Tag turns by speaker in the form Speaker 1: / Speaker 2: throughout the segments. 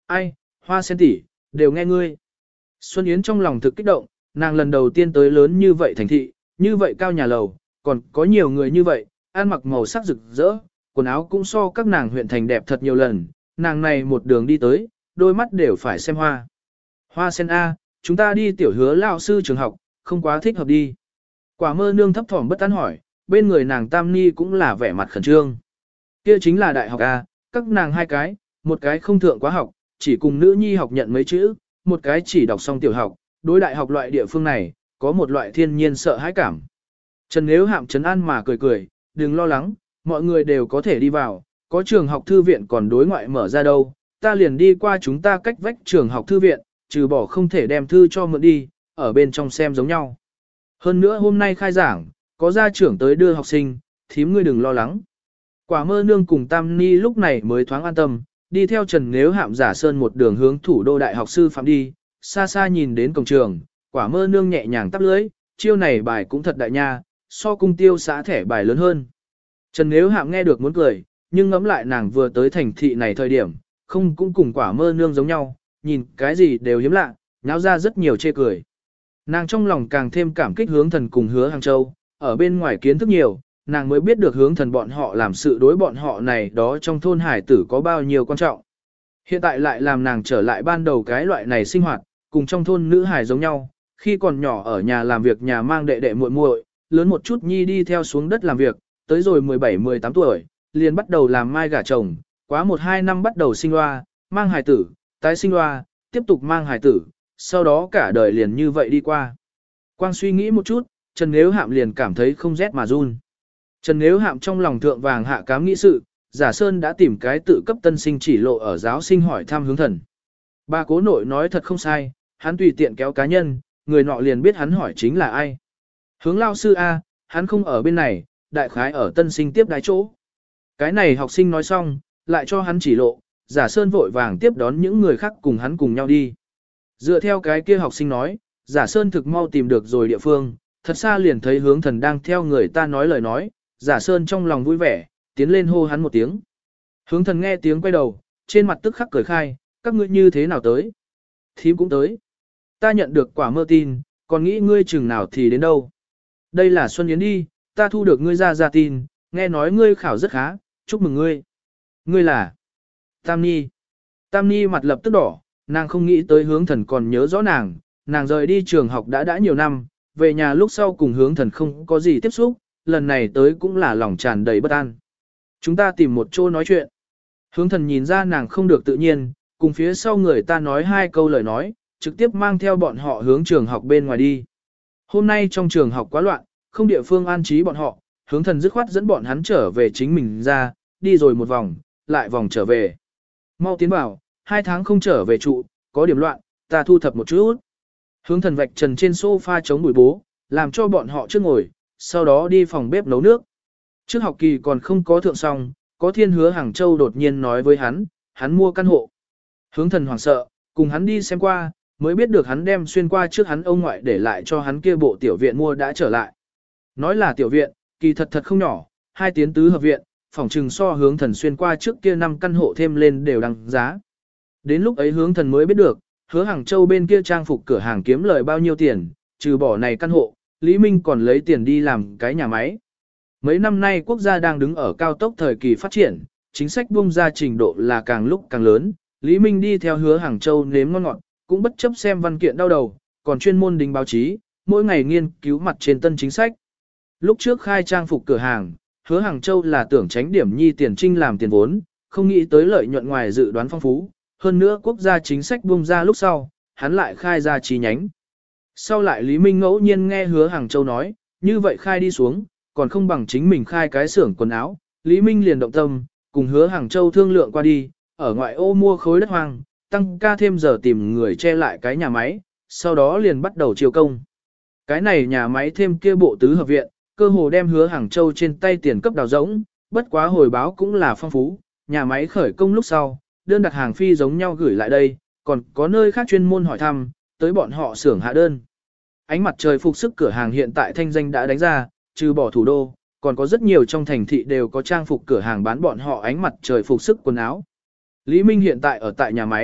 Speaker 1: Ai, Hoa sen tỷ, đều nghe ngươi. Xuân Yến trong lòng thực kích động, nàng lần đầu tiên tới lớn như vậy thành thị, như vậy cao nhà lầu, còn có nhiều người như vậy, ăn mặc màu sắc rực rỡ, quần áo cũng so các nàng huyện thành đẹp thật nhiều lần, nàng này một đường đi tới, đôi mắt đều phải xem hoa. Hoa sen A, chúng ta đi tiểu hứa lão sư trường học, không quá thích hợp đi. Quả mơ nương thấp thỏm bất an hỏi, bên người nàng Tam Ni cũng là vẻ mặt khẩn trương. Kia chính là đại học A, các nàng hai cái, một cái không thượng quá học, chỉ cùng nữ nhi học nhận mấy chữ, một cái chỉ đọc xong tiểu học, đối đại học loại địa phương này, có một loại thiên nhiên sợ hãi cảm. Trần Nếu Hạm trấn an mà cười cười, đừng lo lắng, mọi người đều có thể đi vào, có trường học thư viện còn đối ngoại mở ra đâu, ta liền đi qua chúng ta cách vách trường học thư viện, trừ bỏ không thể đem thư cho mượn đi, ở bên trong xem giống nhau. Hơn nữa hôm nay khai giảng, có gia trưởng tới đưa học sinh, thím ngươi đừng lo lắng. Quả mơ nương cùng Tam Ni lúc này mới thoáng an tâm, đi theo Trần Nếu Hạm giả sơn một đường hướng thủ đô đại học sư phạm đi, xa xa nhìn đến cổng trường, quả mơ nương nhẹ nhàng tắp lưới, chiêu này bài cũng thật đại nha, so cung tiêu xã thẻ bài lớn hơn. Trần Nếu Hạm nghe được muốn cười, nhưng ngẫm lại nàng vừa tới thành thị này thời điểm, không cũng cùng quả mơ nương giống nhau, nhìn cái gì đều hiếm lạ, nháo ra rất nhiều chê cười. Nàng trong lòng càng thêm cảm kích Hướng Thần cùng Hứa Hàng Châu, ở bên ngoài kiến thức nhiều, nàng mới biết được Hướng Thần bọn họ làm sự đối bọn họ này đó trong thôn hải tử có bao nhiêu quan trọng. Hiện tại lại làm nàng trở lại ban đầu cái loại này sinh hoạt, cùng trong thôn nữ hải giống nhau, khi còn nhỏ ở nhà làm việc nhà mang đệ đệ muội muội, lớn một chút nhi đi theo xuống đất làm việc, tới rồi 17-18 tuổi, liền bắt đầu làm mai gả chồng, quá 1-2 năm bắt đầu sinh loa, mang hài tử, tái sinh loa, tiếp tục mang hài tử, sau đó cả đời liền như vậy đi qua. Quang suy nghĩ một chút, Trần Nếu Hạm liền cảm thấy không rét mà run. Trần Nếu Hạm trong lòng thượng vàng hạ cám nghĩ sự, Giả Sơn đã tìm cái tự cấp tân sinh chỉ lộ ở giáo sinh hỏi thăm Hướng Thần. Bà cố nội nói thật không sai, hắn tùy tiện kéo cá nhân, người nọ liền biết hắn hỏi chính là ai. Hướng lao sư A, hắn không ở bên này, đại khái ở tân sinh tiếp đái chỗ. Cái này học sinh nói xong, lại cho hắn chỉ lộ, Giả Sơn vội vàng tiếp đón những người khác cùng hắn cùng nhau đi. Dựa theo cái kia học sinh nói, Giả Sơn thực mau tìm được rồi địa phương, thật xa liền thấy Hướng Thần đang theo người ta nói lời nói, Giả Sơn trong lòng vui vẻ, tiến lên hô hắn một tiếng. Hướng Thần nghe tiếng quay đầu, trên mặt tức khắc cười khai, các ngươi như thế nào tới? Thím cũng tới. Ta nhận được quả mơ tin, còn nghĩ ngươi chừng nào thì đến đâu. Đây là Xuân Yến đi, ta thu được ngươi ra tin, nghe nói ngươi khảo rất khá, chúc mừng ngươi. Ngươi là Tam Ni. Tam Ni mặt lập tức đỏ, nàng không nghĩ tới Hướng Thần còn nhớ rõ nàng rời đi trường học đã nhiều năm, về nhà lúc sau cùng Hướng Thần không có gì tiếp xúc, lần này tới cũng là lòng tràn đầy bất an. Chúng ta tìm một chỗ nói chuyện. Hướng Thần nhìn ra nàng không được tự nhiên, cùng phía sau người ta nói 2 câu lời nói, trực tiếp mang theo bọn họ hướng trường học bên ngoài đi. Hôm nay trong trường học quá loạn, không địa phương an trí bọn họ, Hướng Thần dứt khoát dẫn bọn hắn trở về chính mình ra, đi rồi một vòng, lại vòng trở về. Mau tiến vào, 2 tháng không trở về trụ, có điểm loạn, ta thu thập một chút. Hướng Thần vạch trần trên sofa chống bụi bố, làm cho bọn họ trước ngồi, sau đó đi phòng bếp nấu nước. Trước học kỳ còn không có thượng xong, có thiên Hứa Hàng Châu đột nhiên nói với hắn mua căn hộ. Hướng Thần hoảng sợ, cùng hắn đi xem qua, mới biết được hắn đem xuyên qua trước hắn ông ngoại để lại cho hắn kia bộ tiểu viện mua đã trở lại. Nói là tiểu viện, kỳ thật không nhỏ, 2 tiến tứ hợp viện, phòng trừng so Hướng Thần xuyên qua trước kia 5 căn hộ thêm lên đều đăng giá. Đến lúc ấy Hướng Thần mới biết được, Hứa Hàng Châu bên kia trang phục cửa hàng kiếm lời bao nhiêu tiền, trừ bỏ này căn hộ, Lý Minh còn lấy tiền đi làm cái nhà máy. Mấy năm nay quốc gia đang đứng ở cao tốc thời kỳ phát triển, chính sách bung ra trình độ là càng lúc càng lớn, Lý Minh đi theo Hứa Hàng Châu nếm ngon ngọt, cũng bất chấp xem văn kiện đau đầu, còn chuyên môn đính báo chí, mỗi ngày nghiên cứu mặt trên tân chính sách. Lúc trước khai trang phục cửa hàng, Hứa Hàng Châu là tưởng tránh điểm nhi tiền trinh làm tiền vốn, không nghĩ tới lợi nhuận ngoài dự đoán phong phú, hơn nữa quốc gia chính sách bung ra lúc sau, hắn lại khai ra chi nhánh. Sau lại Lý Minh ngẫu nhiên nghe Hứa Hàng Châu nói, như vậy khai đi xuống, còn không bằng chính mình khai cái xưởng quần áo, Lý Minh liền động tâm, cùng Hứa Hàng Châu thương lượng qua đi, ở ngoại ô mua khối đất hoang, tăng ca thêm giờ tìm người che lại cái nhà máy, sau đó liền bắt đầu chiêu công. Cái này nhà máy thêm kia bộ tứ hợp viện, cơ hồ đem Hứa Hàng Châu trên tay tiền cấp đào rỗng, bất quá hồi báo cũng là phong phú, nhà máy khởi công lúc sau, đơn đặt hàng phi giống nhau gửi lại đây, còn có nơi khác chuyên môn hỏi thăm, tới bọn họ xưởng hạ đơn. Ánh mặt trời phục sức cửa hàng hiện tại thanh danh đã đánh ra, trừ bỏ thủ đô, còn có rất nhiều trong thành thị đều có trang phục cửa hàng bán bọn họ ánh mặt trời phục sức quần áo. Lý Minh hiện tại ở tại nhà máy,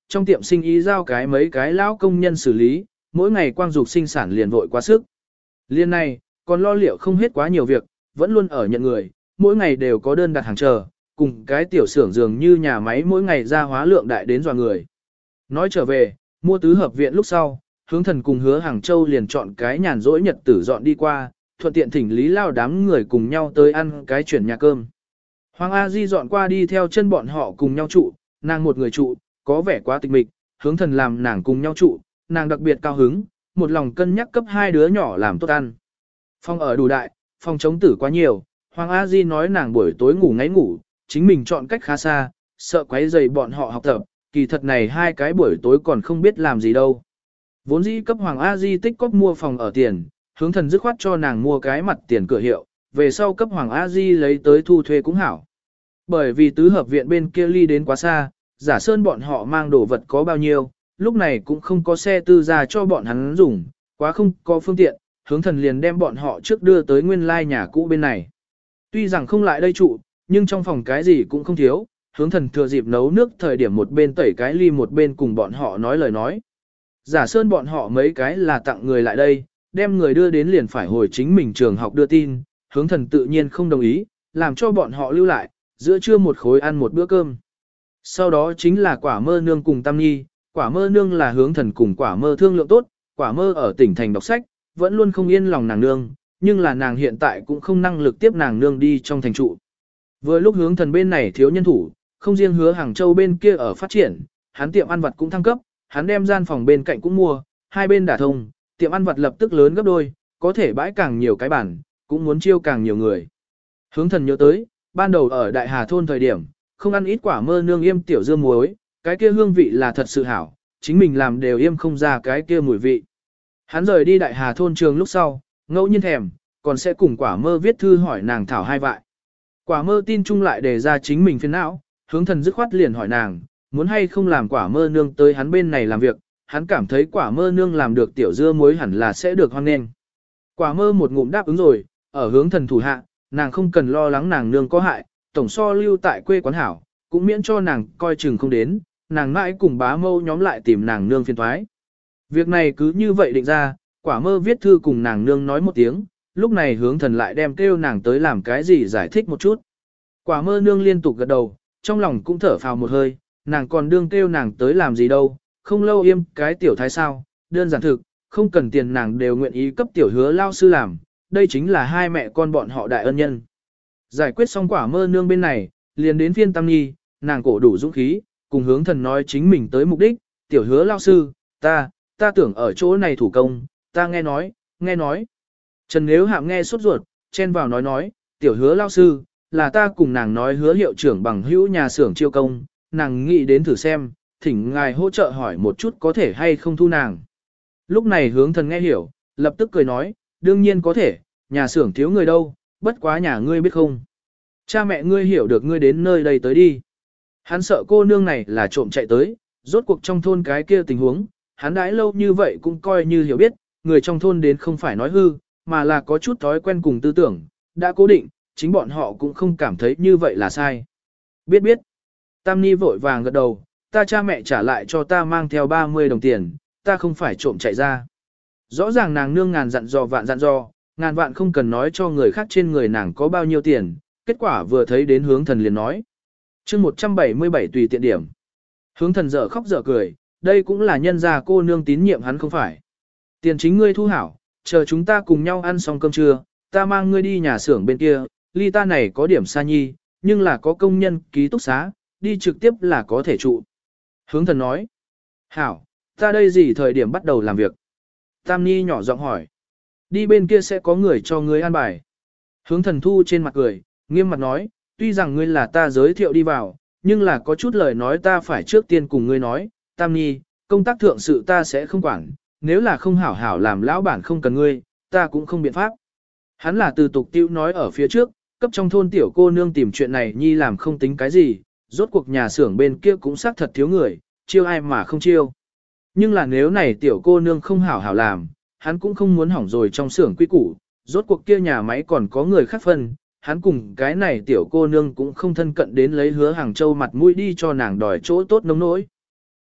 Speaker 1: trong tiệm sinh ý giao cái mấy cái lão công nhân xử lý, mỗi ngày quang dục sinh sản liền vội quá sức. Liên này, còn lo liệu không hết quá nhiều việc, vẫn luôn ở nhận người, mỗi ngày đều có đơn đặt hàng chờ, cùng cái tiểu xưởng dường như nhà máy mỗi ngày ra hóa lượng đại đến dọa người. Nói trở về, mua tứ hợp viện lúc sau, Hướng Thần cùng Hứa Hàng Châu liền chọn cái nhàn rỗi nhật tử dọn đi qua, thuận tiện thỉnh Lý Lao đám người cùng nhau tới ăn cái chuyển nhà cơm. Hoàng A Di dọn qua đi theo chân bọn họ cùng nhau trụ, nàng một người trụ, có vẻ quá tịch mịch, Hướng Thần làm nàng cùng nhau trụ, nàng đặc biệt cao hứng, một lòng cân nhắc cấp hai đứa nhỏ làm tốt ăn. Phòng ở đủ đại, phòng chống tử quá nhiều, Hoàng A Di nói nàng buổi tối ngủ ngáy ngủ, chính mình chọn cách khá xa, sợ quấy rầy bọn họ học tập, kỳ thật này hai cái buổi tối còn không biết làm gì đâu. Vốn dĩ cấp Hoàng A Di tích cóp mua phòng ở tiền, Hướng Thần dứt khoát cho nàng mua cái mặt tiền cửa hiệu, về sau cấp Hoàng A Di lấy tới thu thuê cũng hảo. Bởi vì tứ hợp viện bên kia ly đến quá xa, giả sơn bọn họ mang đồ vật có bao nhiêu, lúc này cũng không có xe tư ra cho bọn hắn dùng, quá không có phương tiện, Hướng Thần liền đem bọn họ trước đưa tới nguyên lai nhà cũ bên này. Tuy rằng không lại đây trụ, nhưng trong phòng cái gì cũng không thiếu, Hướng Thần thừa dịp nấu nước thời điểm một bên tẩy cái ly một bên cùng bọn họ nói lời nói. Giả sơn bọn họ mấy cái là tặng người lại đây, đem người đưa đến liền phải hồi chính mình trường học đưa tin, Hướng Thần tự nhiên không đồng ý, làm cho bọn họ lưu lại, giữa trưa một khối ăn một bữa cơm. Sau đó chính là Quả Mơ Nương cùng Tam Nhi, Quả Mơ Nương là Hướng Thần cùng Quả Mơ thương lượng tốt, Quả Mơ ở tỉnh thành đọc sách, vẫn luôn không yên lòng nàng nương, nhưng là nàng hiện tại cũng không năng lực tiếp nàng nương đi trong thành trụ. Vừa lúc Hướng Thần bên này thiếu nhân thủ, không riêng Hứa Hàng Châu bên kia ở phát triển, hắn tiệm ăn vặt cũng thăng cấp, hắn đem gian phòng bên cạnh cũng mua, hai bên đả thông, tiệm ăn vặt lập tức lớn gấp đôi, có thể bãi càng nhiều cái bản, cũng muốn chiêu càng nhiều người. Hướng Thần nhớ tới, ban đầu ở Đại Hà thôn thời điểm, không ăn ít Quả Mơ Nương yêm tiểu dưa muối, cái kia hương vị là thật sự hảo, chính mình làm đều yêm không ra cái kia mùi vị. Hắn rời đi Đại Hà thôn trường lúc sau, ngẫu nhiên thèm, còn sẽ cùng Quả Mơ viết thư hỏi nàng thảo hai vại. Quả Mơ tin chung lại đề ra chính mình phiền não, Hướng Thần dứt khoát liền hỏi nàng, muốn hay không làm Quả Mơ Nương tới hắn bên này làm việc, hắn cảm thấy Quả Mơ Nương làm được tiểu dưa muối hẳn là sẽ được hoan nghênh. Quả Mơ một ngụm đáp ứng rồi, ở Hướng Thần thủ hạ, nàng không cần lo lắng nàng nương có hại, tổng so lưu tại quê quán hảo, cũng miễn cho nàng coi chừng không đến, nàng mãi cùng bá mâu nhóm lại tìm nàng nương phiền thoái. Việc này cứ như vậy định ra, Quả Mơ viết thư cùng nàng nương nói một tiếng, lúc này Hướng Thần lại đem kêu nàng tới làm cái gì giải thích một chút. Quả Mơ nương liên tục gật đầu, trong lòng cũng thở phào một hơi, nàng còn đương kêu nàng tới làm gì đâu, không lâu yêm cái tiểu thái sao, đơn giản thực, không cần tiền nàng đều nguyện ý cấp tiểu Hứa lao sư làm, đây chính là hai mẹ con bọn họ đại ân nhân. Giải quyết xong Quả Mơ nương bên này, liền đến phiên Tam Nhi, nàng cổ đủ dũng khí, cùng Hướng Thần nói chính mình tới mục đích, tiểu Hứa lao sư, ta tưởng ở chỗ này thủ công, ta nghe nói. Trần Nếu Hạm nghe sốt ruột, chen vào nói, tiểu Hứa lao sư, là ta cùng nàng nói Hứa hiệu trưởng bằng hữu nhà xưởng chiêu công, nàng nghĩ đến thử xem, thỉnh ngài hỗ trợ hỏi một chút có thể hay không thu nàng. Lúc này Hướng Thần nghe hiểu, lập tức cười nói, đương nhiên có thể, nhà xưởng thiếu người đâu, bất quá nhà ngươi biết không. Cha mẹ ngươi hiểu được ngươi đến nơi đây tới đi. Hắn sợ cô nương này là trộm chạy tới, rốt cuộc trong thôn cái kia tình huống, hắn đãi lâu như vậy cũng coi như hiểu biết, người trong thôn đến không phải nói hư, mà là có chút thói quen cùng tư tưởng, đã cố định, chính bọn họ cũng không cảm thấy như vậy là sai. Biết. Tam Ni vội vàng gật đầu, ta cha mẹ trả lại cho ta mang theo 30 đồng tiền, ta không phải trộm chạy ra. Rõ ràng nàng nương ngàn dặn dò vạn dặn dò, ngàn vạn không cần nói cho người khác trên người nàng có bao nhiêu tiền, kết quả vừa thấy đến Hướng Thần liền nói. chương 177 tùy tiện điểm. Hướng Thần dở khóc dở cười, đây cũng là nhân gia cô nương tín nhiệm hắn không phải. Tiền chính ngươi thu hảo, chờ chúng ta cùng nhau ăn xong cơm trưa, ta mang ngươi đi nhà xưởng bên kia, ly ta này có điểm xa nhi, nhưng là có công nhân ký túc xá, đi trực tiếp là có thể trụ. Hướng Thần nói. Hảo, ta đây gì thời điểm bắt đầu làm việc? Tam Nhi nhỏ giọng hỏi. Đi bên kia sẽ có người cho ngươi an bài. Hướng Thần thu trên mặt cười, nghiêm mặt nói, tuy rằng ngươi là ta giới thiệu đi vào, nhưng là có chút lời nói ta phải trước tiên cùng ngươi nói, Tam Nhi, công tác thượng sự ta sẽ không quản, nếu là không hảo hảo làm lão bản không cần ngươi, ta cũng không biện pháp. Hắn là từ tục tiêu nói ở phía trước, cấp trong thôn tiểu cô nương tìm chuyện này Nhi làm không tính cái gì, rốt cuộc nhà xưởng bên kia cũng xác thật thiếu người, chiêu ai mà không chiêu. Nhưng là nếu này tiểu cô nương không hảo hảo làm, hắn cũng không muốn hỏng rồi trong xưởng quy củ, rốt cuộc kia nhà máy còn có người khác phân, hắn cùng cái này tiểu cô nương cũng không thân cận đến lấy Hứa Hàng Châu mặt mũi đi cho nàng đòi chỗ tốt nông nỗi.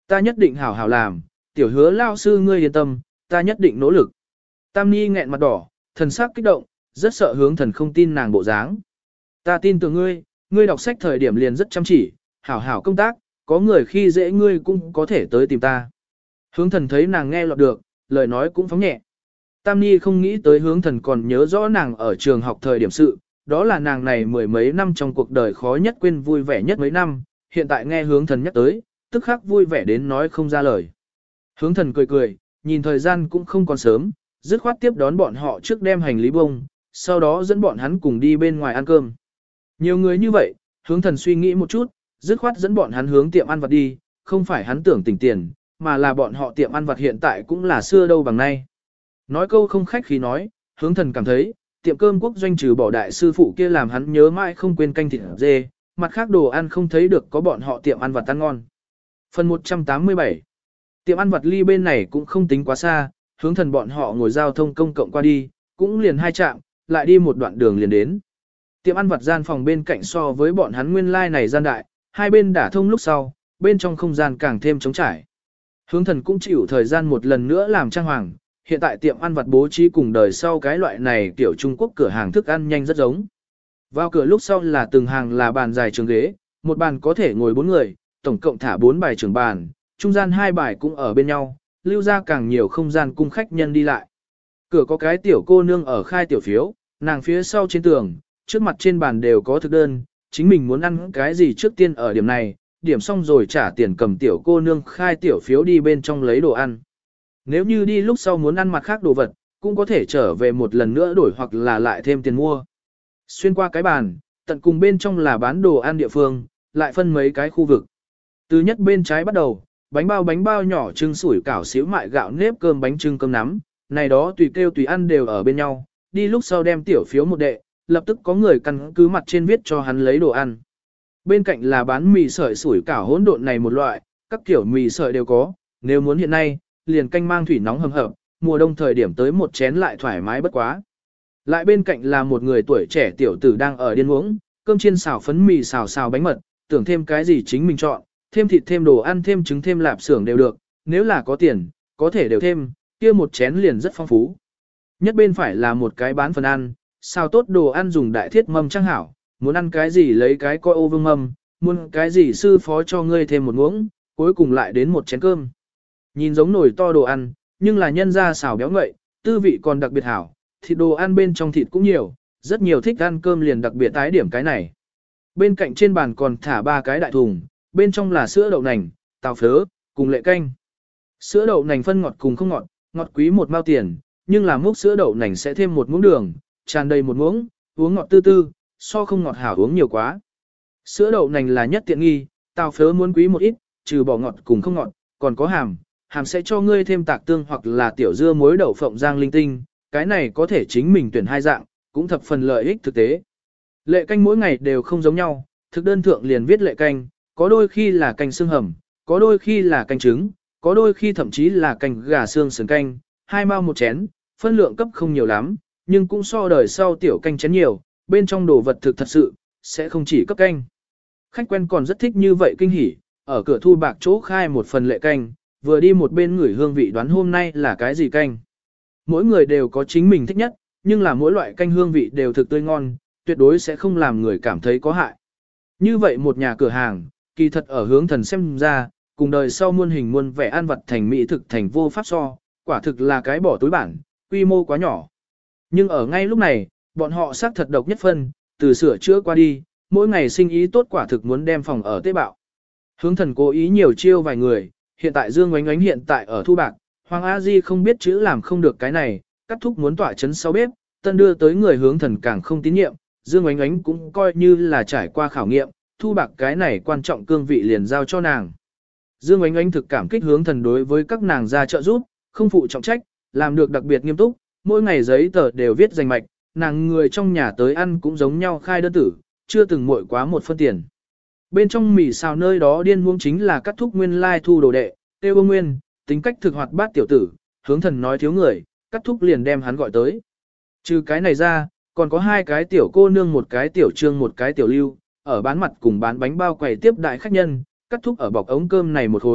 Speaker 1: Ta nhất định hảo hảo làm, tiểu hứa lao sư ngươi yên tâm, ta nhất định nỗ lực. Tam Ni nghẹn mặt đỏ, thần sắc kích động, rất sợ hướng thần không tin nàng bộ dáng. Ta tin tưởng ngươi, ngươi đọc sách thời điểm liền rất chăm chỉ, hảo hảo công tác, có người khi dễ ngươi cũng có thể tới tìm ta. Hướng thần thấy nàng nghe lọt được, lời nói cũng phóng nhẹ. Tam Ni không nghĩ tới hướng thần còn nhớ rõ nàng ở trường học thời điểm sự, đó là nàng này mười mấy năm trong cuộc đời khó nhất quên vui vẻ nhất mấy năm, hiện tại nghe hướng thần nhắc tới, tức khắc vui vẻ đến nói không ra lời. Hướng thần cười cười, nhìn thời gian cũng không còn sớm, dứt khoát tiếp đón bọn họ trước đem hành lý bông, sau đó dẫn bọn hắn cùng đi bên ngoài ăn cơm. Nhiều người như vậy, hướng thần suy nghĩ một chút, dứt khoát dẫn bọn hắn hướng tiệm ăn vặt đi, không phải hắn tưởng tỉnh tiền, mà là bọn họ tiệm ăn vặt hiện tại cũng là xưa đâu bằng nay. Nói câu không khách khí nói, hướng thần cảm thấy, tiệm cơm quốc doanh trừ bỏ đại sư phụ kia làm hắn nhớ mãi không quên canh thịt dê, mặt khác đồ ăn không thấy được có bọn họ tiệm ăn vặt ăn ngon. Phần 187 Tiệm ăn vặt ly bên này cũng không tính quá xa, hướng thần bọn họ ngồi giao thông công cộng qua đi, cũng liền 2 trạm, lại đi một đoạn đường liền đến. Tiệm ăn vặt gian phòng bên cạnh so với bọn hắn nguyên lai này gian đại, hai bên đả thông lúc sau, bên trong không gian càng thêm trống trải. Hướng thần cũng chịu thời gian một lần nữa làm trang hoàng, hiện tại tiệm ăn vặt bố trí cùng đời sau cái loại này kiểu Trung Quốc cửa hàng thức ăn nhanh rất giống. Vào cửa lúc sau là từng hàng là bàn dài trường ghế, một bàn có thể ngồi 4 người, tổng cộng thả 4 bài trường bàn, trung gian 2 bài cũng ở bên nhau, lưu ra càng nhiều không gian cung khách nhân đi lại. Cửa có cái tiểu cô nương ở khai tiểu phiếu, nàng phía sau trên tường, trước mặt trên bàn đều có thực đơn, chính mình muốn ăn cái gì trước tiên ở điểm này, điểm xong rồi trả tiền cầm tiểu cô nương khai tiểu phiếu đi bên trong lấy đồ ăn. Nếu như đi lúc sau muốn ăn mặt khác đồ vật, cũng có thể trở về một lần nữa đổi hoặc là lại thêm tiền mua. Xuyên qua cái bàn, tận cùng bên trong là bán đồ ăn địa phương, lại phân mấy cái khu vực. Từ nhất bên trái bắt đầu, bánh bao nhỏ trưng sủi cảo xíu mại gạo nếp cơm bánh trưng cơm nắm, này đó tùy kêu tùy ăn đều ở bên nhau, đi lúc sau đem tiểu phiếu một đệ, lập tức có người căn cứ mặt trên viết cho hắn lấy đồ ăn. Bên cạnh là bán mì sợi sủi cảo hỗn độn này một loại, các kiểu mì sợi đều có, nếu muốn hiện nay, liền canh mang thủy nóng hầm hập, mùa đông thời điểm tới một chén lại thoải mái bất quá. Lại bên cạnh là một người tuổi trẻ tiểu tử đang ở điên uống, cơm chiên xào phấn mì xào bánh mật, tưởng thêm cái gì chính mình chọn, thêm thịt thêm đồ ăn thêm trứng thêm lạp xưởng đều được, nếu là có tiền, có thể đều thêm, kia một chén liền rất phong phú. Nhất bên phải là một cái bán phần ăn, xào tốt đồ ăn dùng đại thiết mâm trang hảo, muốn ăn cái gì lấy cái coi ô vương mâm, muốn cái gì sư phó cho ngươi thêm một muỗng, cuối cùng lại đến một chén cơm. Nhìn giống nồi to đồ ăn, nhưng là nhân ra xào béo ngậy, tư vị còn đặc biệt hảo, thịt đồ ăn bên trong thịt cũng nhiều, rất nhiều thích ăn cơm liền đặc biệt tái điểm cái này. Bên cạnh trên bàn còn thả 3 cái đại thùng, bên trong là sữa đậu nành, tàu phớ, cùng lệ canh. Sữa đậu nành phân ngọt cùng không ngọt, ngọt quý 1 mao tiền, nhưng là múc sữa đậu nành sẽ thêm 1 muỗng đường, tràn đầy 1 muỗng, uống ngọt tư tư, so không ngọt hảo uống nhiều quá. Sữa đậu nành là nhất tiện nghi, tàu phớ muốn quý một ít, trừ bỏ ngọt cùng không ngọt, còn có hàm sẽ cho ngươi thêm tạc tương hoặc là tiểu dưa muối đậu phộng rang linh tinh, cái này có thể chính mình tuyển 2 dạng, cũng thập phần lợi ích thực tế. Lệ canh mỗi ngày đều không giống nhau, thực đơn thượng liền viết lệ canh, có đôi khi là canh xương hầm, có đôi khi là canh trứng, có đôi khi thậm chí là canh gà xương sườn canh, 2 mao một chén, phân lượng cấp không nhiều lắm, nhưng cũng so đời sau tiểu canh chén nhiều, bên trong đồ vật thực thật sự, sẽ không chỉ cấp canh. Khách quen còn rất thích như vậy kinh hỉ, ở cửa thu bạc chỗ khai một phần lệ canh, vừa đi một bên ngửi hương vị đoán hôm nay là cái gì canh. Mỗi người đều có chính mình thích nhất, nhưng là mỗi loại canh hương vị đều thực tươi ngon, tuyệt đối sẽ không làm người cảm thấy có hại. Như vậy một nhà cửa hàng, kỳ thật ở hướng thần xem ra, cùng đời sau muôn hình muôn vẻ ăn vật thành mỹ thực thành vô pháp so, quả thực là cái bỏ túi bản, quy mô quá nhỏ. Nhưng ở ngay lúc này, bọn họ xác thật độc nhất phân, từ sửa chữa qua đi, mỗi ngày sinh ý tốt quả thực muốn đem phòng ở tế bạo. Hướng thần cố ý nhiều chiêu vài người, hiện tại Dương Oánh Oánh hiện tại ở thu bạc, Hoàng A Di không biết chữ làm không được cái này, cắt thúc muốn tỏa chấn sau bếp, tân đưa tới người hướng thần càng không tín nhiệm, Dương Oánh Oánh cũng coi như là trải qua khảo nghiệm, thu bạc cái này quan trọng cương vị liền giao cho nàng. Dương Oánh Oánh thực cảm kích hướng thần đối với các nàng ra trợ giúp, không phụ trọng trách, làm được đặc biệt nghiêm túc, mỗi ngày giấy tờ đều viết danh mạch, nàng người trong nhà tới ăn cũng giống nhau khai đơn tử, chưa từng muội quá 1 phân tiền. Bên trong mì xào nơi đó điên muông chính là cắt thúc nguyên lai thu đồ đệ, tiêu ông nguyên, tính cách thực hoạt bát tiểu tử, hướng thần nói thiếu người, cắt thúc liền đem hắn gọi tới. Trừ cái này ra, còn có 2 cái tiểu cô nương, một cái tiểu trương một cái tiểu lưu, ở bán mặt cùng bán bánh bao quầy tiếp đại khách nhân, cắt thúc ở bọc ống cơm này một khối,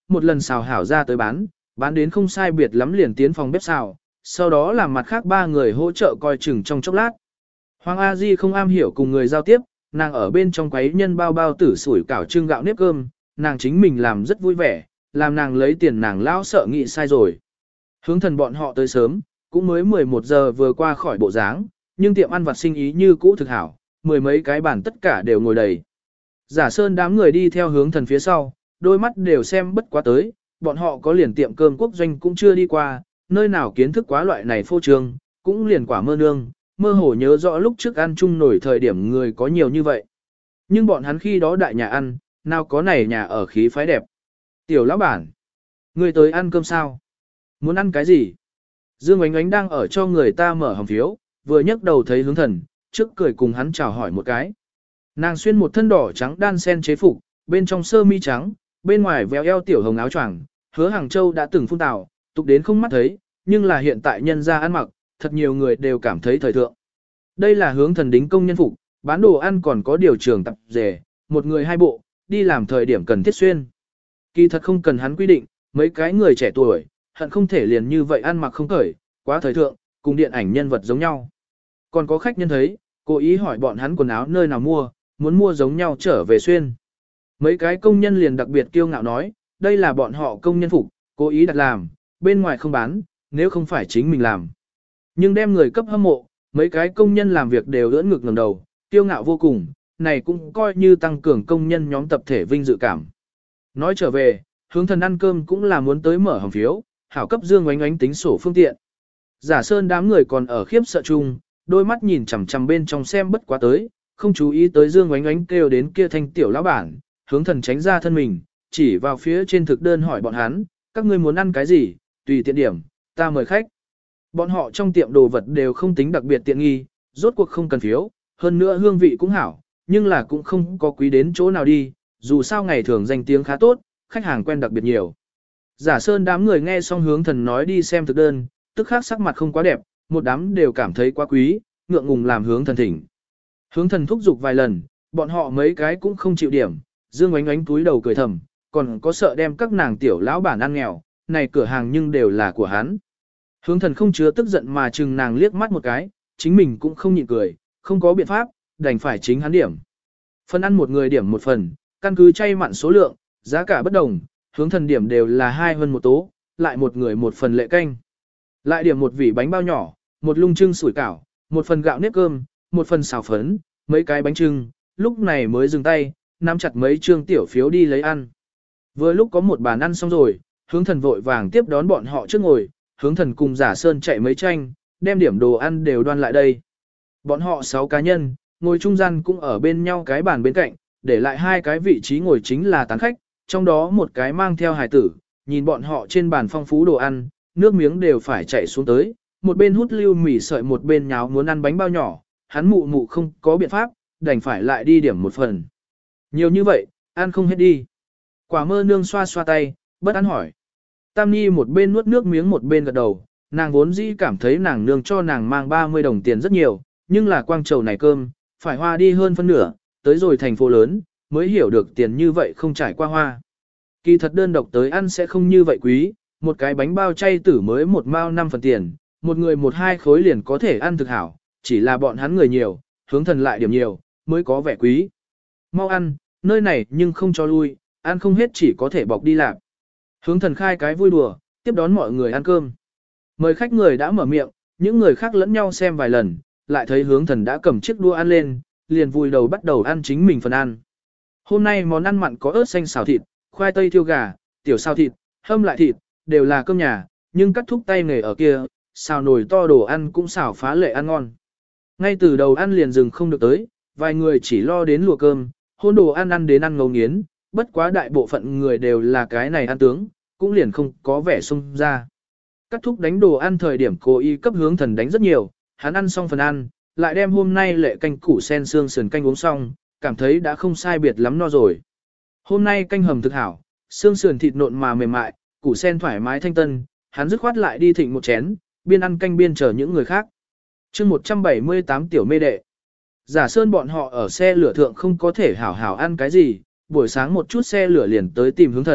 Speaker 1: một lần xào hảo ra tới bán đến không sai biệt lắm liền tiến phòng bếp xào, sau đó làm mặt khác ba người hỗ trợ coi chừng trong chốc lát. Hoàng A Di không am hiểu cùng người giao tiếp, nàng ở bên trong quấy nhân bao bao tử sủi cảo trưng gạo nếp cơm, nàng chính mình làm rất vui vẻ, làm nàng lấy tiền nàng lão sợ nghĩ sai rồi. Hướng thần bọn họ tới sớm, cũng mới 11 giờ vừa qua khỏi bộ dáng, nhưng tiệm ăn vặt sinh ý như cũ thực hảo, mười mấy cái bàn tất cả đều ngồi đầy. Giả Sơn đám người đi theo hướng thần phía sau, đôi mắt đều xem bất quá tới, bọn họ có liền tiệm cơm quốc doanh cũng chưa đi qua, nơi nào kiến thức quá loại này phô trương, cũng liền quả mơ nương, mơ hồ nhớ rõ lúc trước ăn chung nổi thời điểm người có nhiều như vậy. Nhưng bọn hắn khi đó đại nhà ăn, nào có này nhà ở khí phái đẹp. Tiểu lão bản, người tới ăn cơm sao? Muốn ăn cái gì? Dương Oánh Oánh đang ở cho người ta mở hòm phiếu, vừa nhấc đầu thấy hướng thần, trước cười cùng hắn chào hỏi một cái. Nàng xuyên một thân đỏ trắng đan sen chế phục, bên trong sơ mi trắng, bên ngoài véo eo tiểu hồng áo choàng, Hứa Hàng Châu đã từng phun tào, tục đến không mắt thấy, nhưng là hiện tại nhân ra ăn mặc, thật nhiều người đều cảm thấy thời thượng. Đây là hướng thần đính công nhân phục, bán đồ ăn còn có điều trường tập rể, một người hai bộ, đi làm thời điểm cần thiết xuyên. Kỳ thật không cần hắn quy định, mấy cái người trẻ tuổi, hận không thể liền như vậy ăn mặc không khởi, quá thời thượng, cùng điện ảnh nhân vật giống nhau. Còn có khách nhân thấy, cố ý hỏi bọn hắn quần áo nơi nào mua, muốn mua giống nhau trở về xuyên. Mấy cái công nhân liền đặc biệt kiêu ngạo nói, đây là bọn họ công nhân phục, cố ý đặt làm, bên ngoài không bán, nếu không phải chính mình làm. Nhưng đem người cấp hâm mộ, mấy cái công nhân làm việc đều ưỡn ngực ngẩng đầu, kiêu ngạo vô cùng, này cũng coi như tăng cường công nhân nhóm tập thể vinh dự cảm. Nói trở về, hướng thần ăn cơm cũng là muốn tới mở hòm phiếu, hảo cấp Dương Oánh Oánh tính sổ phương tiện. Giả Sơn đám người còn ở khiếp sợ chung, đôi mắt nhìn chằm chằm bên trong xem bất quá tới, không chú ý tới Dương Oánh Oánh kêu đến kia thanh tiểu lão bản, hướng thần tránh ra thân mình, chỉ vào phía trên thực đơn hỏi bọn hắn, các ngươi muốn ăn cái gì, tùy tiện điểm, ta mời khách. Bọn họ trong tiệm đồ vật đều không tính đặc biệt tiện nghi, rốt cuộc không cần phiếu, hơn nữa hương vị cũng hảo, nhưng là cũng không có quý đến chỗ nào đi, dù sao ngày thường danh tiếng khá tốt, khách hàng quen đặc biệt nhiều. Giả Sơn đám người nghe xong hướng thần nói đi xem thực đơn, tức khắc sắc mặt không quá đẹp, một đám đều cảm thấy quá quý, ngượng ngùng làm hướng thần thỉnh. Hướng thần thúc giục vài lần, bọn họ mấy cái cũng không chịu điểm, Dương Oánh Oánh túi đầu cười thầm, còn có sợ đem các nàng tiểu lão bản ăn nghèo, này cửa hàng nhưng đều là của hắn. Hướng thần không chứa tức giận mà chừng nàng liếc mắt một cái, chính mình cũng không nhịn cười, không có biện pháp, đành phải chính hắn điểm. Phần ăn một người điểm một phần, căn cứ chay mặn số lượng, giá cả bất đồng, hướng thần điểm đều là 2 hơn một tố, lại một người một phần lệ canh. Lại điểm một vỉ bánh bao nhỏ, một lung trưng sủi cảo, một phần gạo nếp cơm, một phần xào phấn, mấy cái bánh trưng, lúc này mới dừng tay, nắm chặt mấy trương tiểu phiếu đi lấy ăn. Vừa lúc có một bàn ăn xong rồi, hướng thần vội vàng tiếp đón bọn họ trước ngồi, hướng thần cùng Giả Sơn chạy mấy tranh, đem điểm đồ ăn đều đoan lại đây. Bọn họ 6 cá nhân, ngồi trung gian cũng ở bên nhau cái bàn bên cạnh, để lại 2 cái vị trí ngồi chính là tán khách, trong đó một cái mang theo hài tử, nhìn bọn họ trên bàn phong phú đồ ăn, nước miếng đều phải chảy xuống tới, một bên hút lưu mì sợi một bên nháo muốn ăn bánh bao nhỏ, hắn mụ mụ không có biện pháp, đành phải lại đi điểm một phần. Nhiều như vậy, ăn không hết đi. Quả mơ nương xoa xoa tay, bất an hỏi. Tam Nhi một bên nuốt nước miếng một bên gật đầu, nàng vốn dĩ cảm thấy nàng nương cho nàng mang 30 đồng tiền rất nhiều, nhưng là quang trầu này cơm, phải hoa đi hơn phân nửa, tới rồi thành phố lớn, mới hiểu được tiền như vậy không trải qua hoa. Kỳ thật đơn độc tới ăn sẽ không như vậy quý, một cái bánh bao chay tử mới một mao 5 phần tiền, một người 1-2 khối liền có thể ăn thực hảo, chỉ là bọn hắn người nhiều, hướng thần lại điểm nhiều, mới có vẻ quý. Mau ăn, nơi này nhưng không cho lui, ăn không hết chỉ có thể bọc đi làm. Hướng thần khai cái vui đùa, tiếp đón mọi người ăn cơm. Mời khách người đã mở miệng, những người khác lẫn nhau xem vài lần, lại thấy hướng thần đã cầm chiếc đũa ăn lên, liền vùi đầu bắt đầu ăn chính mình phần ăn. Hôm nay món ăn mặn có ớt xanh xào thịt, khoai tây thiêu gà, tiểu xào thịt, hâm lại thịt, đều là cơm nhà, nhưng cắt thúc tay nghề ở kia, xào nồi to đồ ăn cũng xào phá lệ ăn ngon. Ngay từ đầu ăn liền dừng không được tới, vài người chỉ lo đến lùa cơm, hôn đồ ăn ăn đến ăn ngấu nghiến, bất quá đại bộ phận người đều là cái này ăn tướng, cũng liền không có vẻ xông ra. Cắt thúc đánh đồ ăn thời điểm cố ý cấp hướng thần đánh rất nhiều, hắn ăn xong phần ăn, lại đem hôm nay lệ canh củ sen xương sườn canh uống xong, cảm thấy đã không sai biệt lắm no rồi. Hôm nay canh hầm thực hảo, xương sườn thịt nộn mà mềm mại, củ sen thoải mái thanh tân, hắn dứt khoát lại đi thịnh một chén, biên ăn canh biên chờ những người khác. chương 178 tiểu mê đệ. Giả Sơn bọn họ ở xe lửa thượng không có thể hảo hảo ăn cái gì, buổi sáng một chút xe lửa liền tới tìm hướng thần,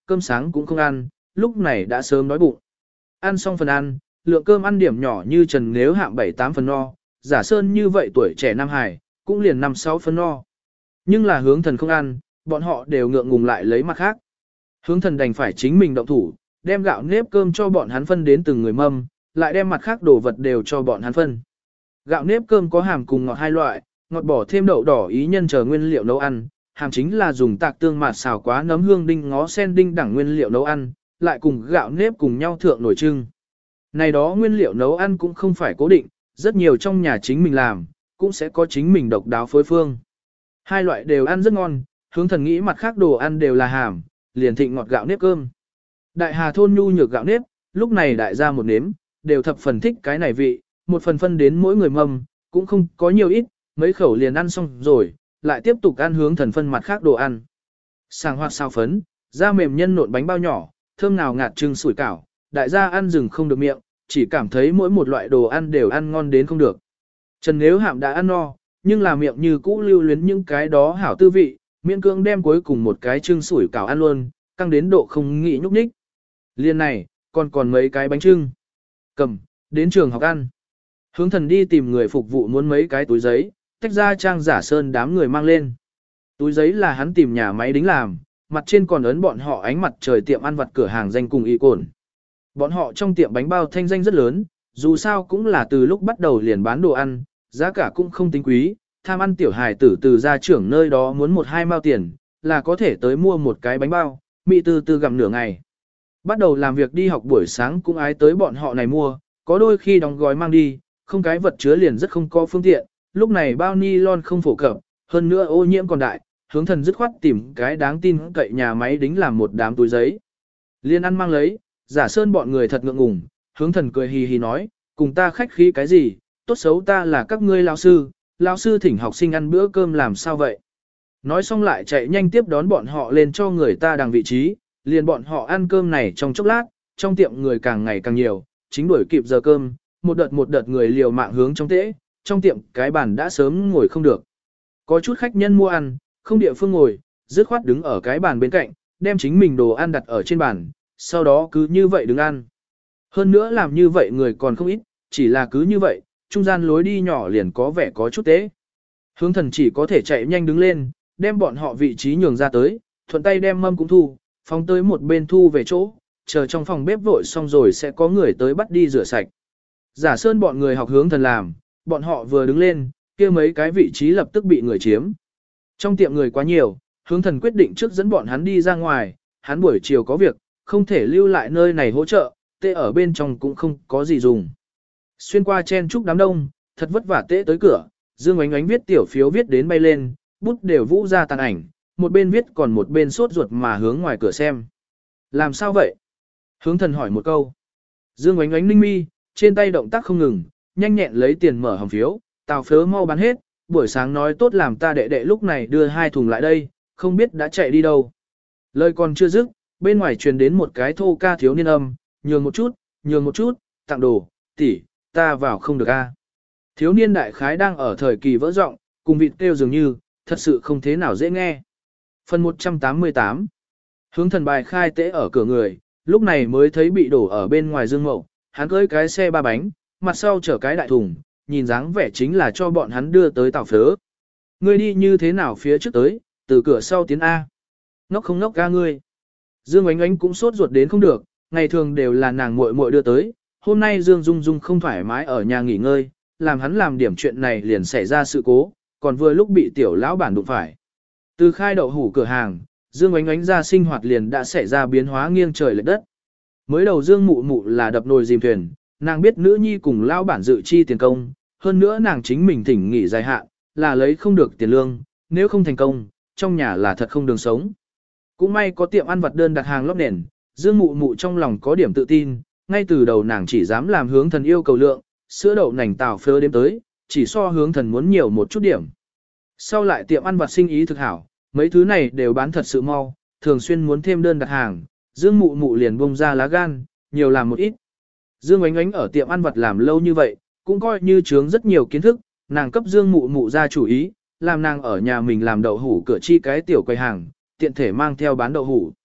Speaker 1: cơm sáng cũng không ăn, lúc này đã sớm đói bụng. Ăn xong phần ăn, lượng cơm ăn điểm nhỏ như Trần nếu hạm 7-8 phần no, Giả Sơn như vậy tuổi trẻ Nam Hải, cũng liền 5-6 phần no. Nhưng là Hướng Thần không ăn, bọn họ đều ngượng ngùng lại lấy mặt khác. Hướng Thần đành phải chính mình động thủ, đem gạo nếp cơm cho bọn hắn phân đến từng người mâm, lại đem mặt khác đồ vật đều cho bọn hắn phân. Gạo nếp cơm có hàm cùng ngọt hai loại, ngọt bỏ thêm đậu đỏ ý nhân chờ nguyên liệu nấu ăn, hàm chính là dùng tạc tương mạt xào quá nấm hương đinh ngó sen đinh đẳng nguyên liệu nấu ăn, lại cùng gạo nếp cùng nhau thượng nổi trưng. Này đó nguyên liệu nấu ăn cũng không phải cố định, rất nhiều trong nhà chính mình làm, cũng sẽ có chính mình độc đáo phối phương. Hai loại đều ăn rất ngon, Hướng Thần nghĩ mặt khác đồ ăn đều là hàm, liền thịnh ngọt gạo nếp cơm. Đại Hà thôn nhu nhược gạo nếp, lúc này đại gia một nếm, đều thập phần thích cái này vị, một phần phân đến mỗi người mâm, cũng không có nhiều ít, mấy khẩu liền ăn xong rồi, lại tiếp tục ăn Hướng Thần phân mặt khác đồ ăn. Sàng hoạt xào phấn, da mềm nhân nộn bánh bao nhỏ, thơm nào ngạt trưng sủi cảo, đại gia ăn rừng không được miệng, chỉ cảm thấy mỗi một loại đồ ăn đều ăn ngon đến không được. Trần Nếu Hạm đã ăn no, nhưng là miệng như cũ lưu luyến những cái đó hảo tư vị, miễn cưỡng đem cuối cùng một cái trưng sủi cảo ăn luôn, căng đến độ không nghĩ nhúc nhích. Liên này, còn mấy cái bánh trưng. Cầm, đến trường học ăn. Hướng Thần đi tìm người phục vụ muốn mấy cái túi giấy, tách ra Trang Giả Sơn đám người mang lên. Túi giấy là hắn tìm nhà máy đính làm, mặt trên còn ấn bọn họ ánh mặt trời tiệm ăn vặt cửa hàng danh cùng y cồn. Bọn họ trong tiệm bánh bao thanh danh rất lớn, dù sao cũng là từ lúc bắt đầu liền bán đồ ăn, giá cả cũng không tính quý, tham ăn tiểu hài tử từ gia trưởng nơi đó muốn 1-2 mao tiền, là có thể tới mua một cái bánh bao, mị từ từ gặm nửa ngày. Bắt đầu làm việc đi học buổi sáng cũng ái tới bọn họ này mua, có đôi khi đóng gói mang đi, không cái vật chứa liền rất không có phương tiện, lúc này bao nylon không phổ cập, hơn nữa ô nhiễm còn đại, Hướng Thần dứt khoát tìm cái đáng tin cậy nhà máy đính làm một đám túi giấy. Liên ăn mang lấy, Giả Sơn bọn người thật ngượng ngùng, Hướng Thần cười hì hì nói, cùng ta khách khí cái gì, tốt xấu ta là các ngươi lão sư thỉnh học sinh ăn bữa cơm làm sao vậy. Nói xong lại chạy nhanh tiếp đón bọn họ lên cho người ta đằng vị trí, liền bọn họ ăn cơm này trong chốc lát, trong tiệm người càng ngày càng nhiều, chính đuổi kịp giờ cơm, một đợt người liều mạng hướng trong tễ, trong tiệm cái bàn đã sớm ngồi không được. Có chút khách nhân mua ăn, không địa phương ngồi, dứt khoát đứng ở cái bàn bên cạnh, đem chính mình đồ ăn đặt ở trên bàn, sau đó cứ như vậy đứng ăn. Hơn nữa làm như vậy người còn không ít, chỉ là cứ như vậy, trung gian lối đi nhỏ liền có vẻ có chút tế. Hướng Thần chỉ có thể chạy nhanh đứng lên, đem bọn họ vị trí nhường ra tới, thuận tay đem mâm cũng thu, phóng tới một bên thu về chỗ, chờ trong phòng bếp vội xong rồi sẽ có người tới bắt đi rửa sạch. Giả Sơn bọn người học Hướng Thần làm, bọn họ vừa đứng lên, kia mấy cái vị trí lập tức bị người chiếm. Trong tiệm người quá nhiều, Hướng Thần quyết định trước dẫn bọn hắn đi ra ngoài, hắn buổi chiều có việc, không thể lưu lại nơi này hỗ trợ, tê ở bên trong cũng không có gì dùng. Xuyên qua chen chúc đám đông, thật vất vả tê tới cửa, Dương Oánh Oánh viết tiểu phiếu viết đến bay lên, bút đều vũ ra tàn ảnh, một bên viết còn một bên sốt ruột mà hướng ngoài cửa xem. Làm sao vậy? Hướng Thần hỏi một câu. Dương Oánh Oánh ninh mi, trên tay động tác không ngừng, nhanh nhẹn lấy tiền mở hòm phiếu, tào phiếu mau bán hết, buổi sáng nói tốt làm ta đệ đệ lúc này đưa 2 thùng lại đây, không biết đã chạy đi đâu. Lời còn chưa dứt, bên ngoài truyền đến một cái thô ca thiếu niên âm, nhường một chút, tặng đồ, tỷ, ta vào không được a. Thiếu niên đại khái đang ở thời kỳ vỡ giọng, cùng vịt kêu dường như, thật sự không thế nào dễ nghe. Phần 188. Hướng Thần bài khai tễ ở cửa người, lúc này mới thấy bị đổ ở bên ngoài Dương Mậu, hắn cưỡi cái xe 3 bánh, mặt sau chở cái đại thùng, nhìn dáng vẻ chính là cho bọn hắn đưa tới tàu phớ. Ngươi đi như thế nào phía trước tới, từ cửa sau tiến A. Ngốc không ngốc ga ngươi. Dương Oánh Oánh cũng sốt ruột đến không được, ngày thường đều là nàng muội muội đưa tới, hôm nay Dương Dung Dung không thoải mái ở nhà nghỉ ngơi, làm hắn làm điểm chuyện này liền xảy ra sự cố, còn vừa lúc bị tiểu lão bản đụng phải. Từ khai đậu hủ cửa hàng, Dương Oánh Oánh ra sinh hoạt liền đã xảy ra biến hóa nghiêng trời lệch đất. Mới đầu Dương Mụ Mụ là đập nồi dìm thuyền, nàng biết nữ nhi cùng lão bản dự chi tiền công, hơn nữa nàng chính mình thỉnh nghỉ dài hạn, là lấy không được tiền lương, nếu không thành công, trong nhà là thật không đường sống. Cũng may có tiệm ăn vặt đơn đặt hàng lót nền, Dương Mụ Mụ trong lòng có điểm tự tin, ngay từ đầu nàng chỉ dám làm Hướng Thần yêu cầu lượng, sữa đậu nành tàu phớ đếm tới, chỉ so Hướng Thần muốn nhiều một chút điểm. Sau lại tiệm ăn vặt sinh ý thực hảo, mấy thứ này đều bán thật sự mau, thường xuyên muốn thêm đơn đặt hàng, Dương Mụ Mụ liền bông ra lá gan, nhiều làm một ít. Dương Oánh Oánh ở tiệm ăn vặt làm lâu như vậy, cũng coi như chướng rất nhiều kiến thức, nàng cấp Dương Mụ Mụ ra chủ ý, làm nàng ở nhà mình làm đậu hủ cửa chi cái tiểu quầy hàng, tiện thể mang theo bán đậu hủ.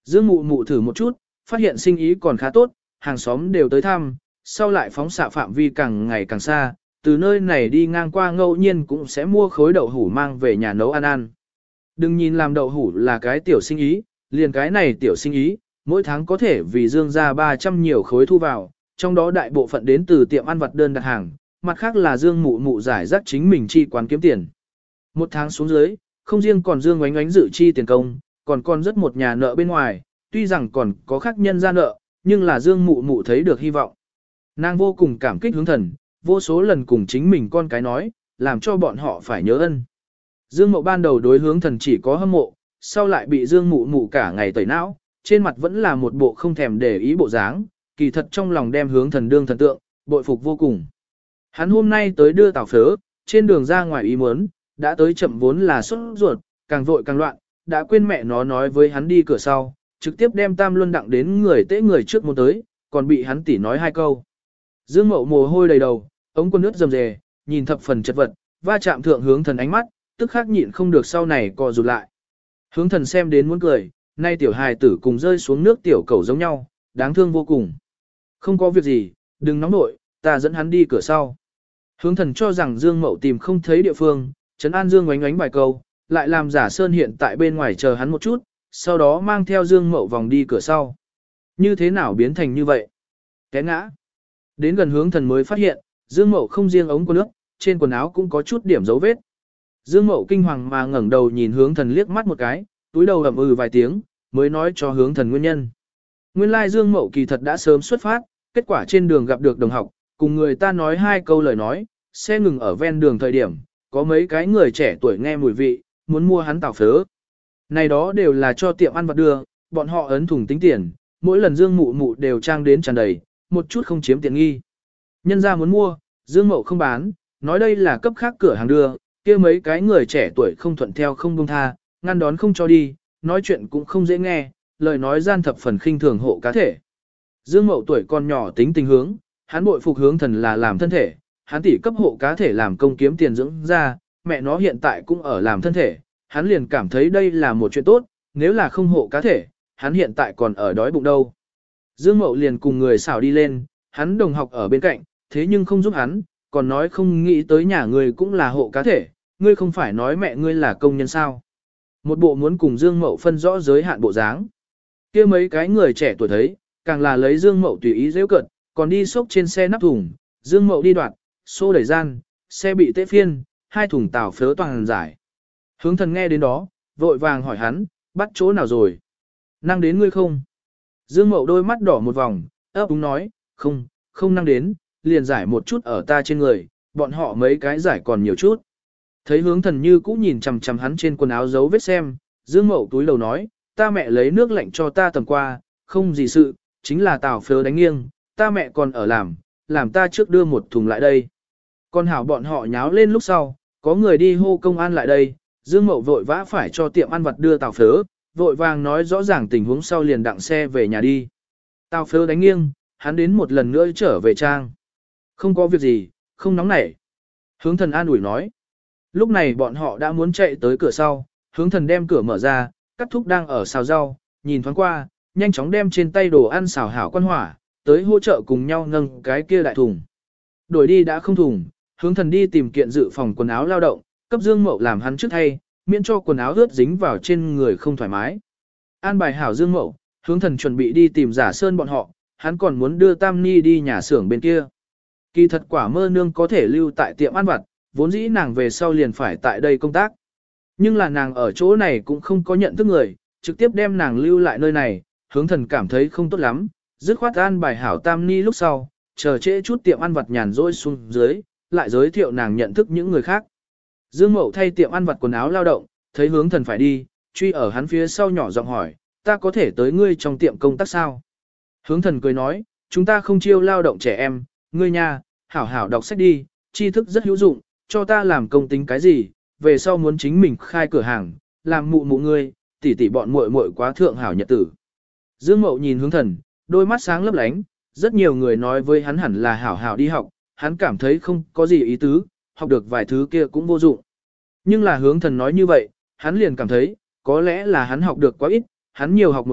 Speaker 1: Dương Mụ Mụ thử một chút, phát hiện sinh ý còn khá tốt, hàng xóm đều tới thăm, sau lại phóng xạ phạm vi càng ngày càng xa, từ nơi này đi ngang qua ngẫu nhiên cũng sẽ mua khối đậu hủ mang về nhà nấu ăn ăn. Đừng nhìn làm đậu hủ là cái tiểu sinh ý, liền cái này tiểu sinh ý, mỗi tháng có thể vì Dương ra 300 nhiều khối thu vào, trong đó đại bộ phận đến từ tiệm ăn vặt đơn đặt hàng, mặt khác là Dương Mụ Mụ giải rác chính mình chi quán kiếm tiền. Một tháng xuống dưới, không riêng còn Dương Oánh Oánh dự chi tiền công, còn rất một nhà nợ bên ngoài, tuy rằng còn có khác nhân ra nợ, nhưng là Dương Mụ Mụ thấy được hy vọng. Nàng vô cùng cảm kích Hướng Thần, vô số lần cùng chính mình con cái nói, làm cho bọn họ phải nhớ ân. Dương Mậu ban đầu đối Hướng Thần chỉ có hâm mộ, sau lại bị Dương Mụ Mụ cả ngày tẩy não, trên mặt vẫn là một bộ không thèm để ý bộ dáng, kỳ thật trong lòng đem Hướng Thần đương thần tượng, bội phục vô cùng. Hắn hôm nay tới đưa tảo phớ, trên đường ra ngoài ý muốn, đã tới chậm vốn là sốt ruột, càng vội càng loạn, đã quên mẹ nó nói với hắn đi cửa sau, trực tiếp đem Tam Luân đặng đến người tễ người trước muốn tới, còn bị hắn tỉ nói hai câu. Dương Mậu mồ hôi đầy đầu, ống quần ướt rầm rề, nhìn thập phần chật vật, va chạm thượng Hướng Thần ánh mắt, tức khắc nhịn không được sau này co rụt lại. Hướng Thần xem đến muốn cười, nay tiểu hài tử cùng rơi xuống nước tiểu cầu giống nhau, đáng thương vô cùng. Không có việc gì, đừng nóng nội, ta dẫn hắn đi cửa sau. Hướng Thần cho rằng Dương Mậu tìm không thấy địa phương, trấn an Dương Oánh Oánh vài câu, lại làm giả Sơn hiện tại bên ngoài chờ hắn một chút, sau đó mang theo Dương Mậu vòng đi cửa sau. Như thế nào biến thành như vậy? Té ngã. Đến gần Hướng Thần mới phát hiện, Dương Mậu không riêng ống quần nước, trên quần áo cũng có chút điểm dấu vết. Dương Mậu kinh hoàng mà ngẩng đầu nhìn Hướng Thần liếc mắt một cái, túi đầu ậm vài tiếng, mới nói cho Hướng Thần nguyên nhân. Nguyên lai Dương Mậu kỳ thật đã sớm xuất phát, kết quả trên đường gặp được đồng học, cùng người ta nói hai câu lời nói, xe ngừng ở ven đường thời điểm, có mấy cái người trẻ tuổi nghe mùi vị, muốn mua hắn tảo phớ. Này đó đều là cho tiệm ăn vặt đưa, bọn họ ấn thùng tính tiền, mỗi lần Dương Mụ Mụ đều trang đến tràn đầy, một chút không chiếm tiện nghi. Nhân ra muốn mua, Dương Mậu không bán, nói đây là cấp khác cửa hàng đưa, kia mấy cái người trẻ tuổi không thuận theo không buông tha, ngăn đón không cho đi, nói chuyện cũng không dễ nghe, lời nói gian thập phần khinh thường hộ cá thể. Dương Mậu tuổi còn nhỏ tính tình hướng, hắn bội phục Hướng Thần là làm thân thể, hắn tỷ cấp hộ cá thể làm công kiếm tiền dưỡng ra, mẹ nó hiện tại cũng ở làm thân thể, hắn liền cảm thấy đây là một chuyện tốt, nếu là không hộ cá thể, hắn hiện tại còn ở đói bụng đâu. Dương Mậu liền cùng người xảo đi lên, hắn đồng học ở bên cạnh, thế nhưng không giúp hắn, còn nói không nghĩ tới nhà người cũng là hộ cá thể, ngươi không phải nói mẹ ngươi là công nhân sao. Một bộ muốn cùng Dương Mậu phân rõ giới hạn bộ dáng. Kia mấy cái người trẻ tuổi thấy, càng là lấy Dương Mậu tùy ý giễu cợt, còn đi xốc trên xe nắp thùng, Dương Mậu đi đoạt, xô đẩy gian, xe bị tễ phiên, hai thùng tảo phớ toàn giải. Hướng Thần nghe đến đó, vội vàng hỏi hắn, bắt chỗ nào rồi? Năng đến ngươi không? Dương Mậu đôi mắt đỏ một vòng, ấp úng nói, không năng đến, liền giải một chút ở ta trên người, bọn họ mấy cái giải còn nhiều chút. Thấy Hướng Thần như cũ nhìn chằm chằm hắn trên quần áo dấu vết xem, Dương Mậu túi đầu nói, ta mẹ lấy nước lạnh cho ta tầm qua, không gì sự, chính là tảo phớ đánh nghiêng, ta mẹ còn ở làm ta trước đưa một thùng lại đây. Còn hảo bọn họ nháo lên lúc sau, có người đi hô công an lại đây, Dương Mậu vội vã phải cho tiệm ăn vặt đưa tảo phớ, vội vàng nói rõ ràng tình huống sau liền đặng xe về nhà đi. Tảo phớ đánh nghiêng, hắn đến một lần nữa trở về trang. Không có việc gì, không nóng nảy. Hướng Thần an ủi nói. Lúc này bọn họ đã muốn chạy tới cửa sau, Hướng Thần đem cửa mở ra, Cắt Thúc đang ở xào rau, nhìn thoáng qua, nhanh chóng đem trên tay đồ ăn xào hảo quan hỏa, tới hỗ trợ cùng nhau nâng cái kia đại thùng. Đổi đi đã không thùng, Hướng Thần đi tìm kiện dự phòng quần áo lao động, cấp Dương Mậu làm hắn trước thay, miễn cho quần áo ướt dính vào trên người không thoải mái. An bài hảo Dương Mậu, Hướng Thần chuẩn bị đi tìm Giả Sơn bọn họ, hắn còn muốn đưa Tam Ni đi nhà xưởng bên kia. Kỳ thật Quả Mơ nương có thể lưu tại tiệm ăn vặt, vốn dĩ nàng về sau liền phải tại đây công tác. Nhưng là nàng ở chỗ này cũng không có nhận thức người, trực tiếp đem nàng lưu lại nơi này, Hướng Thần cảm thấy không tốt lắm, dứt khoát an bài hảo Tam Ni lúc sau, chờ trễ chút tiệm ăn vặt nhàn rỗi xuống dưới, lại giới thiệu nàng nhận thức những người khác. Dương Mậu thay tiệm ăn vặt quần áo lao động, thấy Hướng Thần phải đi, truy ở hắn phía sau nhỏ giọng hỏi, ta có thể tới ngươi trong tiệm công tác sao? Hướng Thần cười nói, chúng ta không chiêu lao động trẻ em, ngươi nha, hảo hảo đọc sách đi, tri thức rất hữu dụng, cho ta làm công tính cái gì, về sau muốn chính mình khai cửa hàng, làm mụ mụ ngươi, tỉ tỉ bọn muội muội quá thượng hảo nhật tử. Dương Mậu nhìn Hướng Thần, đôi mắt sáng lấp lánh, rất nhiều người nói với hắn hẳn là hảo hảo đi học, hắn cảm thấy không có gì ý tứ, học được vài thứ kia cũng vô dụng. Nhưng là Hướng Thần nói như vậy, hắn liền cảm thấy, có lẽ là hắn học được quá ít, hắn nhiều học một ít,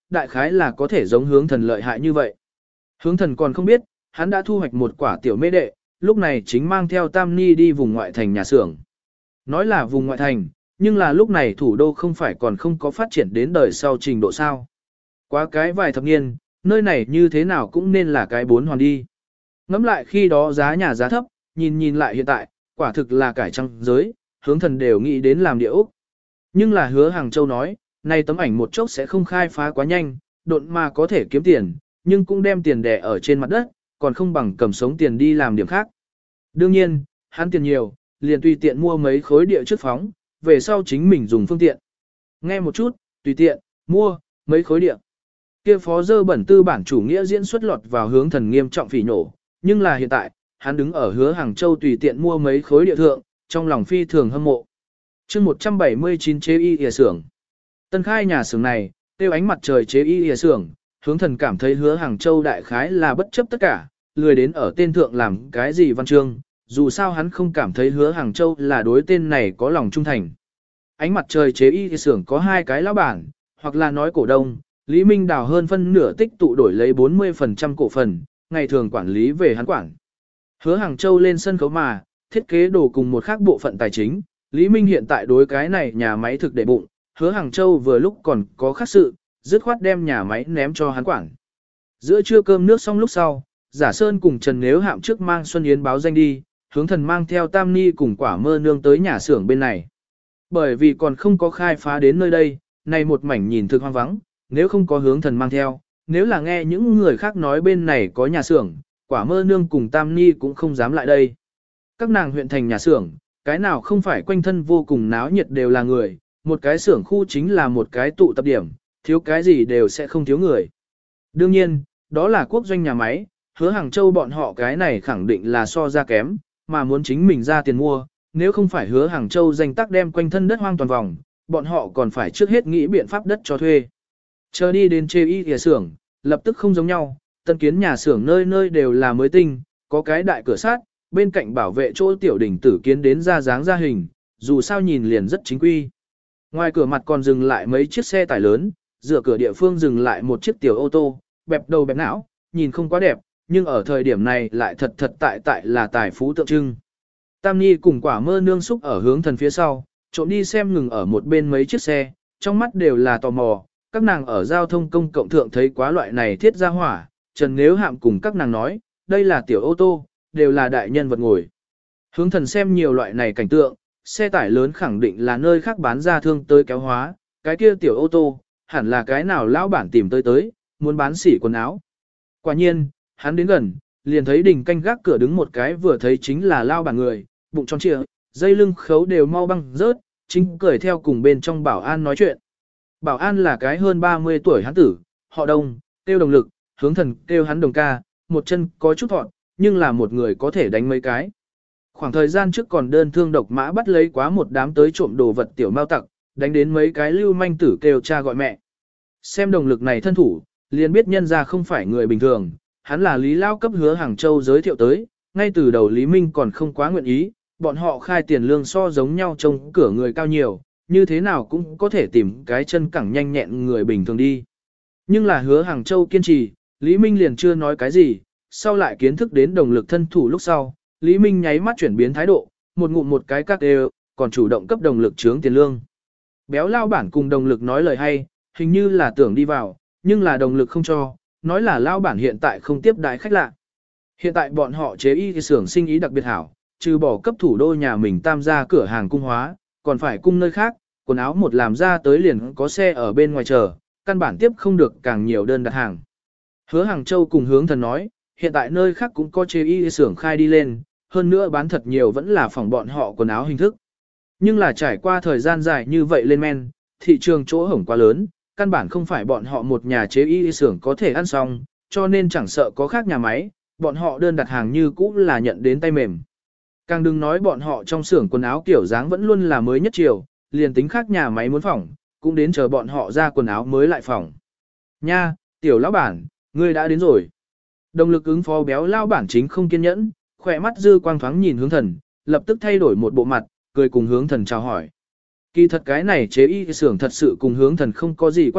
Speaker 1: đại khái là có thể giống hướng thần lợi hại như vậy. Hướng thần còn không biết, hắn đã thu hoạch một quả tiểu mê đệ, lúc này chính mang theo Tam Ni đi vùng ngoại thành nhà xưởng. Nói là vùng ngoại thành, nhưng là lúc này thủ đô không phải còn không có phát triển đến đời sau trình độ sao. Quá cái vài thập niên, nơi này như thế nào cũng nên là cái bốn hoàn đi. Ngắm lại khi đó giá nhà giá thấp, nhìn lại hiện tại, quả thực là cải trăng giới, hướng thần đều nghĩ đến làm địa ốc. Nhưng là hứa Hàng Châu nói, này tấm ảnh một chốc sẽ không khai phá quá nhanh, độn mà có thể kiếm tiền, nhưng cũng đem tiền đẻ ở trên mặt đất, còn không bằng cầm sống tiền đi làm điểm khác. Đương nhiên, hắn tiền nhiều, liền tùy tiện mua mấy khối địa trước phóng, về sau chính mình dùng phương tiện. Nghe một chút, tùy tiện, mua, mấy khối địa. Kia phó dơ bẩn tư bản chủ nghĩa diễn xuất lọt vào hướng thần nghiêm trọng phỉ nổ, nhưng là hiện tại, hắn đứng ở hứa Hàng Châu tùy tiện mua mấy khối địa thượng, trong lòng phi thường hâm mộ. chương 179 chế y ỉa xưởng. Tân khai nhà xưởng này, tiêu ánh mặt trời chế y ỉa xưởng, hướng thần cảm thấy hứa Hàng Châu đại khái là bất chấp tất cả, lười đến ở tên thượng làm cái gì văn chương, dù sao hắn không cảm thấy hứa Hàng Châu là đối tên này có lòng trung thành. Ánh mặt trời chế y xưởng có hai cái lão bản, hoặc là nói cổ đông, Lý Minh đào hơn phân nửa tích tụ đổi lấy 40% cổ phần, ngày thường quản lý về hắn quản. Hứa Hàng Châu lên sân khấu mà, thiết kế đồ cùng một khác bộ phận tài chính, Lý Minh hiện tại đối cái này nhà máy thực để bụng, hứa Hàng Châu vừa lúc còn có khác sự, dứt khoát đem nhà máy ném cho hắn quản. Giữa trưa cơm nước xong lúc sau, Giả Sơn cùng Trần Nếu Hạm trước mang Xuân Yến báo danh đi, hướng thần mang theo Tam Ni cùng Quả Mơ Nương tới nhà xưởng bên này. Bởi vì còn không có khai phá đến nơi đây, này một mảnh nhìn thực hoang vắng, nếu không có hướng thần mang theo, nếu là nghe những người khác nói bên này có nhà xưởng, Quả Mơ Nương cùng Tam Ni cũng không dám lại đây. Các nàng huyện thành nhà xưởng, cái nào không phải quanh thân vô cùng náo nhiệt đều là người, một cái xưởng khu chính là một cái tụ tập điểm, thiếu cái gì đều sẽ không thiếu người. Đương nhiên, đó là quốc doanh nhà máy, hứa Hàng Châu bọn họ cái này khẳng định là so ra kém, mà muốn chính mình ra tiền mua, nếu không phải hứa Hàng Châu danh tác đem quanh thân đất hoang toàn vòng, bọn họ còn phải trước hết nghĩ biện pháp đất cho thuê. Chờ đi đến chê y thìa xưởng, lập tức không giống nhau, tân kiến nhà xưởng nơi nơi đều là mới tinh, có cái đại cửa sát, bên cạnh bảo vệ chỗ tiểu đỉnh tử kiến đến ra dáng ra hình, dù sao nhìn liền rất chính quy. Ngoài cửa mặt còn dừng lại mấy chiếc xe tải lớn, dựa cửa địa phương dừng lại một chiếc tiểu ô tô, bẹp đầu bẹp não, nhìn không quá đẹp, nhưng ở thời điểm này lại thật tại là tài phú tượng trưng. Tam Ni cùng Quả Mơ Nương xúc ở hướng thần phía sau, trộm đi xem ngừng ở một bên mấy chiếc xe, trong mắt đều là tò mò, các nàng ở giao thông công cộng thượng thấy quá loại này thiết ra hỏa, Trần Nếu Hạm cùng các nàng nói, đây là tiểu ô tô, đều là đại nhân vật ngồi. Hướng thần xem nhiều loại này cảnh tượng, xe tải lớn khẳng định là nơi khác bán ra thương tới kéo hóa, cái kia tiểu ô tô, hẳn là cái nào lão bản tìm tới, muốn bán xỉ quần áo. Quả nhiên, hắn đến gần, liền thấy đình canh gác cửa đứng một cái vừa thấy chính là lao bản người, bụng tròn trịa, dây lưng khấu đều mau băng rớt, chính cười theo cùng bên trong bảo an nói chuyện. Bảo an là cái hơn 30 tuổi hắn tử, họ Đông, tiêu Đồng Lực, hướng thần kêu hắn Đồng ca, một chân có chút thọn, nhưng là một người có thể đánh mấy cái. Khoảng thời gian trước còn đơn thương độc mã bắt lấy quá một đám tới trộm đồ vật tiểu mao tặc, đánh đến mấy cái lưu manh tử kêu cha gọi mẹ. Xem Đồng Lực này thân thủ, liền biết nhân ra không phải người bình thường, hắn là Lý Lao cấp hứa Hàng Châu giới thiệu tới, ngay từ đầu Lý Minh còn không quá nguyện ý, bọn họ khai tiền lương so giống nhau trông cửa người cao nhiều, như thế nào cũng có thể tìm cái chân cẳng nhanh nhẹn người bình thường đi. Nhưng là hứa Hàng Châu kiên trì, Lý Minh liền chưa nói cái gì, sau lại kiến thức đến Đồng Lực thân thủ lúc sau, Lý Minh nháy mắt chuyển biến thái độ, một ngụm một cái các đều, còn chủ động cấp Đồng Lực trướng tiền lương. Béo lao bản cùng Đồng Lực nói lời hay, hình như là tưởng đi vào, nhưng là Đồng Lực không cho, nói là lao bản hiện tại không tiếp đái khách lạ. Hiện tại bọn họ chế y xưởng sinh ý đặc biệt hảo, trừ bỏ cấp thủ đô nhà mình tam gia cửa hàng cung hóa, còn phải cung nơi khác, quần áo một làm ra tới liền có xe ở bên ngoài chờ, căn bản tiếp không được càng nhiều đơn đặt hàng. Hứa Hàng Châu cùng hướng thần nói, hiện tại nơi khác cũng có chế y xưởng khai đi lên, hơn nữa bán thật nhiều vẫn là phòng bọn họ quần áo hình thức. Nhưng là trải qua thời gian dài như vậy lên men, thị trường chỗ hổng quá lớn, căn bản không phải bọn họ một nhà chế y xưởng có thể ăn xong, cho nên chẳng sợ có khác nhà máy, bọn họ đơn đặt hàng như cũ là nhận đến tay mềm. Càng đừng nói bọn họ trong xưởng quần áo kiểu dáng vẫn luôn là mới nhất chiều, liền tính khác nhà máy muốn phỏng, cũng đến chờ bọn họ ra quần áo mới lại phỏng. Nha, tiểu lão bản, ngươi đã đến rồi. Đồng Lực ứng phó béo lão bản chính không kiên nhẫn, khỏe mắt dư quang thoáng nhìn hướng thần, lập tức thay đổi một bộ mặt, cười cùng hướng thần chào hỏi. Kỳ thật cái này chế y xưởng thật sự cùng hướng thần không có gì quan hệ,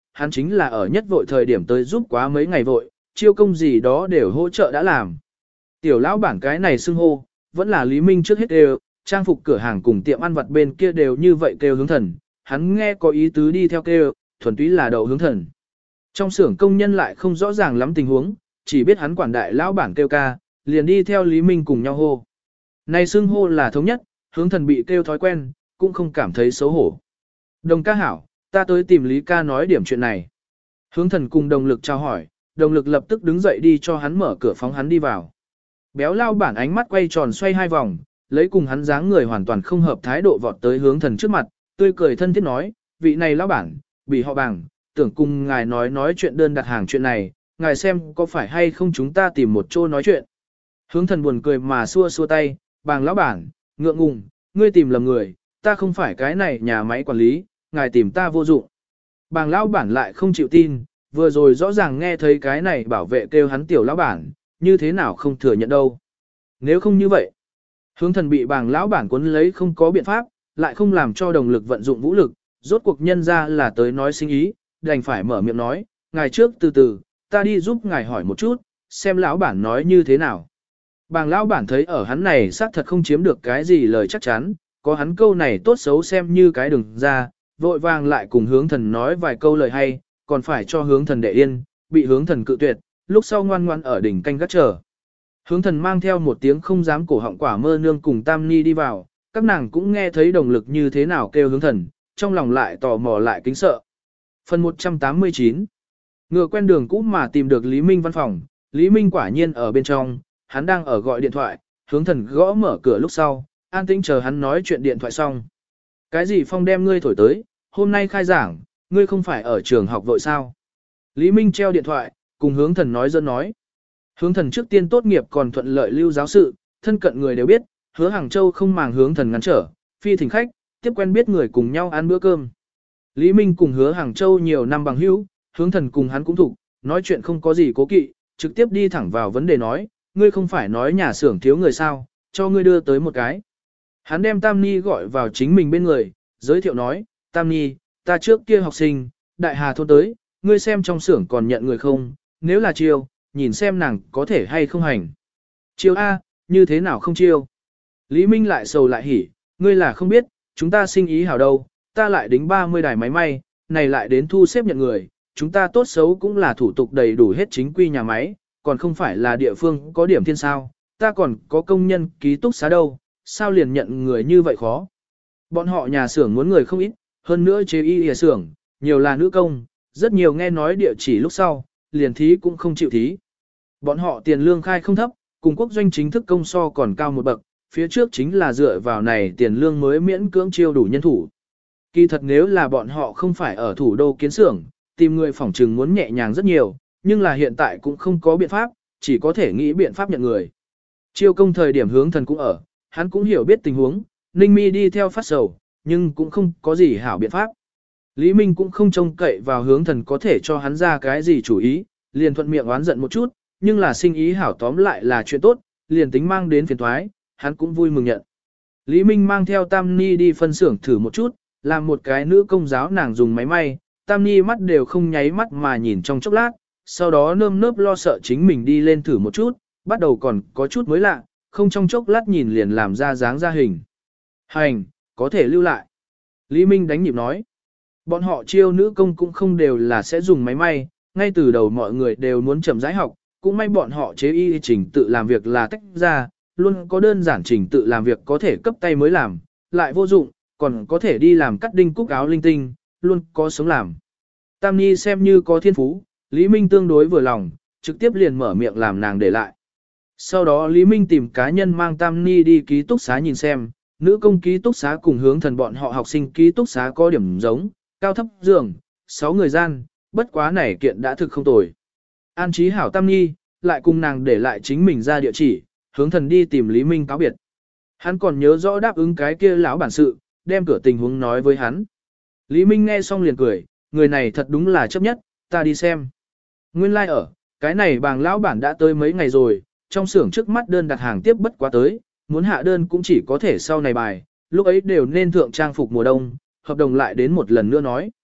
Speaker 1: hắn chính là ở nhất vội thời điểm tới giúp quá mấy ngày vội, chiêu công gì đó đều hỗ trợ đã làm. Tiểu lão bản cái này xưng hô, vẫn là Lý Minh trước hết đều, trang phục cửa hàng cùng tiệm ăn vặt bên kia đều như vậy kêu hướng thần, hắn nghe có ý tứ đi theo kêu, thuần túy là đậu hướng thần. Trong xưởng công nhân lại không rõ ràng lắm tình huống, chỉ biết hắn quản đại lão bản kêu ca, liền đi theo Lý Minh cùng nhau hô. Này xưng hô là thống nhất, hướng thần bị kêu thói quen, cũng không cảm thấy xấu hổ. Đồng ca hảo, ta tới tìm Lý ca nói điểm chuyện này. Hướng thần cùng đồng lực chào hỏi, đồng lực lập tức đứng dậy đi cho hắn mở cửa phóng hắn đi vào. Béo lao bản ánh mắt quay tròn xoay hai vòng, lấy cùng hắn dáng người hoàn toàn không hợp thái độ vọt tới hướng thần trước mặt, tươi cười thân thiết nói, vị này lão bản, bị họ bảng, tưởng cùng ngài nói chuyện đơn đặt hàng chuyện này, ngài xem có phải hay không chúng ta tìm một chỗ nói chuyện. Hướng thần buồn cười mà xua xua tay, bàng lão bản, ngượng ngùng, ngươi tìm lầm người, ta không phải cái này nhà máy quản lý, ngài tìm ta vô dụng. Bàng lão bản lại không chịu tin, vừa rồi rõ ràng nghe thấy cái này bảo vệ kêu hắn tiểu lão bản, như thế nào không thừa nhận đâu. Nếu không như vậy, hướng thần bị bàng lão bản cuốn lấy không có biện pháp, lại không làm cho đồng lực vận dụng vũ lực, rốt cuộc nhân ra là tới nói sinh ý, đành phải mở miệng nói, ngài trước từ từ, ta đi giúp ngài hỏi một chút, xem lão bản nói như thế nào. Bàng lão bản thấy ở hắn này xác thật không chiếm được cái gì lời chắc chắn, có hắn câu này tốt xấu xem như cái đừng ra, vội vàng lại cùng hướng thần nói vài câu lời hay, còn phải cho hướng thần để yên, bị hướng thần cự tuyệt, lúc sau ngoan ngoan ở đỉnh canh gác chờ. Hướng thần mang theo một tiếng không dám cổ họng quả mơ nương cùng Tam Ni đi vào, các nàng cũng nghe thấy đồng lực như thế nào kêu hướng thần, trong lòng lại tò mò lại kính sợ. Phần 189 Ngựa quen đường cũ mà tìm được Lý Minh văn phòng, Lý Minh quả nhiên ở bên trong, hắn đang ở gọi điện thoại, hướng thần gõ mở cửa lúc sau, an tĩnh chờ hắn nói chuyện điện thoại xong. Cái gì Phong đem ngươi thổi tới, hôm nay khai giảng, ngươi không phải ở trường học vội sao? Lý Minh treo điện thoại, cùng hướng thần nói dân nói. Hướng thần trước tiên tốt nghiệp còn thuận lợi lưu giáo sự, thân cận người đều biết, hứa Hàng Châu không màng hướng thần ngăn trở, phi thỉnh khách, tiếp quen biết người cùng nhau ăn bữa cơm. Lý Minh cùng hứa Hàng Châu nhiều năm bằng hữu, hướng thần cùng hắn cũng thủ, nói chuyện không có gì cố kỵ, trực tiếp đi thẳng vào vấn đề nói, ngươi không phải nói nhà xưởng thiếu người sao, cho ngươi đưa tới một cái. Hắn đem Tam Ni gọi vào chính mình bên người, giới thiệu nói, Tam Ni, ta trước kia học sinh, đại hà thôn tới, ngươi xem trong xưởng còn nhận người không, nếu là chiêu, nhìn xem nàng có thể hay không hành. Chiêu A, như thế nào không chiêu? Lý Minh lại sầu lại hỉ, ngươi là không biết, chúng ta sinh ý hảo đâu, ta lại đính 30 đài máy may, này lại đến thu xếp nhận người, chúng ta tốt xấu cũng là thủ tục đầy đủ hết chính quy nhà máy, còn không phải là địa phương có điểm thiên sao, ta còn có công nhân ký túc xá đâu, sao liền nhận người như vậy khó. Bọn họ nhà xưởng muốn người không ít, hơn nữa chế y xưởng, nhiều là nữ công, rất nhiều nghe nói địa chỉ lúc sau, liền thí cũng không chịu thí. Bọn họ tiền lương khai không thấp, cùng quốc doanh chính thức công so còn cao một bậc, phía trước chính là dựa vào này tiền lương mới miễn cưỡng chiêu đủ nhân thủ. Kỳ thật nếu là bọn họ không phải ở thủ đô kiến xưởng, tìm người phỏng trừng muốn nhẹ nhàng rất nhiều, nhưng là hiện tại cũng không có biện pháp, chỉ có thể nghĩ biện pháp nhận người. Chiêu công thời điểm hướng thần cũng ở, hắn cũng hiểu biết tình huống, Ninh Mi đi theo phát sầu, nhưng cũng không có gì hảo biện pháp. Lý Minh cũng không trông cậy vào hướng thần có thể cho hắn ra cái gì chủ ý, liền thuận miệng oán giận một chút, nhưng là sinh ý hảo tóm lại là chuyện tốt, liền tính mang đến phiền thoái, hắn cũng vui mừng nhận. Lý Minh mang theo Tam Ni đi phân xưởng thử một chút, làm một cái nữ công giáo nàng dùng máy may, Tam Ni mắt đều không nháy mắt mà nhìn trong chốc lát, sau đó nơm nớp lo sợ chính mình đi lên thử một chút, bắt đầu còn có chút mới lạ, không trong chốc lát nhìn liền làm ra dáng ra hình. Hành, có thể lưu lại. Lý Minh đánh nhịp nói. Bọn họ chiêu nữ công cũng không đều là sẽ dùng máy may, ngay từ đầu mọi người đều muốn chậm rãi học, cũng may bọn họ chế y trình tự làm việc là tách ra, luôn có đơn giản trình tự làm việc có thể cấp tay mới làm, lại vô dụng, còn có thể đi làm cắt đinh cúc áo linh tinh, luôn có sống làm. Tam Ni xem như có thiên phú, Lý Minh tương đối vừa lòng, trực tiếp liền mở miệng làm nàng để lại. Sau đó Lý Minh tìm cá nhân mang Tam Ni đi ký túc xá nhìn xem, nữ công ký túc xá cùng hướng thần bọn họ học sinh ký túc xá có điểm giống, cao thấp giường, 6 người gian, bất quá này kiện đã thực không tồi. An trí hảo Tam Ni, lại cùng nàng để lại chính mình ra địa chỉ, hướng thần đi tìm Lý Minh cáo biệt. Hắn còn nhớ rõ đáp ứng cái kia lão bản sự, đem cửa tình huống nói với hắn. Lý Minh nghe xong liền cười, người này thật đúng là chấp nhất, ta đi xem. Nguyên lai like ở, cái này bàng lão bản đã tới mấy ngày rồi, trong xưởng trước mắt đơn đặt hàng tiếp bất quá tới, muốn hạ đơn cũng chỉ có thể sau này bài, lúc ấy đều nên thượng trang phục mùa đông, hợp đồng lại đến một lần nữa nói.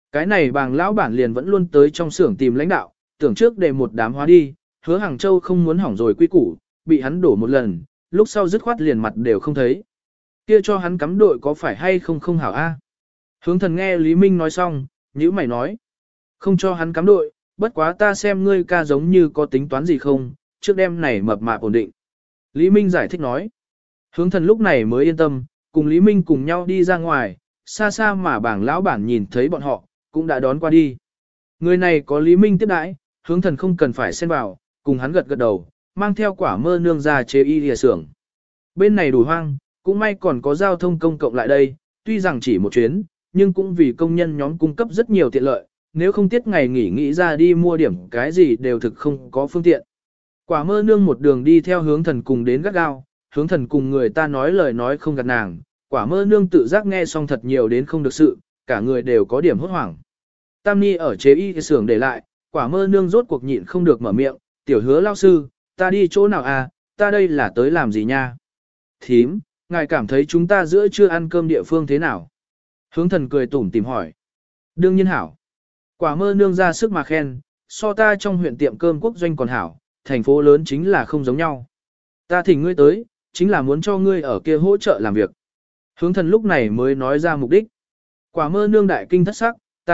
Speaker 1: Cái này bàng lão bản liền vẫn luôn tới trong xưởng tìm lãnh đạo, tưởng trước để một đám hóa đi, hứa Hàng Châu không muốn hỏng rồi quy củ, bị hắn đổ một lần, lúc sau dứt khoát liền mặt đều không thấy. Kia cho hắn cắm đội có phải hay không không hảo a? Hướng thần nghe Lý Minh nói xong, nhữ mày nói. Không cho hắn cắm đội, bất quá ta xem ngươi ca giống như có tính toán gì không, trước đêm này mập mạp ổn định. Lý Minh giải thích nói. Hướng thần lúc này mới yên tâm, cùng Lý Minh cùng nhau đi ra ngoài, xa xa mà bảng lão bản nhìn thấy bọn họ, cũng đã đón qua đi. Người này có Lý Minh tiếp đãi, hướng thần không cần phải xen vào, cùng hắn gật gật đầu, mang theo quả mơ nương ra chế y lìa xưởng. Bên này đủ hoang, cũng may còn có giao thông công cộng lại đây, tuy rằng chỉ một chuyến, nhưng cũng vì công nhân nhóm cung cấp rất nhiều tiện lợi, nếu không tiết ngày nghỉ nghĩ ra đi mua điểm cái gì đều thực không có phương tiện. Quả mơ nương một đường đi theo hướng thần cùng đến gắt gao, hướng thần cùng người ta nói lời nói không gạt nàng, quả mơ nương tự giác nghe xong thật nhiều đến không được sự, cả người đều có điểm hốt hoảng. Tam Ni ở chế y xưởng để lại, quả mơ nương rốt cuộc nhịn không được mở miệng, tiểu hứa lao sư, ta đi chỗ nào à, ta đây là tới làm gì nha? Thím, ngài cảm thấy chúng ta giữa trưa ăn cơm địa phương thế nào? Hướng thần cười tủm tìm hỏi. Đương nhiên hảo. Quả mơ nương ra sức mà khen, so ta trong huyện tiệm cơm quốc doanh còn hảo, thành phố lớn chính là không giống nhau. Ta thỉnh ngươi tới, chính là muốn cho ngươi ở kia hỗ trợ làm việc. Hướng thần lúc này mới nói ra mục đích. Quả mơ nương đại kinh thất sắc,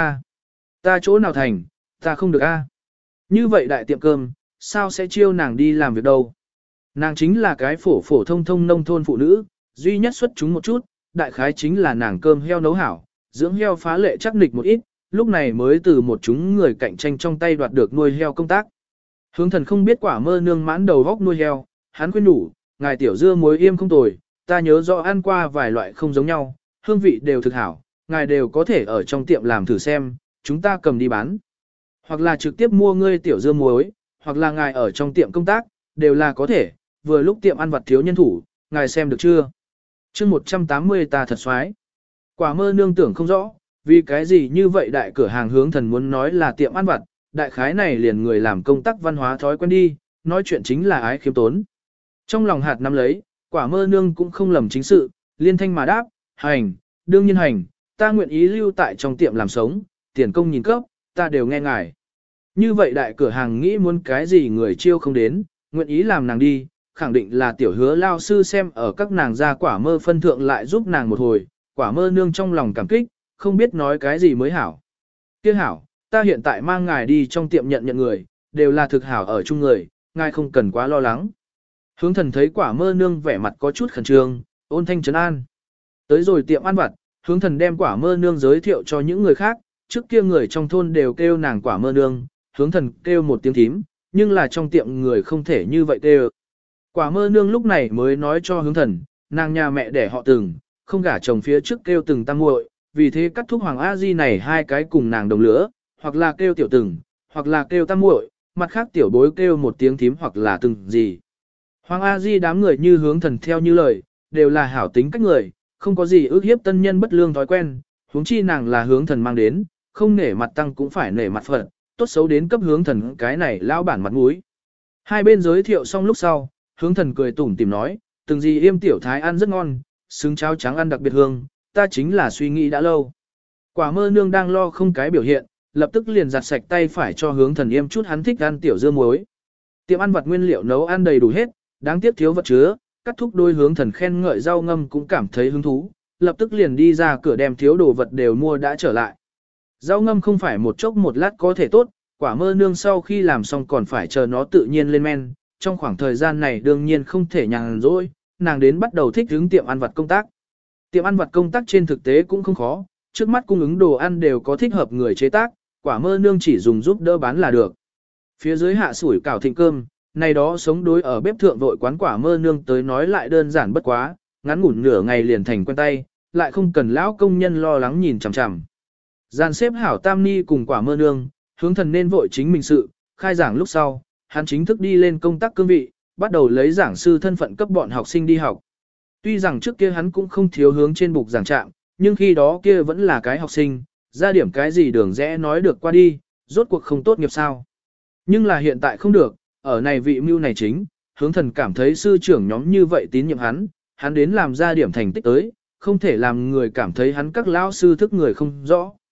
Speaker 1: ta chỗ nào thành, ta không được a. Như vậy đại tiệm cơm, sao sẽ chiêu nàng đi làm việc đâu? Nàng chính là cái phổ thông thông nông thôn phụ nữ, duy nhất xuất chúng một chút, đại khái chính là nàng cơm heo nấu hảo, dưỡng heo phá lệ chắc nịch một ít, lúc này mới từ một chúng người cạnh tranh trong tay đoạt được nuôi heo công tác. Hướng thần không biết quả mơ nương mãn đầu góc nuôi heo, hắn khuyên đủ, ngài tiểu dưa muối yêm không tồi, ta nhớ rõ ăn qua vài loại không giống nhau, hương vị đều thực hảo, ngài đều có thể ở trong tiệm làm thử xem, chúng ta cầm đi bán. Hoặc là trực tiếp mua ngươi tiểu dưa muối, hoặc là ngài ở trong tiệm công tác, đều là có thể, vừa lúc tiệm ăn vặt thiếu nhân thủ, ngài xem được chưa? Chương 180 ta thật xoái. Quả mơ nương tưởng không rõ, vì cái gì như vậy đại cửa hàng hướng thần muốn nói là tiệm ăn vặt, đại khái này liền người làm công tác văn hóa thói quen đi, nói chuyện chính là ái khiêm tốn. Trong lòng hạt nắm lấy, quả mơ nương cũng không lầm chính sự, liên thanh mà đáp, hành, đương nhiên hành, ta nguyện ý lưu tại trong tiệm làm sống, tiền công nhìn cấp, ta đều nghe ngài. Như vậy đại cửa hàng nghĩ muốn cái gì người chiêu không đến, nguyện ý làm nàng đi, khẳng định là tiểu hứa lao sư xem ở các nàng ra quả mơ phân thượng lại giúp nàng một hồi, quả mơ nương trong lòng cảm kích, không biết nói cái gì mới hảo. Kia hảo, ta hiện tại mang ngài đi trong tiệm nhận người, đều là thực hảo ở chung người, ngài không cần quá lo lắng. Hướng thần thấy quả mơ nương vẻ mặt có chút khẩn trương, ôn thanh trấn an. Tới rồi tiệm ăn vặt, hướng thần đem quả mơ nương giới thiệu cho những người khác, trước kia người trong thôn đều kêu nàng quả mơ nương, hướng thần kêu một tiếng thím, nhưng là trong tiệm người không thể như vậy kêu. Quả mơ nương lúc này mới nói cho hướng thần, nàng nhà mẹ đẻ họ Từng, không gả chồng phía trước kêu Từng tam muội, vì thế cắt thúc Hoàng A Di này hai cái cùng nàng đồng lứa, hoặc là kêu tiểu Từng, hoặc là kêu tam muội, mặt khác tiểu bối kêu một tiếng thím hoặc là Từng gì. Hoàng A Di đám người như hướng thần theo như lời, đều là hảo tính cách người, không có gì ước hiếp tân nhân bất lương thói quen, huống chi nàng là hướng thần mang đến, không nể mặt tăng cũng phải nể mặt Phật, tốt xấu đến cấp hướng thần cái này lão bản mặt mũi. Hai bên giới thiệu xong lúc sau, hướng thần cười tủm tìm nói, Từng gì yêm tiểu thái ăn rất ngon, xứng cháo trắng ăn đặc biệt hương, ta chính là suy nghĩ đã lâu. Quả mơ nương đang lo không cái biểu hiện, lập tức liền giặt sạch tay phải cho hướng thần yêm chút hắn thích ăn tiểu dưa muối. Tiệm ăn vặt nguyên liệu nấu ăn đầy đủ hết, đáng tiếc thiếu vật chứa, cắt thúc đôi hướng thần khen ngợi rau ngâm cũng cảm thấy hứng thú, lập tức liền đi ra cửa đem thiếu đồ vật đều mua đã trở lại. Rau ngâm không phải một chốc một lát có thể tốt, quả mơ nương sau khi làm xong còn phải chờ nó tự nhiên lên men, trong khoảng thời gian này đương nhiên không thể nhàn rỗi, nàng đến bắt đầu thích hướng tiệm ăn vặt công tác. Tiệm ăn vặt công tác trên thực tế cũng không khó, trước mắt cung ứng đồ ăn đều có thích hợp người chế tác, quả mơ nương chỉ dùng giúp đỡ bán là được. Phía dưới hạ sủi cảo thịnh cơm, này đó sống đối ở bếp thượng vội quán quả mơ nương tới nói lại đơn giản bất quá, ngắn ngủn nửa ngày liền thành quen tay, lại không cần lão công nhân lo lắng nhìn chằm chằm. Dàn xếp hảo tam ni cùng quả mơ nương, hướng thần nên vội chính mình sự, khai giảng lúc sau, hắn chính thức đi lên công tác cương vị, bắt đầu lấy giảng sư thân phận cấp bọn học sinh đi học. Tuy rằng trước kia hắn cũng không thiếu hướng trên bục giảng trạm, nhưng khi đó kia vẫn là cái học sinh, ra điểm cái gì đường rẽ nói được qua đi, rốt cuộc không tốt nghiệp sao. Nhưng là hiện tại không được, ở này vị mưu này chính, hướng thần cảm thấy sư trưởng nhóm như vậy tín nhiệm hắn đến làm ra điểm thành tích tới, không thể làm người cảm thấy hắn các lão sư thức người không rõ.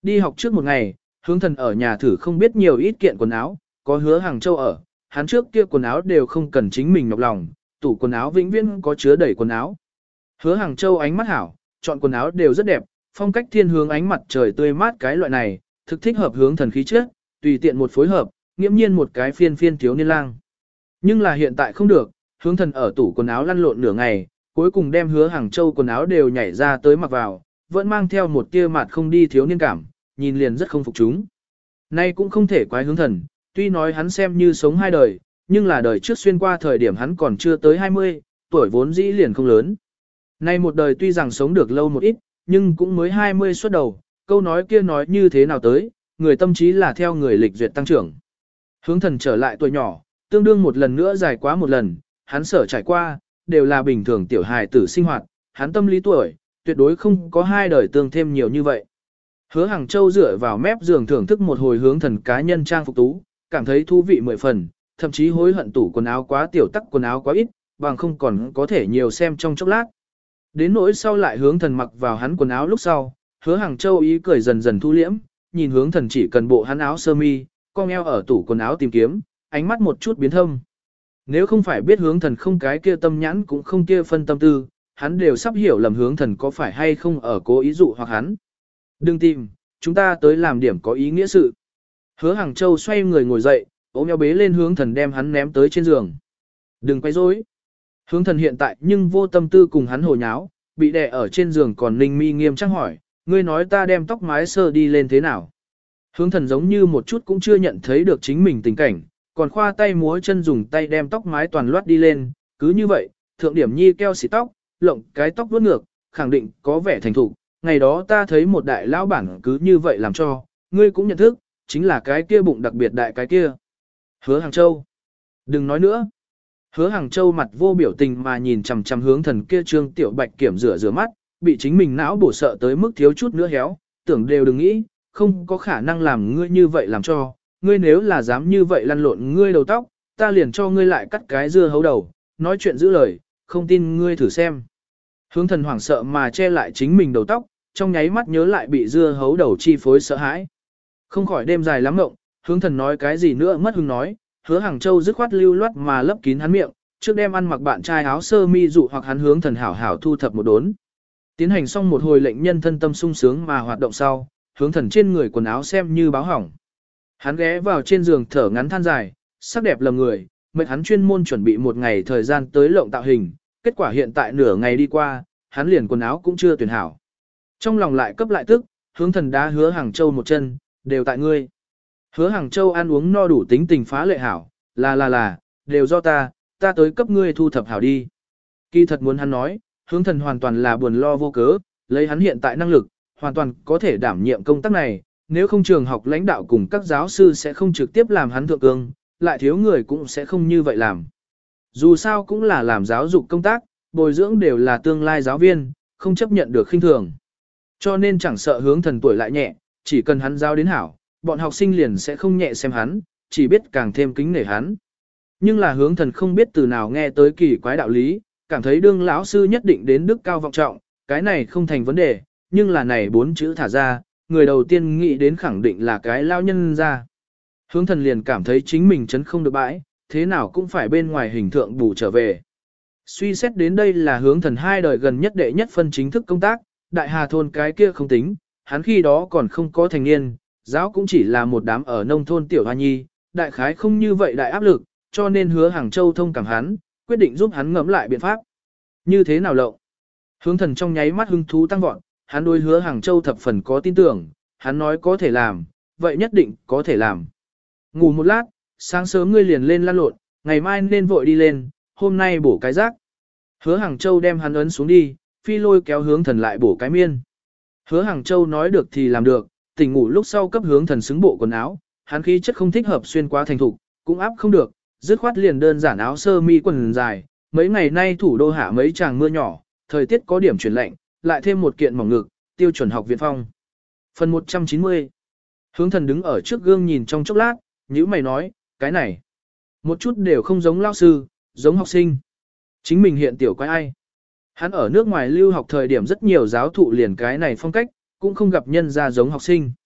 Speaker 1: Đi học trước một ngày, hướng thần ở nhà thử không biết nhiều ít kiện quần áo, có Hứa Hàng Châu ở, hắn trước kia quần áo đều không cần chính mình nhọc lòng, tủ quần áo vĩnh viễn có chứa đầy quần áo. Hứa Hàng Châu ánh mắt hảo, chọn quần áo đều rất đẹp, phong cách thiên hướng ánh mặt trời tươi mát cái loại này, thực thích hợp hướng thần khí chất, tùy tiện một phối hợp, nghiễm nhiên một cái phiên phiên thiếu niên lang. Nhưng là hiện tại không được, hướng thần ở tủ quần áo lăn lộn nửa ngày, cuối cùng đem Hứa Hàng Châu quần áo đều nhảy ra tới mặc vào, vẫn mang theo một tia mặt không đi thiếu niên cảm, nhìn liền rất không phục chúng. Nay cũng không thể quái hướng thần, tuy nói hắn xem như sống hai đời, nhưng là đời trước xuyên qua thời điểm hắn còn chưa tới 20, tuổi vốn dĩ liền không lớn. Nay một đời tuy rằng sống được lâu một ít, nhưng cũng mới 20 xuất đầu, câu nói kia nói như thế nào tới, người tâm trí là theo người lịch duyệt tăng trưởng. Hướng thần trở lại tuổi nhỏ, tương đương một lần nữa dài quá một lần, hắn sở trải qua, đều là bình thường tiểu hài tử sinh hoạt, hắn tâm lý tuổi, tuyệt đối không có hai đời tương thêm nhiều như vậy. Hứa Hàng Châu dựa vào mép giường thưởng thức một hồi hướng thần cá nhân trang phục tú, cảm thấy thú vị mười phần, thậm chí hối hận tủ quần áo quá tiểu tắc quần áo quá ít, bằng không còn có thể nhiều xem trong chốc lát. Đến nỗi sau lại hướng thần mặc vào hắn quần áo lúc sau, Hứa Hàng Châu ý cười dần dần thu liễm, nhìn hướng thần chỉ cần bộ hắn áo sơ mi, cong eo ở tủ quần áo tìm kiếm, ánh mắt một chút biến thâm. Nếu không phải biết hướng thần không cái kia tâm nhãn cũng không kia phân tâm tư, hắn đều sắp hiểu lầm hướng thần có phải hay không ở cố ý dụ hoặc hắn. Đừng tìm, chúng ta tới làm điểm có ý nghĩa sự. Hứa Hàng Châu xoay người ngồi dậy, ôm eo bế lên hướng thần đem hắn ném tới trên giường. Đừng quay rối. Hướng thần hiện tại nhưng vô tâm tư cùng hắn hồ nháo, bị đè ở trên giường còn ninh mi nghiêm trang hỏi, ngươi nói ta đem tóc mái sơ đi lên thế nào. Hướng thần giống như một chút cũng chưa nhận thấy được chính mình tình cảnh, còn khoa tay múa chân dùng tay đem tóc mái toàn loát đi lên, cứ như vậy, thượng điểm nhi keo xịt tóc, lộng cái tóc vuốt ngược, khẳng định có vẻ thành thục. Ngày đó ta thấy một đại lão bản cứ như vậy làm cho, ngươi cũng nhận thức, chính là cái kia bụng đặc biệt đại cái kia. Hứa Hàng Châu. Đừng nói nữa. Hứa Hàng Châu mặt vô biểu tình mà nhìn chằm chằm hướng thần kia trương tiểu bạch kiểm rửa rửa mắt, bị chính mình não bổ sợ tới mức thiếu chút nữa héo, tưởng đều đừng nghĩ, không có khả năng làm ngươi như vậy làm cho, ngươi nếu là dám như vậy lăn lộn ngươi đầu tóc, ta liền cho ngươi lại cắt cái dưa hấu đầu, nói chuyện giữ lời, không tin ngươi thử xem. Hướng thần hoảng sợ mà che lại chính mình đầu tóc, trong nháy mắt nhớ lại bị dưa hấu đầu chi phối sợ hãi. Không khỏi đêm dài lắm ngộng, hướng thần nói cái gì nữa mất hứng nói, Hứa Hàng Châu dứt khoát lưu loát mà lấp kín hắn miệng, trước đem ăn mặc bạn trai áo sơ mi dụ hoặc hắn hướng thần hảo hảo thu thập một đốn. Tiến hành xong một hồi lệnh nhân thân tâm sung sướng mà hoạt động sau, hướng thần trên người quần áo xem như báo hỏng. Hắn ghé vào trên giường thở ngắn than dài, sắc đẹp lầm người, mệt hắn chuyên môn chuẩn bị một ngày thời gian tới lộng tạo hình, kết quả hiện tại nửa ngày đi qua, hắn liền quần áo cũng chưa tuyển hảo. Trong lòng lại cấp lại tức, hướng thần đá Hứa Hàng Châu một chân, đều tại ngươi. Hứa Hàng Châu ăn uống no đủ tính tình phá lệ hảo, là, đều do ta tới cấp ngươi thu thập hảo đi. Kỳ thật muốn hắn nói, hướng thần hoàn toàn là buồn lo vô cớ, lấy hắn hiện tại năng lực, hoàn toàn có thể đảm nhiệm công tác này, nếu không trường học lãnh đạo cùng các giáo sư sẽ không trực tiếp làm hắn thượng cương, lại thiếu người cũng sẽ không như vậy làm. Dù sao cũng là làm giáo dục công tác, bồi dưỡng đều là tương lai giáo viên, không chấp nhận được khinh thường. Cho nên chẳng sợ hướng thần tuổi lại nhẹ, chỉ cần hắn giáo đến hảo, bọn học sinh liền sẽ không nhẹ xem hắn, chỉ biết càng thêm kính nể hắn. Nhưng là hướng thần không biết từ nào nghe tới kỳ quái đạo lý, cảm thấy đương lão sư nhất định đến đức cao vọng trọng, cái này không thành vấn đề, nhưng là này 4 chữ thả ra, người đầu tiên nghĩ đến khẳng định là cái lao nhân ra. Hướng thần liền cảm thấy chính mình chấn không được bãi, thế nào cũng phải bên ngoài hình tượng bù trở về. Suy xét đến đây là hướng thần 2 đời gần nhất đệ nhất phân chính thức công tác, đại hà thôn cái kia không tính, hắn khi đó còn không có thành niên, giáo cũng chỉ là một đám ở nông thôn tiểu hoa nhi, đại khái không như vậy đại áp lực, cho nên Hứa Hàng Châu thông cảm hắn, quyết định giúp hắn ngẫm lại biện pháp. Như thế nào lộng? Hướng thần trong nháy mắt hứng thú tăng vọt, hắn đối Hứa Hàng Châu thập phần có tin tưởng, hắn nói có thể làm, vậy nhất định có thể làm. Ngủ một lát, sáng sớm ngươi liền lên lăn lộn, ngày mai nên vội đi lên, hôm nay bổ cái rác. Hứa Hàng Châu đem hắn ấn xuống đi, phi lôi kéo hướng thần lại bổ cái miên. Hứa Hàng Châu nói được thì làm được, tỉnh ngủ lúc sau cấp hướng thần xứng bộ quần áo, hắn khí chất không thích hợp xuyên quá thành thục, cũng áp không được, dứt khoát liền đơn giản áo sơ mi quần dài. Mấy ngày nay thủ đô hạ mấy tràng mưa nhỏ, thời tiết có điểm chuyển lạnh, lại thêm một kiện mỏng ngực, tiêu chuẩn học viện phong. Phần 190. Hướng thần đứng ở trước gương nhìn trong chốc lát, nhíu mày nói, cái này, một chút đều không giống lao sư, giống học sinh. Chính mình hiện tiểu quái ai. Hắn ở nước ngoài lưu học thời điểm rất nhiều giáo thụ liền cái này phong cách, cũng không gặp nhân ra giống học sinh.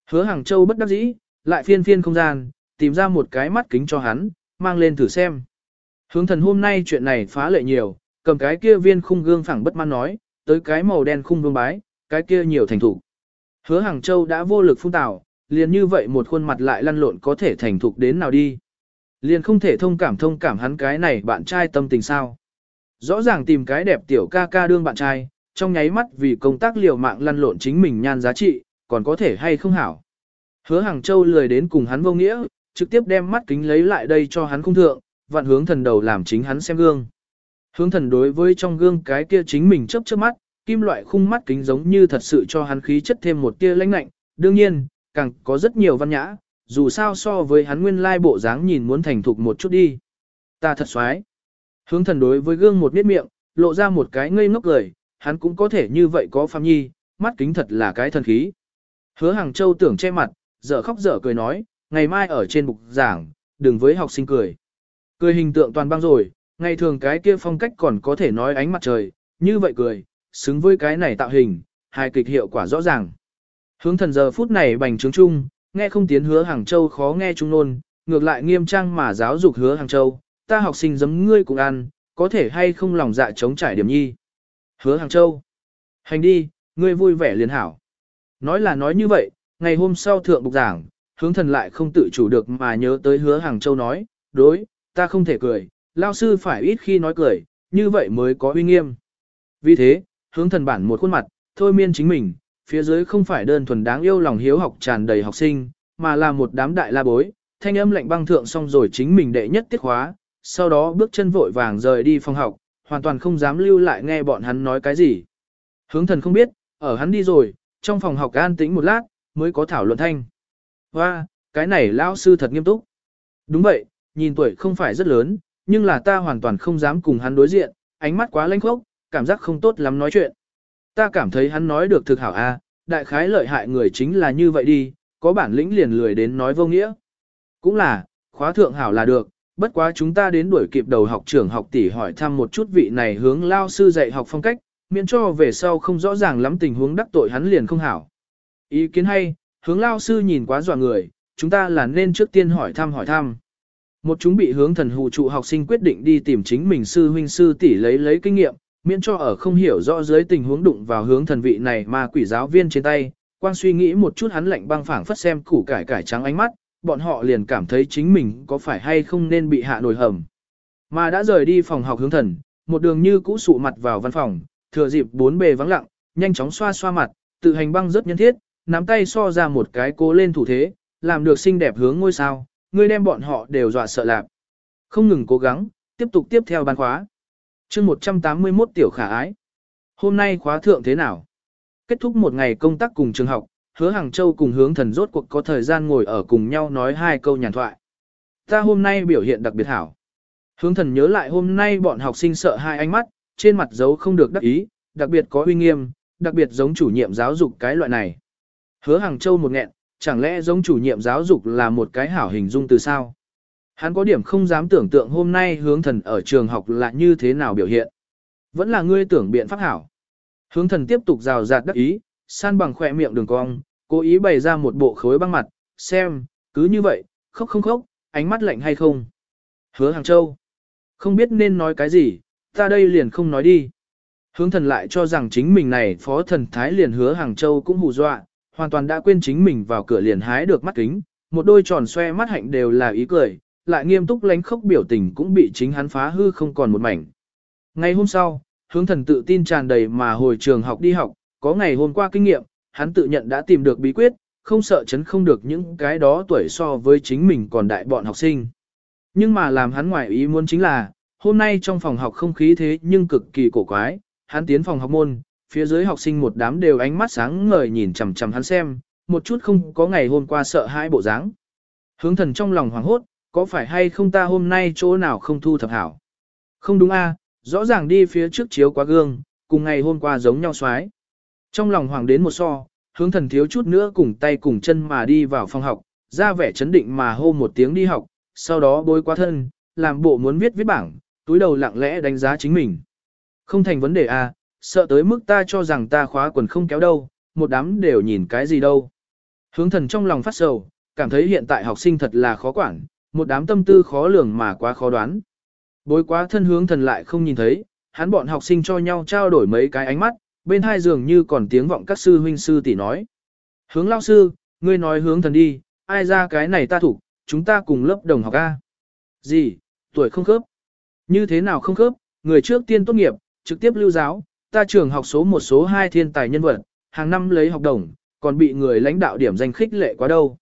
Speaker 1: Hứa Hàng Châu bất đắc dĩ, lại phiên phiên không gian, tìm ra một cái mắt kính cho hắn, mang lên thử xem. Hướng thần hôm nay chuyện này phá lệ nhiều, cầm cái kia viên khung gương phẳng bất mãn nói, tới cái màu đen khung vương bái, cái kia nhiều thành thủ. Hứa Hàng Châu đã vô lực phun tảo, liền như vậy một khuôn mặt lại lăn lộn có thể thành thục đến nào đi. Liền không thể thông cảm hắn cái này bạn trai tâm tình sao. Rõ ràng tìm cái đẹp tiểu ca ca đương bạn trai, trong nháy mắt vì công tác liều mạng lăn lộn chính mình nhan giá trị, còn có thể hay không hảo. Hứa Hàng Châu lười đến cùng hắn vô nghĩa, trực tiếp đem mắt kính lấy lại đây cho hắn khung thượng, vặn hướng thần đầu làm chính hắn xem gương. Hướng thần đối với trong gương cái kia chính mình chớp chớp mắt, kim loại khung mắt kính giống như thật sự cho hắn khí chất thêm một tia lãnh lạnh, đương nhiên, càng có rất nhiều văn nhã, dù sao so với hắn nguyên lai bộ dáng nhìn muốn thành thục một chút đi. Ta thật xoái. Hướng thần đối với gương một miết miệng, lộ ra một cái ngây ngốc cười, hắn cũng có thể như vậy có phàm nhi, mắt kính thật là cái thần khí. Hứa Hàng Châu tưởng che mặt, dở khóc dở cười nói, ngày mai ở trên bục giảng, đừng với học sinh cười. Cười hình tượng toàn băng rồi, ngày thường cái kia phong cách còn có thể nói ánh mặt trời, như vậy cười, xứng với cái này tạo hình, hài kịch hiệu quả rõ ràng. Hướng thần giờ phút này bành trướng chung, nghe không tiến Hứa Hàng Châu khó nghe chung nôn, ngược lại nghiêm trang mà giáo dục Hứa Hàng Châu, ta học sinh giấm ngươi cũng ăn, có thể hay không lòng dạ chống trải điểm nhi. Hứa Hàng Châu, hành đi, ngươi vui vẻ liền hảo. Nói là nói như vậy, ngày hôm sau thượng bục giảng, hướng thần lại không tự chủ được mà nhớ tới Hứa Hàng Châu nói, đối, ta không thể cười, lao sư phải ít khi nói cười, như vậy mới có uy nghiêm. Vì thế, hướng thần bản một khuôn mặt, thôi miên chính mình, phía dưới không phải đơn thuần đáng yêu lòng hiếu học tràn đầy học sinh, mà là một đám đại la bối, thanh âm lạnh băng thượng xong rồi chính mình đệ nhất tiết khóa, sau đó bước chân vội vàng rời đi phòng học, hoàn toàn không dám lưu lại nghe bọn hắn nói cái gì. Hướng thần không biết, ở hắn đi rồi, trong phòng học an tĩnh một lát, mới có thảo luận thanh. Và, cái này lão sư thật nghiêm túc. Đúng vậy, nhìn tuổi không phải rất lớn, nhưng là ta hoàn toàn không dám cùng hắn đối diện, ánh mắt quá lanh khốc, cảm giác không tốt lắm nói chuyện. Ta cảm thấy hắn nói được thực hảo a, đại khái lợi hại người chính là như vậy đi, có bản lĩnh liền lười đến nói vô nghĩa. Cũng là, khóa thượng hảo là được, bất quá chúng ta đến đuổi kịp đầu học trưởng học tỷ hỏi thăm một chút vị này hướng lao sư dạy học phong cách, miễn cho về sau không rõ ràng lắm tình huống đắc tội hắn liền không hảo. Ý kiến hay, hướng lao sư nhìn quá dọa người, chúng ta là nên trước tiên hỏi thăm. Một chúng bị hướng thần hù trụ học sinh quyết định đi tìm chính mình sư huynh sư tỷ lấy kinh nghiệm, miễn cho ở không hiểu rõ dưới tình huống đụng vào hướng thần vị này mà quỷ giáo viên trên tay, quang suy nghĩ một chút hắn lạnh băng phảng phất xem củ cải trắng ánh mắt, bọn họ liền cảm thấy chính mình có phải hay không nên bị hạ nổi hầm. Mà đã rời đi phòng học hướng thần, một đường như cũ sụ mặt vào văn phòng, thừa dịp bốn bề vắng lặng, nhanh chóng xoa xoa mặt, tự hành băng rất nhân thiết, nắm tay so ra một cái cố lên thủ thế, làm được xinh đẹp hướng ngôi sao, ngươi đem bọn họ đều dọa sợ lạp. Không ngừng cố gắng, tiếp theo ban khóa. Chương 181 tiểu khả ái. Hôm nay khóa thượng thế nào? Kết thúc một ngày công tác cùng trường học, Hứa Hàng Châu cùng hướng thần rốt cuộc có thời gian ngồi ở cùng nhau nói hai câu nhàn thoại. Ta hôm nay biểu hiện đặc biệt hảo. Hướng thần nhớ lại hôm nay bọn học sinh sợ hai ánh mắt, trên mặt dấu không được đắc ý, đặc biệt có uy nghiêm, đặc biệt giống chủ nhiệm giáo dục cái loại này. Hứa Hàng Châu một nghẹn, chẳng lẽ giống chủ nhiệm giáo dục là một cái hảo hình dung từ sao? Hắn có điểm không dám tưởng tượng hôm nay hướng thần ở trường học là như thế nào biểu hiện. Vẫn là ngươi tưởng biện pháp hảo. Hướng thần tiếp tục rào rạt đắc ý, san bằng khỏe miệng đường cong, cố ý bày ra một bộ khối băng mặt, xem, cứ như vậy, khóc không khóc, ánh mắt lạnh hay không. Hứa Hàng Châu, không biết nên nói cái gì, ta đây liền không nói đi. Hướng thần lại cho rằng chính mình này phó thần thái liền Hứa Hàng Châu cũng hù dọa, hoàn toàn đã quên chính mình vào cửa liền hái được mắt kính, một đôi tròn xoe mắt hạnh đều là ý cười, lại nghiêm túc lánh khóc biểu tình cũng bị chính hắn phá hư không còn một mảnh. Ngày hôm sau, hướng thần tự tin tràn đầy mà hồi trường học đi học, có ngày hôm qua kinh nghiệm, hắn tự nhận đã tìm được bí quyết, không sợ chấn không được những cái đó tuổi so với chính mình còn đại bọn học sinh. Nhưng mà làm hắn ngoài ý muốn chính là, hôm nay trong phòng học không khí thế nhưng cực kỳ cổ quái, hắn tiến phòng học môn, phía dưới học sinh một đám đều ánh mắt sáng ngời nhìn chằm chằm hắn xem, một chút không có ngày hôm qua sợ hãi bộ dáng. Hướng thần trong lòng hoảng hốt, có phải hay không ta hôm nay chỗ nào không thu thập hảo? Không đúng a, rõ ràng đi phía trước chiếu quá gương, cùng ngày hôm qua giống nhau xoái. Trong lòng hoàng đến một so, hướng thần thiếu chút nữa cùng tay cùng chân mà đi vào phòng học, ra vẻ chấn định mà hô một tiếng đi học, sau đó bối qua thân, làm bộ muốn viết bảng, túi đầu lặng lẽ đánh giá chính mình. Không thành vấn đề a, sợ tới mức ta cho rằng ta khóa quần không kéo đâu, một đám đều nhìn cái gì đâu. Hướng thần trong lòng phát sầu, cảm thấy hiện tại học sinh thật là khó quản, một đám tâm tư khó lường mà quá khó đoán. Bối quá thân hướng thần lại không nhìn thấy, hắn bọn học sinh cho nhau trao đổi mấy cái ánh mắt, bên hai dường như còn tiếng vọng các sư huynh sư tỷ nói. Hướng lao sư, ngươi nói hướng thần đi, ai ra cái này ta thủ, chúng ta cùng lớp đồng học A. Gì, tuổi không khớp. Như thế nào không khớp, người trước tiên tốt nghiệp, trực tiếp lưu giáo, ta trường học số 1 số 2 thiên tài nhân vật, hàng năm lấy học đồng, còn bị người lãnh đạo điểm danh khích lệ quá đâu.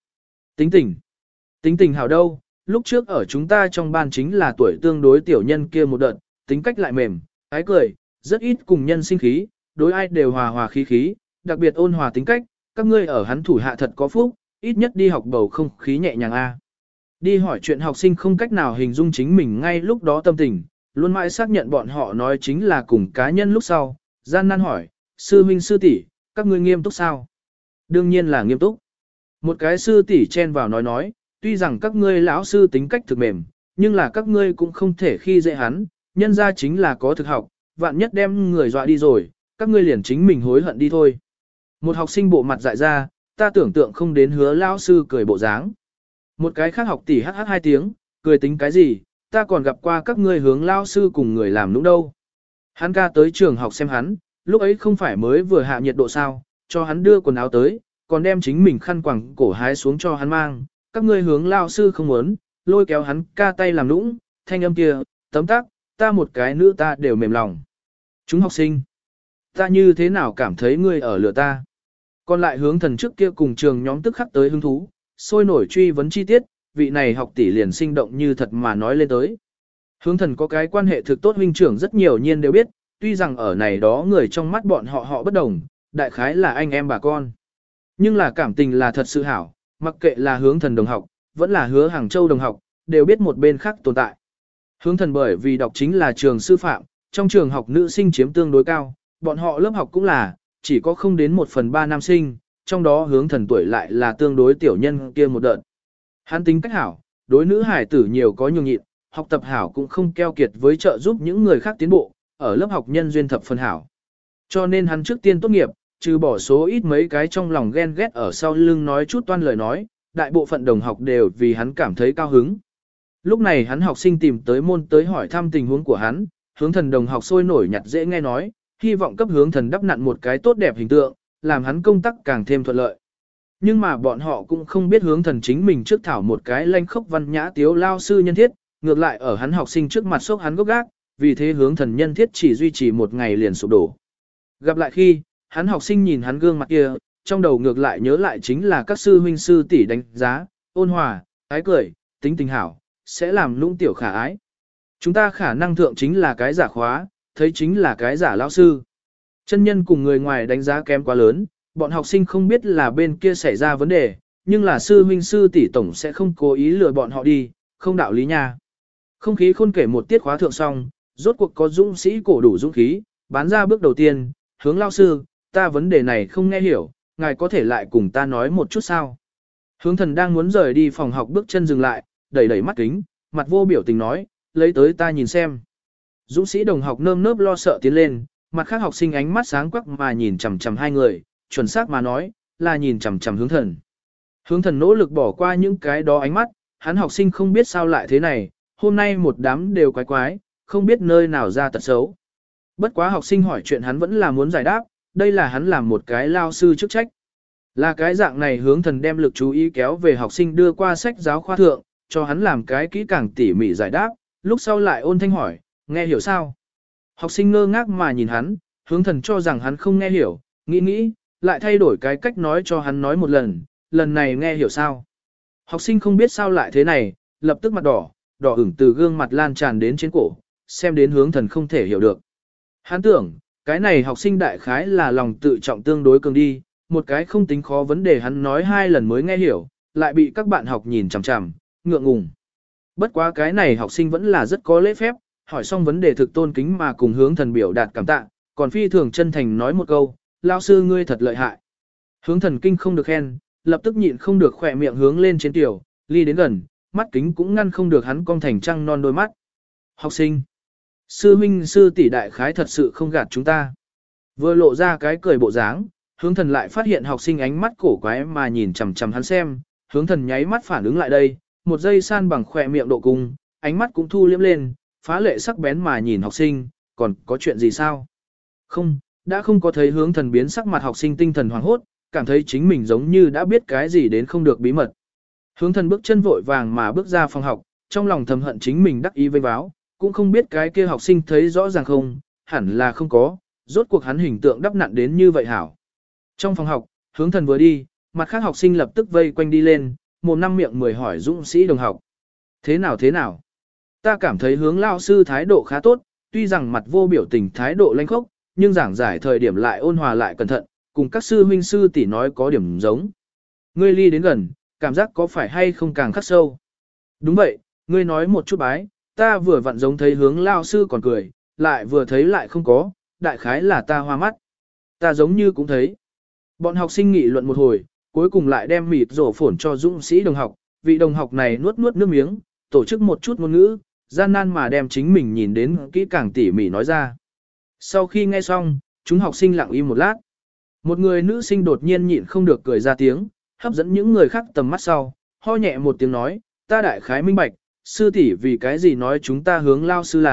Speaker 1: Tính tình hảo đâu, lúc trước ở chúng ta trong ban chính là tuổi tương đối tiểu nhân kia một đợt, tính cách lại mềm, ái cười, rất ít cùng nhân sinh khí, đối ai đều hòa hòa khí khí, đặc biệt ôn hòa tính cách, các ngươi ở hắn thủ hạ thật có phúc, ít nhất đi học bầu không khí nhẹ nhàng a. Đi hỏi chuyện học sinh không cách nào hình dung chính mình ngay lúc đó tâm tình, luôn mãi xác nhận bọn họ nói chính là cùng cá nhân lúc sau, gian nan hỏi, sư huynh sư tỷ, các ngươi nghiêm túc sao? Đương nhiên là nghiêm túc. Một cái sư tỷ chen vào nói, tuy rằng các ngươi lão sư tính cách thực mềm, nhưng là các ngươi cũng không thể khi dễ hắn, nhân ra chính là có thực học, vạn nhất đem người dọa đi rồi, các ngươi liền chính mình hối hận đi thôi. Một học sinh bộ mặt dại ra, ta tưởng tượng không đến hứa lão sư cười bộ dáng. Một cái khác học tỷ hh 2 tiếng, cười tính cái gì, ta còn gặp qua các ngươi hướng lão sư cùng người làm nũng đâu. Hắn ca tới trường học xem hắn, lúc ấy không phải mới vừa hạ nhiệt độ sao, cho hắn đưa quần áo tới, còn đem chính mình khăn quàng cổ hái xuống cho hắn mang, các ngươi hướng lão sư không muốn, lôi kéo hắn ca tay làm nũng, thanh âm kia, tấm tắc, ta một cái nữ ta đều mềm lòng. Chúng học sinh, ta như thế nào cảm thấy ngươi ở lửa ta? Còn lại hướng thần trước kia cùng trường nhóm tức khắc tới hứng thú, sôi nổi truy vấn chi tiết, vị này học tỷ liền sinh động như thật mà nói lên tới. Hướng thần có cái quan hệ thực tốt huynh trưởng rất nhiều nhiên đều biết, tuy rằng ở này đó người trong mắt bọn họ bất đồng, đại khái là anh em bà con. Nhưng là cảm tình là thật sự hảo, mặc kệ là hướng thần đồng học, vẫn là hứa Hàng Châu đồng học, đều biết một bên khác tồn tại. Hướng thần bởi vì đọc chính là trường sư phạm, trong trường học nữ sinh chiếm tương đối cao, bọn họ lớp học cũng là, chỉ có không đến 1/3 nam sinh, trong đó hướng thần tuổi lại là tương đối tiểu nhân kia một đợt. Hắn tính cách hảo, đối nữ hải tử nhiều có nhường nhịn, học tập hảo cũng không keo kiệt với trợ giúp những người khác tiến bộ, ở lớp học nhân duyên thập phần hảo. Cho nên hắn trước tiên tốt nghiệp, trừ bỏ số ít mấy cái trong lòng ghen ghét ở sau lưng nói chút toan lời nói, đại bộ phận đồng học đều vì hắn cảm thấy cao hứng. Lúc này hắn học sinh tìm tới môn tới hỏi thăm tình huống của hắn, hướng thần đồng học sôi nổi nhặt dễ nghe nói, hy vọng cấp hướng thần đắp nặn một cái tốt đẹp hình tượng, làm hắn công tác càng thêm thuận lợi. Nhưng mà bọn họ cũng không biết hướng thần chính mình trước thảo một cái lanh khốc văn nhã tiếu lao sư nhân thiết, ngược lại ở hắn học sinh trước mặt sốc hắn gốc gác, vì thế hướng thần nhân thiết chỉ duy trì một ngày liền sụp đổ. Gặp lại khi, hắn học sinh nhìn hắn gương mặt kia, trong đầu ngược lại nhớ lại chính là các sư huynh sư tỷ đánh giá, ôn hòa, ái cười, tính tình hảo, sẽ làm lũng tiểu khả ái. Chúng ta khả năng thượng chính là cái giả khóa, thấy chính là cái giả lão sư. Chân nhân cùng người ngoài đánh giá kém quá lớn, bọn học sinh không biết là bên kia xảy ra vấn đề, nhưng là sư huynh sư tỷ tổng sẽ không cố ý lừa bọn họ đi, không đạo lý nha. Không khí khôn kể một tiết khóa thượng xong, rốt cuộc có dũng sĩ cổ đủ dũng khí, bán ra bước đầu tiên, hướng lao sư, ta vấn đề này không nghe hiểu, ngài có thể lại cùng ta nói một chút sao. Hướng thần đang muốn rời đi phòng học bước chân dừng lại, đẩy đẩy mắt kính, mặt vô biểu tình nói, lấy tới ta nhìn xem. Dũng sĩ đồng học nơm nớp lo sợ tiến lên, mặt khác học sinh ánh mắt sáng quắc mà nhìn chằm chằm hai người, chuẩn xác mà nói, là nhìn chằm chằm hướng thần. Hướng thần nỗ lực bỏ qua những cái đó ánh mắt, hắn học sinh không biết sao lại thế này, hôm nay một đám đều quái quái, không biết nơi nào ra tật xấu. Bất quá học sinh hỏi chuyện hắn vẫn là muốn giải đáp, đây là hắn làm một cái lao sư chức trách. Là cái dạng này hướng thần đem lực chú ý kéo về học sinh đưa qua sách giáo khoa thượng, cho hắn làm cái kỹ càng tỉ mỉ giải đáp, lúc sau lại ôn thanh hỏi, nghe hiểu sao? Học sinh ngơ ngác mà nhìn hắn, hướng thần cho rằng hắn không nghe hiểu, nghĩ, lại thay đổi cái cách nói cho hắn nói một lần này nghe hiểu sao? Học sinh không biết sao lại thế này, lập tức mặt đỏ ửng từ gương mặt lan tràn đến trên cổ, xem đến hướng thần không thể hiểu được. Hắn tưởng, cái này học sinh đại khái là lòng tự trọng tương đối cường đi, một cái không tính khó vấn đề hắn nói 2 lần mới nghe hiểu, lại bị các bạn học nhìn chằm chằm, ngượng ngùng. Bất quá cái này học sinh vẫn là rất có lễ phép, hỏi xong vấn đề thực tôn kính mà cùng hướng thần biểu đạt cảm tạ, còn phi thường chân thành nói một câu, lao sư ngươi thật lợi hại. Hướng thần kinh không được khen, lập tức nhịn không được khỏe miệng hướng lên trên tiểu, ly đến gần, mắt kính cũng ngăn không được hắn cong thành trăng non đôi mắt. Học sinh, sư huynh sư tỷ đại khái thật sự không gạt chúng ta. Vừa lộ ra cái cười bộ dáng, hướng thần lại phát hiện học sinh ánh mắt cổ quái mà nhìn chằm chằm hắn xem, hướng thần nháy mắt phản ứng lại đây, một giây san bằng khỏe miệng độ cung, ánh mắt cũng thu liếm lên, phá lệ sắc bén mà nhìn học sinh, còn có chuyện gì sao? Không, đã không có thấy hướng thần biến sắc mặt học sinh tinh thần hoảng hốt, cảm thấy chính mình giống như đã biết cái gì đến không được bí mật. Hướng thần bước chân vội vàng mà bước ra phòng học, trong lòng thầm hận chính mình đắc ý vênh báo, cũng không biết cái kia học sinh thấy rõ ràng không, hẳn là không có, rốt cuộc hắn hình tượng đắp nặn đến như vậy hảo. Trong phòng học, hướng thần vừa đi, mặt khác học sinh lập tức vây quanh đi lên, mồm năm miệng mười hỏi dũng sĩ đồng học. Thế nào thế nào? Ta cảm thấy hướng lao sư thái độ khá tốt, tuy rằng mặt vô biểu tình thái độ lanh khốc, nhưng giảng giải thời điểm lại ôn hòa lại cẩn thận, cùng các sư huynh sư tỷ nói có điểm giống. Ngươi ly đến gần, cảm giác có phải hay không càng khắc sâu? Đúng vậy, ngươi nói một chút bái, ta vừa vặn giống thấy hướng lao sư còn cười, lại vừa thấy lại không có, đại khái là ta hoa mắt. Ta giống như cũng thấy. Bọn học sinh nghị luận một hồi, cuối cùng lại đem mịt rổ phổn cho dũng sĩ đồng học, vị đồng học này nuốt nuốt nước miếng, tổ chức một chút ngôn ngữ, gian nan mà đem chính mình nhìn đến kỹ càng tỉ mỉ nói ra. Sau khi nghe xong, chúng học sinh lặng im một lát. Một người nữ sinh đột nhiên nhịn không được cười ra tiếng, hấp dẫn những người khác tầm mắt sau, ho nhẹ một tiếng nói, ta đại khái minh bạch, sư tỷ vì cái gì nói chúng ta hướng lao sư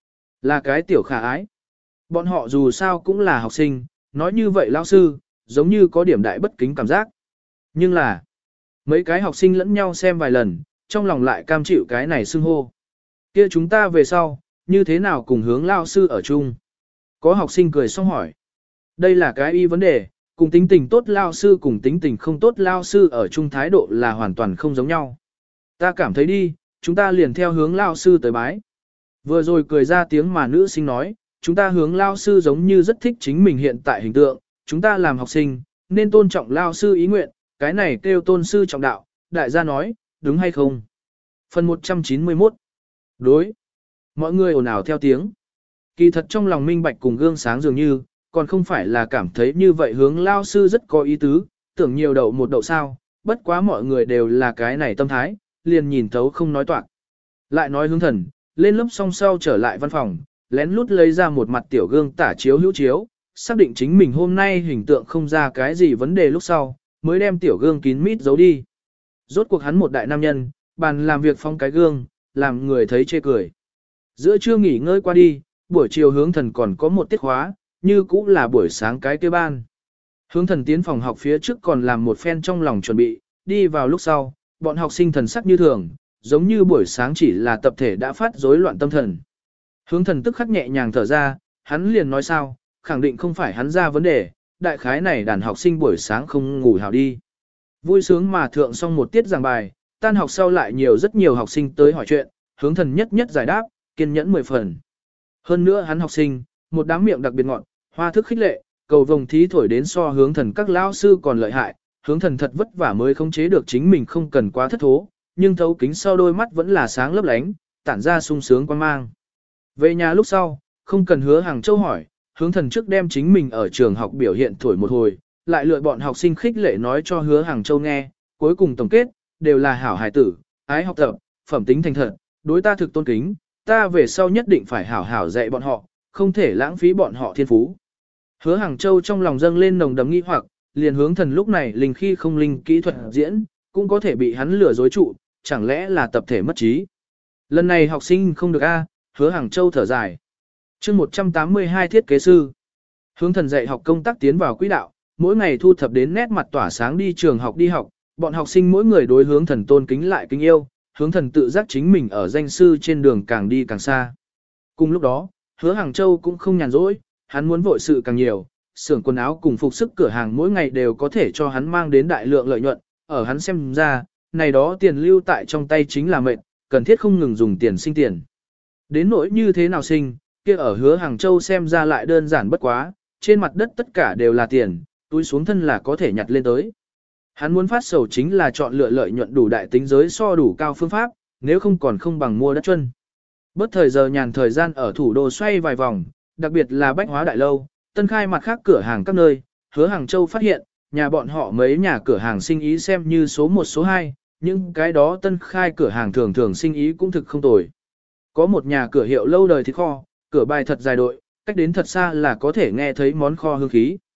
Speaker 1: là cái tiểu khả ái. Bọn họ dù sao cũng là học sinh, nói như vậy lao sư, giống như có điểm đại bất kính cảm giác. Nhưng là, mấy cái học sinh lẫn nhau xem vài lần, trong lòng lại cam chịu cái này xưng hô. Kia chúng ta về sau, như thế nào cùng hướng lao sư ở chung? Có học sinh cười xong hỏi. Đây là cái y vấn đề, cùng tính tình tốt lao sư cùng tính tình không tốt lao sư ở chung thái độ là hoàn toàn không giống nhau. Ta cảm thấy đi, chúng ta liền theo hướng lao sư tới bái. Vừa rồi cười ra tiếng mà nữ sinh nói, chúng ta hướng lao sư giống như rất thích chính mình hiện tại hình tượng, chúng ta làm học sinh, nên tôn trọng lao sư ý nguyện, cái này kêu tôn sư trọng đạo, đại gia nói, đúng hay không? Phần 191 đối. Mọi người ồn ào theo tiếng. Kỳ thật trong lòng minh bạch cùng gương sáng dường như, còn không phải là cảm thấy như vậy hướng lao sư rất có ý tứ, tưởng nhiều đậu một đậu sao, bất quá mọi người đều là cái này tâm thái, liền nhìn thấu không nói toạc. Lại nói hướng thần, lên lớp xong sau trở lại văn phòng, lén lút lấy ra một mặt tiểu gương tả chiếu hữu chiếu, xác định chính mình hôm nay hình tượng không ra cái gì vấn đề lúc sau, mới đem tiểu gương kín mít giấu đi. Rốt cuộc hắn một đại nam nhân, bàn làm việc phong cái gương, làm người thấy chê cười. Giữa trưa nghỉ ngơi qua đi, buổi chiều hướng thần còn có một tiết khóa, như cũ là buổi sáng cái kia ban. Hướng thần tiến phòng học phía trước còn làm một phen trong lòng chuẩn bị, đi vào lúc sau, bọn học sinh thần sắc như thường, giống như buổi sáng chỉ là tập thể đã phát rối loạn tâm thần. Hướng thần tức khắc nhẹ nhàng thở ra, hắn liền nói sao, khẳng định không phải hắn ra vấn đề, đại khái này đàn học sinh buổi sáng không ngủ hào đi. Vui sướng mà thượng xong một tiết giảng bài, tan học sau lại rất nhiều học sinh tới hỏi chuyện, hướng thần nhất nhất giải đáp, kiên nhẫn 10 phần. Hơn nữa hắn học sinh, một đám miệng đặc biệt ngọn, hoa thức khích lệ, cầu vồng thí thổi đến so hướng thần các lao sư còn lợi hại, hướng thần thật vất vả mới khống chế được chính mình không cần quá thất thố, nhưng thấu kính sau đôi mắt vẫn là sáng lấp lánh, tản ra sung sướng quan mang. Về nhà lúc sau, không cần hứa Hàng Châu hỏi, hướng thần trước đem chính mình ở trường học biểu hiện thổi một hồi, lại lựa bọn học sinh khích lệ nói cho hứa Hàng Châu nghe, cuối cùng tổng kết, đều là hảo hài tử, ái học tập, phẩm tính thành thật, đối ta thực tôn kính, ta về sau nhất định phải hảo hảo dạy bọn họ, không thể lãng phí bọn họ thiên phú. Hứa Hàng Châu trong lòng dâng lên nồng đấm nghi hoặc, liền hướng thần lúc này linh khi không linh kỹ thuật diễn, cũng có thể bị hắn lừa dối trụ, chẳng lẽ là tập thể mất trí. Lần này học sinh không được a, hứa Hàng Châu thở dài. Chương 182 thiết kế sư. Hướng thần dạy học công tác tiến vào quỹ đạo, mỗi ngày thu thập đến nét mặt tỏa sáng đi trường học đi học, bọn học sinh mỗi người đối hướng thần tôn kính lại kính yêu, hướng thần tự giác chính mình ở danh sư trên đường càng đi càng xa. Cùng lúc đó, hứa Hàng Châu cũng không nhàn rỗi, hắn muốn vội sự càng nhiều, xưởng quần áo cùng phục sức cửa hàng mỗi ngày đều có thể cho hắn mang đến đại lượng lợi nhuận, ở hắn xem ra, này đó tiền lưu tại trong tay chính là mệnh, cần thiết không ngừng dùng tiền sinh tiền. Đến nỗi như thế nào sinh, kia ở hứa Hàng Châu xem ra lại đơn giản bất quá, trên mặt đất tất cả đều là tiền, túi xuống thân là có thể nhặt lên tới. Hắn muốn phát sầu chính là chọn lựa lợi nhuận đủ đại tính giới so đủ cao phương pháp, nếu không còn không bằng mua đất chân. Bớt thời giờ nhàn thời gian ở thủ đô xoay vài vòng, đặc biệt là bách hóa đại lâu, tân khai mặt khác cửa hàng các nơi, hứa Hàng Châu phát hiện, nhà bọn họ mấy nhà cửa hàng sinh ý xem như số 1 số 2, nhưng cái đó tân khai cửa hàng thường thường sinh ý cũng thực không tồi. Có một nhà cửa hiệu lâu đời thịt kho, cửa bài thật dài đội, cách đến thật xa là có thể nghe thấy món kho hương khí.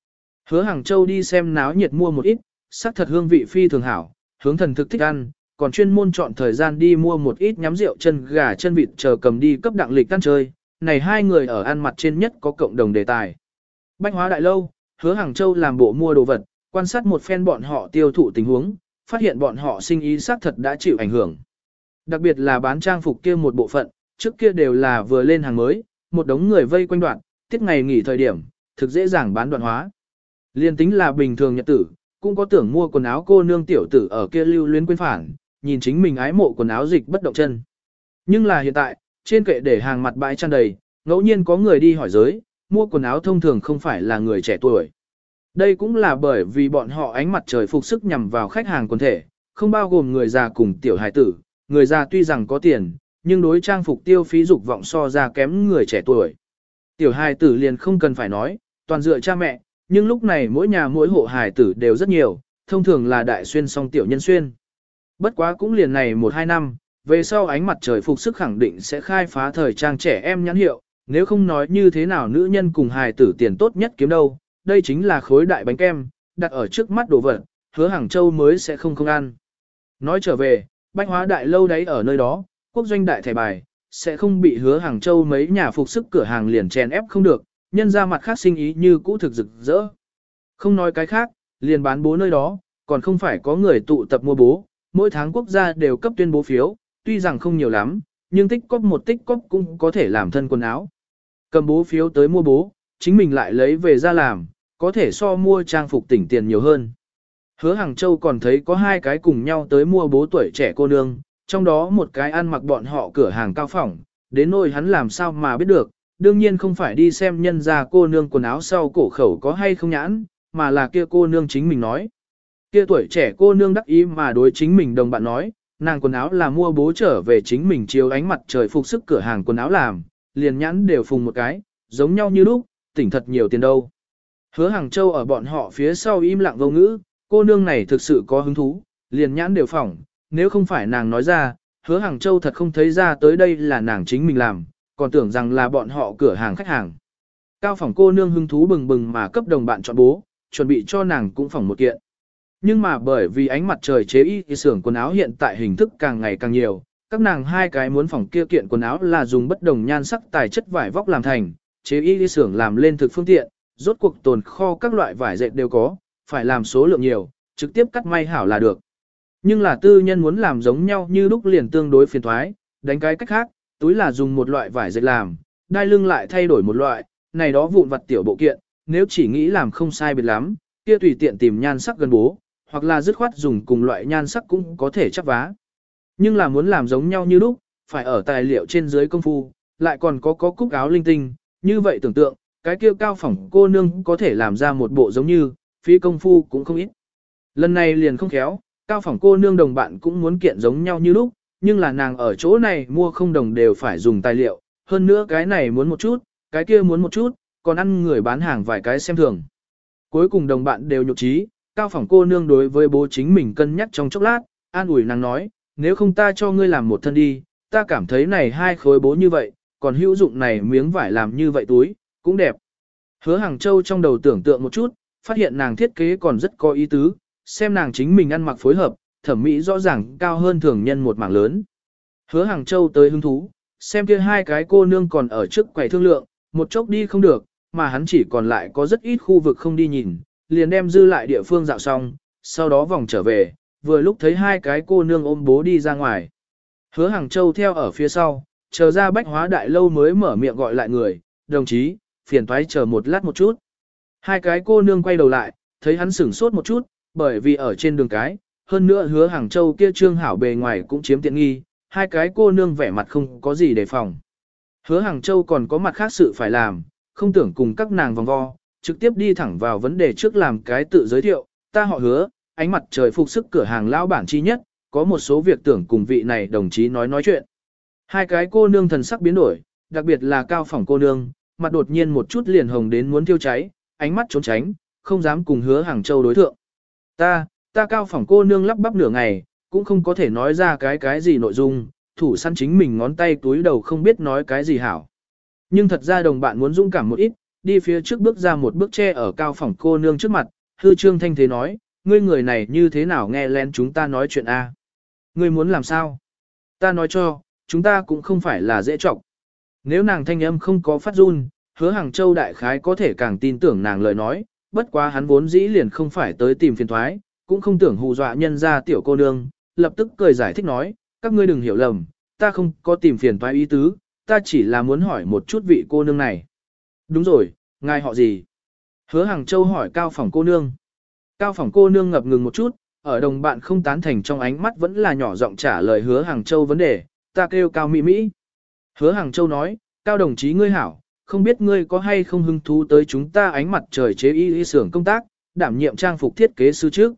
Speaker 1: Hứa Hàng Châu đi xem náo nhiệt mua một ít, sắc thật hương vị phi thường hảo, hướng thần thực thích ăn, còn chuyên môn chọn thời gian đi mua một ít nhắm rượu chân gà chân vịt chờ cầm đi cấp đặng lịch ăn chơi, này hai người ở ăn mặt trên nhất có cộng đồng đề tài. Bách hóa đại lâu, Hứa Hàng Châu làm bộ mua đồ vật, quan sát một phen bọn họ tiêu thụ tình huống, phát hiện bọn họ sinh ý xác thật đã chịu ảnh hưởng. Đặc biệt là bán trang phục kia một bộ phận, trước kia đều là vừa lên hàng mới, một đống người vây quanh đoạn, tiết ngày nghỉ thời điểm, thực dễ dàng bán đoạn hóa. Liên tính là bình thường nhật tử, cũng có tưởng mua quần áo cô nương tiểu tử ở kia lưu luyến quên phản, nhìn chính mình ái mộ quần áo dịch bất động chân. Nhưng là hiện tại, trên kệ để hàng mặt bãi tràn đầy, ngẫu nhiên có người đi hỏi giới, mua quần áo thông thường không phải là người trẻ tuổi. Đây cũng là bởi vì bọn họ ánh mặt trời phục sức nhằm vào khách hàng quần thể, không bao gồm người già cùng tiểu hài tử, người già tuy rằng có tiền, nhưng đối trang phục tiêu phí dục vọng so ra kém người trẻ tuổi. Tiểu hài tử liền không cần phải nói, toàn dựa cha mẹ, nhưng lúc này mỗi nhà mỗi hộ hài tử đều rất nhiều, thông thường là đại xuyên song tiểu nhân xuyên. Bất quá cũng liền này 1-2 năm, về sau ánh mặt trời phục sức khẳng định sẽ khai phá thời trang trẻ em nhãn hiệu, nếu không nói như thế nào nữ nhân cùng hài tử tiền tốt nhất kiếm đâu, đây chính là khối đại bánh kem, đặt ở trước mắt đồ vật, Hứa Hàng Châu mới sẽ không ăn. Nói trở về, Bách hóa đại lâu đấy ở nơi đó, quốc doanh đại thẻ bài, sẽ không bị Hứa Hàng Châu mấy nhà phục sức cửa hàng liền chèn ép không được, nhân ra mặt khác sinh ý như cũ thực rực rỡ. Không nói cái khác, liền bán bố nơi đó, còn không phải có người tụ tập mua bố, mỗi tháng quốc gia đều cấp tuyên bố phiếu, tuy rằng không nhiều lắm, nhưng tích cóp một tích cóp cũng có thể làm thân quần áo. Cầm bố phiếu tới mua bố, chính mình lại lấy về ra làm, có thể so mua trang phục tỉnh tiền nhiều hơn. Hứa Hàng Châu còn thấy có hai cái cùng nhau tới mua bố tuổi trẻ cô nương, trong đó một cái ăn mặc bọn họ cửa hàng cao phỏng, đến nỗi hắn làm sao mà biết được, đương nhiên không phải đi xem nhân ra cô nương quần áo sau cổ khẩu có hay không nhãn, mà là kia cô nương chính mình nói. Kia tuổi trẻ cô nương đắc ý mà đối chính mình đồng bạn nói, nàng quần áo là mua bố trở về chính mình chiếu ánh mặt trời phục sức cửa hàng quần áo làm, liền nhãn đều phùng một cái, giống nhau như lúc, tỉnh thật nhiều tiền đâu. Hứa Hàng Châu ở bọn họ phía sau im lặng vô ngữ, cô nương này thực sự có hứng thú, liền nhãn đều phỏng, nếu không phải nàng nói ra, Hứa Hàng Châu thật không thấy ra tới đây là nàng chính mình làm, còn tưởng rằng là bọn họ cửa hàng khách hàng. Cao phỏng cô nương hứng thú bừng bừng mà cấp đồng bạn chọn bố, chuẩn bị cho nàng cũng phỏng một kiện. Nhưng mà bởi vì ánh mặt trời chế y thì xưởng quần áo hiện tại hình thức càng ngày càng nhiều, các nàng hai cái muốn phỏng kia kiện quần áo là dùng bất đồng nhan sắc tài chất vải vóc làm thành, chế y thì xưởng làm lên thực phương tiện, rốt cuộc tồn kho các loại vải dệt đều có, phải làm số lượng nhiều, trực tiếp cắt may hảo là được. Nhưng là tư nhân muốn làm giống nhau như lúc liền tương đối phiền thoái, đánh cái cách khác, túi là dùng một loại vải dệt làm, đai lưng lại thay đổi một loại, này đó vụn vặt tiểu bộ kiện, nếu chỉ nghĩ làm không sai biệt lắm, kia tùy tiện tìm nhan sắc gần bố, hoặc là dứt khoát dùng cùng loại nhan sắc cũng có thể chắp vá. Nhưng là muốn làm giống nhau như lúc, phải ở tài liệu trên dưới công phu, lại còn có cúc áo linh tinh, như vậy tưởng tượng, cái kia cao phỏng cô nương có thể làm ra một bộ giống như, phí công phu cũng không ít. Lần này liền không khéo, cao phỏng cô nương đồng bạn cũng muốn kiện giống nhau như lúc, nhưng là nàng ở chỗ này mua không đồng đều phải dùng tài liệu, hơn nữa cái này muốn một chút, cái kia muốn một chút, còn ăn người bán hàng vài cái xem thường. Cuối cùng đồng bạn đều nhục trí, cao phỏng cô nương đối với bố chính mình cân nhắc trong chốc lát, an ủi nàng nói, nếu không ta cho ngươi làm một thân đi, ta cảm thấy này hai khối bố như vậy, còn hữu dụng này miếng vải làm như vậy túi, cũng đẹp. Hứa Hàng Châu trong đầu tưởng tượng một chút, phát hiện nàng thiết kế còn rất có ý tứ, xem nàng chính mình ăn mặc phối hợp, thẩm mỹ rõ ràng cao hơn thường nhân một mảng lớn. Hứa Hàng Châu tới hứng thú, xem kia hai cái cô nương còn ở trước quầy thương lượng, một chốc đi không được, mà hắn chỉ còn lại có rất ít khu vực không đi nhìn, liền đem dư lại địa phương dạo xong, sau đó vòng trở về, vừa lúc thấy hai cái cô nương ôm bố đi ra ngoài. Hứa Hàng Châu theo ở phía sau, chờ ra Bách hóa đại lâu mới mở miệng gọi lại người, đồng chí, phiền toái chờ một lát một chút. Hai cái cô nương quay đầu lại, thấy hắn sửng sốt một chút, bởi vì ở trên đường cái, hơn nữa Hứa Hàng Châu kia trương hảo bề ngoài cũng chiếm tiện nghi, hai cái cô nương vẻ mặt không có gì đề phòng. Hứa Hàng Châu còn có mặt khác sự phải làm, không tưởng cùng các nàng vòng vo, trực tiếp đi thẳng vào vấn đề trước làm cái tự giới thiệu, ta họ Hứa, ánh mặt trời phục sức cửa hàng lão bản chi nhất, có một số việc tưởng cùng vị này đồng chí nói chuyện. Hai cái cô nương thần sắc biến đổi, đặc biệt là cao phỏng cô nương, mặt đột nhiên một chút liền hồng đến muốn thiêu cháy, ánh mắt trốn tránh, không dám cùng Hứa Hàng Châu đối thượng. Ta cao phỏng cô nương lắp bắp nửa ngày, cũng không có thể nói ra cái gì nội dung, thủ săn chính mình ngón tay túi đầu không biết nói cái gì hảo. Nhưng thật ra đồng bạn muốn dũng cảm một ít, đi phía trước bước ra một bước che ở Cao Phỏng cô nương trước mặt, hư trương thanh thế nói, ngươi người này như thế nào nghe lén chúng ta nói chuyện a? Ngươi muốn làm sao? Ta nói cho, chúng ta cũng không phải là dễ trọng. Nếu nàng thanh âm không có phát run, Hứa Hàng Châu đại khái có thể càng tin tưởng nàng lời nói, bất quá hắn vốn dĩ liền không phải tới tìm phiền thoái, cũng không tưởng hù dọa nhân ra tiểu cô nương, lập tức cười giải thích nói, các ngươi đừng hiểu lầm, ta không có tìm phiền thoái ý tứ, ta chỉ là muốn hỏi một chút vị cô nương này. Đúng rồi, ngài họ gì? Hứa Hàng Châu hỏi Cao Phỏng cô nương. Cao Phỏng cô nương ngập ngừng một chút, ở đồng bạn không tán thành trong ánh mắt vẫn là nhỏ giọng trả lời Hứa Hàng Châu vấn đề, ta kêu Cao Mỹ Mỹ. Hứa Hàng Châu nói, Cao đồng chí ngươi hảo, không biết ngươi có hay không hứng thú tới chúng ta ánh mặt trời chế y xưởng công tác, đảm nhiệm trang phục thiết kế sư trước.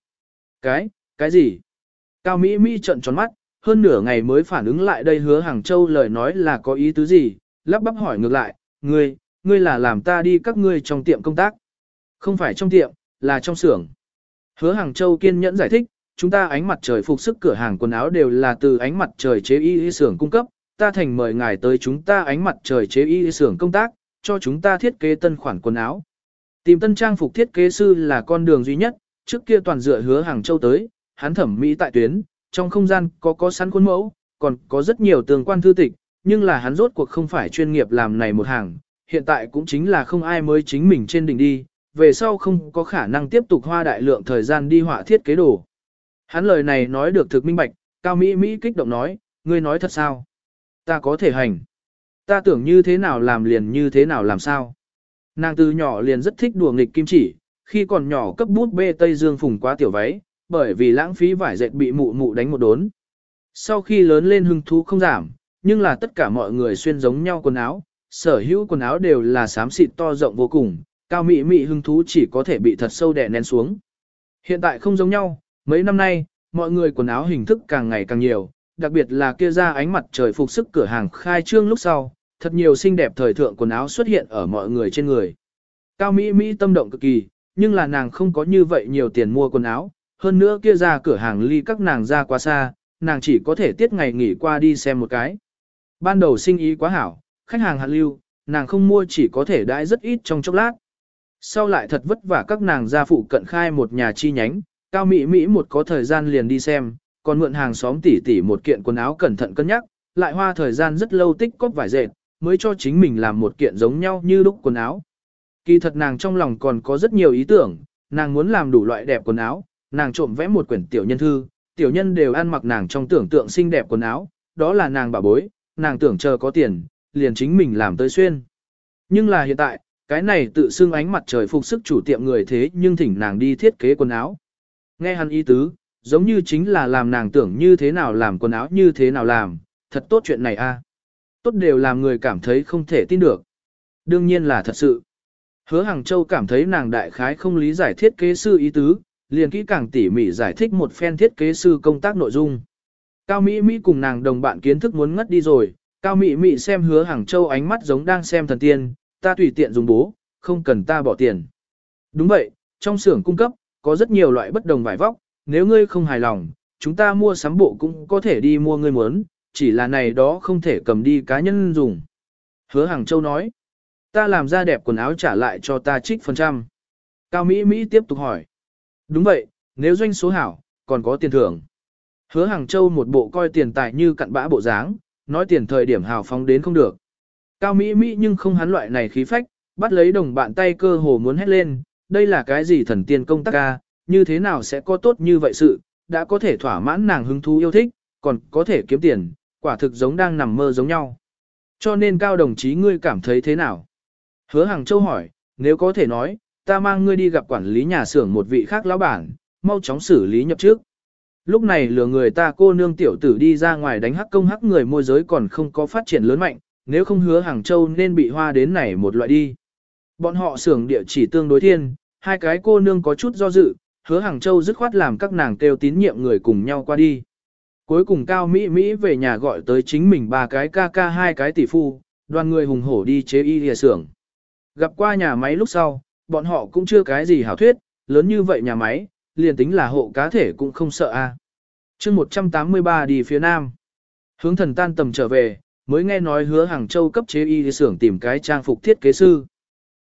Speaker 1: Cái gì? Cao Mỹ Mỹ trợn tròn mắt, hơn nửa ngày mới phản ứng lại đây Hứa Hàng Châu lời nói là có ý tứ gì, lắp bắp hỏi ngược lại, ngươi là làm ta đi các ngươi trong tiệm công tác. Không phải trong tiệm, là trong xưởng. Hứa Hàng Châu kiên nhẫn giải thích, chúng ta ánh mặt trời phục sức cửa hàng quần áo đều là từ ánh mặt trời chế y xưởng cung cấp, ta thành mời ngài tới chúng ta ánh mặt trời chế y xưởng công tác, cho chúng ta thiết kế tân khoản quần áo. Tìm tân trang phục thiết kế sư là con đường duy nhất, trước kia toàn dựa Hứa Hàng Châu tới, hắn thẩm mỹ tại tuyến, trong không gian có sẵn khuôn mẫu, còn có rất nhiều tương quan thư tịch, nhưng là hắn rốt cuộc không phải chuyên nghiệp làm này một hàng, hiện tại cũng chính là không ai mới chính mình trên đỉnh đi, về sau không có khả năng tiếp tục hoa đại lượng thời gian đi họa thiết kế đồ. Hắn lời này nói được thực minh bạch, Cao Mỹ Mỹ kích động nói, ngươi nói thật sao? Ta có thể hành. Ta tưởng như thế nào làm liền như thế nào làm sao. Nàng từ nhỏ liền rất thích đùa nghịch kim chỉ, khi còn nhỏ cấp bút bê Tây Dương phùng quá tiểu váy, bởi vì lãng phí vải dệt bị mụ mụ đánh một đốn. Sau khi lớn lên hứng thú không giảm, nhưng là tất cả mọi người xuyên giống nhau quần áo, sở hữu quần áo đều là xám xịt to rộng vô cùng, Cao Mỹ Mỹ hứng thú chỉ có thể bị thật sâu đè nén xuống. Hiện tại không giống nhau, mấy năm nay, mọi người quần áo hình thức càng ngày càng nhiều, đặc biệt là kia ra ánh mặt trời phục sức cửa hàng khai trương lúc sau, thật nhiều xinh đẹp thời thượng quần áo xuất hiện ở mọi người trên người. Cao Mỹ Mỹ tâm động cực kỳ, nhưng là nàng không có như vậy nhiều tiền mua quần áo, hơn nữa kia ra cửa hàng ly các nàng ra quá xa, nàng chỉ có thể tiết ngày nghỉ qua đi xem một cái. Ban đầu sinh ý quá hảo, khách hàng hạn lưu, nàng không mua chỉ có thể đãi rất ít trong chốc lát. Sau lại thật vất vả các nàng ra phụ cận khai một nhà chi nhánh, Cao Mỹ Mỹ một có thời gian liền đi xem, còn mượn hàng xóm tỉ tỉ một kiện quần áo cẩn thận cân nhắc, lại hoa thời gian rất lâu tích cóp vải dệt, mới cho chính mình làm một kiện giống nhau như lúc quần áo. Kỳ thật nàng trong lòng còn có rất nhiều ý tưởng, nàng muốn làm đủ loại đẹp quần áo, nàng trộm vẽ một quyển tiểu nhân thư, tiểu nhân đều ăn mặc nàng trong tưởng tượng xinh đẹp quần áo, đó là nàng bảo bối, nàng tưởng chờ có tiền, liền chính mình làm tới xuyên. Nhưng là hiện tại, cái này tự xưng ánh mặt trời phục sức chủ tiệm người thế nhưng thỉnh nàng đi thiết kế quần áo. Nghe hắn ý tứ, giống như chính là làm nàng tưởng như thế nào làm quần áo như thế nào làm, thật tốt chuyện này a. Tốt đều làm người cảm thấy không thể tin được. Đương nhiên là thật sự. Hứa Hàng Châu cảm thấy nàng đại khái không lý giải thiết kế sư ý tứ, liền kỹ càng tỉ mỉ giải thích một phen thiết kế sư công tác nội dung. Cao Mỹ Mỹ cùng nàng đồng bạn kiến thức muốn ngất đi rồi, Cao Mỹ Mỹ xem Hứa Hàng Châu ánh mắt giống đang xem thần tiên, ta tùy tiện dùng bố, không cần ta bỏ tiền. Đúng vậy, trong xưởng cung cấp, có rất nhiều loại bất đồng vải vóc, nếu ngươi không hài lòng, chúng ta mua sắm bộ cũng có thể đi mua ngươi muốn, chỉ là này đó không thể cầm đi cá nhân dùng. Hứa Hàng Châu nói, ta làm ra đẹp quần áo trả lại cho ta trích phần trăm. Cao Mỹ Mỹ tiếp tục hỏi, đúng vậy, nếu doanh số hảo, còn có tiền thưởng. Hứa Hàng Châu một bộ coi tiền tài như cặn bã bộ dáng, nói tiền thời điểm hào phóng đến không được. Cao Mỹ Mỹ nhưng không hắn loại này khí phách, bắt lấy đồng bạn tay cơ hồ muốn hét lên, đây là cái gì thần tiên công tác ca, như thế nào sẽ có tốt như vậy sự, đã có thể thỏa mãn nàng hứng thú yêu thích, còn có thể kiếm tiền, quả thực giống đang nằm mơ giống nhau. Cho nên Cao đồng chí ngươi cảm thấy thế nào? Hứa Hàng Châu hỏi, nếu có thể nói, ta mang ngươi đi gặp quản lý nhà xưởng một vị khác lão bản, mau chóng xử lý nhập trước. Lúc này lừa người ta cô nương tiểu tử đi ra ngoài đánh hắc công hắc người môi giới còn không có phát triển lớn mạnh, nếu không Hứa Hàng Châu nên bị hoa đến này một loại đi. Bọn họ xưởng địa chỉ tương đối thiên, hai cái cô nương có chút do dự, Hứa Hàng Châu dứt khoát làm các nàng kêu tín nhiệm người cùng nhau qua đi. Cuối cùng Cao Mỹ Mỹ về nhà gọi tới chính mình ba cái ca ca hai cái tỷ phu, đoàn người hùng hổ đi chế y lìa xưởng. Gặp qua nhà máy lúc sau, bọn họ cũng chưa cái gì hảo thuyết, lớn như vậy nhà máy, liền tính là hộ cá thể cũng không sợ a. Chương 183 đi phía nam. Hướng Thần tan tầm trở về, mới nghe nói Hứa Hàng Châu cấp chế y xưởng tìm cái trang phục thiết kế sư.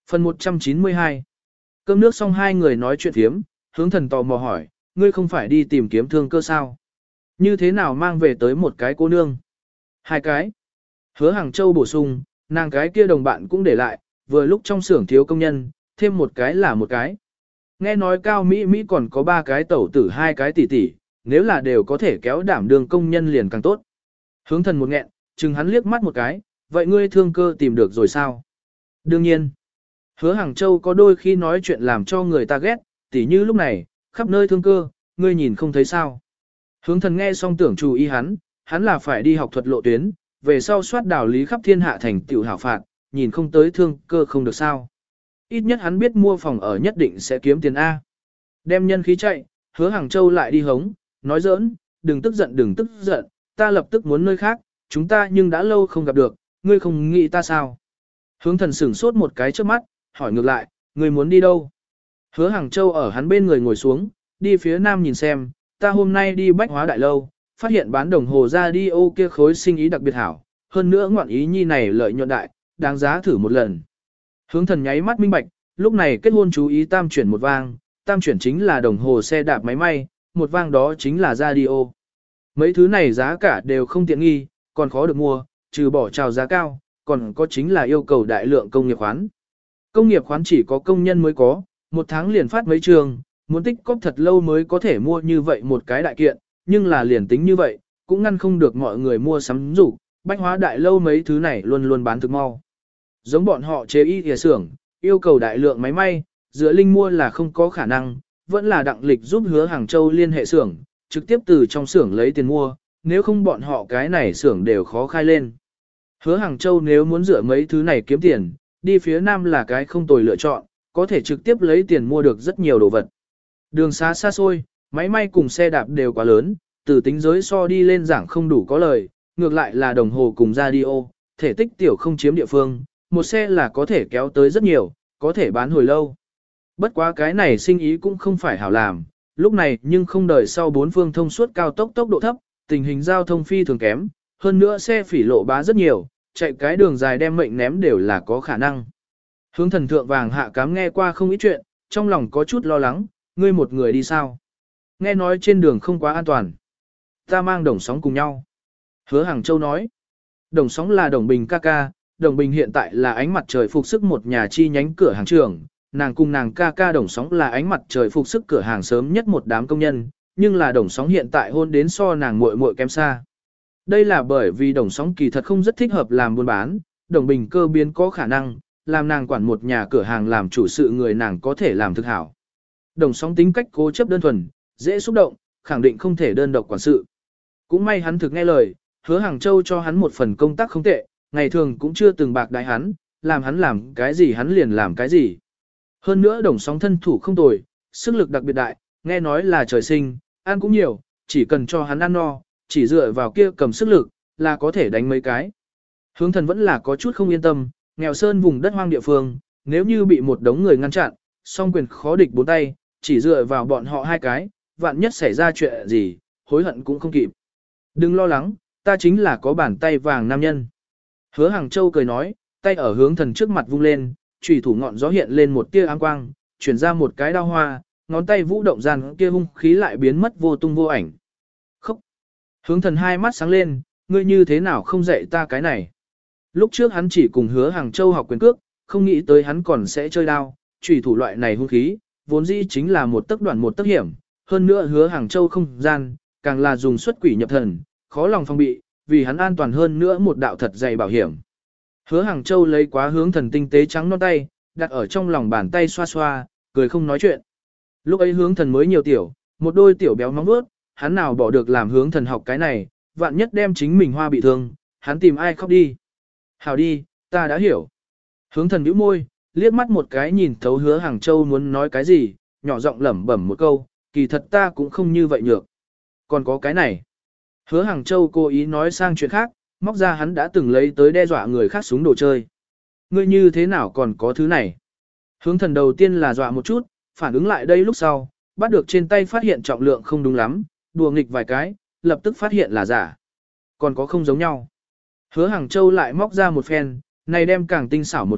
Speaker 1: Phần 192. Cơm nước xong hai người nói chuyện phiếm, hướng thần tò mò hỏi, ngươi không phải đi tìm kiếm thương cơ sao? Như thế nào mang về tới một cái cô nương? Hai cái. Hứa Hàng Châu bổ sung, nàng cái kia đồng bạn cũng để lại, vừa lúc trong xưởng thiếu công nhân, thêm một cái là một cái. Nghe nói cao Mỹ còn có ba cái tẩu tử hai cái tỷ tỷ, nếu là đều có thể kéo đảm đường công nhân liền càng tốt. Hướng thần một nghẹn, chừng hắn liếc mắt một cái, vậy ngươi thương cơ tìm được rồi sao? Đương nhiên. Hứa Hàng Châu có đôi khi nói chuyện làm cho người ta ghét, tỉ như lúc này, khắp nơi thương cơ, ngươi nhìn không thấy sao. Hướng thần nghe xong tưởng chú ý hắn là phải đi học thuật lộ tuyến, về sau soát đảo lý khắp thiên hạ thành tiểu hảo phạt, nhìn không tới thương cơ không được sao. Ít nhất hắn biết mua phòng ở nhất định sẽ kiếm tiền A. Đem nhân khí chạy, Hứa Hàng Châu lại đi hống, nói giỡn, đừng tức giận, ta lập tức muốn nơi khác, chúng ta nhưng đã lâu không gặp được, ngươi không nghĩ ta sao. Hướng thần sửng sốt một cái trước mắt, hỏi ngược lại, ngươi muốn đi đâu? Hứa Hàng Châu ở hắn bên người ngồi xuống, đi phía nam nhìn xem, ta hôm nay đi Bách Hóa Đại Lâu, phát hiện bán đồng hồ radio kia khối sinh ý đặc biệt hảo, hơn nữa ngoạn ý nhi này lợi nhuận đại, đáng giá thử một lần. Hướng thần nháy mắt minh bạch, lúc này kết hôn chú ý tam chuyển một vang, tam chuyển chính là đồng hồ xe đạp máy may, một vang đó chính là radio. Mấy thứ này giá cả đều không tiện nghi, còn khó được mua, trừ bỏ chào giá cao, còn có chính là yêu cầu đại lượng công nghiệp khoán. Công nghiệp khoán chỉ có công nhân mới có, một tháng liền phát mấy trường, muốn tích cóp thật lâu mới có thể mua như vậy một cái đại kiện, nhưng là liền tính như vậy, cũng ngăn không được mọi người mua sắm dục. Bách Hóa Đại Lâu mấy thứ này luôn luôn bán thực mau. Giống bọn họ chế y thìa xưởng, yêu cầu đại lượng máy may, dựa linh mua là không có khả năng, vẫn là đặng lịch giúp Hứa Hàng Châu liên hệ xưởng, trực tiếp từ trong xưởng lấy tiền mua, nếu không bọn họ cái này xưởng đều khó khai lên. Hứa Hàng Châu nếu muốn dựa mấy thứ này kiếm tiền, đi phía nam là cái không tồi lựa chọn, có thể trực tiếp lấy tiền mua được rất nhiều đồ vật. Đường xá xa xôi, máy may cùng xe đạp đều quá lớn, từ tính giới so đi lên giảng không đủ có lời, ngược lại là đồng hồ cùng radio, thể tích tiểu không chiếm địa phương, một xe là có thể kéo tới rất nhiều, có thể bán hồi lâu. Bất quá cái này sinh ý cũng không phải hảo làm, lúc này nhưng không đợi sau bốn phương thông suốt cao tốc tốc độ thấp, tình hình giao thông phi thường kém, hơn nữa xe phỉ lộ bá rất nhiều, chạy cái đường dài đem mệnh ném đều là có khả năng. Hướng thần thượng vàng hạ cám nghe qua không ít chuyện, trong lòng có chút lo lắng, ngươi một người đi sao? Nghe nói trên đường không quá an toàn. Ta mang Đồng Sóng cùng nhau. Hứa Hàng Châu nói. Đồng Sóng là Đồng Bình ca ca, Đồng Bình hiện tại là ánh mặt trời phục sức một nhà chi nhánh cửa hàng trưởng, nàng cùng nàng ca ca Đồng Sóng là ánh mặt trời phục sức cửa hàng sớm nhất một đám công nhân, nhưng là Đồng Sóng hiện tại hôn đến so nàng muội muội kém xa. Đây là bởi vì Đồng Sóng kỳ thật không rất thích hợp làm buôn bán, Đồng Bình cơ biến có khả năng, làm nàng quản một nhà cửa hàng làm chủ sự người nàng có thể làm thực hảo. Đồng Sóng tính cách cố chấp đơn thuần, dễ xúc động, khẳng định không thể đơn độc quản sự. Cũng may hắn thực nghe lời, Hứa Hàng Châu cho hắn một phần công tác không tệ, ngày thường cũng chưa từng bạc đái hắn làm cái gì hắn liền làm cái gì. Hơn nữa Đồng Sóng thân thủ không tồi, sức lực đặc biệt đại, nghe nói là trời sinh, ăn cũng nhiều, chỉ cần cho hắn ăn no, chỉ dựa vào kia cầm sức lực, là có thể đánh mấy cái. Hướng thần vẫn là có chút không yên tâm, nghèo sơn vùng đất hoang địa phương, nếu như bị một đống người ngăn chặn, song quyền khó địch bốn tay, chỉ dựa vào bọn họ hai cái, vạn nhất xảy ra chuyện gì, hối hận cũng không kịp. Đừng lo lắng, ta chính là có bàn tay vàng nam nhân. Hứa Hàng Châu cười nói, tay ở hướng thần trước mặt vung lên, chủy thủ ngọn gió hiện lên một tia áng quang, chuyển ra một cái đao hoa, ngón tay vũ động gian kia hung khí lại biến mất vô tung vô ảnh. Khóc. Hướng thần hai mắt sáng lên, ngươi như thế nào không dạy ta cái này. Lúc trước hắn chỉ cùng Hứa Hàng Châu học quyền cước, không nghĩ tới hắn còn sẽ chơi đao, chủy thủ loại này hung khí, vốn dĩ chính là một tấc đoạn một tấc hiểm, hơn nữa Hứa Hàng Châu không gian, càng là dùng xuất quỷ nhập thần, khó lòng phòng bị, vì hắn an toàn hơn nữa một đạo thật dày bảo hiểm. Hứa Hàng Châu lấy quá hướng thần tinh tế trắng non tay, đặt ở trong lòng bàn tay xoa xoa, cười không nói chuyện. Lúc ấy hướng thần mới nhiều tiểu, một đôi tiểu béo móng vuốt, hắn nào bỏ được làm hướng thần học cái này, vạn nhất đem chính mình hoa bị thương, hắn tìm ai khóc đi. Hảo đi, ta đã hiểu. Hướng thần bĩu môi, liếc mắt một cái nhìn thấu Hứa Hàng Châu muốn nói cái gì, nhỏ giọng lẩm bẩm một câu, kỳ thật ta cũng không như vậy nhược. Còn có cái này. Hứa Hàng Châu cố ý nói sang chuyện khác, móc ra hắn đã từng lấy tới đe dọa người khác súng đồ chơi. Ngươi như thế nào còn có thứ này? Hướng thần đầu tiên là dọa một chút, phản ứng lại đây lúc sau, bắt được trên tay phát hiện trọng lượng không đúng lắm, đùa nghịch vài cái, lập tức phát hiện là giả. Còn có không giống nhau. Hứa Hàng Châu lại móc ra một phen, này đem càng tinh xảo một ít,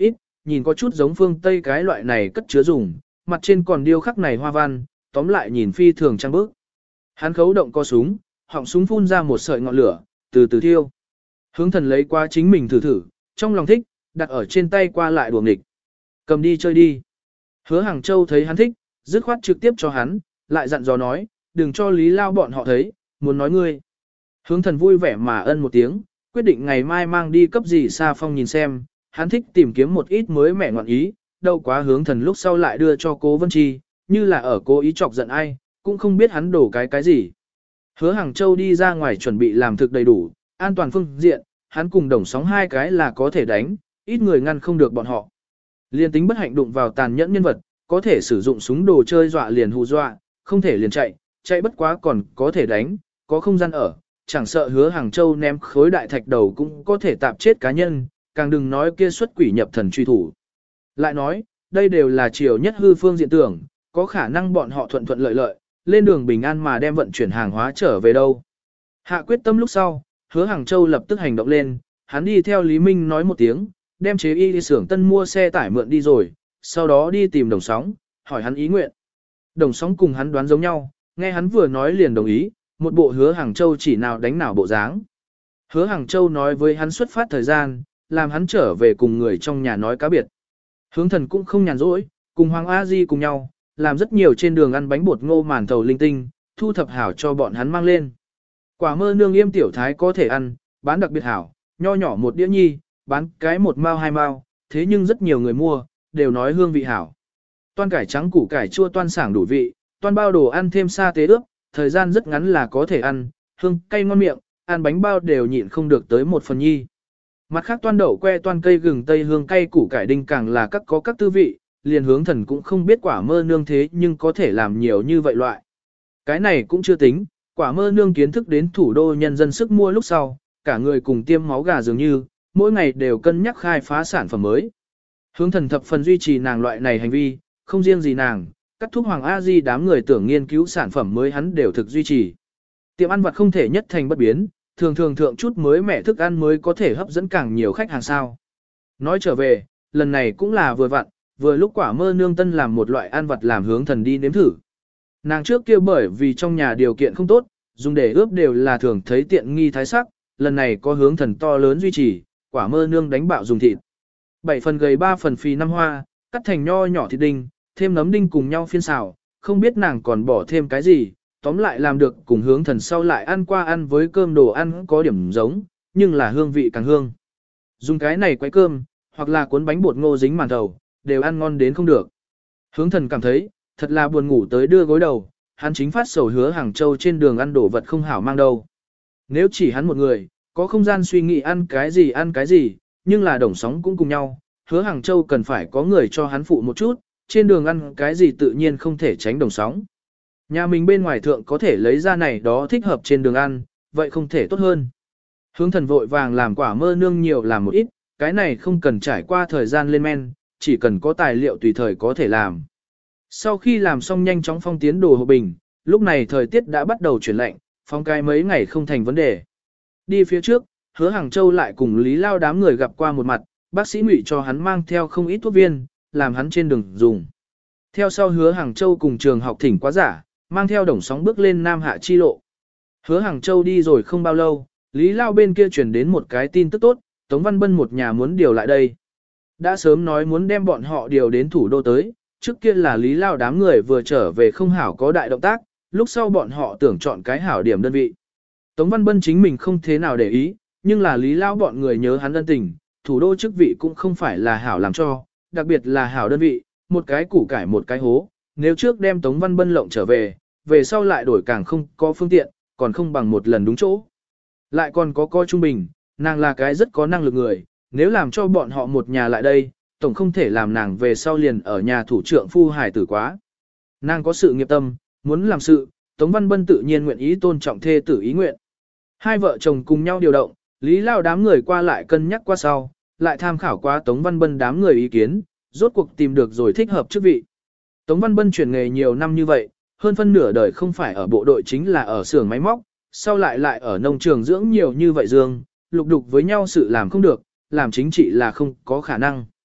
Speaker 1: nhìn có chút giống phương Tây cái loại này cất chứa dùng, mặt trên còn điêu khắc này hoa văn, tóm lại nhìn phi thường trang bức. Hắn khấu động co súng, họng súng phun ra một sợi ngọn lửa, từ từ thiêu. Hướng thần lấy qua chính mình thử thử, trong lòng thích, đặt ở trên tay qua lại đùa nghịch. Cầm đi chơi đi. Hứa Hàng Châu thấy hắn thích, dứt khoát trực tiếp cho hắn, lại dặn dò nói, đừng cho Lý Lao bọn họ thấy, muốn nói ngươi. Hướng thần vui vẻ mà ân một tiếng, quyết định ngày mai mang đi cấp gì Sa Phong nhìn xem, hắn thích tìm kiếm một ít mới mẻ ngoạn ý, đâu quá hướng thần lúc sau lại đưa cho Cố Vân Chi, như là ở cố ý chọc giận ai, cũng không biết hắn đổ cái gì. Hứa Hàng Châu đi ra ngoài chuẩn bị làm thực đầy đủ, an toàn phương diện, hắn cùng Đồng Sóng hai cái là có thể đánh, ít người ngăn không được bọn họ. Liên tính bất hạnh đụng vào tàn nhẫn nhân vật, có thể sử dụng súng đồ chơi dọa liền hù dọa, không thể liền chạy, chạy bất quá còn có thể đánh, có không gian ở, chẳng sợ Hứa Hàng Châu ném khối đại thạch đầu cũng có thể tạp chết cá nhân, càng đừng nói kia xuất quỷ nhập thần truy thủ. Lại nói, đây đều là chiều nhất hư phương diện tưởng, có khả năng bọn họ thuận thuận lợi lợi, lên đường bình an mà đem vận chuyển hàng hóa trở về đâu. Hạ quyết tâm lúc sau, Hứa Hàng Châu lập tức hành động lên, hắn đi theo Lý Minh nói một tiếng, đem chế y đi xưởng tân mua xe tải mượn đi rồi, sau đó đi tìm Đồng Sóng, hỏi hắn ý nguyện. Đồng Sóng cùng hắn đoán giống nhau, nghe hắn vừa nói liền đồng ý, một bộ Hứa Hàng Châu chỉ nào đánh nào bộ dáng. Hứa Hàng Châu nói với hắn xuất phát thời gian, làm hắn trở về cùng người trong nhà nói cá biệt. Hướng thần cũng không nhàn rỗi, cùng Hoàng A Di cùng nhau, làm rất nhiều trên đường ăn bánh bột ngô màn thầu linh tinh, thu thập hảo cho bọn hắn mang lên. Quả mơ nương yêm tiểu thái có thể ăn, bán đặc biệt hảo, nho nhỏ một đĩa nhi, bán cái một mao hai mao, thế nhưng rất nhiều người mua, đều nói hương vị hảo. Toan cải trắng củ cải chua toan sảng đủ vị, toan bao đồ ăn thêm sa tế ướp, thời gian rất ngắn là có thể ăn, hương cay ngon miệng, ăn bánh bao đều nhịn không được tới một phần nhi. Mặt khác toan đậu que toan cây gừng tây hương cay củ cải đinh càng là có các tư vị, liền hướng thần cũng không biết quả mơ nương thế nhưng có thể làm nhiều như vậy loại. Cái này cũng chưa tính, quả mơ nương kiến thức đến thủ đô nhân dân sức mua lúc sau, cả người cùng tiêm máu gà dường như, mỗi ngày đều cân nhắc khai phá sản phẩm mới. Hướng thần thập phần duy trì nàng loại này hành vi, không riêng gì nàng, các thuốc Hoàng A Di đám người tưởng nghiên cứu sản phẩm mới hắn đều thực duy trì. Tiệm ăn vặt không thể nhất thành bất biến, thường thường thượng chút mới mẻ thức ăn mới có thể hấp dẫn càng nhiều khách hàng sao. Nói trở về, lần này cũng là vừa vặn, vừa lúc quả mơ nương tân làm một loại ăn vặt làm hướng thần đi nếm thử. Nàng trước kia bởi vì trong nhà điều kiện không tốt, dùng để ướp đều là thường thấy tiện nghi thái sắc, lần này có hướng thần to lớn duy trì, quả mơ nương đánh bạo dùng thịt. 7 phần gầy 3 phần phì 5 hoa, cắt thành nho nhỏ thịt đinh, thêm nấm đinh cùng nhau phiên xào, không biết nàng còn bỏ thêm cái gì, tóm lại làm được cùng hướng thần sau lại ăn qua ăn với cơm đồ ăn có điểm giống, nhưng là hương vị càng hương. Dùng cái này quấy cơm, hoặc là cuốn bánh bột ngô dính màn thầu, đều ăn ngon đến không được. Hướng thần cảm thấy, thật là buồn ngủ tới đưa gối đầu, hắn chính phát sầu Hứa Hàng Châu trên đường ăn đồ vật không hảo mang đâu. Nếu chỉ hắn một người, có không gian suy nghĩ ăn cái gì, nhưng là Đồng Sóng cũng cùng nhau, Hứa Hàng Châu cần phải có người cho hắn phụ một chút, trên đường ăn cái gì tự nhiên không thể tránh Đồng Sóng. Nhà mình bên ngoài thượng có thể lấy ra này đó thích hợp trên đường ăn, vậy không thể tốt hơn. Hướng thần vội vàng làm quả mơ nương nhiều làm một ít, cái này không cần trải qua thời gian lên men, chỉ cần có tài liệu tùy thời có thể làm. Sau khi làm xong nhanh chóng phong tiến đồ hộp bình, lúc này thời tiết đã bắt đầu chuyển lạnh, phong cái mấy ngày không thành vấn đề. Đi phía trước, Hứa Hàng Châu lại cùng Lý Lao đám người gặp qua một mặt, bác sĩ Ngụy cho hắn mang theo không ít thuốc viên, làm hắn trên đường dùng. Theo sau Hứa Hàng Châu cùng trường học thỉnh quá giả, mang theo Đồng Sóng bước lên Nam Hạ chi lộ. Hứa Hàng Châu đi rồi không bao lâu, Lý Lao bên kia truyền đến một cái tin tức tốt, Tống Văn Bân một nhà muốn điều lại đây. Đã sớm nói muốn đem bọn họ điều đến thủ đô tới, trước kia là Lý Lao đám người vừa trở về không hảo có đại động tác, lúc sau bọn họ tưởng chọn cái hảo điểm đơn vị. Tống Văn Bân chính mình không thế nào để ý, nhưng là Lý Lao bọn người nhớ hắn ân tình, thủ đô chức vị cũng không phải là hảo làm cho, đặc biệt là hảo đơn vị, một cái củ cải một cái hố, nếu trước đem Tống Văn Bân lộng trở về, về sau lại đổi càng không có phương tiện, còn không bằng một lần đúng chỗ. Lại còn có coi trung bình, nàng là cái rất có năng lực người, nếu làm cho bọn họ một nhà lại đây, tổng không thể làm nàng về sau liền ở nhà thủ trưởng phu hải tử quá. Nàng có sự nghiệp tâm, muốn làm sự, Tống Văn Bân tự nhiên nguyện ý tôn trọng thê tử ý nguyện. Hai vợ chồng cùng nhau điều động, Lý Lao đám người qua lại cân nhắc qua sau, lại tham khảo qua Tống Văn Bân đám người ý kiến, rốt cuộc tìm được rồi thích hợp chức vị. Tống Văn Bân chuyển nghề nhiều năm như vậy, hơn phân nửa đời không phải ở bộ đội chính là ở xưởng máy móc, sau lại ở nông trường dưỡng nhiều như vậy dương, lục đục với nhau sự làm không được, làm chính trị là không có khả năng.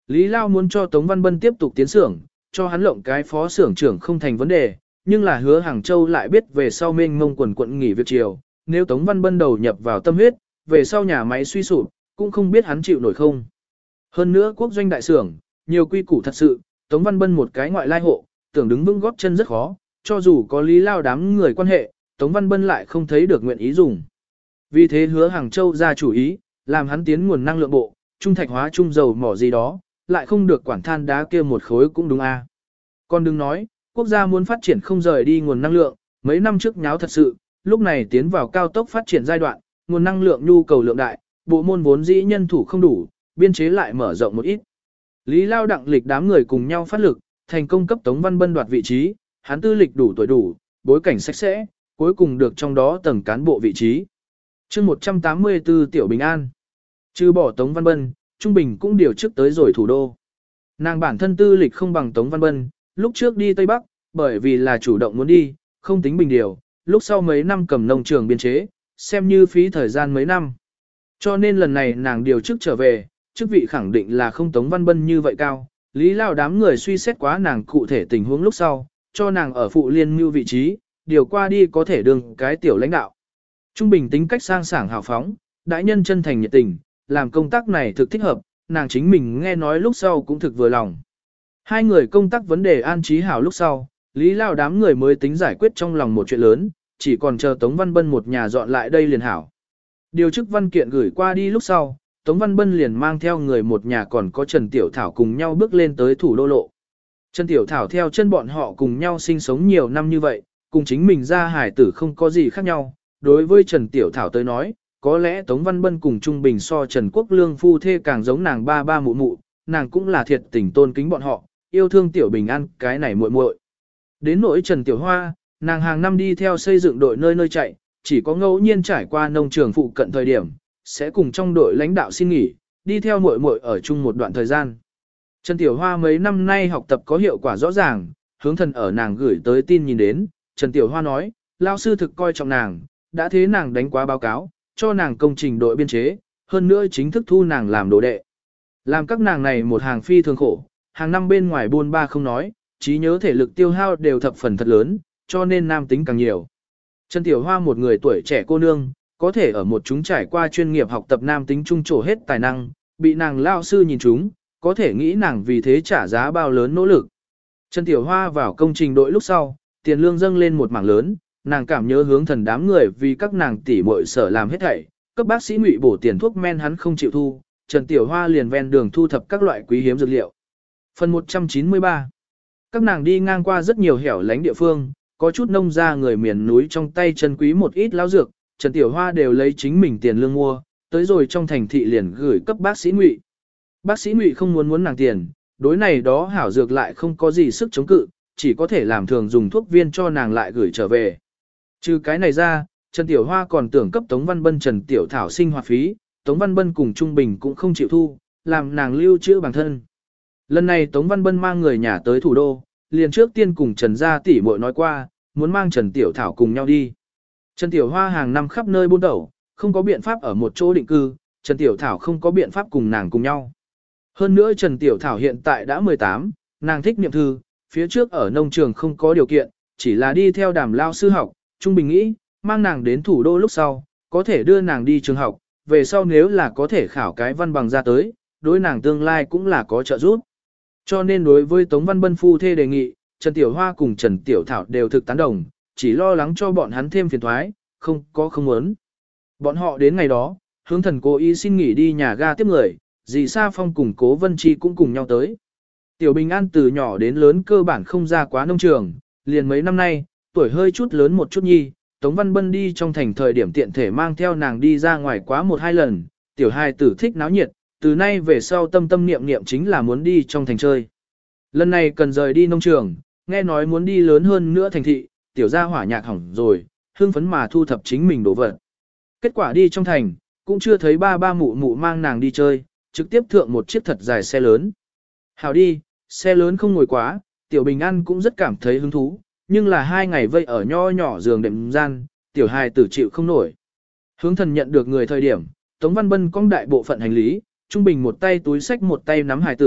Speaker 1: Lý Lao muốn cho Tống Văn Bân tiếp tục tiến xưởng, cho hắn lộng cái phó xưởng trưởng không thành vấn đề, nhưng là hứa Hàng Châu lại biết về sau mênh mông quần quận nghỉ việc chiều, nếu Tống Văn Bân đầu nhập vào tâm huyết, về sau nhà máy suy sụp, cũng không biết hắn chịu nổi không. Hơn nữa quốc doanh đại xưởng, nhiều quy củ thật sự, Tống Văn Bân một cái ngoại lai hộ, tưởng đứng vững góp chân rất khó, cho dù có Lý Lao đám người quan hệ, Tống Văn Bân lại không thấy được nguyện ý dùng. Vì thế hứa Hàng Châu ra chủ ý, làm hắn tiến nguồn năng lượng bộ, trung thạch hóa trung dầu mỏ gì đó, lại không được quản than đá kia một khối cũng đúng a. Còn đừng nói, quốc gia muốn phát triển không rời đi nguồn năng lượng, mấy năm trước nháo thật sự, lúc này tiến vào cao tốc phát triển giai đoạn, nguồn năng lượng nhu cầu lượng đại, bộ môn vốn dĩ nhân thủ không đủ, biên chế lại mở rộng một ít. Lý Lao Đặng Lịch đám người cùng nhau phát lực, thành công cấp Tống Văn Bân đoạt vị trí, hắn tư lịch đủ tuổi đủ, bối cảnh sạch sẽ, cuối cùng được trong đó tầng cán bộ vị trí. Chương 184 Tiểu Bình An. Trừ bỏ Tống Văn Bân, Trung Bình cũng điều chức tới rồi thủ đô. Nàng bản thân tư lịch không bằng Tống Văn Bân, lúc trước đi Tây Bắc, bởi vì là chủ động muốn đi, không tính bình điều, lúc sau mấy năm cầm nông trường biên chế, xem như phí thời gian mấy năm. Cho nên lần này nàng điều chức trở về, chức vị khẳng định là không Tống Văn Bân như vậy cao. Lý Lao đám người suy xét quá nàng cụ thể tình huống lúc sau, cho nàng ở phụ liên mưu vị trí, điều qua đi có thể đương cái tiểu lãnh đạo. Trung Bình tính cách sang sảng hào phóng, đại nhân chân thành nhiệt tình, làm công tác này thực thích hợp, nàng chính mình nghe nói lúc sau cũng thực vừa lòng. Hai người công tác vấn đề an trí hảo lúc sau, Lý Lao đám người mới tính giải quyết trong lòng một chuyện lớn, chỉ còn chờ Tống Văn Bân một nhà dọn lại đây liền hảo. Điều chức văn kiện gửi qua đi lúc sau, Tống Văn Bân liền mang theo người một nhà còn có Trần Tiểu Thảo cùng nhau bước lên tới thủ đô lộ. Trần Tiểu Thảo theo chân bọn họ cùng nhau sinh sống nhiều năm như vậy, cùng chính mình ra hải tử không có gì khác nhau. Đối với Trần Tiểu Thảo tới nói, có lẽ Tống Văn Bân cùng Trung Bình so Trần Quốc Lương phu thê càng giống nàng ba ba mụ mụ, nàng cũng là thiệt tình tôn kính bọn họ, yêu thương Tiểu Bình An cái này muội muội. Đến nỗi Trần Tiểu Hoa, nàng hàng năm đi theo xây dựng đội nơi nơi chạy, chỉ có ngẫu nhiên trải qua nông trường phụ cận thời điểm, sẽ cùng trong đội lãnh đạo xin nghỉ, đi theo muội muội ở chung một đoạn thời gian. Trần Tiểu Hoa mấy năm nay học tập có hiệu quả rõ ràng, hướng thần ở nàng gửi tới tin nhìn đến, Trần Tiểu Hoa nói, lao sư thực coi trọng nàng, đã thế nàng đánh quá báo cáo, cho nàng công trình đội biên chế, hơn nữa chính thức thu nàng làm đồ đệ. Làm các nàng này một hàng phi thường khổ, hàng năm bên ngoài buôn ba không nói, trí nhớ thể lực tiêu hao đều thập phần thật lớn, cho nên nam tính càng nhiều. Trần Tiểu Hoa một người tuổi trẻ cô nương, có thể ở một chúng trải qua chuyên nghiệp học tập nam tính trung trổ hết tài năng, bị nàng lao sư nhìn chúng, có thể nghĩ nàng vì thế trả giá bao lớn nỗ lực. Trần Tiểu Hoa vào công trình đội lúc sau, tiền lương dâng lên một mảng lớn, nàng cảm nhớ hướng thần đám người vì các nàng tỷ muội sở làm hết thảy, cấp bác sĩ ngụy bổ tiền thuốc men hắn không chịu thu, Trần Tiểu Hoa liền ven đường thu thập các loại quý hiếm dược liệu. Phần 193. Các nàng đi ngang qua rất nhiều hẻo lánh địa phương, có chút nông gia người miền núi trong tay chân quý một ít lão dược, Trần Tiểu Hoa đều lấy chính mình tiền lương mua, tới rồi trong thành thị liền gửi cấp bác sĩ ngụy. Bác sĩ ngụy không muốn nàng tiền, đối này đó hảo dược lại không có gì sức chống cự, chỉ có thể làm thường dùng thuốc viên cho nàng lại gửi trở về. Trừ cái này ra, Trần Tiểu Hoa còn tưởng cấp Tống Văn Bân Trần Tiểu Thảo sinh hoạt phí, Tống Văn Bân cùng Trung Bình cũng không chịu thu, làm nàng lưu trữ bản thân. Lần này Tống Văn Bân mang người nhà tới thủ đô, liền trước tiên cùng Trần gia tỷ muội nói qua, muốn mang Trần Tiểu Thảo cùng nhau đi. Trần Tiểu Hoa hàng năm khắp nơi buôn đầu, không có biện pháp ở một chỗ định cư, Trần Tiểu Thảo không có biện pháp cùng nàng cùng nhau. Hơn nữa Trần Tiểu Thảo hiện tại đã 18, nàng thích niệm thư, phía trước ở nông trường không có điều kiện, chỉ là đi theo Đàm lao sư học, Trung Bình nghĩ, mang nàng đến thủ đô lúc sau, có thể đưa nàng đi trường học, về sau nếu là có thể khảo cái văn bằng ra tới, đối nàng tương lai cũng là có trợ giúp. Cho nên đối với Tống Văn Bân phu thê đề nghị, Trần Tiểu Hoa cùng Trần Tiểu Thảo đều thực tán đồng, chỉ lo lắng cho bọn hắn thêm phiền thoái, không muốn. Bọn họ đến ngày đó, hướng thần cố ý xin nghỉ đi nhà ga tiếp người, dì Sa Phong cùng Cố Vân Chi cũng cùng nhau tới. Tiểu Bình An từ nhỏ đến lớn cơ bản không ra quá nông trường, liền mấy năm nay, tuổi hơi chút lớn một chút nhi, Tống Văn Bân đi trong thành thời điểm tiện thể mang theo nàng đi ra ngoài quá 1-2 lần, tiểu hài tử thích náo nhiệt, từ nay về sau tâm tâm niệm niệm chính là muốn đi trong thành chơi. Lần này cần rời đi nông trường, nghe nói muốn đi lớn hơn nữa thành thị, tiểu gia hỏa nhạc hỏng rồi, hương phấn mà thu thập chính mình đồ vật. Kết quả đi trong thành, cũng chưa thấy ba mụ mụ mang nàng đi chơi, trực tiếp thượng một chiếc thật dài xe lớn. Hảo đi, xe lớn không ngồi quá, tiểu Bình An cũng rất cảm thấy hứng thú, nhưng là 2 ngày vây ở nho nhỏ giường đệm gian, tiểu hài tử chịu không nổi. Hướng thần nhận được người thời điểm, Tống Văn Bân cong đại bộ phận hành lý, Trung Bình một tay túi sách một tay nắm hài tử,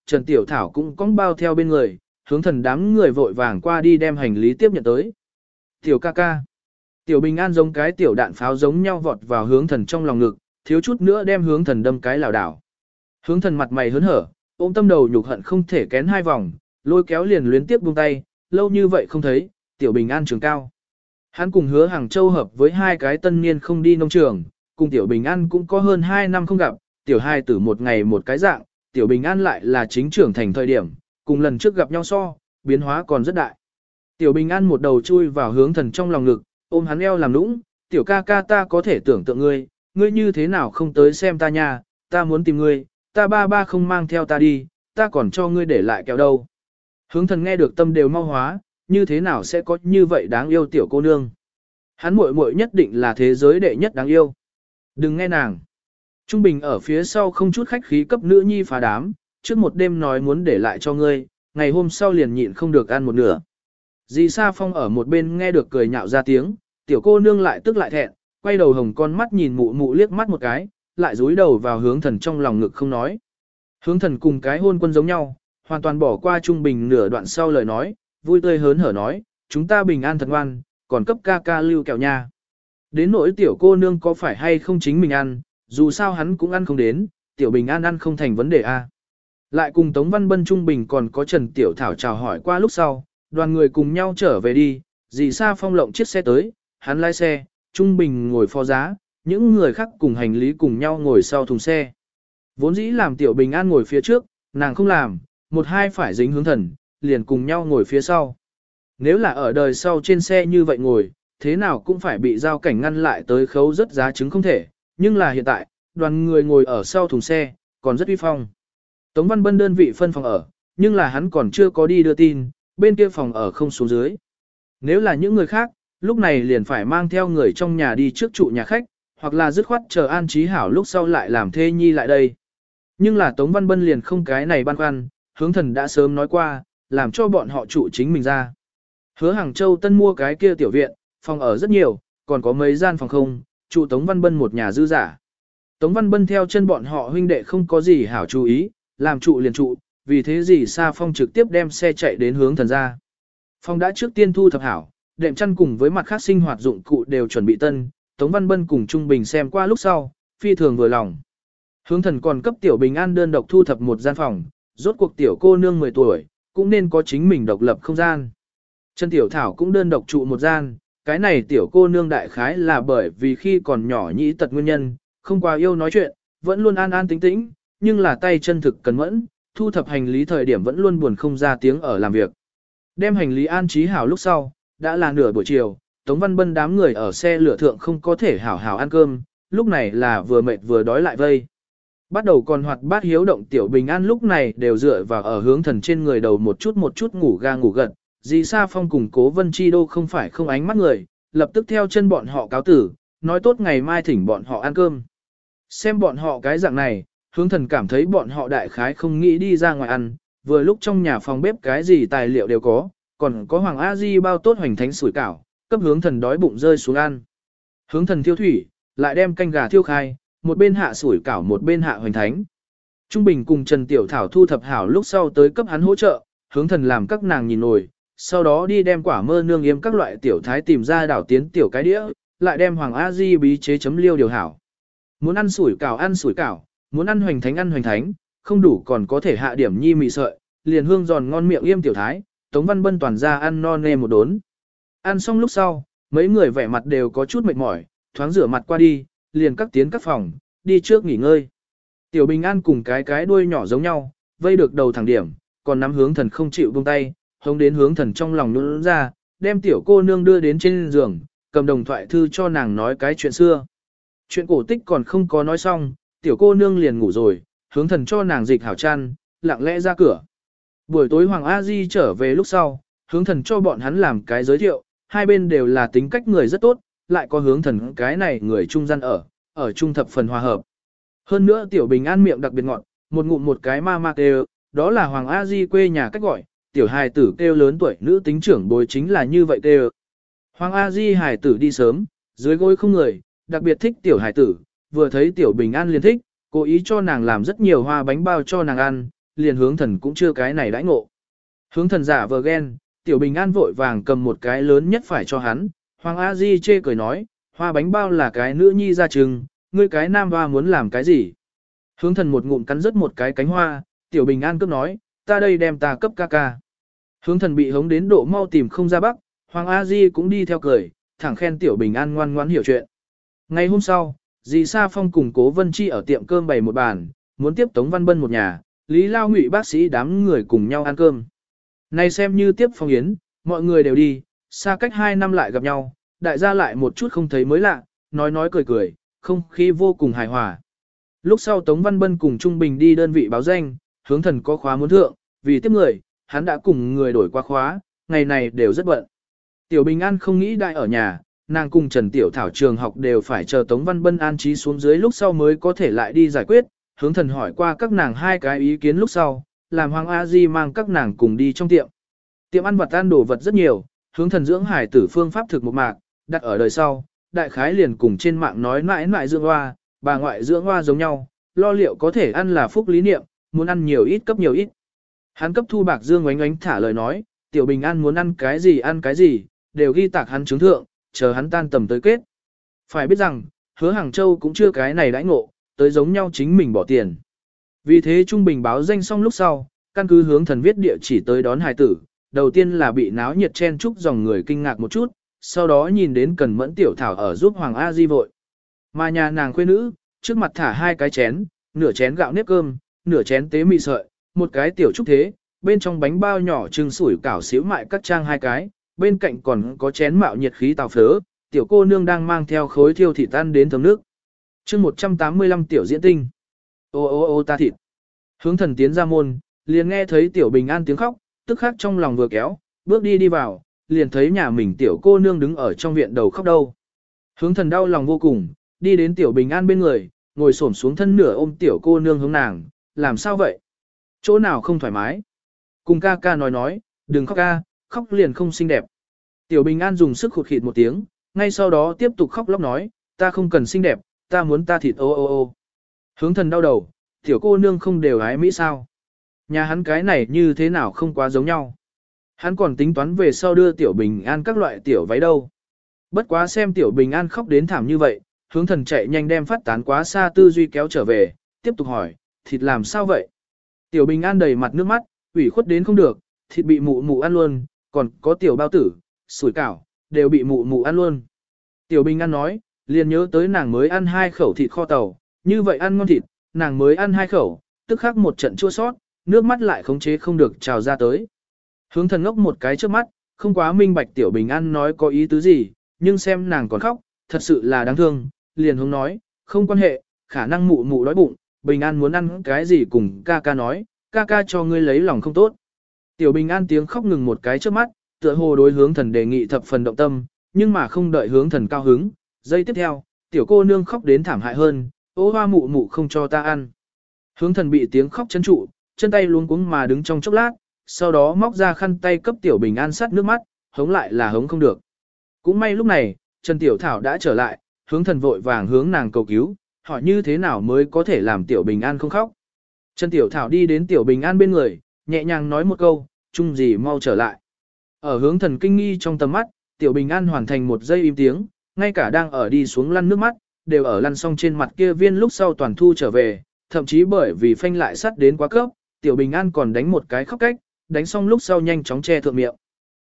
Speaker 1: Trần Tiểu Thảo cũng cong bao theo bên người, hướng thần đám người vội vàng qua đi đem hành lý tiếp nhận tới. Tiểu ca ca. Tiểu Bình An giống cái tiểu đạn pháo giống nhau vọt vào hướng thần trong lòng ngực, thiếu chút nữa đem hướng thần đâm cái lảo đảo. Hướng thần mặt mày hớn hở, ôm tâm đầu nhục hận không thể kén hai vòng, lôi kéo liền luyến tiếp buông tay, lâu như vậy không thấy, Tiểu Bình An trường cao. Hắn cùng Hứa Hàng Châu hợp với hai cái tân niên không đi nông trường, cùng Tiểu Bình An cũng có hơn 2 năm không gặp, Tiểu hai tử một ngày một cái dạng, Tiểu Bình An lại là chính trưởng thành thời điểm, cùng lần trước gặp nhau so, biến hóa còn rất đại. Tiểu Bình An một đầu chui vào hướng thần trong lòng ngực, ôm hắn eo làm nũng, Tiểu ca ca ta có thể tưởng tượng ngươi, ngươi như thế nào không tới xem ta nha, ta muốn tìm ngươi, ta ba không mang theo ta đi, ta còn cho ngươi để lại kẹo đâu. Hướng thần nghe được tâm đều mau hóa, như thế nào sẽ có như vậy đáng yêu tiểu cô nương. Hắn muội muội nhất định là thế giới đệ nhất đáng yêu. Đừng nghe nàng. Trung Bình ở phía sau không chút khách khí cấp nữ nhi phá đám, trước một đêm nói muốn để lại cho ngươi, ngày hôm sau liền nhịn không được ăn một nửa. Dì Sa Phong ở một bên nghe được cười nhạo ra tiếng, tiểu cô nương lại tức lại thẹn, quay đầu hồng con mắt nhìn mụ mụ liếc mắt một cái, lại dúi đầu vào hướng thần trong lòng ngực không nói. Hướng thần cùng cái hôn quân giống nhau, hoàn toàn bỏ qua Trung Bình nửa đoạn sau lời nói, vui tươi hớn hở nói, chúng ta bình an thật ngoan, còn cấp ca ca lưu kẹo nha. Đến nỗi tiểu cô nương có phải hay không chính mình ăn, dù sao hắn cũng ăn không đến, tiểu bình an ăn không thành vấn đề a. Lại cùng Tống Văn Bân Trung Bình còn có Trần Tiểu Thảo chào hỏi qua lúc sau, đoàn người cùng nhau trở về đi, dì Sa Phong lộng chiếc xe tới, hắn lái xe, Trung Bình ngồi phó giá, những người khác cùng hành lý cùng nhau ngồi sau thùng xe. Vốn dĩ làm tiểu bình an ngồi phía trước, nàng không làm, một hai phải dính hướng thần, liền cùng nhau ngồi phía sau. Nếu là ở đời sau trên xe như vậy ngồi, thế nào cũng phải bị giao cảnh ngăn lại tới khấu rất giá chứng không thể, nhưng là hiện tại, đoàn người ngồi ở sau thùng xe, còn rất uy phong. Tống Văn Bân đơn vị phân phòng ở, nhưng là hắn còn chưa có đi đưa tin, bên kia phòng ở không xuống dưới. Nếu là những người khác, lúc này liền phải mang theo người trong nhà đi trước trụ nhà khách, hoặc là dứt khoát chờ an trí hảo lúc sau lại làm thê nhi lại đây. Nhưng là Tống Văn Bân liền không cái này băn khoăn, hướng thần đã sớm nói qua, làm cho bọn họ trụ chính mình ra. Hứa Hàng Châu tân mua cái kia tiểu viện, phòng ở rất nhiều, còn có mấy gian phòng không, trụ Tống Văn Bân một nhà dư giả. Tống Văn Bân theo chân bọn họ huynh đệ không có gì hảo chú ý, làm trụ liền trụ, vì thế gì Sa Phong trực tiếp đem xe chạy đến hướng thần ra. Phong đã trước tiên thu thập hảo, đệm chăn cùng với mặt khác sinh hoạt dụng cụ đều chuẩn bị tân, Tống Văn Bân cùng Trung Bình xem qua lúc sau, phi thường vừa lòng. Hướng thần còn cấp tiểu bình an đơn độc thu thập một gian phòng, rốt cuộc tiểu cô nương 10 tuổi, cũng nên có chính mình độc lập không gian. Trần Tiểu Thảo cũng đơn độc trụ một gian, cái này tiểu cô nương đại khái là bởi vì khi còn nhỏ nhĩ tật nguyên nhân, không quá yêu nói chuyện, vẫn luôn an an tĩnh tĩnh, nhưng là tay chân thực cẩn mẫn, thu thập hành lý thời điểm vẫn luôn buồn không ra tiếng ở làm việc. Đem hành lý an trí hảo lúc sau, đã là nửa buổi chiều, Tống Văn Bân đám người ở xe lửa thượng không có thể hảo hảo ăn cơm, lúc này là vừa mệt vừa đói lại vây. Bắt đầu còn hoạt bát hiếu động tiểu bình an lúc này đều dựa vào ở hướng thần trên người đầu một chút ngủ ga ngủ gật. Dì Sa Phong cùng Cố Vân Chi Đô không phải không ánh mắt người, lập tức theo chân bọn họ cáo tử, nói tốt ngày mai thỉnh bọn họ ăn cơm. Xem bọn họ cái dạng này, hướng thần cảm thấy bọn họ đại khái không nghĩ đi ra ngoài ăn, vừa lúc trong nhà phòng bếp cái gì tài liệu đều có, còn có Hoàng A Di bao tốt hoành thánh sủi cảo, cấp hướng thần đói bụng rơi xuống ăn. Hướng thần thiêu thủy, lại đem canh gà thiêu khai, một bên hạ sủi cảo một bên hạ hoành thánh. Trung Bình cùng Trần Tiểu Thảo thu thập hảo lúc sau tới cấp hắn hỗ trợ, hướng thần làm các nàng nhìn nồi, sau đó đi đem quả mơ nương yếm các loại tiểu thái tìm ra đảo tiến tiểu cái đĩa, lại đem Hoàng A Di bí chế chấm liêu điều hảo. Muốn ăn sủi cảo, muốn ăn hoành thánh, không đủ còn có thể hạ điểm nhi mì sợi, liền hương giòn ngon miệng yêm tiểu thái, Tống Văn Bân toàn ra ăn no nê một đốn. Ăn xong lúc sau, mấy người vẻ mặt đều có chút mệt mỏi, thoáng rửa mặt qua đi, liền các tiến các phòng, đi trước nghỉ ngơi. Tiểu Bình An cùng cái đuôi nhỏ giống nhau, vây được đầu thẳng điểm, còn nắm hướng thần không chịu buông tay, hống đến hướng thần trong lòng nôn ra, đem tiểu cô nương đưa đến trên giường, cầm đồng thoại thư cho nàng nói cái chuyện xưa. Chuyện cổ tích còn không có nói xong, tiểu cô nương liền ngủ rồi, hướng thần cho nàng dịch hảo chăn, lặng lẽ ra cửa. Buổi tối Hoàng A Di trở về lúc sau, hướng thần cho bọn hắn làm cái giới thiệu, hai bên đều là tính cách người rất tốt, lại có hướng thần cái này người trung gian ở trung thập phần hòa hợp. Hơn nữa tiểu Bình An miệng đặc biệt ngọt, một ngụm một cái ma ma kêu, đó là Hoàng A Di quê nhà cách gọi, tiểu hài tử kêu lớn tuổi nữ tính trưởng bối chính là như vậy kêu. Hoàng A Di hài tử đi sớm, dưới gối không người, đặc biệt thích tiểu hài tử, vừa thấy tiểu Bình An liền thích, cố ý cho nàng làm rất nhiều hoa bánh bao cho nàng ăn, liền hướng thần cũng chưa cái này đãi ngộ. Hướng thần giả vờ ghen, Tiểu Bình An vội vàng cầm một cái lớn nhất phải cho hắn, Hoàng A Di chê cười nói, hoa bánh bao là cái nữ nhi ra chừng, ngươi cái nam hoa muốn làm cái gì? Hướng thần một ngụm cắn rớt một cái cánh hoa, Tiểu Bình An cấp nói, ta đây đem ta cấp ca ca. Hướng thần bị hống đến độ mau tìm không ra bắc, Hoàng A Di cũng đi theo cười, thẳng khen Tiểu Bình An ngoan ngoãn hiểu chuyện. Ngày hôm sau, dì Sa Phong cùng Cố Vân Chi ở tiệm cơm bày một bàn, muốn tiếp Tống Văn Bân một nhà, Lý Lao Ngụy bác sĩ đám người cùng nhau ăn cơm. Này xem như tiếp phong yến, mọi người đều đi, xa cách 2 năm lại gặp nhau, đại gia lại một chút không thấy mới lạ, nói cười cười, không khí vô cùng hài hòa. Lúc sau Tống Văn Bân cùng Trung Bình đi đơn vị báo danh, hướng thần có khóa muốn thượng, vì tiếp người, hắn đã cùng người đổi qua khóa, ngày này đều rất bận. Tiểu Bình An không nghĩ đại ở nhà, nàng cùng Trần Tiểu Thảo trường học đều phải chờ Tống Văn Bân an trí xuống dưới lúc sau mới có thể lại đi giải quyết, hướng thần hỏi qua các nàng 2 cái ý kiến lúc sau, làm Hoàng A Di mang các nàng cùng đi trong tiệm. Tiệm ăn vặt ăn đồ vật rất nhiều, hướng thần dưỡng hải tử phương pháp thực một mạc, đặt ở đời sau, đại khái liền cùng trên mạng nói mãi dưỡng hoa, bà ngoại dưỡng hoa giống nhau, lo liệu có thể ăn là phúc lý niệm, muốn ăn nhiều ít cấp nhiều ít. Hắn cấp Thu Bạc Dương oánh oánh thả lời nói, Tiểu Bình An muốn ăn cái gì, đều ghi tạc hắn chứng thượng, chờ hắn tan tầm tới kết. Phải biết rằng, Hứa Hàng Châu cũng chưa cái này đãi ngộ, tới giống nhau chính mình bỏ tiền. Vì thế Trung Bình báo danh xong lúc sau, căn cứ hướng thần viết địa chỉ tới đón hài tử, đầu tiên là bị náo nhiệt chen chúc dòng người kinh ngạc một chút, sau đó nhìn đến Cần Mẫn Tiểu Thảo ở giúp Hoàng A Di vội. Mà nhà nàng khuê nữ, trước mặt thả 2 cái chén, nửa chén gạo nếp cơm, nửa chén tế mì sợi, một cái tiểu trúc thế, bên trong bánh bao nhỏ trưng sủi cảo xíu mại cắt trang 2 cái, bên cạnh còn có chén mạo nhiệt khí tàu phớ, tiểu cô nương đang mang theo khối thiêu thịt ăn đến thấm nước. Chương 185 tiểu diễn tinh. Ô ta thịt. Hướng thần tiến ra môn, liền nghe thấy Tiểu Bình An tiếng khóc, tức khắc trong lòng vừa kéo, bước đi vào, liền thấy nhà mình tiểu cô nương đứng ở trong viện đầu khóc đâu. Hướng thần đau lòng vô cùng, đi đến Tiểu Bình An bên người, ngồi xổm xuống thân nửa ôm tiểu cô nương hướng nàng, làm sao vậy? Chỗ nào không thoải mái? Cùng ca ca nói, đừng khóc ca, khóc liền không xinh đẹp. Tiểu Bình An dùng sức khụt khịt một tiếng, ngay sau đó tiếp tục khóc lóc nói, ta không cần xinh đẹp, ta muốn ta thịt ô. Hướng thần đau đầu, tiểu cô nương không đều ái Mỹ sao? Nhà hắn cái này như thế nào không quá giống nhau. Hắn còn tính toán về sau đưa Tiểu Bình An các loại tiểu váy đâu. Bất quá xem Tiểu Bình An khóc đến thảm như vậy, hướng thần chạy nhanh đem phát tán quá xa tư duy kéo trở về, tiếp tục hỏi, thịt làm sao vậy? Tiểu Bình An đầy mặt nước mắt, ủy khuất đến không được, thịt bị mụ ăn luôn, còn có tiểu bao tử, sủi cảo, đều bị mụ ăn luôn. Tiểu Bình An nói, liền nhớ tới nàng mới ăn 2 khẩu thịt kho tàu, như vậy ăn ngon thịt, nàng mới ăn 2 khẩu, tức khắc một trận chua sót, nước mắt lại khống chế không được trào ra tới. Hướng thần ngốc một cái trước mắt, không quá minh bạch Tiểu Bình An nói có ý tứ gì, nhưng xem nàng còn khóc, thật sự là đáng thương, liền hướng nói, không quan hệ, khả năng mụ đói bụng, Bình An muốn ăn cái gì cùng ca ca nói, ca ca cho ngươi lấy lòng không tốt. Tiểu Bình An tiếng khóc ngừng một cái trước mắt, tựa hồ đối hướng thần đề nghị thập phần động tâm, nhưng mà không đợi hướng thần cao hứng, giây tiếp theo, tiểu cô nương khóc đến thảm hại hơn, ô hoa mụ không cho ta ăn. Hướng thần bị tiếng khóc chấn trụ, chân tay luống cuống mà đứng trong chốc lát, sau đó móc ra khăn tay cấp Tiểu Bình An sát nước mắt, hống lại là hống không được. Cũng may lúc này, Trần Tiểu Thảo đã trở lại, hướng thần vội vàng hướng nàng cầu cứu, hỏi như thế nào mới có thể làm Tiểu Bình An không khóc. Trần Tiểu Thảo đi đến Tiểu Bình An bên người, nhẹ nhàng nói một câu, chung gì mau trở lại. Ở hướng thần kinh nghi trong tầm mắt, Tiểu Bình An hoàn thành một giây im tiếng, ngay cả đang ở đi xuống lăn nước mắt, đều ở lăn xong trên mặt kia viên lúc sau toàn thu trở về, thậm chí bởi vì phanh lại sắt đến quá cấp, Tiểu Bình An còn đánh một cái khóc cách, đánh xong lúc sau nhanh chóng che thượng miệng.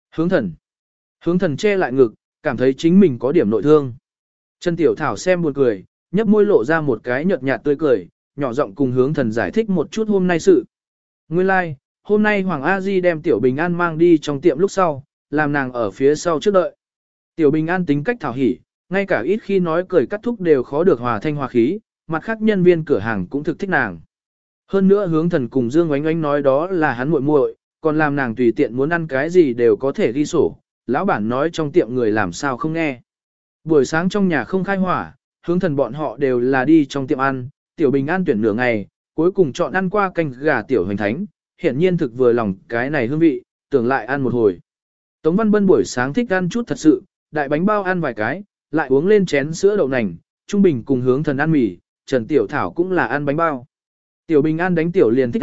Speaker 1: Hướng thần che lại ngực, cảm thấy chính mình có điểm nội thương. Trần Tiểu Thảo xem buồn cười, nhấp môi lộ ra một cái nhợt nhạt tươi cười, nhỏ giọng cùng hướng thần giải thích một chút hôm nay sự. Nguyên lai, like, hôm nay Hoàng A Di đem Tiểu Bình An mang đi trong tiệm lúc sau, làm nàng ở phía sau trước đợi. Tiểu Bình An tính cách thảo hỉ, ngay cả ít khi nói cười cắt thúc đều khó được hòa thanh hòa khí, mặt khác nhân viên cửa hàng cũng thực thích nàng. Hơn nữa hướng thần cùng Dương Oánh Oánh nói đó là hắn muội muội, còn làm nàng tùy tiện muốn ăn cái gì đều có thể ghi sổ, lão bản nói trong tiệm người làm sao không nghe. Buổi sáng trong nhà không khai hỏa, hướng thần bọn họ đều là đi trong tiệm ăn, Tiểu Bình An tuyển nửa ngày, cuối cùng chọn ăn qua canh gà Tiểu Hoành Thánh, hiển nhiên thực vừa lòng cái này hương vị, tưởng lại ăn một hồi. Tống Văn Bân buổi sáng thích ăn chút thật sự, đại bánh bao ăn vài cái, lại uống lên chén sữa đậu nành, Trung Bình cùng hướng thần ăn mì, Trần Tiểu Thảo cũng là ăn bánh bao. Tiểu Bình An đánh tiểu liền thích ăn,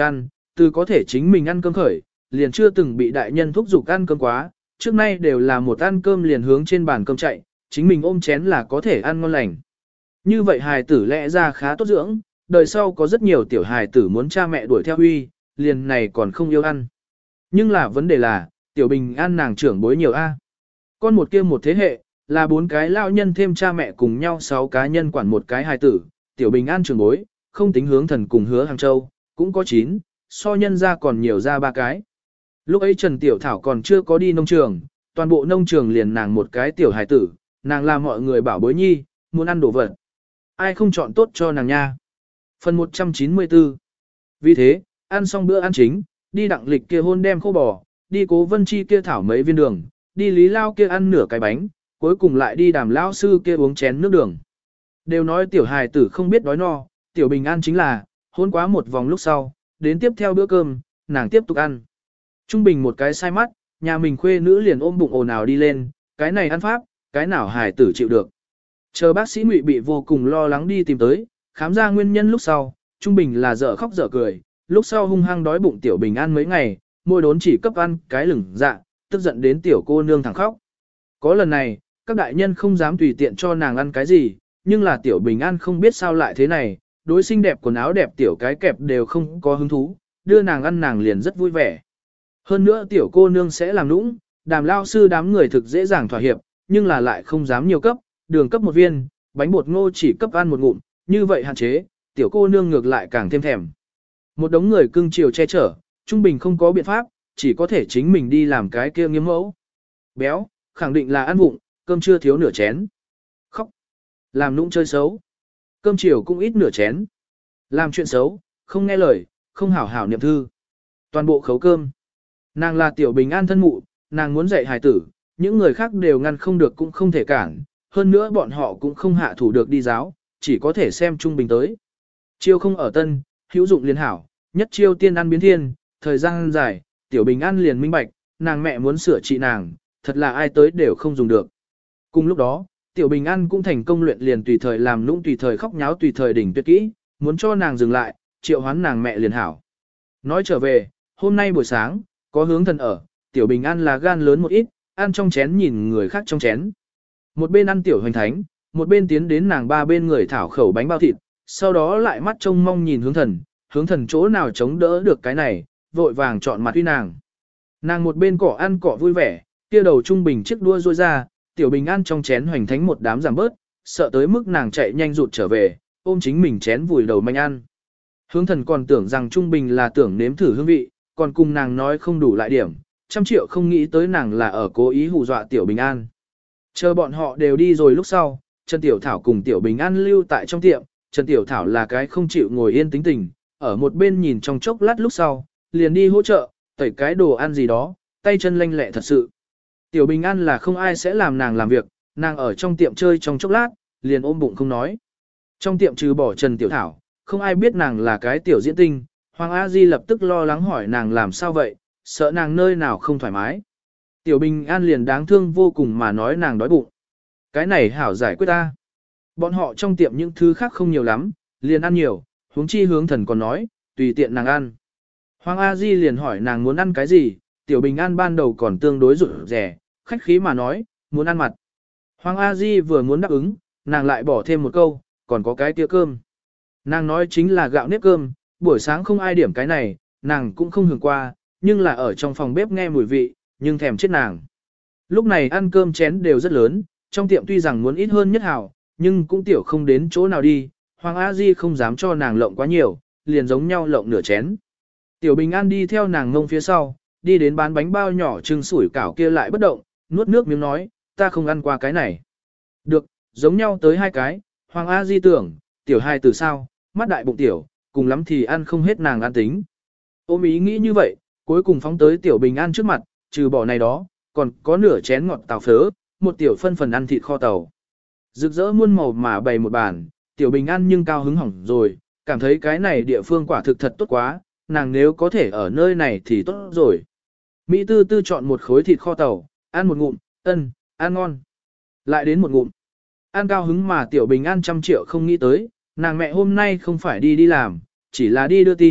Speaker 1: từ có thể chính mình ăn cơm khởi, liền chưa từng bị đại nhân thúc giục ăn cơm quá, trước nay đều là một ăn cơm liền hướng trên bàn cơm chạy, chính mình ôm chén là có thể ăn ngon lành. Như vậy hài tử lẽ ra khá tốt dưỡng, đời sau có rất nhiều tiểu hài tử muốn cha mẹ đuổi theo huy, liền này còn không yêu ăn. Nhưng là vấn đề là, tiểu bình an nàng trưởng bối nhiều a. Con một kia một thế hệ, là 4 cái lao nhân thêm cha mẹ cùng nhau 6 cá nhân quản một cái hài tử, tiểu bình an trưởng bối, không tính hướng thần cùng hứa hàng châu, cũng có 9, so nhân ra còn nhiều ra 3 cái. Lúc ấy Trần Tiểu Thảo còn chưa có đi nông trường, toàn bộ nông trường liền nàng một cái tiểu hài tử, nàng là mọi người bảo bối nhi, muốn ăn đồ vật. Ai không chọn tốt cho nàng nha. Phần 194. Vì thế, ăn xong bữa ăn chính, đi đặng lịch kia hôn đem khô bò, đi Cố Vân Chi kia thảo mấy viên đường, đi Lý Lao kia ăn nửa cái bánh, cuối cùng lại đi Đàm Lao sư kia uống chén nước đường. Đều nói tiểu hài tử không biết đói no, tiểu bình an chính là, hôn quá một vòng lúc sau, đến tiếp theo bữa cơm, nàng tiếp tục ăn. Trung bình một cái sai mắt, nhà mình khuê nữ liền ôm bụng ồn ào đi lên, cái này ăn pháp, cái nào hài tử chịu được. Chờ bác sĩ Ngụy bị vô cùng lo lắng đi tìm tới, khám ra nguyên nhân lúc sau, trung bình là dở khóc dở cười, lúc sau hung hăng đói bụng tiểu bình an mấy ngày, môi đốn chỉ cấp ăn cái lửng dạ, tức giận đến tiểu cô nương thẳng khóc. Có lần này, các đại nhân không dám tùy tiện cho nàng ăn cái gì, nhưng là tiểu bình an không biết sao lại thế này, đối xinh đẹp quần áo đẹp tiểu cái kẹp đều không có hứng thú, đưa nàng ăn nàng liền rất vui vẻ. Hơn nữa tiểu cô nương sẽ làm nũng, Đàm lao sư đám người thực dễ dàng thỏa hiệp, nhưng là lại không dám nhiều cấp, đường cấp một viên, bánh bột ngô chỉ cấp ăn một ngụm, như vậy hạn chế, tiểu cô nương ngược lại càng thêm thèm. Một đống người cưng chiều che chở, trung bình không có biện pháp, chỉ có thể chính mình đi làm cái kia nghiêm mẫu. Béo, khẳng định là ăn vụng, cơm chưa thiếu nửa chén. Khóc, làm nũng chơi xấu. Cơm chiều cũng ít nửa chén. Làm chuyện xấu, không nghe lời, không hảo hảo niệm thư. Toàn bộ khấu cơm. Nàng là tiểu bình an thân mụ, nàng muốn dạy hài tử, những người khác đều ngăn không được cũng không thể cản, hơn nữa bọn họ cũng không hạ thủ được đi giáo, chỉ có thể xem trung bình tới. Chiêu không ở tân, hữu dụng liên hảo, nhất chiêu tiên ăn biến thiên, thời gian dài, tiểu bình an liền minh bạch, nàng mẹ muốn sửa trị nàng, thật là ai tới đều không dùng được. Cùng lúc đó, tiểu bình an cũng thành công luyện liền tùy thời làm nũng tùy thời khóc nháo tùy thời đỉnh tuyệt kỹ, muốn cho nàng dừng lại, triệu hoán nàng mẹ liền hảo. Nói trở về, hôm nay buổi sáng, có hướng thần ở, tiểu bình an là gan lớn một ít, ăn trong chén nhìn người khác trong chén. Một bên ăn tiểu hoành thánh, một bên tiến đến nàng ba bên người thảo khẩu bánh bao thịt, sau đó lại mắt trông mong nhìn hướng thần chỗ nào chống đỡ được cái này, vội vàng chọn mặt uy nàng. Nàng một bên cỏ ăn cỏ vui vẻ, kia đầu trung bình chiếc đua rôi ra, tiểu bình an trong chén hoành thánh một đám giảm bớt, sợ tới mức nàng chạy nhanh rụt trở về, ôm chính mình chén vùi đầu manh ăn. Hướng thần còn tưởng rằng trung bình là tưởng nếm thử hương vị, còn cùng nàng nói không đủ lại điểm, 100 triệu không nghĩ tới nàng là ở cố ý hù dọa tiểu bình an. Chờ bọn họ đều đi rồi lúc sau, Trần Tiểu Thảo cùng Tiểu Bình An lưu tại trong tiệm, Trần Tiểu Thảo là cái không chịu ngồi yên tính tình, ở một bên nhìn trong chốc lát lúc sau, liền đi hỗ trợ, tẩy cái đồ ăn gì đó, tay chân lanh lẹ thật sự. Tiểu Bình An là không ai sẽ làm nàng làm việc, nàng ở trong tiệm chơi trong chốc lát, liền ôm bụng không nói. Trong tiệm trừ bỏ Trần Tiểu Thảo, không ai biết nàng là cái tiểu diễn tinh, Hoàng A Di lập tức lo lắng hỏi nàng làm sao vậy, sợ nàng nơi nào không thoải mái. Tiểu Bình An liền đáng thương vô cùng mà nói nàng đói bụng. Cái này hảo giải quyết ta. Bọn họ trong tiệm những thứ khác không nhiều lắm, liền ăn nhiều, huống chi hướng thần còn nói, tùy tiện nàng ăn. Hoàng A Di liền hỏi nàng muốn ăn cái gì, Tiểu Bình An ban đầu còn tương đối rụt rẻ, khách khí mà nói, muốn ăn mặt. Hoàng A Di vừa muốn đáp ứng, nàng lại bỏ thêm một câu, còn có cái kia cơm. Nàng nói chính là gạo nếp cơm, buổi sáng không ai điểm cái này, nàng cũng không hưởng qua, nhưng là ở trong phòng bếp nghe mùi vị, nhưng thèm chết nàng. Lúc này ăn cơm chén đều rất lớn, trong tiệm tuy rằng muốn ít hơn nhất hảo, nhưng cũng tiểu không đến chỗ nào đi, Hoàng A Di không dám cho nàng lộng quá nhiều, liền giống nhau lộng nửa chén. Tiểu Bình An đi theo nàng ngông phía sau, đi đến bán bánh bao nhỏ trưng sủi cảo kia lại bất động, nuốt nước miếng nói, ta không ăn qua cái này. Được, giống nhau tới 2 cái, Hoàng A Di tưởng, tiểu hai từ sao, mắt đại bụng tiểu, cùng lắm thì ăn không hết nàng ăn tính. Ôm ý nghĩ như vậy, cuối cùng phóng tới tiểu Bình An trước mặt, trừ bỏ này đó, còn có nửa chén ngọt tàu phớ, một tiểu phân phần ăn thịt kho tàu. Rực rỡ muôn màu mà bày một bàn, tiểu Bình An nhưng cao hứng hỏng rồi, cảm thấy cái này địa phương quả thực thật tốt quá, nàng nếu có thể ở nơi này thì tốt rồi. Mỹ tư tư chọn một khối thịt kho tàu, ăn một ngụm, ăn ngon. Lại đến một ngụm. Ăn cao hứng mà tiểu Bình An 100 triệu không nghĩ tới, nàng mẹ hôm nay không phải đi làm, chỉ là đi đưa tin,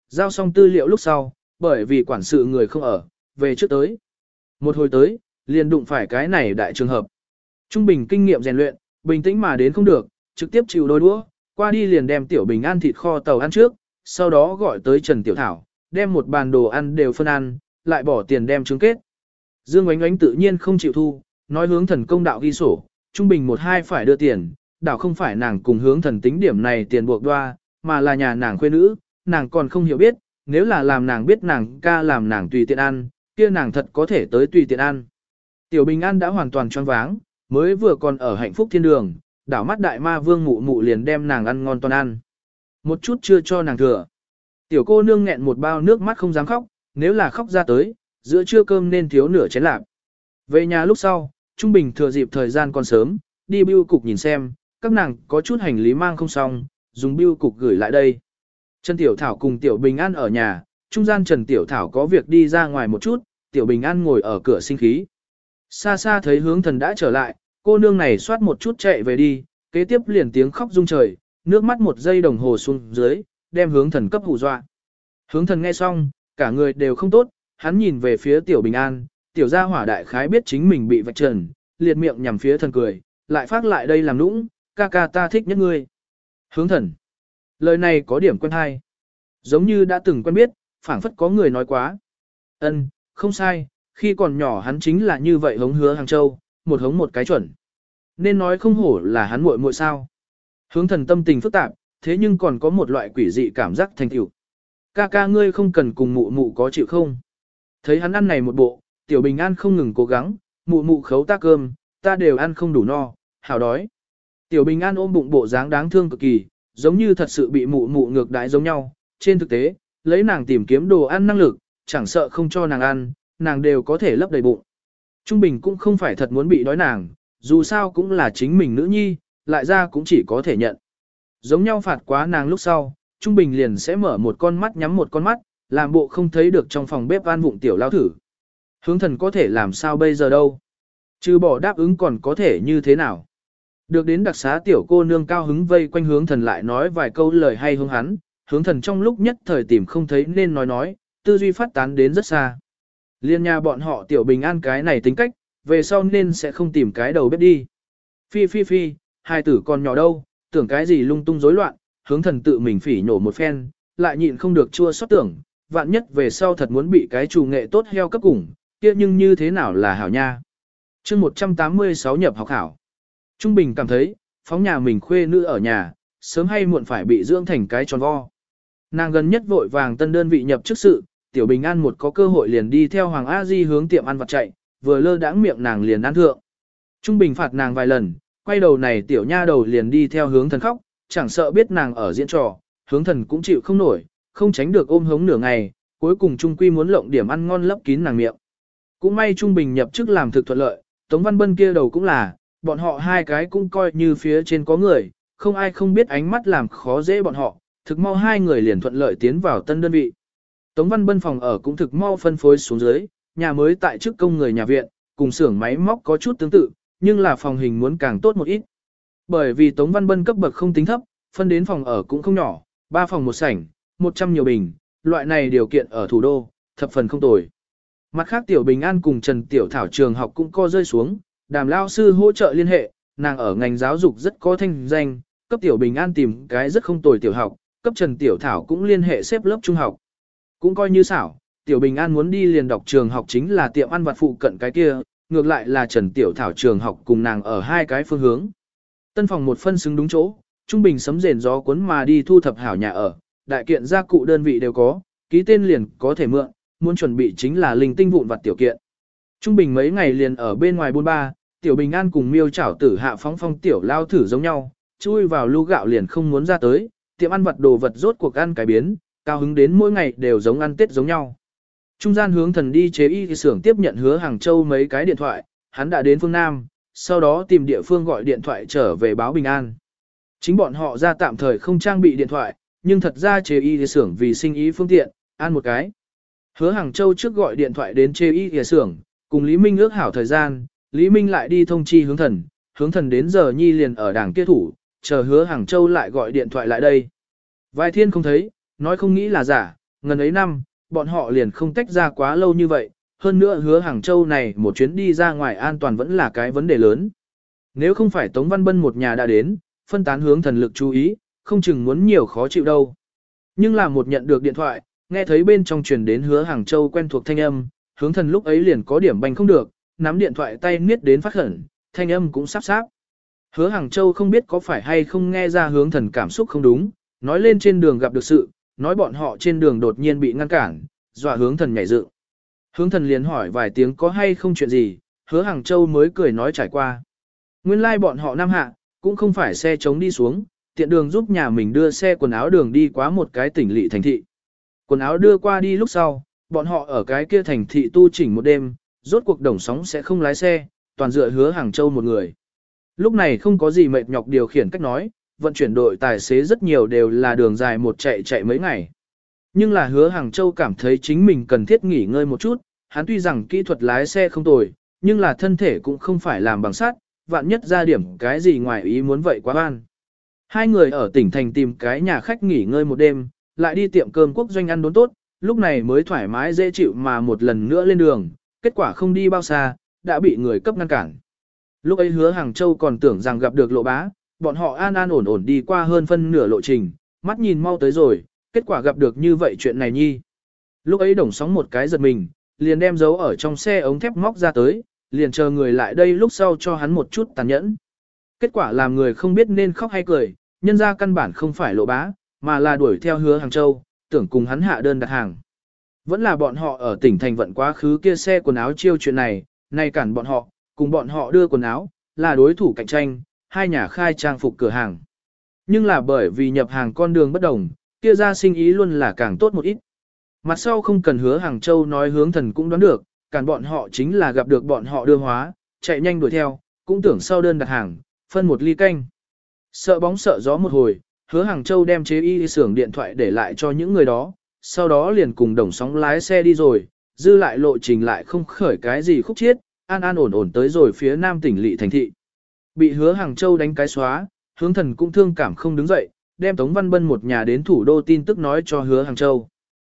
Speaker 1: giao xong tư liệu lúc sau, bởi vì quản sự người không ở, về trước tới. Một hồi tới, liền đụng phải cái này đại trường hợp. Trung bình kinh nghiệm rèn luyện, bình tĩnh mà đến không được, trực tiếp chịu đôi đũa, qua đi liền đem Tiểu Bình ăn thịt kho tàu ăn trước, sau đó gọi tới Trần Tiểu Thảo, đem một bàn đồ ăn đều phân ăn, lại bỏ tiền đem trứng kết. Dương Oánh Oánh tự nhiên không chịu thu, nói hướng thần công đạo ghi sổ, trung bình 1-2 phải đưa tiền, đảo không phải nàng cùng hướng thần tính điểm này tiền buộc đoa, mà là nhà nàng khuê nữ, nàng còn không hiểu biết, nếu là làm nàng biết nàng ca làm nàng tùy tiện ăn, kia nàng thật có thể tới tùy tiện ăn. Tiểu Bình An đã hoàn toàn choáng váng, mới vừa còn ở hạnh phúc thiên đường, đảo mắt đại ma vương mụ mụ liền đem nàng ăn ngon toàn ăn. Một chút chưa cho nàng thừa. Tiểu cô nương nghẹn một bao nước mắt không dám khóc, nếu là khóc ra tới, giữa trưa cơm nên thiếu nửa chén lạp. Về nhà lúc sau, Trung Bình thừa dịp thời gian còn sớm, đi bưu cục nhìn xem, các nàng có chút hành lý mang không xong, dùng bưu cục gửi lại đây. Trần Tiểu Thảo cùng Tiểu Bình An ở nhà, trung gian Trần Tiểu Thảo có việc đi ra ngoài một chút, Tiểu Bình An ngồi ở cửa sinh khí. Xa xa thấy hướng thần đã trở lại, cô nương này xoát một chút chạy về đi, kế tiếp liền tiếng khóc rung trời, nước mắt một giây đồng hồ xuống dưới, đem hướng thần cấp hù dọa. Hướng thần nghe xong, cả người đều không tốt, hắn nhìn về phía Tiểu Bình An, Tiểu gia hỏa đại khái biết chính mình bị vạch trần, liệt miệng nhằm phía thần cười, lại phát lại đây làm nũng, ca ca ta thích nhất ngươi. Hướng thần. Lời này có điểm quen hay. Giống như đã từng quen biết, phảng phất có người nói quá. Ân, không sai, khi còn nhỏ hắn chính là như vậy hống Hứa Hàng Châu, một hống một cái chuẩn. Nên nói không hổ là hắn muội muội sao. Hướng thần tâm tình phức tạp, thế nhưng còn có một loại quỷ dị cảm giác thành tựu. Ca ca ngươi không cần cùng mụ mụ có chịu không? Thấy hắn ăn này một bộ, Tiểu Bình An không ngừng cố gắng, mụ mụ khấu ta cơm, ta đều ăn không đủ no, hào đói. Tiểu Bình An ôm bụng bộ dáng đáng thương cực kỳ, giống như thật sự bị mụ mụ ngược đãi giống nhau. Trên thực tế, lấy nàng tìm kiếm đồ ăn năng lực, chẳng sợ không cho nàng ăn, nàng đều có thể lấp đầy bụng. Trung Bình cũng không phải thật muốn bị đói nàng, dù sao cũng là chính mình nữ nhi, lại ra cũng chỉ có thể nhận. Giống nhau phạt quá nàng lúc sau, Trung Bình liền sẽ mở một con mắt nhắm một con mắt, làm bộ không thấy được trong phòng bếp an vụng tiểu lao thử. Hướng thần có thể làm sao bây giờ đâu? Trừ bỏ đáp ứng còn có thể như thế nào? Được đến đặc xá tiểu cô nương cao hứng vây quanh hướng thần lại nói vài câu lời hay hướng hắn, hướng thần trong lúc nhất thời tìm không thấy nên nói, tư duy phát tán đến rất xa. Liên nhà bọn họ Tiểu Bình An cái này tính cách, về sau nên sẽ không tìm cái đầu bếp đi. Phi, hai tử còn nhỏ đâu, tưởng cái gì lung tung rối loạn, hướng thần tự mình phỉ nhổ một phen, lại nhịn không được chua xót tưởng, vạn nhất về sau thật muốn bị cái chủ nghệ tốt heo cấp cùng, kia nhưng như thế nào là hảo nha. Chương 186 nhập học hảo. Trung Bình cảm thấy, phóng nhà mình khuê nữ ở nhà, sớm hay muộn phải bị dưỡng thành cái tròn vo. Nàng gần nhất vội vàng tân đơn vị nhập chức sự, Tiểu Bình An một có cơ hội liền đi theo Hoàng A Di hướng tiệm ăn vặt chạy, vừa lơ đãng miệng nàng liền ăn thượng. Trung Bình phạt nàng vài lần, quay đầu này tiểu nha đầu liền đi theo hướng thần khóc, chẳng sợ biết nàng ở diễn trò, hướng thần cũng chịu không nổi, không tránh được ôm hống nửa ngày, cuối cùng Trung Quy muốn lộng điểm ăn ngon lấp kín nàng miệng. Cũng may Trung Bình nhập chức làm thực thuận lợi, Tống Văn Bân kia đầu cũng là, bọn họ hai cái cũng coi như phía trên có người, không ai không biết ánh mắt làm khó dễ bọn họ, thực mau hai người liền thuận lợi tiến vào tân đơn vị. Tống Văn Bân phòng ở cũng thực mau phân phối xuống dưới, nhà mới tại chức công người nhà viện, cùng xưởng máy móc có chút tương tự, nhưng là phòng hình muốn càng tốt một ít. Bởi vì Tống Văn Bân cấp bậc không tính thấp, phân đến phòng ở cũng không nhỏ, 3 phòng một sảnh, 100 nhiều bình, loại này điều kiện ở thủ đô, thập phần không tồi. Mặt khác Tiểu Bình An cùng Trần Tiểu Thảo trường học cũng co rơi xuống, Đàm lao sư hỗ trợ liên hệ, nàng ở ngành giáo dục rất có thanh danh, cấp Tiểu Bình An tìm cái rất không tồi tiểu học, cấp Trần Tiểu Thảo cũng liên hệ xếp lớp trung học. Cũng coi như xảo, Tiểu Bình An muốn đi liền đọc trường học chính là tiệm ăn vặt phụ cận cái kia, ngược lại là Trần Tiểu Thảo trường học cùng nàng ở hai cái phương hướng. Tân phòng một phân xứng đúng chỗ, trung bình sấm rền gió cuốn mà đi thu thập hảo nhà ở, đại kiện gia cụ đơn vị đều có, ký tên liền có thể mượn, muốn chuẩn bị chính là linh tinh vụn vặt tiểu kiện. Trung bình mấy ngày liền ở bên ngoài buôn ba, Tiểu Bình An cùng Miêu Chảo Tử hạ phóng phong tiểu lao thử giống nhau, chui vào lu gạo liền không muốn ra tới, tiệm ăn vặt đồ vật rốt cuộc ăn cái biến, cao hứng đến mỗi ngày đều giống ăn Tết giống nhau. Trung gian hướng thần đi chế y xưởng tiếp nhận Hứa Hàng Châu mấy cái điện thoại, hắn đã đến phương Nam, sau đó tìm địa phương gọi điện thoại trở về báo bình an. Chính bọn họ ra tạm thời không trang bị điện thoại, nhưng thật ra chế y xưởng vì sinh ý phương tiện, ăn một cái. Hứa Hàng Châu trước gọi điện thoại đến chế y xưởng, cùng Lý Minh ước hảo thời gian, Lý Minh lại đi thông chi hướng thần đến giờ nhi liền ở đảng kia thủ, chờ Hứa Hàng Châu lại gọi điện thoại lại đây. Vài thiên không thấy, nói không nghĩ là giả, ngần ấy năm, bọn họ liền không tách ra quá lâu như vậy, hơn nữa hứa Hàng Châu này một chuyến đi ra ngoài an toàn vẫn là cái vấn đề lớn. Nếu không phải Tống Văn Bân một nhà đã đến, phân tán hướng thần lực chú ý, không chừng muốn nhiều khó chịu đâu. Nhưng là một nhận được điện thoại, nghe thấy bên trong truyền đến hứa Hàng Châu quen thuộc thanh âm, hướng thần lúc ấy liền có điểm banh không được, nắm điện thoại tay niết đến phát khẩn, thanh âm cũng sắp sáp. Hứa Hàng Châu không biết có phải hay không nghe ra hướng thần cảm xúc không đúng, nói lên trên đường gặp được sự, nói bọn họ trên đường đột nhiên bị ngăn cản, dọa hướng thần nhảy dựng. Hướng thần liền hỏi vài tiếng có hay không chuyện gì, hứa Hàng Châu mới cười nói trải qua. Nguyên lai like bọn họ nam hạ, cũng không phải xe chống đi xuống, tiện đường giúp nhà mình đưa xe quần áo đường đi qua một cái tỉnh lỵ thành thị. Quần áo đưa qua đi lúc sau, bọn họ ở cái kia thành thị tu chỉnh một đêm, rốt cuộc Đồng Sóng sẽ không lái xe, toàn dựa hứa Hàng Châu một người. Lúc này không có gì mệt nhọc điều khiển cách nói, vận chuyển đội tài xế rất nhiều đều là đường dài một chạy mấy ngày. Nhưng là hứa Hàng Châu cảm thấy chính mình cần thiết nghỉ ngơi một chút, hắn tuy rằng kỹ thuật lái xe không tồi, nhưng là thân thể cũng không phải làm bằng sắt, vạn nhất ra điểm cái gì ngoài ý muốn vậy quá ban. Hai người ở tỉnh thành tìm cái nhà khách nghỉ ngơi một đêm, lại đi tiệm cơm quốc doanh ăn đốn tốt, lúc này mới thoải mái dễ chịu mà một lần nữa lên đường, kết quả không đi bao xa, đã bị người cấp ngăn cản. Lúc ấy hứa Hàng Châu còn tưởng rằng gặp được lộ bá, bọn họ an an ổn ổn đi qua hơn phân nửa lộ trình, mắt nhìn mau tới rồi, kết quả gặp được như vậy chuyện này nhi. Lúc ấy Đồng Sóng một cái giật mình, liền đem dấu ở trong xe ống thép móc ra tới, liền chờ người lại đây lúc sau cho hắn một chút tàn nhẫn. Kết quả làm người không biết nên khóc hay cười, nhân ra căn bản không phải lộ bá, mà là đuổi theo hứa Hàng Châu, tưởng cùng hắn hạ đơn đặt hàng. Vẫn là bọn họ ở tỉnh thành vận quá khứ kia xe quần áo chiêu chuyện này, nay cản bọn họ, cùng bọn họ đưa quần áo, là đối thủ cạnh tranh, hai nhà khai trang phục cửa hàng. Nhưng là bởi vì nhập hàng con đường bất đồng, kia ra sinh ý luôn là càng tốt một ít. Mặt sau không cần hứa Hàng Châu nói hướng thần cũng đoán được, cản bọn họ chính là gặp được bọn họ đưa hóa, chạy nhanh đuổi theo, cũng tưởng sau đơn đặt hàng, phân một ly canh. Sợ bóng sợ gió một hồi, hứa Hàng Châu đem chế y xưởng điện thoại để lại cho những người đó, sau đó liền cùng Đồng Sóng lái xe đi rồi, dư lại lộ trình lại không khởi cái gì khúc chiết, an an ổn ổn tới rồi phía nam tỉnh lỵ thành thị. Bị hứa Hàng Châu đánh cái xóa, hướng thần cũng thương cảm không đứng dậy, đem Tống Văn Bân một nhà đến thủ đô tin tức nói cho hứa Hàng Châu.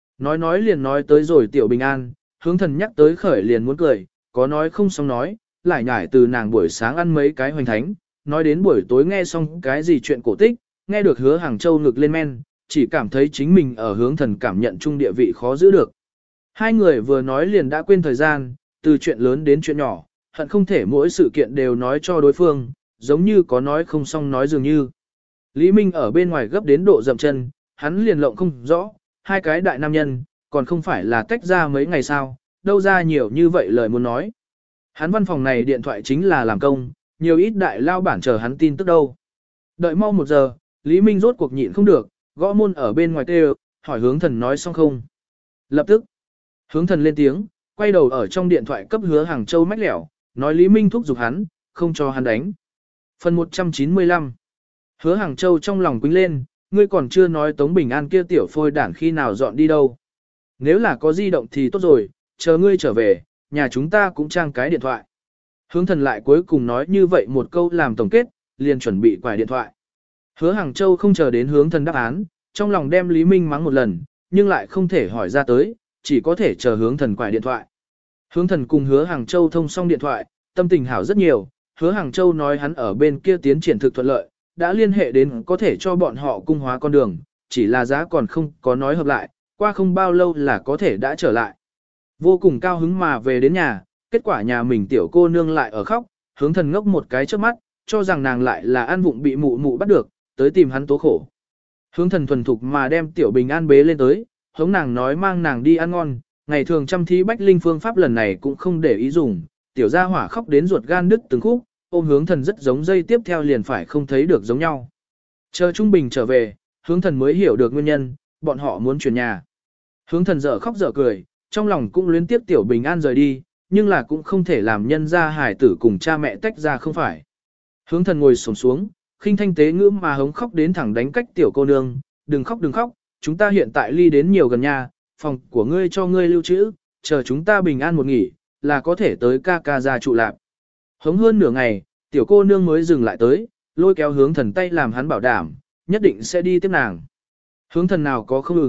Speaker 1: Nói liền nói tới rồi tiểu bình an, hướng thần nhắc tới khởi liền muốn cười, có nói không xong nói, lại nhải từ nàng buổi sáng ăn mấy cái hoành thánh, nói đến buổi tối nghe xong cái gì chuyện cổ tích, nghe được hứa Hàng Châu ngực lên men, chỉ cảm thấy chính mình ở hướng thần cảm nhận chung địa vị khó giữ được. Hai người vừa nói liền đã quên thời gian, từ chuyện lớn đến chuyện nhỏ, hận không thể mỗi sự kiện đều nói cho đối phương, giống như có nói không xong nói dường như. Lý Minh ở bên ngoài gấp đến độ dậm chân, hắn liền lộng không rõ, hai cái đại nam nhân, còn không phải là tách ra mấy ngày sao, đâu ra nhiều như vậy lời muốn nói. Hắn văn phòng này điện thoại chính là làm công, nhiều ít đại lao bản chờ hắn tin tức đâu. Đợi mau 1 giờ, Lý Minh rốt cuộc nhịn không được, gõ môn ở bên ngoài kêu, hỏi hướng thần nói xong không. Lập tức, hướng thần lên tiếng, quay đầu ở trong điện thoại cấp hứa Hàng Châu mách lẻo, nói Lý Minh thúc giục hắn, không cho hắn đánh. Phần 195. Hứa Hàng Châu trong lòng quýnh lên, ngươi còn chưa nói Tống Bình An kia tiểu phôi đản khi nào dọn đi đâu. Nếu là có di động thì tốt rồi, chờ ngươi trở về, nhà chúng ta cũng trang cái điện thoại. Hướng thần lại cuối cùng nói như vậy một câu làm tổng kết, liền chuẩn bị quải điện thoại. Hứa Hàng Châu không chờ đến hướng thần đáp án, trong lòng đem Lý Minh mắng một lần, nhưng lại không thể hỏi ra tới, chỉ có thể chờ hướng thần quải điện thoại. Hướng thần cùng hứa Hàng Châu thông xong điện thoại, tâm tình hảo rất nhiều, hứa Hàng Châu nói hắn ở bên kia tiến triển thực thuận lợi, đã liên hệ đến có thể cho bọn họ cung hóa con đường, chỉ là giá còn không có nói hợp lại, qua không bao lâu là có thể đã trở lại. Vô cùng cao hứng mà về đến nhà, kết quả nhà mình tiểu cô nương lại ở khóc, hướng thần ngốc một cái trước mắt, cho rằng nàng lại là ăn vụng bị mụ mụ bắt được, tới tìm hắn tố khổ. Hướng thần thuần thục mà đem tiểu bình an bế lên tới, hống nàng nói mang nàng đi ăn ngon, ngày thường chăm thí bách linh phương pháp lần này cũng không để ý dùng, tiểu gia hỏa khóc đến ruột gan đứt từng khúc, ôm hướng thần rất giống dây tiếp theo liền phải không thấy được giống nhau. Chờ Trung Bình trở về, hướng thần mới hiểu được nguyên nhân, bọn họ muốn chuyển nhà. Hướng thần dở khóc dở cười, trong lòng cũng luyến tiếp tiểu bình an rời đi, nhưng là cũng không thể làm nhân gia hải tử cùng cha mẹ tách ra không phải. Hướng thần ngồi xổm xuống, khinh thanh tế ngữ mà hống khóc đến thẳng đánh cách tiểu cô nương, đừng khóc, chúng ta hiện tại ly đến nhiều gần nhà, phòng của ngươi cho ngươi lưu trữ, chờ chúng ta bình an một nghỉ, là có thể tới ca ca ra trụ lạp. Hống hơn nửa ngày, tiểu cô nương mới dừng lại tới, lôi kéo hướng thần tay làm hắn bảo đảm, nhất định sẽ đi tiếp nàng. Hướng thần nào có không ứng,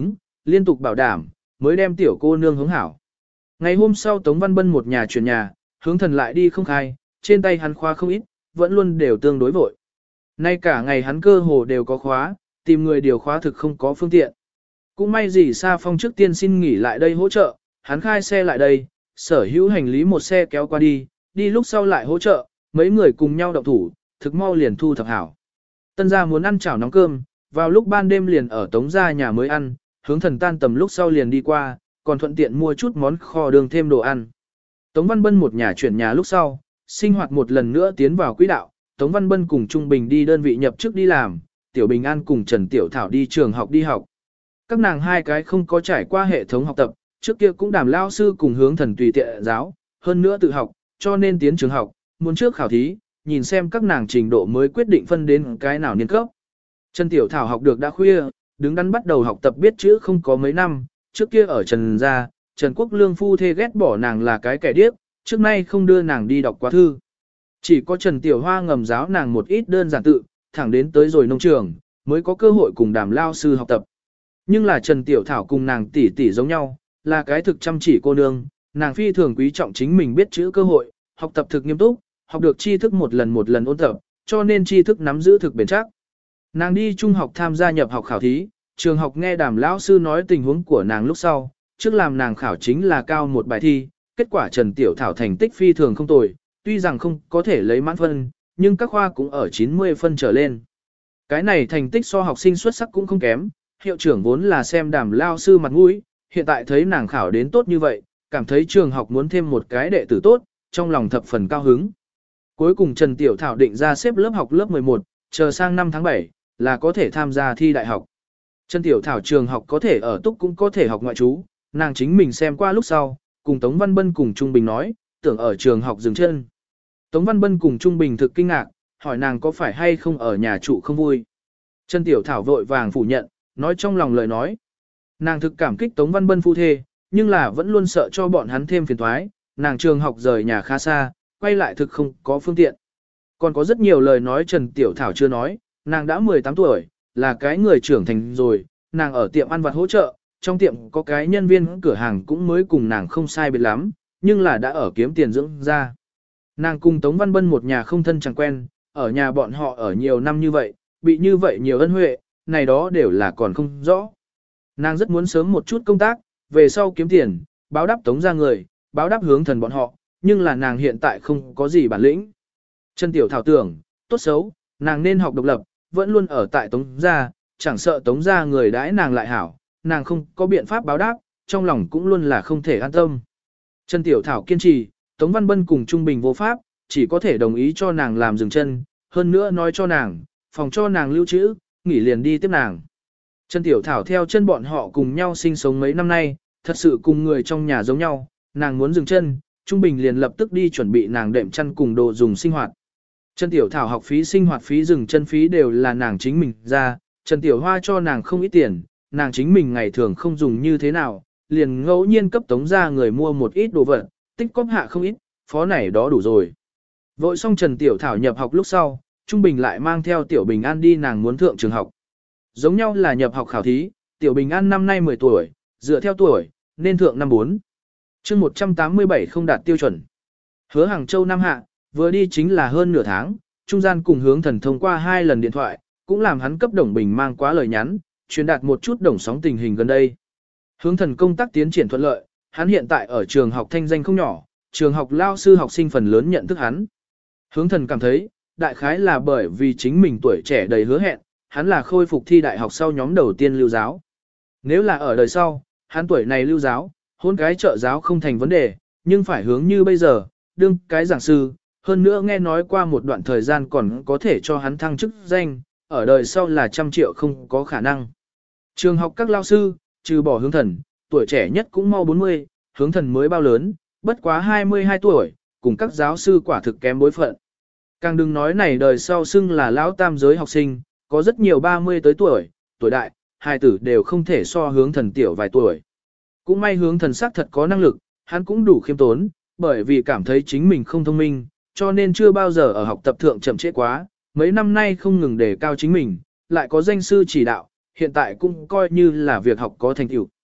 Speaker 1: liên tục bảo đảm, mới đem tiểu cô nương hướng hảo. Ngày hôm sau Tống Văn Bân một nhà chuyển nhà, hướng thần lại đi không khai, trên tay hắn khóa không ít, vẫn luôn đều tương đối vội. Nay cả ngày hắn cơ hồ đều có khóa, tìm người điều khóa thực không có phương tiện. Cũng may gì Sa Phong trước tiên xin nghỉ lại đây hỗ trợ, hắn khai xe lại đây, sở hữu hành lý một xe kéo qua đi, đi lúc sau lại hỗ trợ, mấy người cùng nhau động thủ, thực mau liền thu thập hảo. Tân gia muốn ăn chảo nóng cơm, vào lúc ban đêm liền ở Tống gia nhà mới ăn, hướng thần tan tầm lúc sau liền đi qua, còn thuận tiện mua chút món kho đường thêm đồ ăn. Tống Văn Bân một nhà chuyển nhà lúc sau, sinh hoạt một lần nữa tiến vào quỹ đạo, Tống Văn Bân cùng Trung Bình đi đơn vị nhập chức đi làm, Tiểu Bình An cùng Trần Tiểu Thảo đi trường học đi học. Các nàng hai cái không có trải qua hệ thống học tập, trước kia cũng đảm lao sư cùng hướng thần tùy tiện giáo, hơn nữa tự học, cho nên tiến trường học, muốn trước khảo thí, nhìn xem các nàng trình độ mới quyết định phân đến cái nào niên cấp. Trần Tiểu Thảo học được đã khuya, đứng đắn bắt đầu học tập biết chữ không có mấy năm, trước kia ở Trần gia, Trần Quốc Lương phu thê ghét bỏ nàng là cái kẻ điếc, trước nay không đưa nàng đi đọc quá thư. Chỉ có Trần Tiểu Hoa ngầm giáo nàng một ít đơn giản tự, thẳng đến tới rồi nông trường, mới có cơ hội cùng đàm lao sư học tập. Nhưng là Trần Tiểu Thảo cùng nàng tỷ tỷ giống nhau, là cái thực chăm chỉ cô nương, nàng phi thường quý trọng chính mình biết chữ cơ hội, học tập thực nghiêm túc, học được tri thức một lần ôn tập, cho nên tri thức nắm giữ thực bền chắc. Nàng đi trung học tham gia nhập học khảo thí, trường học nghe đàm lão sư nói tình huống của nàng lúc sau, trước làm nàng khảo chính là cao một bài thi, kết quả Trần Tiểu Thảo thành tích phi thường không tồi, tuy rằng không có thể lấy mãn phân, nhưng các khoa cũng ở 90 phân trở lên. Cái này thành tích so học sinh xuất sắc cũng không kém, hiệu trưởng vốn là xem đàm lao sư mặt mũi, hiện tại thấy nàng khảo đến tốt như vậy, cảm thấy trường học muốn thêm một cái đệ tử tốt, trong lòng thập phần cao hứng. Cuối cùng Trần Tiểu Thảo định ra xếp lớp học lớp 11, chờ sang năm tháng 7, là có thể tham gia thi đại học. Trần Tiểu Thảo trường học có thể ở túc cũng có thể học ngoại trú, nàng chính mình xem qua lúc sau, cùng Tống Văn Bân cùng Trung Bình nói, tưởng ở trường học dừng chân. Tống Văn Bân cùng Trung Bình thực kinh ngạc, hỏi nàng có phải hay không ở nhà trụ không vui. Trần Tiểu Thảo vội vàng phủ nhận, nói trong lòng lời nói. Nàng thực cảm kích Tống Văn Bân phu thê, nhưng là vẫn luôn sợ cho bọn hắn thêm phiền toái, nàng trường học rời nhà khá xa, quay lại thực không có phương tiện. Còn có rất nhiều lời nói Trần Tiểu Thảo chưa nói, nàng đã 18 tuổi, là cái người trưởng thành rồi, nàng ở tiệm ăn vặt hỗ trợ, trong tiệm có cái nhân viên cửa hàng cũng mới cùng nàng không sai biệt lắm, nhưng là đã ở kiếm tiền dưỡng ra. Nàng cùng Tống Văn Bân một nhà không thân chẳng quen, ở nhà bọn họ ở nhiều năm như vậy, bị như vậy nhiều ân huệ, này đó đều là còn không rõ. Nàng rất muốn sớm một chút công tác, về sau kiếm tiền, báo đáp Tống ra người, báo đáp hướng thần bọn họ, nhưng là nàng hiện tại không có gì bản lĩnh. Trần Tiểu Thảo tưởng, tốt xấu, nàng nên học độc lập, vẫn luôn ở tại Tống gia, chẳng sợ Tống gia người đãi nàng lại hảo, nàng không có biện pháp báo đáp, trong lòng cũng luôn là không thể an tâm. Trần Tiểu Thảo kiên trì, Tống Văn Bân cùng Trung Bình vô pháp, chỉ có thể đồng ý cho nàng làm dừng chân, hơn nữa nói cho nàng, phòng cho nàng lưu trữ, nghỉ liền đi tiếp nàng. Trần Tiểu Thảo theo chân bọn họ cùng nhau sinh sống mấy năm nay, thật sự cùng người trong nhà giống nhau, nàng muốn dừng chân, Trung Bình liền lập tức đi chuẩn bị nàng đệm chăn cùng đồ dùng sinh hoạt. Trần Tiểu Thảo học phí sinh hoạt phí dừng chân phí đều là nàng chính mình ra, Trần Tiểu Hoa cho nàng không ít tiền, nàng chính mình ngày thường không dùng như thế nào, liền ngẫu nhiên cấp Tống ra người mua một ít đồ vật, tích cóp hạ không ít, phó này đó đủ rồi. Vội xong Trần Tiểu Thảo nhập học lúc sau, Trung Bình lại mang theo Tiểu Bình An đi nàng muốn thượng trường học. Giống nhau là nhập học khảo thí, Tiểu Bình An năm nay 10 tuổi, dựa theo tuổi, nên thượng năm 4. chương 187 không đạt tiêu chuẩn. Hứa Hàng Châu Nam Hạ, vừa đi chính là hơn nửa tháng, trung gian cùng hướng thần thông qua 2 lần điện thoại, cũng làm hắn cấp Đồng Bình mang quá lời nhắn, truyền đạt một chút đồng sóng tình hình gần đây. Hướng thần công tác tiến triển thuận lợi, hắn hiện tại ở trường học thanh danh không nhỏ, trường học lao sư học sinh phần lớn nhận thức hắn. Hướng thần cảm thấy, đại khái là bởi vì chính mình tuổi trẻ đầy hứa hẹn, hắn là khôi phục thi đại học sau nhóm đầu tiên lưu giáo. Nếu là ở đời sau, hắn tuổi này lưu giáo, hôn cái trợ giáo không thành vấn đề, nhưng phải hướng như bây giờ, đương cái giảng sư, hơn nữa nghe nói qua một đoạn thời gian còn có thể cho hắn thăng chức danh, ở đời sau là 100 triệu không có khả năng. Trường học các lao sư, trừ bỏ hướng thần, tuổi trẻ nhất cũng mau 40, hướng thần mới bao lớn, bất quá 22 tuổi, cùng các giáo sư quả thực kém bối phận. Càng đừng nói này đời sau xưng là lão tam giới học sinh, có rất nhiều 30 tới tuổi, tuổi đại, hai tử đều không thể so hướng thần tiểu vài tuổi. Cũng may hướng thần sắc thật có năng lực, hắn cũng đủ khiêm tốn, bởi vì cảm thấy chính mình không thông minh, cho nên chưa bao giờ ở học tập thượng chậm trễ quá, mấy năm nay không ngừng đề cao chính mình, lại có danh sư chỉ đạo, hiện tại cũng coi như là việc học có thành tựu.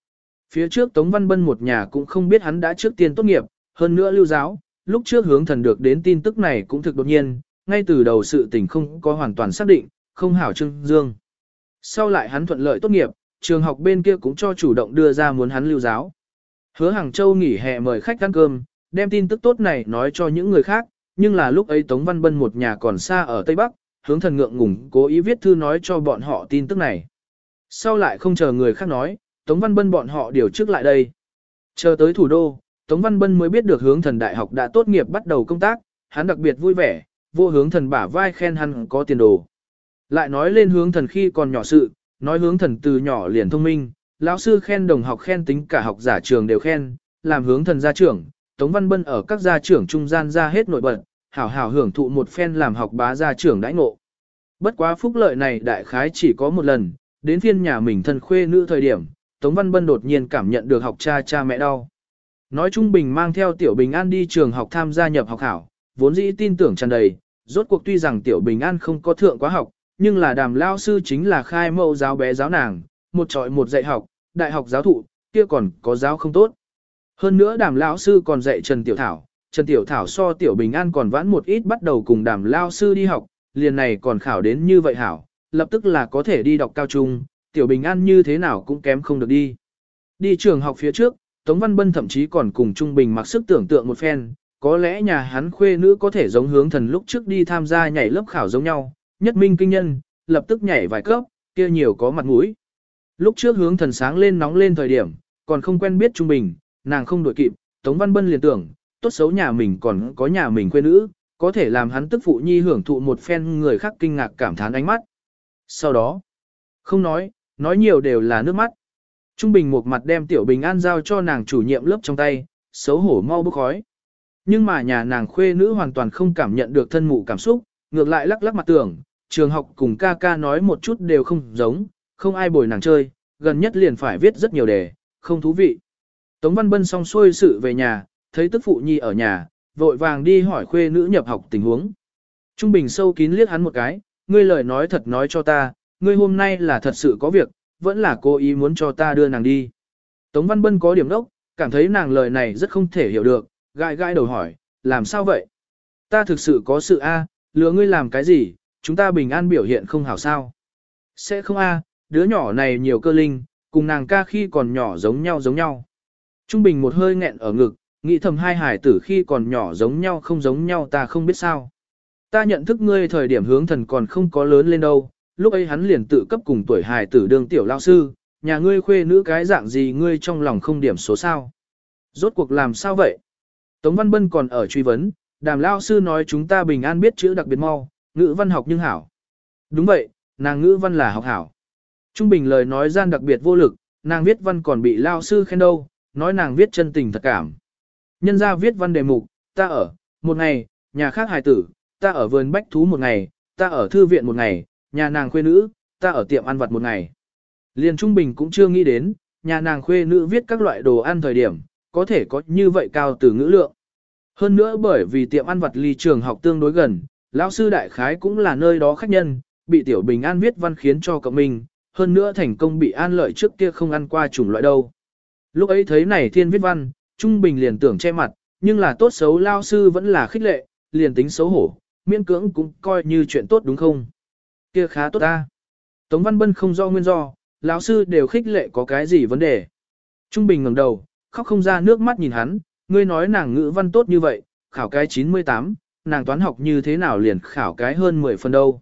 Speaker 1: Phía trước Tống Văn Bân một nhà cũng không biết hắn đã trước tiên tốt nghiệp, hơn nữa lưu giáo, lúc trước hướng thần được đến tin tức này cũng thực đột nhiên, ngay từ đầu sự tình không có hoàn toàn xác định, không hảo trưng dương. Sau lại hắn thuận lợi tốt nghiệp, trường học bên kia cũng cho chủ động đưa ra muốn hắn lưu giáo. Hứa Hàng Châu nghỉ hè mời khách ăn cơm, đem tin tức tốt này nói cho những người khác, nhưng là lúc ấy Tống Văn Bân một nhà còn xa ở Tây Bắc, hướng thần ngượng ngùng cố ý viết thư nói cho bọn họ tin tức này. Sau lại không chờ người khác nói, Tống Văn Bân bọn họ điều trước lại đây. Chờ tới thủ đô, Tống Văn Bân mới biết được hướng thần đại học đã tốt nghiệp bắt đầu công tác, hắn đặc biệt vui vẻ, vô hướng thần bả vai khen hắn có tiền đồ. Lại nói lên hướng thần khi còn nhỏ sự, nói hướng thần từ nhỏ liền thông minh, lão sư khen đồng học khen tính cả học giả trường đều khen, làm hướng thần gia trưởng, Tống Văn Bân ở các gia trưởng trung gian ra hết nổi bật, hảo hảo hưởng thụ một phen làm học bá gia trưởng đãi ngộ. Bất quá phúc lợi này đại khái chỉ có một lần, đến phiên nhà mình thân khuê nữ thời điểm, Tống Văn Bân đột nhiên cảm nhận được học cha mẹ đau. Nói Trung Bình mang theo Tiểu Bình An đi trường học tham gia nhập học khảo, vốn dĩ tin tưởng tràn đầy, rốt cuộc tuy rằng Tiểu Bình An không có thượng quá học, nhưng là Đàm lao sư chính là khai mẫu giáo bé giáo nàng, một trọi một dạy học, đại học giáo thụ, kia còn có giáo không tốt. Hơn nữa Đàm lão sư còn dạy Trần Tiểu Thảo so Tiểu Bình An còn vãn một ít bắt đầu cùng Đàm lao sư đi học, liền này còn khảo đến như vậy hảo, lập tức là có thể đi đọc cao trung, Tiểu Bình An như thế nào cũng kém không được đi. Đi trường học phía trước, Tống Văn Bân thậm chí còn cùng Trung Bình mặc sức tưởng tượng một phen, có lẽ nhà hắn khuê nữ có thể giống hướng thần lúc trước đi tham gia nhảy lớp khảo giống nhau, nhất minh kinh nhân, lập tức nhảy vài cấp, kia nhiều có mặt mũi. Lúc trước hướng thần sáng lên nóng lên thời điểm, còn không quen biết Trung Bình, nàng không đổi kịp, Tống Văn Bân liền tưởng, tốt xấu nhà mình còn có nhà mình khuê nữ, có thể làm hắn tức phụ nhi hưởng thụ một phen người khác kinh ngạc cảm thán ánh mắt. Sau đó, không nói nhiều đều là nước mắt. Trung Bình một mặt đem Tiểu Bình An giao cho nàng chủ nhiệm lớp trong tay, xấu hổ mau bốc khói. Nhưng mà nhà nàng khuê nữ hoàn toàn không cảm nhận được thân mụ cảm xúc, ngược lại lắc lắc mặt tưởng, trường học cùng ca ca nói một chút đều không giống, không ai bồi nàng chơi, gần nhất liền phải viết rất nhiều đề, không thú vị. Tống Văn Bân xong xuôi sự về nhà, thấy tức phụ nhi ở nhà, vội vàng đi hỏi khuê nữ nhập học tình huống. Trung Bình sâu kín liếc hắn một cái, ngươi lời nói thật nói cho ta, ngươi hôm nay là thật sự có việc, vẫn là cố ý muốn cho ta đưa nàng đi. Tống Văn Bân có điểm đốc, cảm thấy nàng lời này rất không thể hiểu được, gãi đầu hỏi, làm sao vậy? Ta thực sự có sự a, lừa ngươi làm cái gì, chúng ta bình an biểu hiện không hảo sao? Sẽ không a, đứa nhỏ này nhiều cơ linh, cùng nàng ca khi còn nhỏ giống nhau. Trung Bình một hơi nghẹn ở ngực, nghĩ thầm hai hải tử khi còn nhỏ giống nhau không giống nhau ta không biết sao. Ta nhận thức ngươi thời điểm hướng thần còn không có lớn lên đâu, lúc ấy hắn liền tự cấp cùng tuổi hài tử đương tiểu lao sư, nhà ngươi khuê nữ cái dạng gì ngươi trong lòng không điểm số sao. Rốt cuộc làm sao vậy? Tống Văn Bân còn ở truy vấn, Đàm lao sư nói chúng ta bình an biết chữ đặc biệt mau, ngữ văn học nhưng hảo. Đúng vậy, nàng ngữ văn là học hảo. Trung Bình lời nói gian đặc biệt vô lực, nàng viết văn còn bị lao sư khen đâu, nói nàng viết chân tình thật cảm. Nhân ra viết văn đề mục, ta ở, một ngày, nhà khác hài tử, ta ở vườn bách thú một ngày, ta ở thư viện một ngày, nhà nàng khuê nữ, ta ở tiệm ăn vặt một ngày. Liền Trung Bình cũng chưa nghĩ đến, nhà nàng khuê nữ viết các loại đồ ăn thời điểm, có thể có như vậy cao từ ngữ lượng. Hơn nữa bởi vì tiệm ăn vặt ly trường học tương đối gần, lão sư đại khái cũng là nơi đó khách nhân, bị Tiểu Bình An viết văn khiến cho cậu mình, hơn nữa thành công bị an lợi trước kia không ăn qua chủng loại đâu. Lúc ấy thấy này thiên viết văn, Trung Bình liền tưởng che mặt, nhưng là tốt xấu lao sư vẫn là khích lệ, liền tính xấu hổ, miễn cưỡng cũng coi như chuyện tốt đúng không? Kia khá tốt ta. Tống Văn Bân không do nguyên do, lão sư đều khích lệ có cái gì vấn đề. Trung Bình ngẩng đầu, khóc không ra nước mắt nhìn hắn, ngươi nói nàng ngữ văn tốt như vậy, khảo cái 98, nàng toán học như thế nào liền khảo cái hơn 10 phần đâu.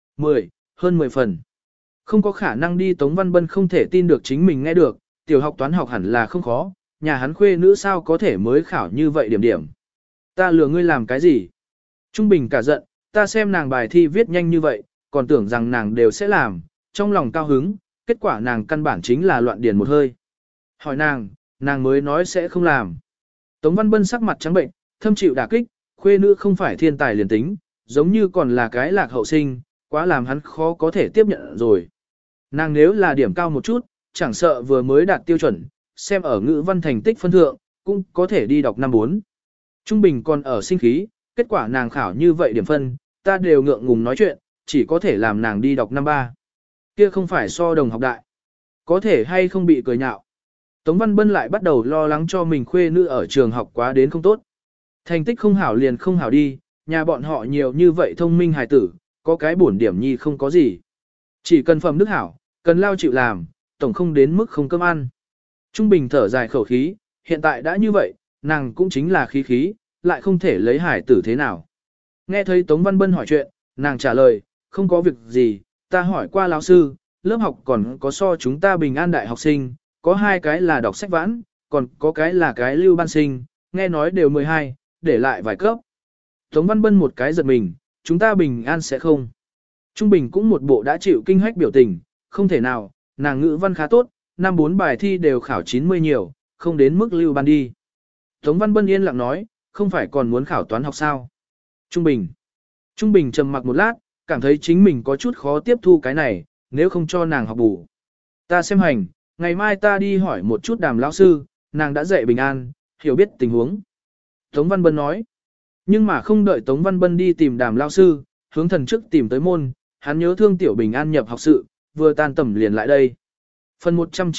Speaker 1: Hơn 10 phần. Không có khả năng đi Tống Văn Bân không thể tin được chính mình nghe được, tiểu học toán học hẳn là không khó, nhà hắn khuê nữ sao có thể mới khảo như vậy điểm. Ta lừa ngươi làm cái gì? Trung Bình cả giận, ta xem nàng bài thi viết nhanh như vậy, còn tưởng rằng nàng đều sẽ làm, trong lòng cao hứng, kết quả nàng căn bản chính là loạn điền một hơi. Hỏi nàng mới nói sẽ không làm. Tống Văn Bân sắc mặt trắng bệnh, thâm chịu đả kích, khuê nữ không phải thiên tài liền tính, giống như còn là cái lạc hậu sinh, quá làm hắn khó có thể tiếp nhận rồi. Nàng nếu là điểm cao một chút, chẳng sợ vừa mới đạt tiêu chuẩn, xem ở ngữ văn thành tích phân thượng, cũng có thể đi đọc năm 4. Trung Bình còn ở sinh khí, kết quả nàng khảo như vậy điểm phân, ta đều ngượng ngùng nói chuyện, chỉ có thể làm nàng đi đọc năm 3. Kia không phải so đồng học đại. Có thể hay không bị cười nhạo. Tống Văn Bân lại bắt đầu lo lắng cho mình khuê nữ ở trường học quá đến không tốt. Thành tích không hảo liền không hảo đi, nhà bọn họ nhiều như vậy thông minh hài tử, có cái bổn điểm nhi không có gì. Chỉ cần phẩm đức hảo, cần lao chịu làm, tổng không đến mức không cơm ăn. Trung Bình thở dài khẩu khí, hiện tại đã như vậy, nàng cũng chính là khí khí, lại không thể lấy hải tử thế nào. Nghe thấy Tống Văn Bân hỏi chuyện, nàng trả lời, không có việc gì, ta hỏi qua lão sư, lớp học còn có so chúng ta bình an đại học sinh, có 2 cái là đọc sách vãn, còn có cái là cái lưu ban sinh, nghe nói đều 12, để lại vài cấp. Tống Văn Bân một cái giật mình, chúng ta bình an sẽ không. Trung Bình cũng một bộ đã chịu kinh hách biểu tình, không thể nào, nàng ngữ văn khá tốt, năm 4 bài thi đều khảo 90 nhiều, không đến mức lưu ban đi. Tống Văn Bân yên lặng nói, không phải còn muốn khảo toán học sao. Trung Bình trầm mặc một lát, cảm thấy chính mình có chút khó tiếp thu cái này, nếu không cho nàng học bù. Ta xem hành, ngày mai ta đi hỏi một chút Đàm lão sư, nàng đã dạy bình an, hiểu biết tình huống. Tống Văn Bân nói, nhưng mà không đợi Tống Văn Bân đi tìm Đàm lão sư, hướng thần trước tìm tới môn, hắn nhớ thương tiểu bình an nhập học sự, vừa tan tầm liền lại đây. Phần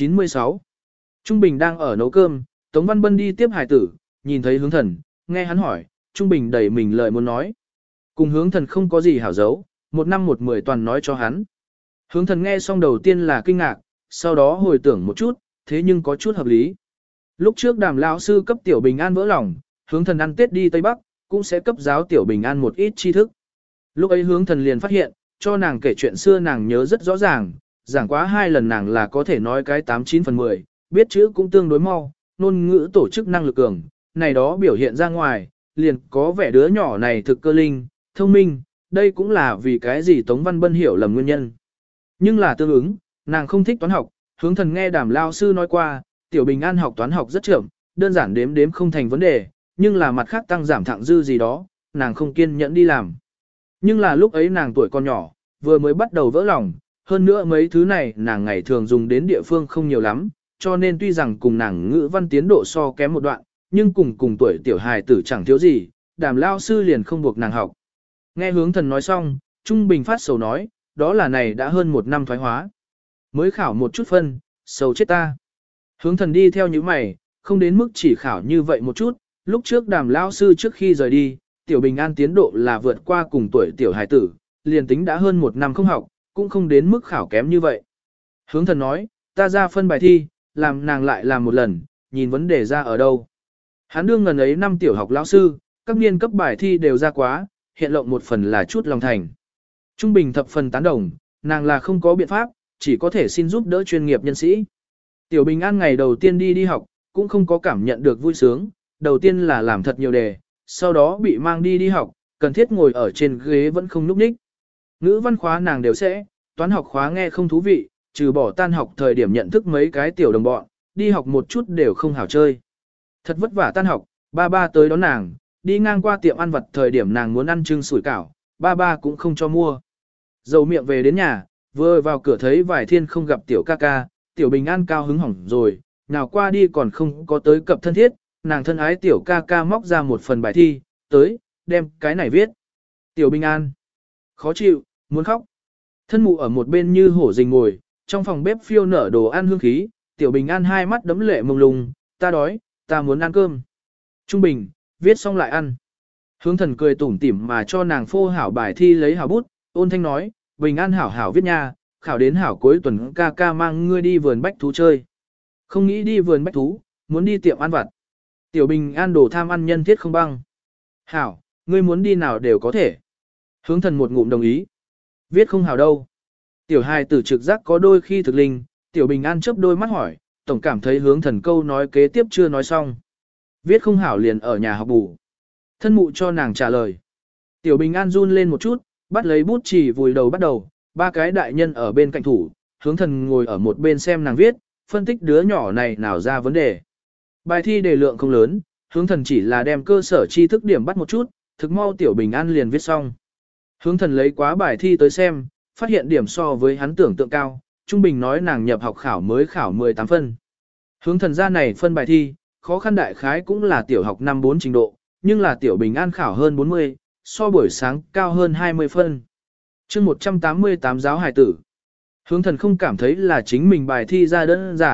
Speaker 1: 196 Trung Bình đang ở nấu cơm, Tống Văn Bân đi tiếp hải tử, nhìn thấy hướng thần, nghe hắn hỏi, Trung Bình đẩy mình lời muốn nói. Cùng hướng thần không có gì hảo giấu, 1 năm 1 10 toàn nói cho hắn. Hướng thần nghe xong đầu tiên là kinh ngạc, sau đó hồi tưởng một chút, thế nhưng có chút hợp lý. Lúc trước Đàm lão sư cấp tiểu bình an vỡ lòng, hướng thần ăn Tết đi Tây Bắc, cũng sẽ cấp giáo tiểu bình an một ít tri thức. Lúc ấy hướng thần liền phát hiện, cho nàng kể chuyện xưa nàng nhớ rất rõ ràng, giảng quá 2 lần nàng là có thể nói cái 89 phần 10, biết chữ cũng tương đối mau, ngôn ngữ tổ chức năng lực cường, này đó biểu hiện ra ngoài, liền có vẻ đứa nhỏ này thực cơ linh, thông minh, đây cũng là vì cái gì Tống Văn Bân hiểu lầm nguyên nhân. Nhưng là tương ứng, nàng không thích toán học, hướng thần nghe Đàm lao sư nói qua, tiểu bình an học toán học rất chậm, đơn giản đếm đếm không thành vấn đề, nhưng là mặt khác tăng giảm thặng dư gì đó, nàng không kiên nhẫn đi làm. Nhưng là lúc ấy nàng tuổi còn nhỏ, vừa mới bắt đầu vỡ lòng, hơn nữa mấy thứ này nàng ngày thường dùng đến địa phương không nhiều lắm, cho nên tuy rằng cùng nàng ngữ văn tiến độ so kém một đoạn, nhưng cùng tuổi tiểu hài tử chẳng thiếu gì, Đàm lao sư liền không buộc nàng học. Nghe hướng thần nói xong, Trung Bình phát sầu nói, đó là này đã hơn 1 năm thoái hóa. Mới khảo một chút phân, sầu chết ta. Hướng thần đi theo những mày, không đến mức chỉ khảo như vậy một chút, lúc trước Đàm lao sư trước khi rời đi, tiểu bình an tiến độ là vượt qua cùng tuổi tiểu hài tử, liền tính đã hơn 1 năm không học, cũng không đến mức khảo kém như vậy. Hướng thần nói, ta ra phân bài thi, làm nàng lại làm một lần, nhìn vấn đề ra ở đâu. Hắn đương ngần ấy năm tiểu học lão sư, các niên cấp bài thi đều ra quá, hiện lộng một phần là chút lòng thành. Trung Bình thập phần tán đồng, nàng là không có biện pháp, chỉ có thể xin giúp đỡ chuyên nghiệp nhân sĩ. Tiểu Bình An ngày đầu tiên đi học, cũng không có cảm nhận được vui sướng, đầu tiên là làm thật nhiều đề, sau đó bị mang đi học, cần thiết ngồi ở trên ghế vẫn không núp ních. Ngữ văn khóa nàng đều sẽ, toán học khóa nghe không thú vị, trừ bỏ tan học thời điểm nhận thức mấy cái tiểu đồng bọn, đi học một chút đều không hảo chơi. Thật vất vả tan học, ba tới đón nàng, đi ngang qua tiệm ăn vặt thời điểm nàng muốn ăn trưng sủi cảo, ba cũng không cho mua. Dầu miệng về đến nhà, vừa vào cửa thấy vài thiên không gặp tiểu ca ca, tiểu Bình An cao hứng hỏng rồi, nào qua đi còn không có tới cập thân thiết, nàng thân ái tiểu ca ca móc ra một phần bài thi, tới, đem cái này viết. Tiểu Bình An, khó chịu, muốn khóc. Thân mụ ở một bên như hổ rình ngồi, trong phòng bếp phiêu nở đồ ăn hương khí, tiểu Bình An hai mắt đấm lệ mông lung, ta đói, ta muốn ăn cơm. Trung Bình, viết xong lại ăn. Hướng thần cười tủm tỉm mà cho nàng phô hảo bài thi lấy hảo bút, ôn thanh nói, Bình An hảo hảo viết nha, khảo đến hảo cuối tuần ca ca mang ngươi đi vườn bách thú chơi. Không nghĩ đi vườn bách thú, muốn đi tiệm ăn vặt. Tiểu Bình An đồ tham ăn nhân thiết không băng. Hảo, ngươi muốn đi nào đều có thể. Hướng thần một ngụm đồng ý. Viết không hảo đâu. Tiểu hài tử trực giác có đôi khi thực linh, Tiểu Bình An chớp đôi mắt hỏi, tổng cảm thấy hướng thần câu nói kế tiếp chưa nói xong. Viết không hảo liền ở nhà học bù. Thân mụ cho nàng trả lời. Tiểu Bình An run lên một chút, bắt lấy bút chì vùi đầu bắt đầu, 3 cái đại nhân ở bên cạnh thủ, hướng thần ngồi ở một bên xem nàng viết, phân tích đứa nhỏ này nào ra vấn đề. Bài thi đề lượng không lớn, hướng thần chỉ là đem cơ sở tri thức điểm bắt một chút, thực mau Tiểu Bình An liền viết xong. Hướng thần lấy quá bài thi tới xem, phát hiện điểm so với hắn tưởng tượng cao, trung bình nói nàng nhập học khảo mới khảo 18 phân. Hướng thần ra này phân bài thi, khó khăn đại khái cũng là tiểu học năm 4 trình độ, nhưng là Tiểu Bình An khảo hơn 40, so buổi sáng cao hơn 20 phân. chương 188 giáo hài tử. Hướng thần không cảm thấy là chính mình bài thi ra đơn giản,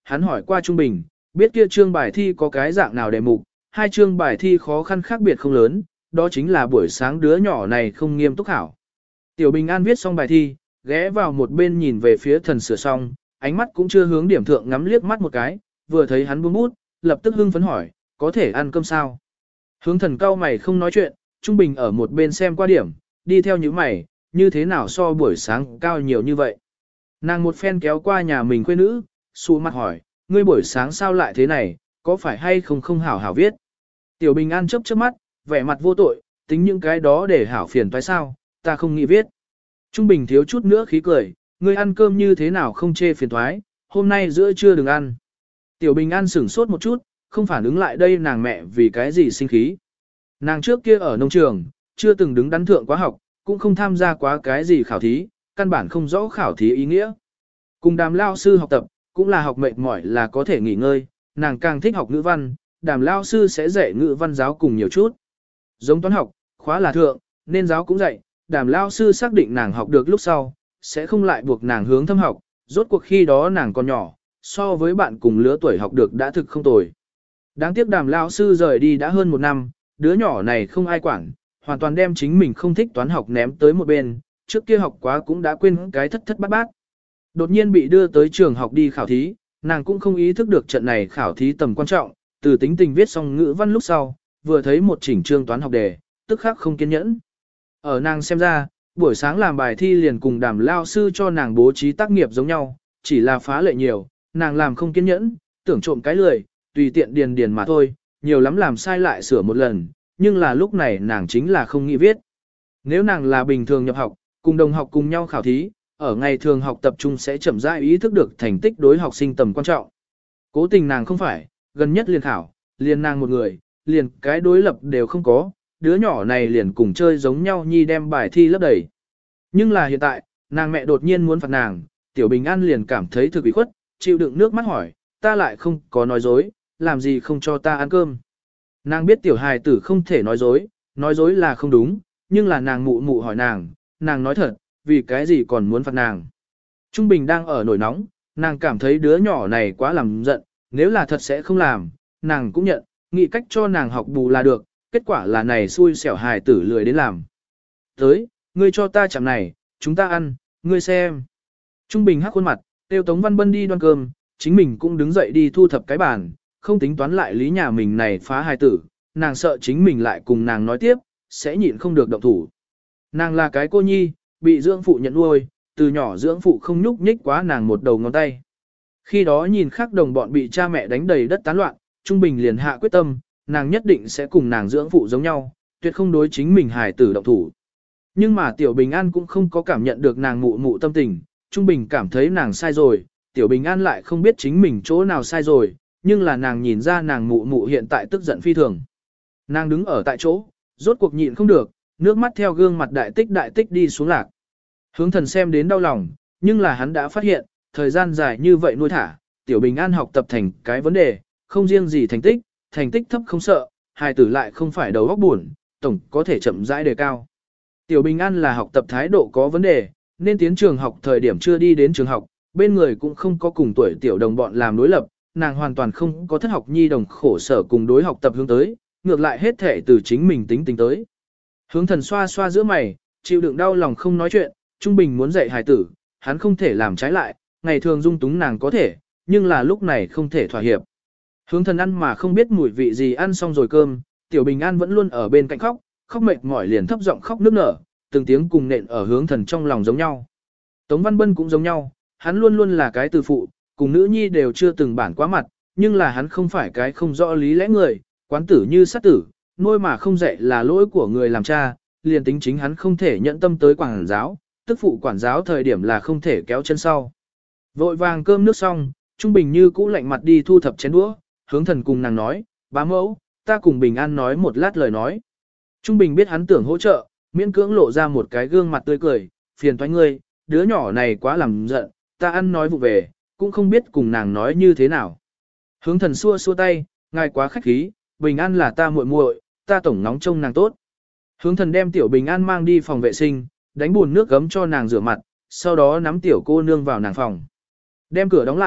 Speaker 1: hắn hỏi qua Trung Bình, biết kia chương bài thi có cái dạng nào đề mục, hai chương bài thi khó khăn khác biệt không lớn, đó chính là buổi sáng đứa nhỏ này không nghiêm túc hảo. Tiểu Bình An viết xong bài thi, ghé vào một bên nhìn về phía thần sửa xong, ánh mắt cũng chưa hướng điểm thượng ngắm liếc mắt một cái, vừa thấy hắn buông bút, lập tức hưng phấn hỏi, có thể ăn cơm sao? Hướng thần cao mày không nói chuyện, Trung Bình ở một bên xem qua điểm, đi theo những mày, như thế nào so buổi sáng cao nhiều như vậy. Nàng một phen kéo qua nhà mình quê nữ, xù mặt hỏi, ngươi buổi sáng sao lại thế này, có phải hay không hảo hảo viết. Tiểu Bình An chớp chớp mắt, vẻ mặt vô tội, tính những cái đó để hảo phiền toái sao, ta không nghĩ viết. Trung Bình thiếu chút nữa khí cười, ngươi ăn cơm như thế nào không chê phiền toái, hôm nay giữa trưa đừng ăn. Tiểu Bình An sửng sốt một chút, không phản ứng lại đây nàng mẹ vì cái gì sinh khí. Nàng trước kia ở nông trường, chưa từng đứng đắn thượng quá học, cũng không tham gia quá cái gì khảo thí, căn bản không rõ khảo thí ý nghĩa. Cùng Đàm lao sư học tập, cũng là học mệt mỏi là có thể nghỉ ngơi, nàng càng thích học ngữ văn, Đàm lao sư sẽ dạy ngữ văn giáo cùng nhiều chút. Giống toán học, khóa là thượng, nên giáo cũng dạy, Đàm lao sư xác định nàng học được lúc sau, sẽ không lại buộc nàng hướng thâm học, rốt cuộc khi đó nàng còn nhỏ, so với bạn cùng lứa tuổi học được đã thực không tồi. Đáng tiếc Đàm lao sư rời đi đã hơn một năm, đứa nhỏ này không ai quản, hoàn toàn đem chính mình không thích toán học ném tới một bên, trước kia học quá cũng đã quên cái thất thất bát bát. Đột nhiên bị đưa tới trường học đi khảo thí, nàng cũng không ý thức được trận này khảo thí tầm quan trọng, từ tính tình viết xong ngữ văn lúc sau, vừa thấy một chỉnh chương toán học đề, tức khắc không kiên nhẫn. Ở nàng xem ra, buổi sáng làm bài thi liền cùng Đàm lao sư cho nàng bố trí tác nghiệp giống nhau, chỉ là phá lệ nhiều, nàng làm không kiên nhẫn, tưởng trộm cái lười, tùy tiện điền điền mà thôi, nhiều lắm làm sai lại sửa một lần, nhưng là lúc này nàng chính là không nghĩ viết. Nếu nàng là bình thường nhập học, cùng đồng học cùng nhau khảo thí, ở ngày thường học tập trung sẽ chậm rãi ý thức được thành tích đối học sinh tầm quan trọng. Cố tình nàng không phải, gần nhất liền khảo, liền nàng một người, liền cái đối lập đều không có, đứa nhỏ này liền cùng chơi giống nhau nhi đem bài thi lấp đầy. Nhưng là hiện tại, nàng mẹ đột nhiên muốn phạt nàng, Tiểu Bình An liền cảm thấy thực bị khuất, chịu đựng nước mắt hỏi, ta lại không có nói dối, làm gì không cho ta ăn cơm. Nàng biết tiểu hài tử không thể nói dối là không đúng, nhưng là nàng mụ mụ hỏi nàng nói thật, vì cái gì còn muốn phạt nàng. Trung Bình đang ở nổi nóng, nàng cảm thấy đứa nhỏ này quá làm giận, nếu là thật sẽ không làm, nàng cũng nhận, nghĩ cách cho nàng học bù là được, kết quả là này xui xẻo hài tử lười đến làm. Tới, ngươi cho ta chạm này, chúng ta ăn, ngươi xem. Trung Bình hắc khuôn mặt, tiêu Tống Văn Bân đi đoan cơm, chính mình cũng đứng dậy đi thu thập cái bàn, không tính toán lại lý nhà mình này phá hài tử, nàng sợ chính mình lại cùng nàng nói tiếp, sẽ nhịn không được động thủ. Nàng là cái cô nhi, bị dưỡng phụ nhận nuôi, từ nhỏ dưỡng phụ không nhúc nhích quá nàng một đầu ngón tay. Khi đó nhìn khác đồng bọn bị cha mẹ đánh đầy đất tán loạn, Trung Bình liền hạ quyết tâm, nàng nhất định sẽ cùng nàng dưỡng phụ giống nhau, tuyệt không đối chính mình hài tử động thủ. Nhưng mà Tiểu Bình An cũng không có cảm nhận được nàng mụ mụ tâm tình, Trung Bình cảm thấy nàng sai rồi, Tiểu Bình An lại không biết chính mình chỗ nào sai rồi, nhưng là nàng nhìn ra nàng mụ mụ hiện tại tức giận phi thường. Nàng đứng ở tại chỗ, rốt cuộc nhịn không được, nước mắt theo gương mặt đại tích đi xuống lạc. Hướng thần xem đến đau lòng, nhưng là hắn đã phát hiện, thời gian dài như vậy nuôi thả, Tiểu Bình An học tập thành cái vấn đề, không riêng gì thành tích thấp không sợ, hài tử lại không phải đầu óc buồn, tổng có thể chậm rãi đề cao. Tiểu Bình An là học tập thái độ có vấn đề, nên tiến trường học thời điểm chưa đi đến trường học, bên người cũng không có cùng tuổi tiểu đồng bọn làm đối lập, nàng hoàn toàn không có thất học nhi đồng khổ sở cùng đối học tập hướng tới, ngược lại hết thể từ chính mình tính tình tới. Hướng thần xoa xoa giữa mày, chịu đựng đau lòng không nói chuyện, Trung Bình muốn dạy hài tử, hắn không thể làm trái lại, ngày thường dung túng nàng có thể, nhưng là lúc này không thể thỏa hiệp. Hướng thần ăn mà không biết mùi vị gì ăn xong rồi cơm, Tiểu Bình An vẫn luôn ở bên cạnh khóc mệt mỏi liền thấp giọng khóc nức nở, từng tiếng cùng nện ở hướng thần trong lòng giống nhau. Tống Văn Bân cũng giống nhau, hắn luôn luôn là cái từ phụ, cùng nữ nhi đều chưa từng bản quá mặt, nhưng là hắn không phải cái không rõ lý lẽ người, quán tử như sát tử, nuôi mà không dạy là lỗi của người làm cha, liền tính chính hắn không thể nhận tâm tới quản giáo, tức phụ quản giáo thời điểm là không thể kéo chân sau. Vội vàng cơm nước xong, Trung Bình như cũ lạnh mặt đi thu thập chén đũa, hướng thần cùng nàng nói, bá mẫu, ta cùng Bình An nói một lát lời nói. Trung Bình biết hắn tưởng hỗ trợ, miễn cưỡng lộ ra một cái gương mặt tươi cười, phiền toái ngươi, đứa nhỏ này quá làm giận, ta ăn nói vụ về, cũng không biết cùng nàng nói như thế nào. Hướng thần xua xua tay, ngài quá khách khí, Bình An là ta muội muội, ta tổng nóng trông nàng tốt. Hướng thần đem tiểu Bình An mang đi phòng vệ sinh, đánh bùn nước gấm cho nàng rửa mặt, sau đó nắm tiểu cô nương vào nàng phòng. Đem cửa đóng lại,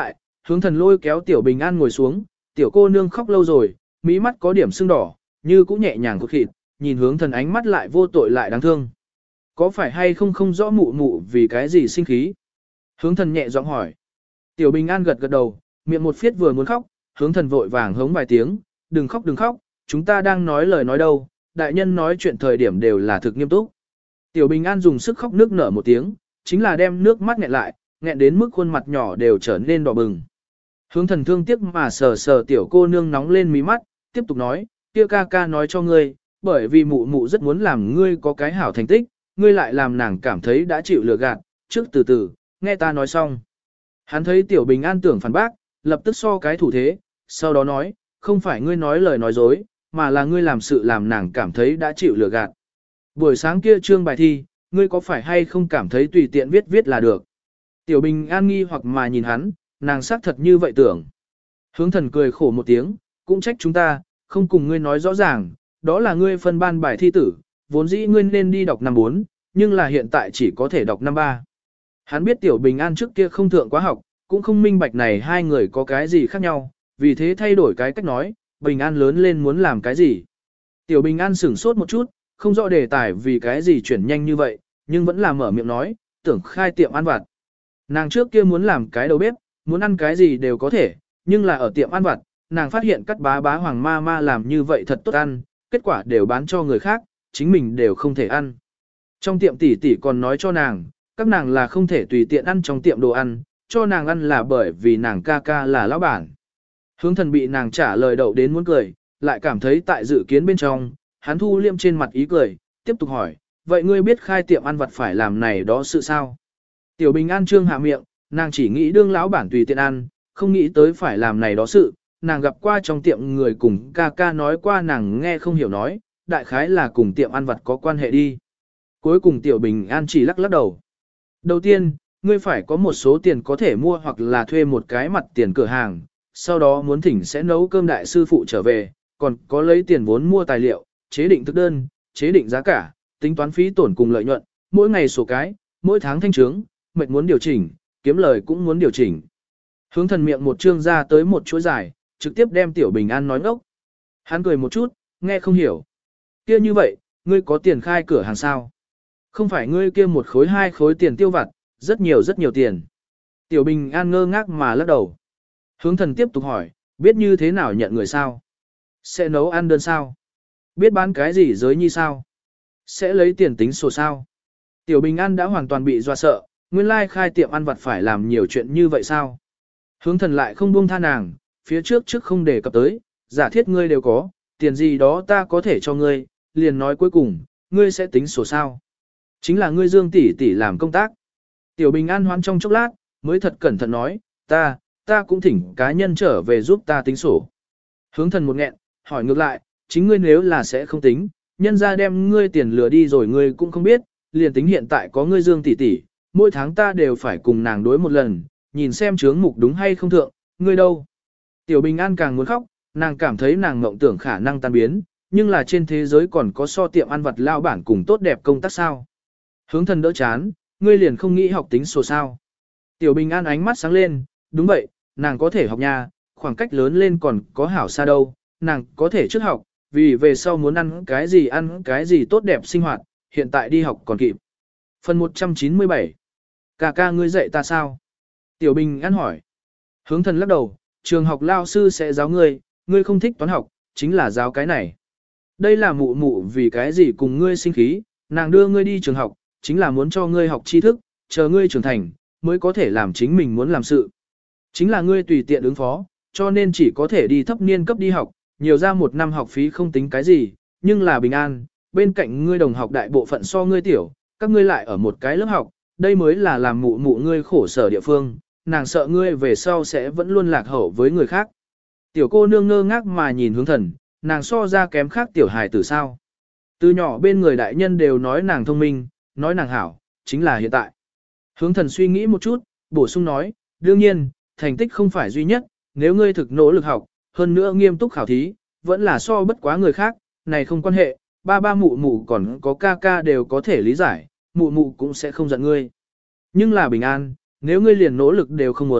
Speaker 1: Hướng thần lôi kéo tiểu bình an ngồi xuống, tiểu cô nương khóc lâu rồi, mí mắt có điểm sưng đỏ, như cũng nhẹ nhàng cột khịt, nhìn hướng thần ánh mắt lại vô tội lại đáng thương. Có phải hay không không rõ mụ mụ vì cái gì sinh khí? Hướng thần nhẹ giọng hỏi. Tiểu bình an gật gật đầu, miệng một phiết vừa muốn khóc, hướng thần vội vàng hống vài tiếng, đừng khóc đừng khóc, chúng ta đang nói lời nói đâu, đại nhân nói chuyện thời điểm đều là thực nghiêm túc. Tiểu bình an dùng sức khóc nước nở một tiếng, chính là đem nước mắt nghẹn lại, nghẹn đến mức khuôn mặt nhỏ đều trở nên đỏ bừng. Hướng thần thương tiếc mà sờ sờ tiểu cô nương nóng lên mí mắt, tiếp tục nói, kia ca ca nói cho ngươi, bởi vì mụ mụ rất muốn làm ngươi có cái hảo thành tích, ngươi lại làm nàng cảm thấy đã chịu lừa gạt, trước từ từ, nghe ta nói xong. Hắn thấy tiểu bình an tưởng phản bác, lập tức so cái thủ thế, sau đó nói, không phải ngươi nói lời nói dối, mà là ngươi làm sự làm nàng cảm thấy đã chịu lừa gạt. Buổi sáng kia trương bài thi, ngươi có phải hay không cảm thấy tùy tiện viết viết là được. Tiểu bình an nghi hoặc mà nhìn hắn, nàng xác thật như vậy tưởng. Hướng thần cười khổ một tiếng, cũng trách chúng ta, không cùng ngươi nói rõ ràng, đó là ngươi phân ban bài thi tử, vốn dĩ ngươi nên đi đọc năm 4, nhưng là hiện tại chỉ có thể đọc năm 3. Hắn biết tiểu bình an trước kia không thượng quá học, cũng không minh bạch này hai người có cái gì khác nhau, vì thế thay đổi cái cách nói, bình an lớn lên muốn làm cái gì. Tiểu bình an sửng sốt một chút, không rõ đề tài vì cái gì chuyển nhanh như vậy, nhưng vẫn là mở miệng nói, tưởng khai tiệm ăn vặt. Nàng trước kia muốn làm cái đầu bếp, muốn ăn cái gì đều có thể, nhưng là ở tiệm ăn vặt, nàng phát hiện cắt bá hoàng ma ma làm như vậy thật tốt ăn, kết quả đều bán cho người khác, chính mình đều không thể ăn. Trong tiệm tỷ tỷ còn nói cho nàng, các nàng là không thể tùy tiện ăn trong tiệm đồ ăn, cho nàng ăn là bởi vì nàng ca ca là lão bản. Hướng thần bị nàng trả lời đậu đến muốn cười, lại cảm thấy tại dự kiến bên trong, hắn thu liêm trên mặt ý cười, tiếp tục hỏi, vậy ngươi biết khai tiệm ăn vặt phải làm này đó sự sao? Tiểu bình an trương hạ miệng, nàng chỉ nghĩ đương lão bản tùy tiện ăn, không nghĩ tới phải làm này đó sự, nàng gặp qua trong tiệm người cùng ca ca nói qua nàng nghe không hiểu nói, đại khái là cùng tiệm ăn vặt có quan hệ đi. Cuối cùng tiểu bình an chỉ lắc lắc đầu. Đầu tiên, ngươi phải có một số tiền có thể mua hoặc là thuê một cái mặt tiền cửa hàng, sau đó muốn thỉnh sẽ nấu cơm đại sư phụ trở về, còn có lấy tiền vốn mua tài liệu, chế định thực đơn, chế định giá cả, tính toán phí tổn cùng lợi nhuận, mỗi ngày sổ cái, mỗi tháng thanh trướng, mệnh muốn điều chỉnh, kiếm lời cũng muốn điều chỉnh. Hướng thần miệng một chương ra tới một chuỗi dài, trực tiếp đem tiểu bình an nói ngốc. Hắn cười một chút, nghe không hiểu. Kia như vậy, ngươi có tiền khai cửa hàng sao? Không phải ngươi kia một khối hai khối tiền tiêu vặt, rất nhiều tiền. Tiểu bình an ngơ ngác mà lắc đầu. Hướng thần tiếp tục hỏi, biết như thế nào nhận người sao? Sẽ nấu ăn đơn sao? Biết bán cái gì giới nhi sao? Sẽ lấy tiền tính sổ sao? Tiểu bình an đã hoàn toàn bị dọa sợ, nguyên lai khai tiệm ăn vặt phải làm nhiều chuyện như vậy sao? Hướng thần lại không buông tha nàng, phía trước không đề cập tới, giả thiết ngươi đều có, tiền gì đó ta có thể cho ngươi, liền nói cuối cùng, ngươi sẽ tính sổ sao? Chính là ngươi Dương tỷ tỷ làm công tác. Tiểu bình an hoán trong chốc lát, mới thật cẩn thận nói, ta cũng thỉnh cá nhân trở về giúp ta tính sổ. Hướng thần một nghẹn, hỏi ngược lại, chính ngươi nếu là sẽ không tính, nhân ra đem ngươi tiền lừa đi rồi ngươi cũng không biết, liền tính hiện tại có ngươi Dương tỷ tỷ, mỗi tháng ta đều phải cùng nàng đối một lần, nhìn xem chướng mục đúng hay không thượng, ngươi đâu. Tiểu bình an càng muốn khóc, nàng cảm thấy nàng mộng tưởng khả năng tan biến, nhưng là trên thế giới còn có so tiệm ăn vặt lao bản cùng tốt đẹp công tác sao. Hướng thần đỡ chán, ngươi liền không nghĩ học tính sổ sao. Tiểu bình an ánh mắt sáng lên, đúng vậy, nàng có thể học nha, khoảng cách lớn lên còn có hảo xa đâu, nàng có thể trước học, vì về sau muốn ăn cái gì tốt đẹp sinh hoạt, hiện tại đi học còn kịp. Phần 197 Ca ngươi dạy ta sao? Tiểu bình an hỏi. Hướng thần lắc đầu, trường học lao sư sẽ giáo ngươi không thích toán học, chính là giáo cái này. Đây là mụ mụ vì cái gì cùng ngươi sinh khí, nàng đưa ngươi đi trường học, chính là muốn cho ngươi học tri thức, chờ ngươi trưởng thành, mới có thể làm chính mình muốn làm sự. Chính là ngươi tùy tiện ứng phó, cho nên chỉ có thể đi thấp niên cấp đi học, nhiều ra một năm học phí không tính cái gì, nhưng là bình an, bên cạnh ngươi đồng học đại bộ phận so ngươi tiểu, các ngươi lại ở một cái lớp học, đây mới là làm mụ mụ ngươi khổ sở địa phương, nàng sợ ngươi về sau sẽ vẫn luôn lạc hậu với người khác. Tiểu cô nương ngơ ngác mà nhìn hướng thần, nàng so ra kém khác tiểu hài tử sao. Từ nhỏ bên người đại nhân đều nói nàng thông minh, nói nàng hảo, chính là hiện tại. Hướng thần suy nghĩ một chút, bổ sung nói, đương nhiên, thành tích không phải duy nhất, nếu ngươi thực nỗ lực học, hơn nữa nghiêm túc khảo thí, vẫn là so bất quá người khác, này không quan hệ, ba mụ mụ còn có ca đều có thể lý giải, mụ mụ cũng sẽ không giận ngươi. Nhưng là bình an, nếu ngươi liền nỗ lực đều không muốn,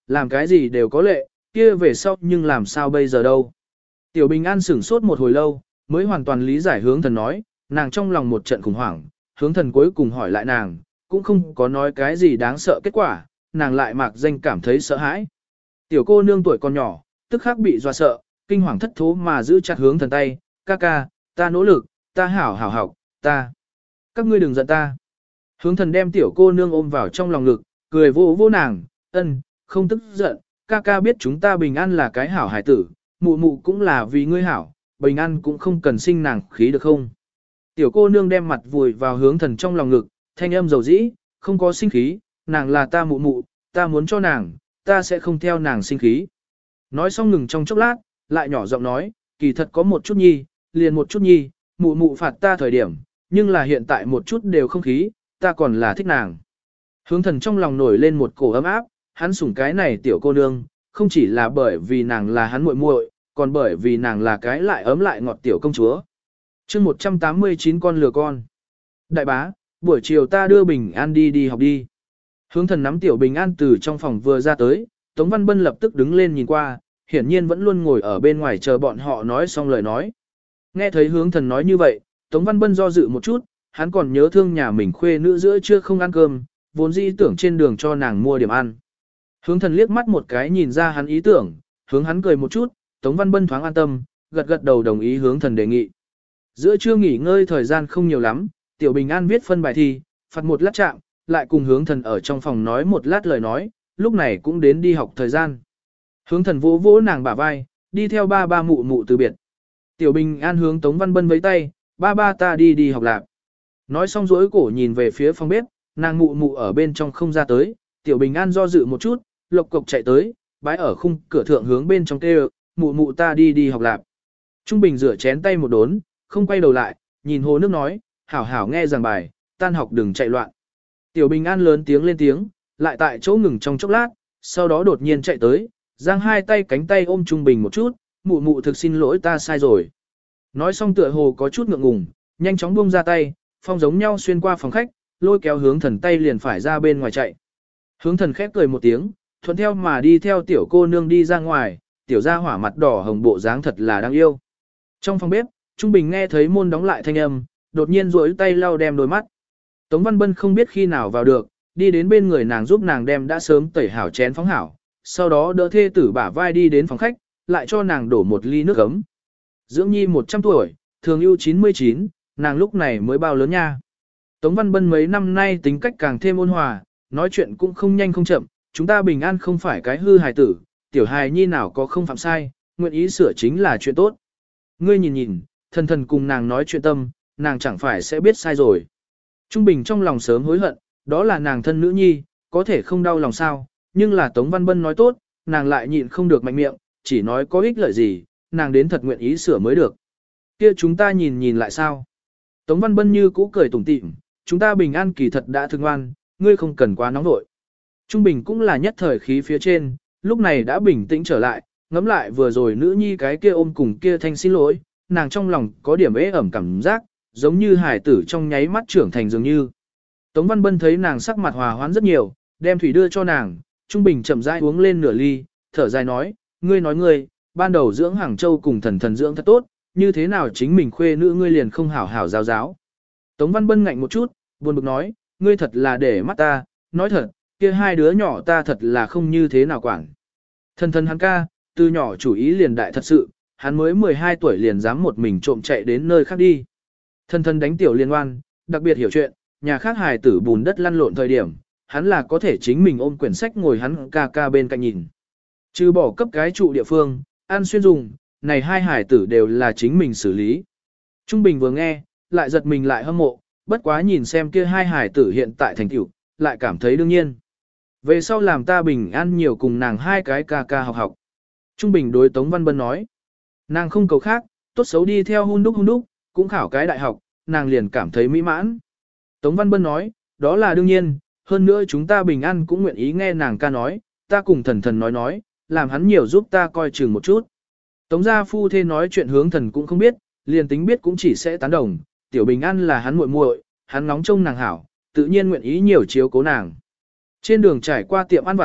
Speaker 1: làm cái gì đều có lệ, kia về sau nhưng làm sao bây giờ đâu. Tiểu Bình An sửng sốt một hồi lâu, mới hoàn toàn lý giải hướng thần nói, nàng trong lòng một trận khủng hoảng, hướng thần cuối cùng hỏi lại nàng, cũng không có nói cái gì đáng sợ kết quả, nàng lại mạc danh cảm thấy sợ hãi. Tiểu cô nương tuổi còn nhỏ, tức khắc bị dọa sợ, kinh hoàng thất thố mà giữ chặt hướng thần tay, ca ca, ta nỗ lực, ta hảo hảo học, ta. Các ngươi đừng giận ta. Hướng thần đem tiểu cô nương ôm vào trong lòng ngực, cười vô vô nàng, ân, không tức giận, ca ca biết chúng ta Bình An là cái hảo hải tử, mụ mụ cũng là vì ngươi hảo, Bình An cũng không cần sinh nàng khí được không. Tiểu cô nương đem mặt vùi vào hướng thần trong lòng ngực, thanh âm dầu dĩ, không có sinh khí, nàng là ta mụ mụ, ta muốn cho nàng, ta sẽ không theo nàng sinh khí. Nói xong ngừng trong chốc lát, lại nhỏ giọng nói, kỳ thật có một chút nhi, liền một chút nhi, mụ mụ phạt ta thời điểm, nhưng là hiện tại một chút đều không khí, ta còn là thích nàng. Hướng thần trong lòng nổi lên một cổ ấm áp, hắn sủng cái này tiểu cô nương, không chỉ là bởi vì nàng là hắn muội muội, còn bởi vì nàng là cái lại ấm lại ngọt tiểu công chúa. Chương 189 con lừa con. Đại bá, buổi chiều ta đưa Bình An đi học đi. Hướng thần nắm tiểu Bình An từ trong phòng vừa ra tới, Tống Văn Bân lập tức đứng lên nhìn qua, hiển nhiên vẫn luôn ngồi ở bên ngoài chờ bọn họ nói xong lời nói. Nghe thấy hướng thần nói như vậy, Tống Văn Bân do dự một chút, hắn còn nhớ thương nhà mình khuê nữ giữa trưa không ăn cơm, vốn dĩ tưởng trên đường cho nàng mua điểm ăn. Hướng thần liếc mắt một cái nhìn ra hắn ý tưởng, hướng hắn cười một chút, Tống Văn Bân thoáng an tâm, gật gật đầu đồng ý hướng thần đề nghị. Giữa trưa nghỉ ngơi thời gian không nhiều lắm, Tiểu Bình An viết phân bài thi, phạt một lát chạm, lại cùng hướng thần ở trong phòng nói một lát lời nói, lúc này cũng đến đi học thời gian. Hướng thần vỗ vỗ nàng bả vai, đi theo ba ba mụ mụ từ biệt. Tiểu Bình An hướng Tống Văn Bân với tay, ba ba ta đi học lạc. Nói xong rỗi cổ nhìn về phía phòng bếp, nàng mụ mụ ở bên trong không ra tới, Tiểu Bình An do dự một chút, lộc cộc chạy tới, bái ở khung cửa thượng hướng bên trong kêu, mụ mụ ta đi học lạc. Trung Bình rửa chén tay một đốn, không quay đầu lại, nhìn hồ nước nói, hảo hảo nghe giảng bài, tan học đừng chạy loạn. Tiểu Bình An lớn tiếng lên tiếng, lại tại chỗ ngừng trong chốc lát, sau đó đột nhiên chạy tới, giang hai tay cánh tay ôm Trung Bình một chút, mụ mụ thực xin lỗi ta sai rồi. Nói xong tựa hồ có chút ngượng ngùng, nhanh chóng buông ra tay, phong giống nhau xuyên qua phòng khách, lôi kéo hướng thần tay liền phải ra bên ngoài chạy. Hướng thần khép cười một tiếng, thuận theo mà đi theo tiểu cô nương đi ra ngoài, tiểu gia hỏa mặt đỏ hồng bộ dáng thật là đáng yêu. Trong phòng bếp, Trung Bình nghe thấy môn đóng lại thanh âm, đột nhiên duỗi tay lau đem đôi mắt. Tống Văn Bân không biết khi nào vào được, đi đến bên người nàng giúp nàng đem đã sớm tẩy hảo chén phóng hảo, sau đó đỡ thê tử bả vai đi đến phòng khách, lại cho nàng đổ một ly nước ấm. Dưỡng Nhi 100 tuổi, thường ưu 99, nàng lúc này mới bao lớn nha. Tống Văn Bân mấy năm nay tính cách càng thêm ôn hòa, nói chuyện cũng không nhanh không chậm, chúng ta Bình An không phải cái hư hài tử, tiểu hài nhi nào có không phạm sai, nguyện ý sửa chính là chuyện tốt. Ngươi nhìn nhìn, thần thần cùng nàng nói chuyện tâm, nàng chẳng phải sẽ biết sai rồi. Trung Bình trong lòng sớm hối hận, đó là nàng thân nữ nhi, có thể không đau lòng sao, nhưng là Tống Văn Bân nói tốt, nàng lại nhịn không được mạnh miệng, chỉ nói có ích lợi gì, nàng đến thật nguyện ý sửa mới được. Kia chúng ta nhìn lại sao? Tống Văn Bân như cũ cười tủm tỉm, chúng ta Bình An kỳ thật đã thương ngoan, ngươi không cần quá nóng nội. Trung Bình cũng là nhất thời khí phía trên, lúc này đã bình tĩnh trở lại, ngẫm lại vừa rồi nữ nhi cái kia ôm cùng kia thanh xin lỗi, nàng trong lòng có điểm ế ẩm cảm giác, giống như hải tử trong nháy mắt trưởng thành dường như. Tống Văn Bân thấy nàng sắc mặt hòa hoãn rất nhiều, đem thủy đưa cho nàng, Trung Bình chậm rãi uống lên nửa ly, thở dài nói, ngươi, ban đầu dưỡng Hàng Châu cùng thần thần dưỡng thật tốt, như thế nào chính mình khuê nữ ngươi liền không hảo hảo giáo giáo. Tống Văn Bân ngạnh một chút, buồn bực nói, ngươi thật là để mắt ta, nói thật, kia hai đứa nhỏ ta thật là không như thế nào quản. Thần thần hắn ca, từ nhỏ chủ ý liền đại thật sự, hắn mới 12 tuổi liền dám một mình trộm chạy đến nơi khác đi. Thần thần đánh tiểu liên ngoan, đặc biệt hiểu chuyện, nhà khác hài tử bùn đất lăn lộn thời điểm, hắn là có thể chính mình ôm quyển sách ngồi hắn ca bên cạnh nhìn. Trừ bỏ cấp cái trụ địa phương, ăn xuyên dùng, này hai hài tử đều là chính mình xử lý. Trung Bình vừa nghe, lại giật mình lại hâm mộ, bất quá nhìn xem kia hai hài tử hiện tại thành tựu, lại cảm thấy đương nhiên. Về sau làm ta Bình An nhiều cùng nàng hai cái ca học. Trung Bình đối Tống Văn Bân nói, nàng không cầu khác, tốt xấu đi theo hun đúc, cũng khảo cái đại học, nàng liền cảm thấy mỹ mãn. Tống Văn Bân nói, đó là đương nhiên, hơn nữa chúng ta Bình An cũng nguyện ý nghe nàng ca nói, ta cùng thần thần nói, làm hắn nhiều giúp ta coi chừng một chút. Tống gia phu thê nói chuyện hướng thần cũng không biết, liền tính biết cũng chỉ sẽ tán đồng, tiểu Bình An là hắn muội muội, hắn ngóng trông nàng hảo, tự nhiên nguyện ý nhiều chiếu cố nàng. Trên đường trải qua tiệm ăn vặt,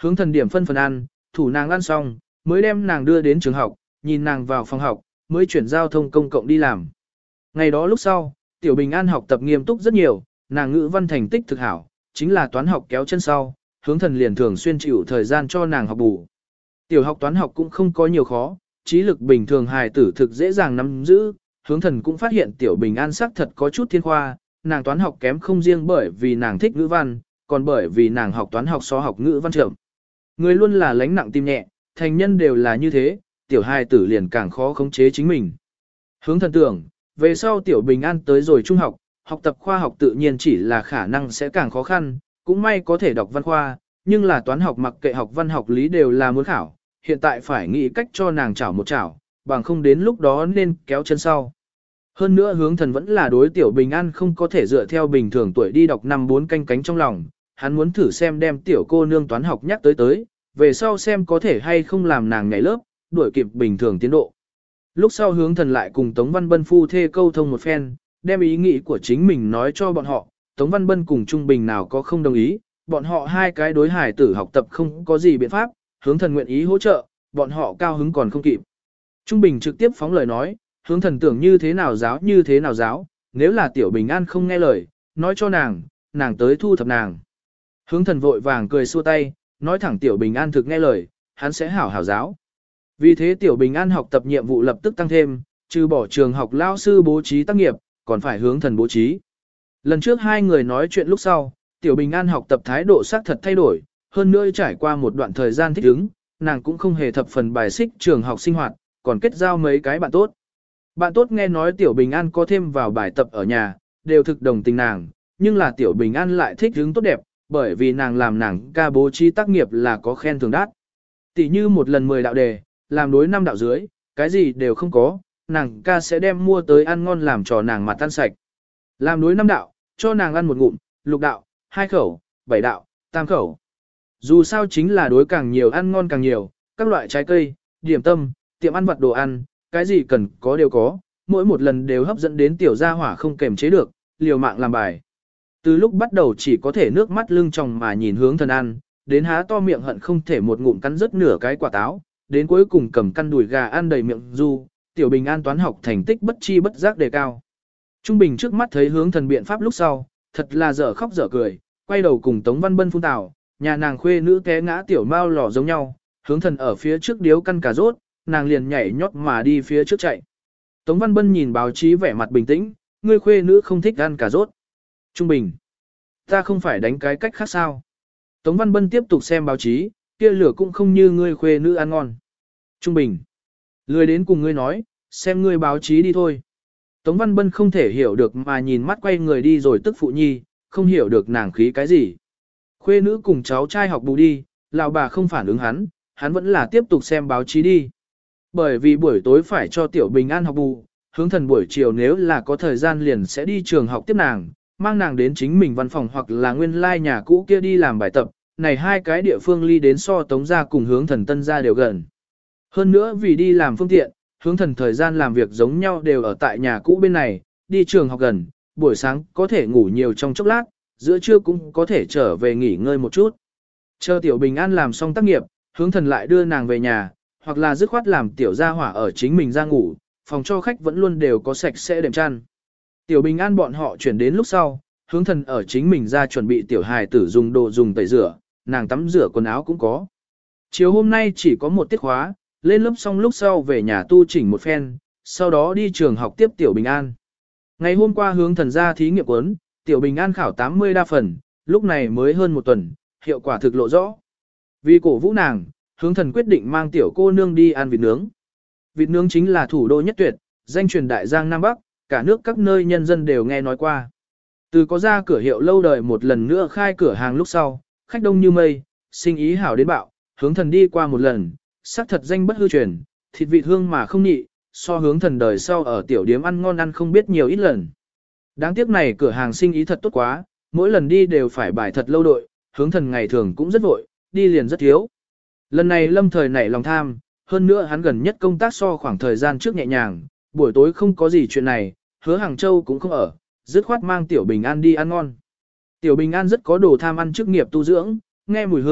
Speaker 1: hướng thần điểm phân phần ăn, thủ nàng ăn xong, mới đem nàng đưa đến trường học, nhìn nàng vào phòng học, mới chuyển giao thông công cộng đi làm. Ngày đó lúc sau, Tiểu Bình An học tập nghiêm túc rất nhiều, nàng ngữ văn thành tích thực hảo, chính là toán học kéo chân sau, hướng thần liền thường xuyên chịu thời gian cho nàng học bù. Tiểu học toán học cũng không có nhiều khó, trí lực bình thường hài tử thực dễ dàng nắm giữ, hướng thần cũng phát hiện Tiểu Bình An sắc thật có chút thiên khoa, nàng toán học kém không riêng bởi vì nàng thích ngữ văn, còn bởi vì nàng học toán học so học ngữ văn chậm. Người luôn là lánh nặng tim nhẹ, thành nhân đều là như thế, tiểu hài tử liền càng khó khống chế chính mình. Hướng thần tưởng, về sau Tiểu Bình An tới rồi trung học, học tập khoa học tự nhiên chỉ là khả năng sẽ càng khó khăn, cũng may có thể đọc văn khoa, nhưng là toán học mặc kệ học văn học lý đều là muốn khảo, hiện tại phải nghĩ cách cho nàng chảo một chảo, bằng không đến lúc đó nên kéo chân sau. Hơn nữa hướng thần vẫn là đối Tiểu Bình An không có thể dựa theo bình thường tuổi đi đọc năm 4 canh cánh trong lòng, hắn muốn thử xem đem tiểu cô nương toán học nhắc tới, về sau xem có thể hay không làm nàng nhảy lớp, đuổi kịp bình thường tiến độ. Lúc sau hướng thần lại cùng Tống Văn Bân phu thê câu thông một phen, đem ý nghĩ của chính mình nói cho bọn họ, Tống Văn Bân cùng Trung Bình nào có không đồng ý, bọn họ hai cái đối hài tử học tập không có gì biện pháp, hướng thần nguyện ý hỗ trợ, bọn họ cao hứng còn không kịp. Trung Bình trực tiếp phóng lời nói, hướng thần tưởng như thế nào giáo, nếu là Tiểu Bình An không nghe lời, nói cho nàng tới thu thập nàng. Hướng thần vội vàng cười xua tay, nói thẳng Tiểu Bình An thực nghe lời, hắn sẽ hảo hảo giáo. Vì thế Tiểu Bình An học tập nhiệm vụ lập tức tăng thêm, trừ bỏ trường học lao sư bố trí tác nghiệp, còn phải hướng thần bố trí. Lần trước hai người nói chuyện lúc sau, Tiểu Bình An học tập thái độ xác thật thay đổi, hơn nữa trải qua một đoạn thời gian thích ứng, nàng cũng không hề thập phần bài xích trường học sinh hoạt, còn kết giao mấy cái bạn tốt. Bạn tốt nghe nói Tiểu Bình An có thêm vào bài tập ở nhà, đều thực đồng tình nàng, nhưng là Tiểu Bình An lại thích ứng tốt đẹp, bởi vì nàng làm nàng ca bố trí tác nghiệp là có khen thưởng đắt. Tỷ như một lần 10 đạo đề, làm đối 5 đạo dưới, cái gì đều không có, nàng ca sẽ đem mua tới ăn ngon làm cho nàng mặt tan sạch. Làm đối 5 đạo, cho nàng ăn một ngụm, lục đạo, 2 khẩu, 7 đạo, tam khẩu. Dù sao chính là đối càng nhiều ăn ngon càng nhiều, các loại trái cây, điểm tâm, tiệm ăn vặt đồ ăn, cái gì cần có đều có, mỗi một lần đều hấp dẫn đến tiểu gia hỏa không kềm chế được, liều mạng làm bài. Từ lúc bắt đầu chỉ có thể nước mắt lưng tròng mà nhìn hướng thần ăn, đến há to miệng hận không thể một ngụm cắn rớt nửa cái quả táo, đến cuối cùng cầm căn đùi gà ăn đầy miệng du, Tiểu Bình An toán học thành tích bất chi bất giác đề cao. Trung Bình trước mắt thấy hướng thần biện pháp lúc sau, thật là dở khóc dở cười, quay đầu cùng Tống Văn Bân phun tào, nhà nàng khuê nữ té ngã tiểu mao lò giống nhau, hướng thần ở phía trước điếu căn cà rốt, nàng liền nhảy nhót mà đi phía trước chạy. Tống Văn Bân nhìn báo chí vẻ mặt bình tĩnh, ngươi khuê nữ không thích ăn cà rốt. Trung Bình, ta không phải đánh cái cách khác sao? Tống Văn Bân tiếp tục xem báo chí, kia lửa cũng không như ngươi khuê nữ ăn ngon. Trung Bình, lười đến cùng ngươi nói, xem ngươi báo chí đi thôi. Tống Văn Bân không thể hiểu được mà nhìn mắt quay người đi rồi tức phụ nhi, không hiểu được nàng khí cái gì. Khuê nữ cùng cháu trai học bù đi, lão bà không phản ứng hắn vẫn là tiếp tục xem báo chí đi. Bởi vì buổi tối phải cho Tiểu Bình An học bù, hướng thần buổi chiều nếu là có thời gian liền sẽ đi trường học tiếp nàng, mang nàng đến chính mình văn phòng hoặc là nguyên lai nhà cũ kia đi làm bài tập, này hai cái địa phương ly đến so Tống gia cùng hướng thần Tân gia đều gần. Hơn nữa vì đi làm phương tiện, hướng thần thời gian làm việc giống nhau đều ở tại nhà cũ bên này, đi trường học gần, buổi sáng có thể ngủ nhiều trong chốc lát, giữa trưa cũng có thể trở về nghỉ ngơi một chút. Chờ Tiểu Bình An làm xong tác nghiệp, hướng thần lại đưa nàng về nhà, hoặc là dứt khoát làm tiểu gia hỏa ở chính mình ra ngủ, phòng cho khách vẫn luôn đều có sạch sẽ đệm chăn. Tiểu Bình An bọn họ chuyển đến lúc sau, hướng thần ở chính mình ra chuẩn bị tiểu hài tử dùng đồ dùng tẩy rửa, nàng tắm rửa quần áo cũng có. Chiều hôm nay chỉ có một tiết khóa, lên lớp xong lúc sau về nhà tu chỉnh một phen, sau đó đi trường học tiếp Tiểu Bình An. Ngày hôm qua hướng thần ra thí nghiệm cuốn, Tiểu Bình An khảo 80 đa phần, lúc này mới hơn một tuần, hiệu quả thực lộ rõ. Vì cổ vũ nàng, hướng thần quyết định mang tiểu cô nương đi ăn vịt nướng. Vịt nướng chính là thủ đô nhất tuyệt, danh truyền đại giang Nam Bắc, cả nước các nơi nhân dân đều nghe nói qua. Từ có ra cửa hiệu lâu đời một lần nữa khai cửa hàng lúc sau, khách đông như mây, sinh ý hảo đến bạo, hướng thần đi qua một lần, sắc thật danh bất hư truyền, thịt vịt hương mà không nhị, so hướng thần đời sau ở tiểu điếm ăn ngon ăn không biết nhiều ít lần. Đáng tiếc này cửa hàng sinh ý thật tốt quá, mỗi lần đi đều phải bài thật lâu đội, hướng thần ngày thường cũng rất vội, đi liền rất thiếu. Lần này lâm thời nảy lòng tham, hơn nữa hắn gần nhất công tác so khoảng thời gian trước nhẹ nhàng, buổi tối không có gì chuyện này, Hứa Hàng Châu cũng không ở, dứt khoát mang Tiểu Bình An đi ăn ngon. Tiểu Bình An rất có đồ tham ăn chức nghiệp tu dưỡng, nghe mùi hương,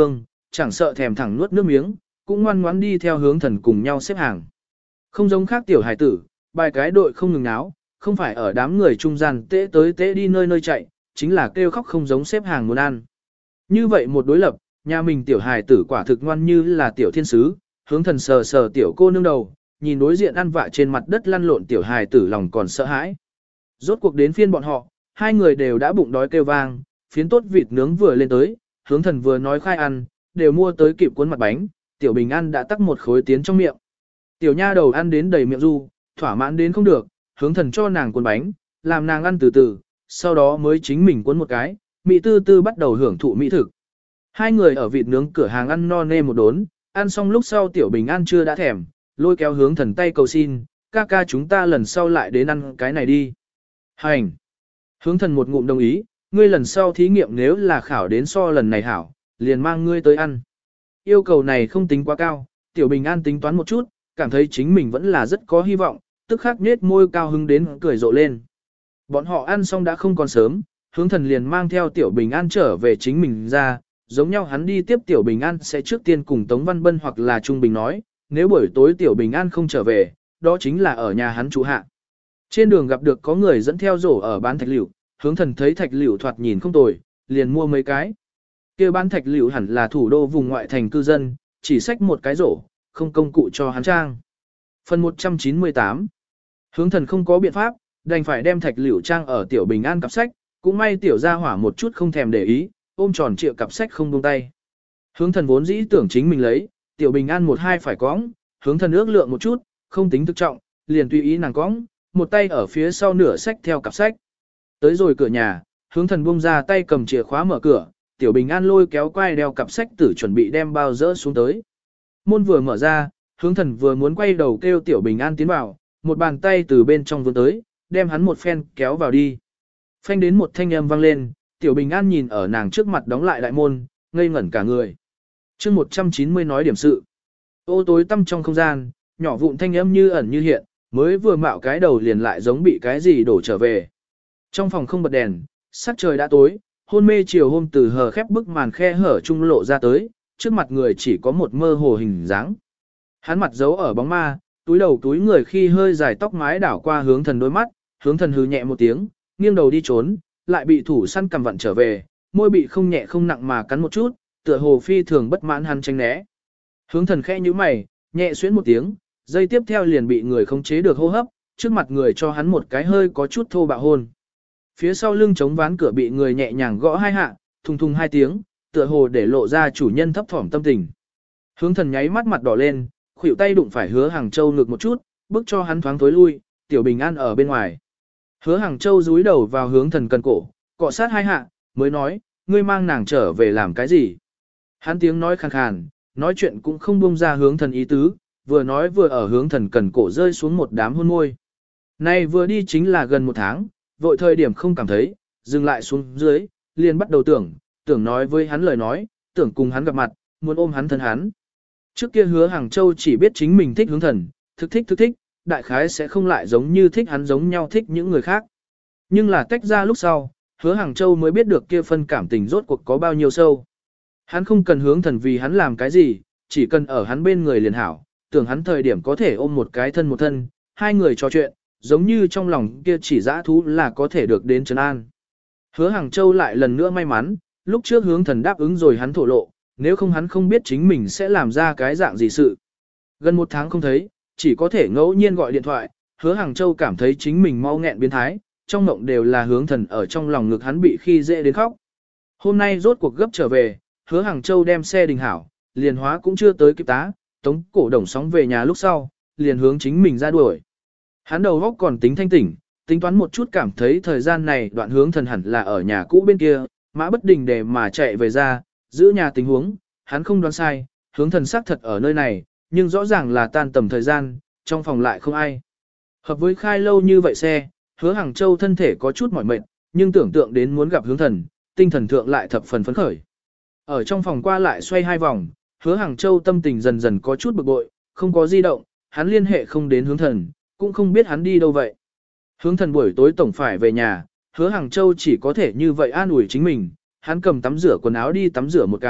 Speaker 1: chẳng sợ thèm thẳng nuốt nước miếng, cũng ngoan ngoãn đi theo hướng thần cùng nhau xếp hàng. Không giống khác tiểu hải tử, bài cái đội không ngừng náo, không phải ở đám người trung gian tễ tới tễ đi nơi nơi chạy, chính là kêu khóc không giống xếp hàng muốn ăn. Như vậy một đối lập, nhà mình tiểu hải tử quả thực ngoan như là tiểu thiên sứ, hướng thần sờ sờ tiểu cô nương đầu, nhìn đối diện ăn vạ trên mặt đất lăn lộn tiểu hải tử lòng còn sợ hãi. Rốt cuộc đến phiên bọn họ, hai người đều đã bụng đói kêu vang, phiến tốt vịt nướng vừa lên tới, hướng thần vừa nói khai ăn, đều mua tới kịp cuốn mặt bánh, tiểu bình ăn đã tắc một khối tiến trong miệng. Tiểu nha đầu ăn đến đầy miệng ru, thỏa mãn đến không được, hướng thần cho nàng cuốn bánh, làm nàng ăn từ từ, sau đó mới chính mình cuốn một cái, mỹ tư tư bắt đầu hưởng thụ mỹ thực. Hai người ở vịt nướng cửa hàng ăn no nê một đốn, ăn xong lúc sau tiểu bình an chưa đã thèm, lôi kéo hướng thần tay cầu xin, ca ca chúng ta lần sau lại đến ăn cái này đi. Hành! Hướng thần một ngụm đồng ý, ngươi lần sau thí nghiệm nếu là khảo đến so lần này hảo, liền mang ngươi tới ăn. Yêu cầu này không tính quá cao, tiểu bình an tính toán một chút, cảm thấy chính mình vẫn là rất có hy vọng, tức khắc nết môi cao hứng đến cười rộ lên. Bọn họ ăn xong đã không còn sớm, hướng thần liền mang theo tiểu bình an trở về chính mình ra, giống nhau hắn đi tiếp tiểu bình an sẽ trước tiên cùng Tống Văn Bân hoặc là Trung Bình nói, nếu buổi tối tiểu bình an không trở về, đó chính là ở nhà hắn trụ hạ. Trên đường gặp được có người dẫn theo rổ ở bán thạch liễu, hướng thần thấy thạch liễu thoạt nhìn không tồi, liền mua mấy cái. Kia bán thạch liễu hẳn là thủ đô vùng ngoại thành cư dân, chỉ xách một cái rổ, không công cụ cho hắn trang. Phần 198. Hướng thần không có biện pháp, đành phải đem thạch liễu trang ở tiểu bình an cặp sách, cũng may tiểu gia hỏa một chút không thèm để ý, ôm tròn trịa cặp sách không buông tay. Hướng thần vốn dĩ tưởng chính mình lấy, tiểu bình an một hai phải cõng, hướng thần ước lượng một chút, không tính thực trọng, liền tùy ý nàng cõng, một tay ở phía sau nửa sách theo cặp sách. Tới rồi cửa nhà, hướng thần buông ra tay cầm chìa khóa mở cửa, tiểu bình an lôi kéo quai đeo cặp sách tử chuẩn bị đem bao dỡ xuống tới. Môn vừa mở ra, hướng thần vừa muốn quay đầu kêu tiểu bình an tiến vào, một bàn tay từ bên trong vươn tới, đem hắn một phen kéo vào đi. Phanh đến một thanh âm vang lên, tiểu bình an nhìn ở nàng trước mặt đóng lại đại môn, ngây ngẩn cả người. Chương 190 nói điểm sự. Ô tối tăm trong không gian, nhỏ vụn thanh âm như ẩn như hiện, mới vừa mạo cái đầu liền lại giống bị cái gì đổ trở về. Trong phòng không bật đèn, sắc trời đã tối, hôn mê chiều hôm từ hờ khép bức màn khe hở trung lộ ra tới, trước mặt người chỉ có một mơ hồ hình dáng. Hắn mặt giấu ở bóng ma, túi đầu túi người khi hơi dài tóc mái đảo qua hướng thần đôi mắt, hướng thần hừ nhẹ một tiếng, nghiêng đầu đi trốn, lại bị thủ săn cầm vặn trở về, môi bị không nhẹ không nặng mà cắn một chút, tựa hồ phi thường bất mãn hắn tránh né. Hướng thần khẽ nhíu mày, nhẹ xuyến một tiếng, dây tiếp theo liền bị người không chế được hô hấp, trước mặt người cho hắn một cái hơi có chút thô bạo hôn. Phía sau lưng chống ván cửa bị người nhẹ nhàng gõ hai hạ, thùng thùng hai tiếng, tựa hồ để lộ ra chủ nhân thấp thỏm tâm tình. Hướng thần nháy mắt mặt đỏ lên, khuỷu tay đụng phải Hứa Hàng Châu ngược một chút, bước cho hắn thoáng thối lui, tiểu bình an ở bên ngoài. Hứa Hàng Châu dúi đầu vào hướng thần cần cổ, cọ sát hai hạ, mới nói, ngươi mang nàng trở về làm cái gì? Hắn tiếng nói khàn khàn, nói chuyện cũng không buông ra hướng thần ý tứ, vừa nói vừa ở hướng thần cần cổ rơi xuống một đám hôn môi. Này vừa đi chính là gần một tháng, vội thời điểm không cảm thấy, dừng lại xuống dưới, liền bắt đầu tưởng nói với hắn lời nói, tưởng cùng hắn gặp mặt, muốn ôm hắn thân hắn. Trước kia Hứa Hàng Châu chỉ biết chính mình thích hướng thần, thực thích, đại khái sẽ không lại giống như thích hắn giống nhau thích những người khác. Nhưng là tách ra lúc sau, Hứa Hàng Châu mới biết được kia phân cảm tình rốt cuộc có bao nhiêu sâu. Hắn không cần hướng thần vì hắn làm cái gì, chỉ cần ở hắn bên người liền hảo, tưởng hắn thời điểm có thể ôm một cái thân một thân, hai người trò chuyện, giống như trong lòng kia chỉ dã thú là có thể được đến trấn an. Hứa Hàng Châu lại lần nữa may mắn, lúc trước hướng thần đáp ứng rồi hắn thổ lộ, nếu không hắn không biết chính mình sẽ làm ra cái dạng gì sự. Gần một tháng không thấy, chỉ có thể ngẫu nhiên gọi điện thoại, Hứa Hàng Châu cảm thấy chính mình mau nghẹn biến thái, trong mộng đều là hướng thần ở trong lòng ngực hắn bị khi dễ đến khóc. Hôm nay rốt cuộc gấp trở về, Hứa Hàng Châu đem xe đình hảo, liền hóa cũng chưa tới kịp tá, Tống Cổ Đồng sóng về nhà lúc sau, liền hướng chính mình ra đuổi. Hắn đầu óc còn tính thanh tỉnh, tính toán một chút cảm thấy thời gian này đoạn hướng thần hẳn là ở nhà cũ bên kia, mã bất đình để mà chạy về ra, giữ nhà tình huống, hắn không đoán sai, hướng thần xác thật ở nơi này, nhưng rõ ràng là tan tầm thời gian, trong phòng lại không ai. Hợp với khai lâu như vậy xe, Hứa Hàng Châu thân thể có chút mỏi mệt, nhưng tưởng tượng đến muốn gặp hướng thần, tinh thần thượng lại thập phần phấn khởi. Ở trong phòng qua lại xoay hai vòng, Hứa Hàng Châu tâm tình dần dần có chút bực bội, không có di động, hắn liên hệ không đến hướng thần, cũng không biết hắn đi đâu vậy. Hướng thần buổi tối tổng phải về nhà, Hứa Hàng Châu chỉ có thể như vậy an ủi chính mình, hắn cầm tắm rửa quần áo đi tắm rửa một cái,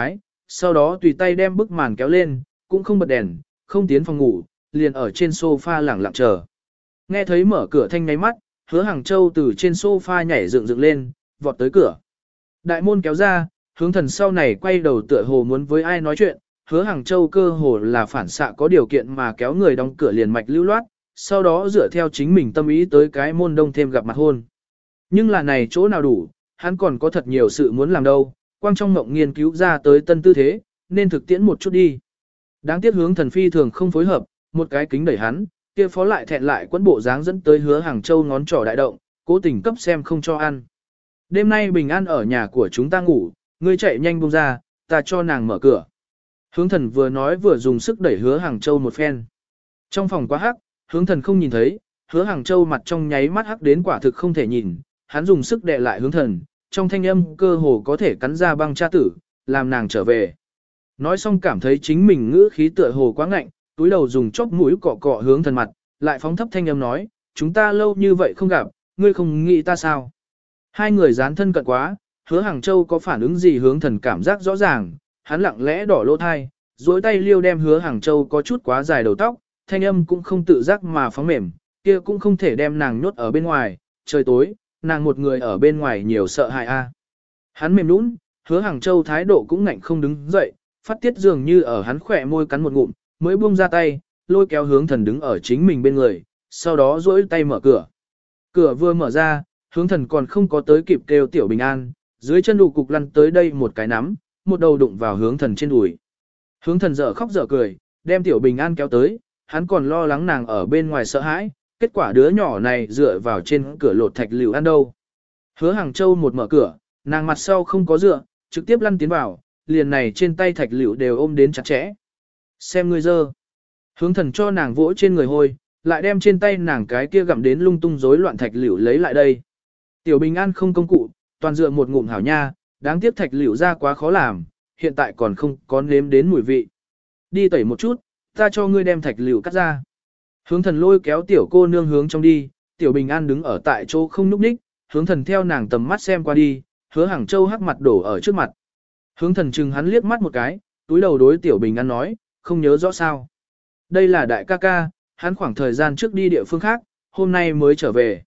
Speaker 1: sau đó tùy tay đem bức màn kéo lên, cũng không bật đèn, không tiến phòng ngủ, liền ở trên sofa lẳng lặng chờ. Nghe thấy mở cửa thanh nháy mắt, Hứa Hàng Châu từ trên sofa nhảy dựng dựng lên, vọt tới cửa. Đại môn kéo ra, Hướng Thần sau này quay đầu tựa hồ muốn với ai nói chuyện, Hứa Hàng Châu cơ hồ là phản xạ có điều kiện mà kéo người đóng cửa liền mạch lưu loát, sau đó dựa theo chính mình tâm ý tới cái môn đông thêm gặp mặt hôn. Nhưng là này chỗ nào đủ, hắn còn có thật nhiều sự muốn làm đâu, quang trong mộng nghiên cứu ra tới tân tư thế, nên thực tiễn một chút đi. Đáng tiếc Hướng Thần phi thường không phối hợp, một cái kính đẩy hắn, kia phó lại thẹn lại quẫn bộ dáng dẫn tới Hứa Hàng Châu ngón trỏ đại động, cố tình cấp xem không cho ăn. Đêm nay bình an ở nhà của chúng ta ngủ, ngươi chạy nhanh buông ra, ta cho nàng mở cửa. Hướng Thần vừa nói vừa dùng sức đẩy Hứa Hàng Châu một phen. Trong phòng quá hắc, Hướng Thần không nhìn thấy, Hứa Hàng Châu mặt trong nháy mắt hắc đến quả thực không thể nhìn, hắn dùng sức đè lại Hướng Thần, trong thanh âm cơ hồ có thể cắn ra băng cha tử, làm nàng trở về. Nói xong cảm thấy chính mình ngữ khí tựa hồ quá ngạnh, túi đầu dùng chóp mũi cọ cọ Hướng Thần mặt, lại phóng thấp thanh âm nói, chúng ta lâu như vậy không gặp, ngươi không nghĩ ta sao? Hai người dán thân cận quá, Hứa Hàng Châu có phản ứng gì Hướng Thần cảm giác rõ ràng, hắn lặng lẽ đỏ lỗ thai, duỗi tay liêu đem Hứa Hàng Châu có chút quá dài đầu tóc, thanh âm cũng không tự giác mà phóng mềm, kia cũng không thể đem nàng nhốt ở bên ngoài, trời tối, nàng một người ở bên ngoài nhiều sợ hại a. Hắn mềm nũng, Hứa Hàng Châu thái độ cũng ngạnh không đứng dậy, phát tiết dường như ở hắn khỏe môi cắn một ngụm, mới buông ra tay, lôi kéo Hướng Thần đứng ở chính mình bên người, sau đó duỗi tay mở cửa. Cửa vừa mở ra, Hướng Thần còn không có tới kịp kêu Tiểu Bình An, dưới chân đủ cục lăn tới đây một cái nắm, một đầu đụng vào Hướng Thần trên đùi. Hướng Thần dở khóc dở cười, đem Tiểu Bình An kéo tới, hắn còn lo lắng nàng ở bên ngoài sợ hãi, kết quả đứa nhỏ này dựa vào trên cửa lột thạch lựu ăn đâu. Hứa Hàng Châu một mở cửa, nàng mặt sau không có dựa, trực tiếp lăn tiến vào, liền này trên tay thạch lựu đều ôm đến chặt chẽ. Xem ngươi dơ. Hướng Thần cho nàng vỗ trên người hôi, lại đem trên tay nàng cái kia gặm đến lung tung rối loạn thạch lựu lấy lại đây. Tiểu Bình An không công cụ, toàn dựa một ngụm hảo nha, đáng tiếc thạch lựu ra quá khó làm, hiện tại còn không có nếm đến mùi vị. Đi tẩy một chút, ta cho ngươi đem thạch lựu cắt ra. Hướng Thần lôi kéo tiểu cô nương hướng trong đi, Tiểu Bình An đứng ở tại chỗ không nhúc nhích, Hướng Thần theo nàng tầm mắt xem qua đi, Hứa Hàng Châu hắc mặt đổ ở trước mặt. Hướng Thần chừng hắn liếc mắt một cái, túi đầu đối Tiểu Bình An nói, không nhớ rõ sao. Đây là đại ca ca, hắn khoảng thời gian trước đi địa phương khác, hôm nay mới trở về.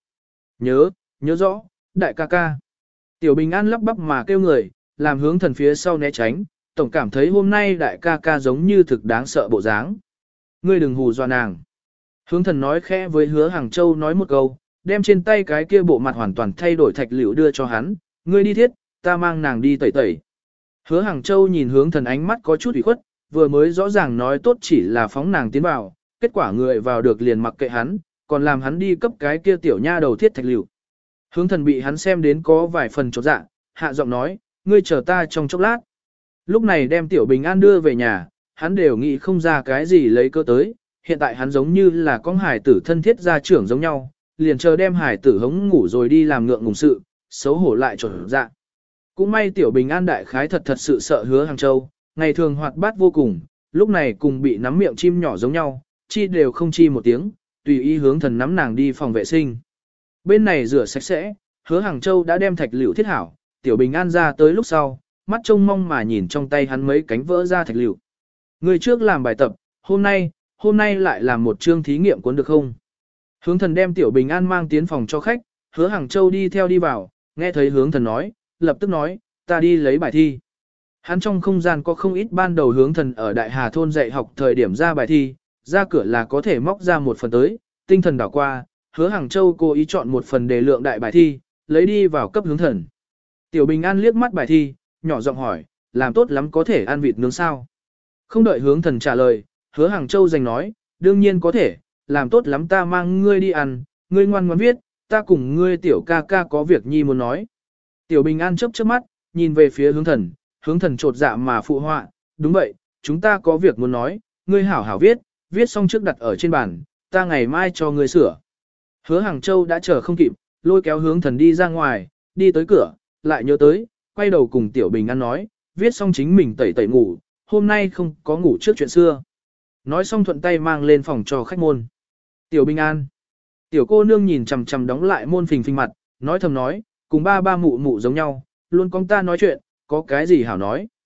Speaker 1: Nhớ rõ, đại ca ca. Tiểu Bình An lắp bắp mà kêu người, làm Hướng Thần phía sau né tránh, tổng cảm thấy hôm nay đại ca ca giống như thực đáng sợ bộ dáng. Ngươi đừng hù dọa nàng. Hướng Thần nói khẽ với Hứa Hàng Châu nói một câu, đem trên tay cái kia bộ mặt hoàn toàn thay đổi thạch liễu đưa cho hắn, ngươi đi thiết, ta mang nàng đi tẩy tẩy. Hứa Hàng Châu nhìn Hướng Thần ánh mắt có chút ủy khuất, vừa mới rõ ràng nói tốt chỉ là phóng nàng tiến vào, kết quả người vào được liền mặc kệ hắn, còn làm hắn đi cấp cái kia tiểu nha đầu thiết thạch liễu. Hướng Thần bị hắn xem đến có vài phần chột dạ, hạ giọng nói, ngươi chờ ta trong chốc lát. Lúc này đem Tiểu Bình An đưa về nhà, hắn đều nghĩ không ra cái gì lấy cơ tới, hiện tại hắn giống như là con hải tử thân thiết gia trưởng giống nhau, liền chờ đem hải tử hống ngủ rồi đi làm ngượng ngùng sự, xấu hổ lại chột dạ. Cũng may Tiểu Bình An đại khái thật sự sợ Hứa Hàng Châu, ngày thường hoạt bát vô cùng, lúc này cùng bị nắm miệng chim nhỏ giống nhau, chi đều không chi một tiếng, tùy ý Hướng Thần nắm nàng đi phòng vệ sinh. Bên này rửa sạch sẽ, Hứa Hàng Châu đã đem thạch liễu thiết hảo, Tiểu Bình An ra tới lúc sau, mắt trông mong mà nhìn trong tay hắn mấy cánh vỡ ra thạch liễu. Người trước làm bài tập, hôm nay lại làm một chương thí nghiệm cuốn được không? Hướng Thần đem Tiểu Bình An mang tiến phòng cho khách, Hứa Hàng Châu đi theo đi vào, nghe thấy Hướng Thần nói, lập tức nói, ta đi lấy bài thi. Hắn trong không gian có không ít ban đầu Hướng Thần ở Đại Hà thôn dạy học thời điểm ra bài thi, ra cửa là có thể móc ra một phần tới, tinh thần đảo qua, Hứa Hàng Châu cố ý chọn một phần đề lượng đại bài thi, lấy đi vào cấp Hướng Thần. Tiểu Bình An liếc mắt bài thi, nhỏ giọng hỏi, làm tốt lắm có thể ăn vịt nướng sao? Không đợi Hướng Thần trả lời, Hứa Hàng Châu giành nói, đương nhiên có thể, làm tốt lắm ta mang ngươi đi ăn, ngươi ngoan ngoãn viết, ta cùng ngươi tiểu ca ca có việc nhi muốn nói. Tiểu Bình An chớp chớp mắt, nhìn về phía Hướng Thần trột dạ mà phụ họa, đúng vậy, chúng ta có việc muốn nói, ngươi hảo hảo viết, viết xong trước đặt ở trên bàn, ta ngày mai cho ngươi sửa. Hứa Hàng Châu đã chờ không kịp, lôi kéo Hướng Thần đi ra ngoài, đi tới cửa, lại nhớ tới, quay đầu cùng Tiểu Bình An nói, viết xong chính mình tẩy tẩy ngủ, hôm nay không có ngủ trước chuyện xưa. Nói xong thuận tay mang lên phòng cho khách môn. Tiểu Bình An. Tiểu cô nương nhìn chằm chằm đóng lại môn phình phình mặt, nói thầm nói, cùng ba mụ mụ giống nhau, luôn con ta nói chuyện, có cái gì hảo nói.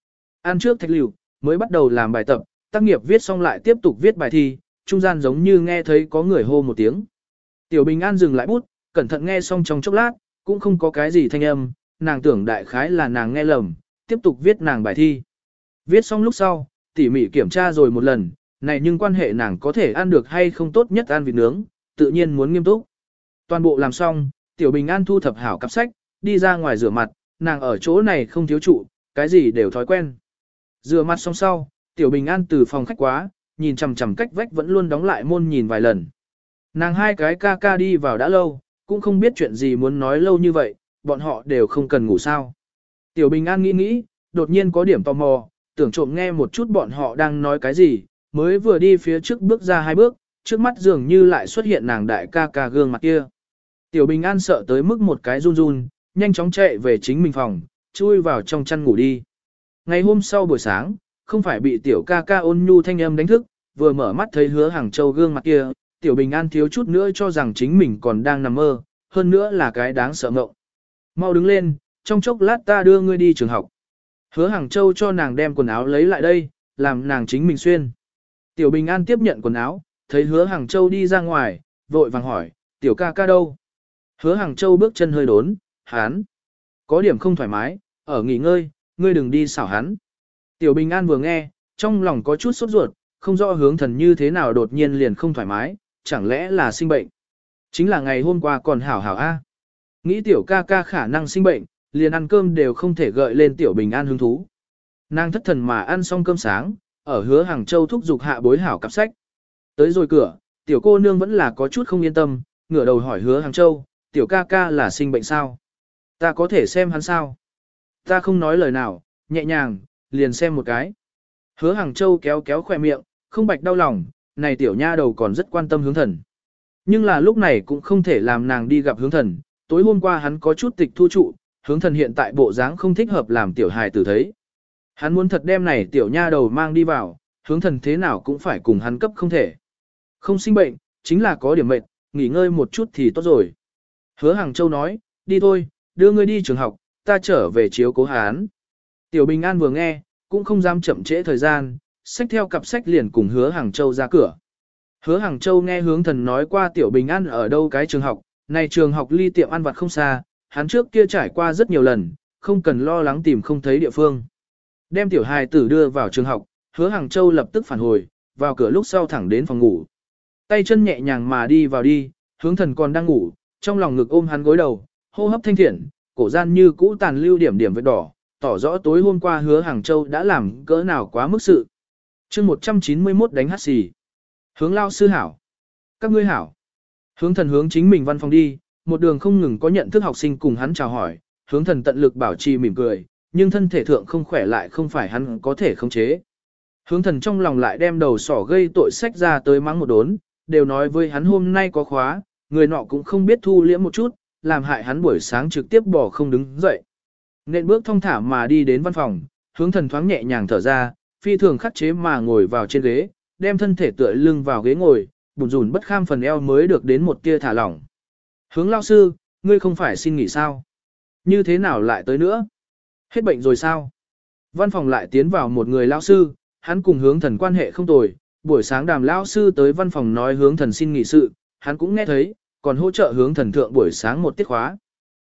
Speaker 1: Ăn trước thạch liệu, mới bắt đầu làm bài tập, tác nghiệp viết xong lại tiếp tục viết bài thi, trung gian giống như nghe thấy có người hô một tiếng. Tiểu Bình An dừng lại bút, cẩn thận nghe xong trong chốc lát, cũng không có cái gì thanh âm, nàng tưởng đại khái là nàng nghe lầm, tiếp tục viết nàng bài thi. Viết xong lúc sau, tỉ mỉ kiểm tra rồi một lần, này nhưng quan hệ nàng có thể ăn được hay không tốt nhất ăn vịt nướng, tự nhiên muốn nghiêm túc. Toàn bộ làm xong, Tiểu Bình An thu thập hảo cặp sách, đi ra ngoài rửa mặt, nàng ở chỗ này không thiếu trụ, cái gì đều thói quen. Rửa mặt xong sau, Tiểu Bình An từ phòng khách quá, nhìn chằm chằm cách vách vẫn luôn đóng lại môn nhìn vài lần. Nàng hai cái ca ca đi vào đã lâu, cũng không biết chuyện gì muốn nói lâu như vậy, bọn họ đều không cần ngủ sao. Tiểu Bình An nghĩ, đột nhiên có điểm tò mò, tưởng trộm nghe một chút bọn họ đang nói cái gì, mới vừa đi phía trước bước ra hai bước, trước mắt dường như lại xuất hiện nàng đại ca ca gương mặt kia. Tiểu Bình An sợ tới mức một cái run run, nhanh chóng chạy về chính mình phòng, chui vào trong chăn ngủ đi. Ngày hôm sau buổi sáng, không phải bị tiểu ca ca ôn nhu thanh âm đánh thức, vừa mở mắt thấy Hứa Hàng Châu gương mặt kia, Tiểu Bình An thiếu chút nữa cho rằng chính mình còn đang nằm mơ, hơn nữa là cái đáng sợ ngộng. Mau đứng lên, trong chốc lát ta đưa ngươi đi trường học. Hứa Hàng Châu cho nàng đem quần áo lấy lại đây, làm nàng chính mình xuyên. Tiểu Bình An tiếp nhận quần áo, thấy Hứa Hàng Châu đi ra ngoài, vội vàng hỏi, tiểu ca ca đâu? Hứa Hàng Châu bước chân hơi đốn, hắn có điểm không thoải mái, ở nghỉ ngơi, ngươi đừng đi xảo hắn. Tiểu Bình An vừa nghe, trong lòng có chút sốt ruột, không rõ Hướng Thần như thế nào đột nhiên liền không thoải mái, chẳng lẽ là sinh bệnh? Chính là ngày hôm qua còn hảo hảo a. Nghĩ tiểu ca ca khả năng sinh bệnh, liền ăn cơm đều không thể gợi lên Tiểu Bình An hứng thú. Nàng thất thần mà ăn xong cơm sáng, ở Hứa Hàng Châu thúc giục hạ bối hảo cặp sách. Tới rồi cửa, tiểu cô nương vẫn là có chút không yên tâm, ngửa đầu hỏi Hứa Hàng Châu, tiểu ca ca là sinh bệnh sao? Ta có thể xem hắn sao? Ta không nói lời nào, nhẹ nhàng, liền xem một cái. Hứa Hàng Châu kéo kéo khỏe miệng, không bạch đau lòng, này tiểu nha đầu còn rất quan tâm Hướng Thần. Nhưng là lúc này cũng không thể làm nàng đi gặp Hướng Thần, tối hôm qua hắn có chút tịch thu trụ, Hướng Thần hiện tại bộ dáng không thích hợp làm tiểu hài tử thấy. Hắn muốn thật đem này tiểu nha đầu mang đi vào, Hướng Thần thế nào cũng phải cùng hắn cấp không thể. Không sinh bệnh, chính là có điểm mệt, nghỉ ngơi một chút thì tốt rồi. Hứa Hàng Châu nói, đi thôi, đưa ngươi đi trường học, ta trở về chiếu cố hắn. Tiểu Bình An vừa nghe, cũng không dám chậm trễ thời gian, xách theo cặp sách liền cùng Hứa Hàng Châu ra cửa. Hứa Hàng Châu nghe Hướng Thần nói qua Tiểu Bình An ở đâu cái trường học, này trường học ly tiệm ăn vặt không xa, hắn trước kia trải qua rất nhiều lần, không cần lo lắng tìm không thấy địa phương. Đem tiểu hài tử đưa vào trường học, Hứa Hàng Châu lập tức phản hồi, vào cửa lúc sau thẳng đến phòng ngủ. Tay chân nhẹ nhàng mà đi vào đi, Hướng Thần còn đang ngủ, trong lòng ngực ôm hắn gối đầu, hô hấp thanh thiện, cổ gian như cũ tàn lưu điểm điểm vết đỏ, tỏ rõ tối hôm qua Hứa Hàng Châu đã làm cỡ nào quá mức sự. Chương 191 đánh hắt xì. Hướng lao sư hảo. Các ngươi hảo. Hướng Thần hướng chính mình văn phòng đi, một đường không ngừng có nhận thức học sinh cùng hắn chào hỏi, Hướng Thần tận lực bảo trì mỉm cười, nhưng thân thể thượng không khỏe lại không phải hắn có thể khống chế. Hướng Thần trong lòng lại đem đầu sỏ gây tội sách ra tới mắng một đốn, đều nói với hắn hôm nay có khóa, người nọ cũng không biết thu liễm một chút, làm hại hắn buổi sáng trực tiếp bỏ không đứng dậy. Nên bước thong thả mà đi đến văn phòng, Hướng Thần thoáng nhẹ nhàng thở ra, phi thường khắc chế mà ngồi vào trên ghế, đem thân thể tựa lưng vào ghế ngồi, bùn rùn bất kham phần eo mới được đến một tia thả lỏng. Hướng lao sư, ngươi không phải xin nghỉ sao? Như thế nào lại tới nữa? Hết bệnh rồi sao? Văn phòng lại tiến vào một người lao sư, hắn cùng Hướng Thần quan hệ không tồi, buổi sáng Đàm lao sư tới văn phòng nói Hướng Thần xin nghỉ sự, hắn cũng nghe thấy, còn hỗ trợ Hướng Thần thượng buổi sáng một tiết khóa.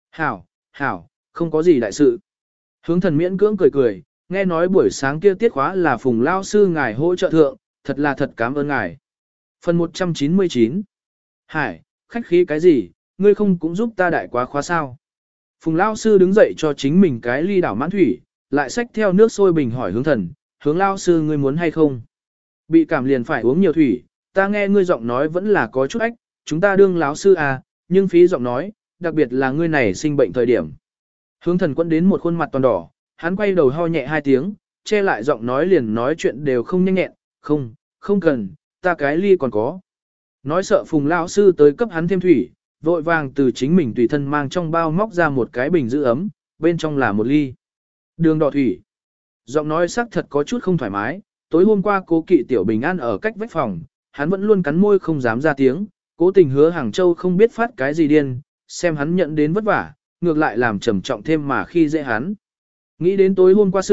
Speaker 1: Hảo, không có gì đại sự. Hướng Thần miễn cưỡng cười cười, nghe nói buổi sáng kia tiết khóa là Phùng lao sư ngài hỗ trợ thượng, thật là thật cảm ơn ngài. Phần 199. Hải, khách khí cái gì, ngươi không cũng giúp ta đại quá khóa sao? Phùng lao sư đứng dậy cho chính mình cái ly đảo mãn thủy, lại xách theo nước sôi bình hỏi Hướng Thần, Hướng lao sư ngươi muốn hay không? Bị cảm liền phải uống nhiều thủy, ta nghe ngươi giọng nói vẫn là có chút ách, chúng ta đương lão sư à, nhưng phí giọng nói, đặc biệt là ngươi này sinh bệnh thời điểm. Hướng Thần quấn đến một khuôn mặt toàn đỏ, hắn quay đầu ho nhẹ hai tiếng, che lại giọng nói liền nói chuyện đều không nhanh nhẹn, không cần, ta cái ly còn có. Nói sợ Phùng lão sư tới cấp hắn thêm thủy, vội vàng từ chính mình tùy thân mang trong bao móc ra một cái bình giữ ấm, bên trong là một ly đường đỏ thủy. Giọng nói xác thật có chút không thoải mái, tối hôm qua Cố Kỵ Tiểu Bình An ở cách vách phòng, hắn vẫn luôn cắn môi không dám ra tiếng, cố tình Hứa Hàng Châu không biết phát cái gì điên, xem hắn nhận đến vất vả, ngược lại làm trầm trọng thêm mà khi dễ hắn. Nghĩ đến tối hôm qua sự,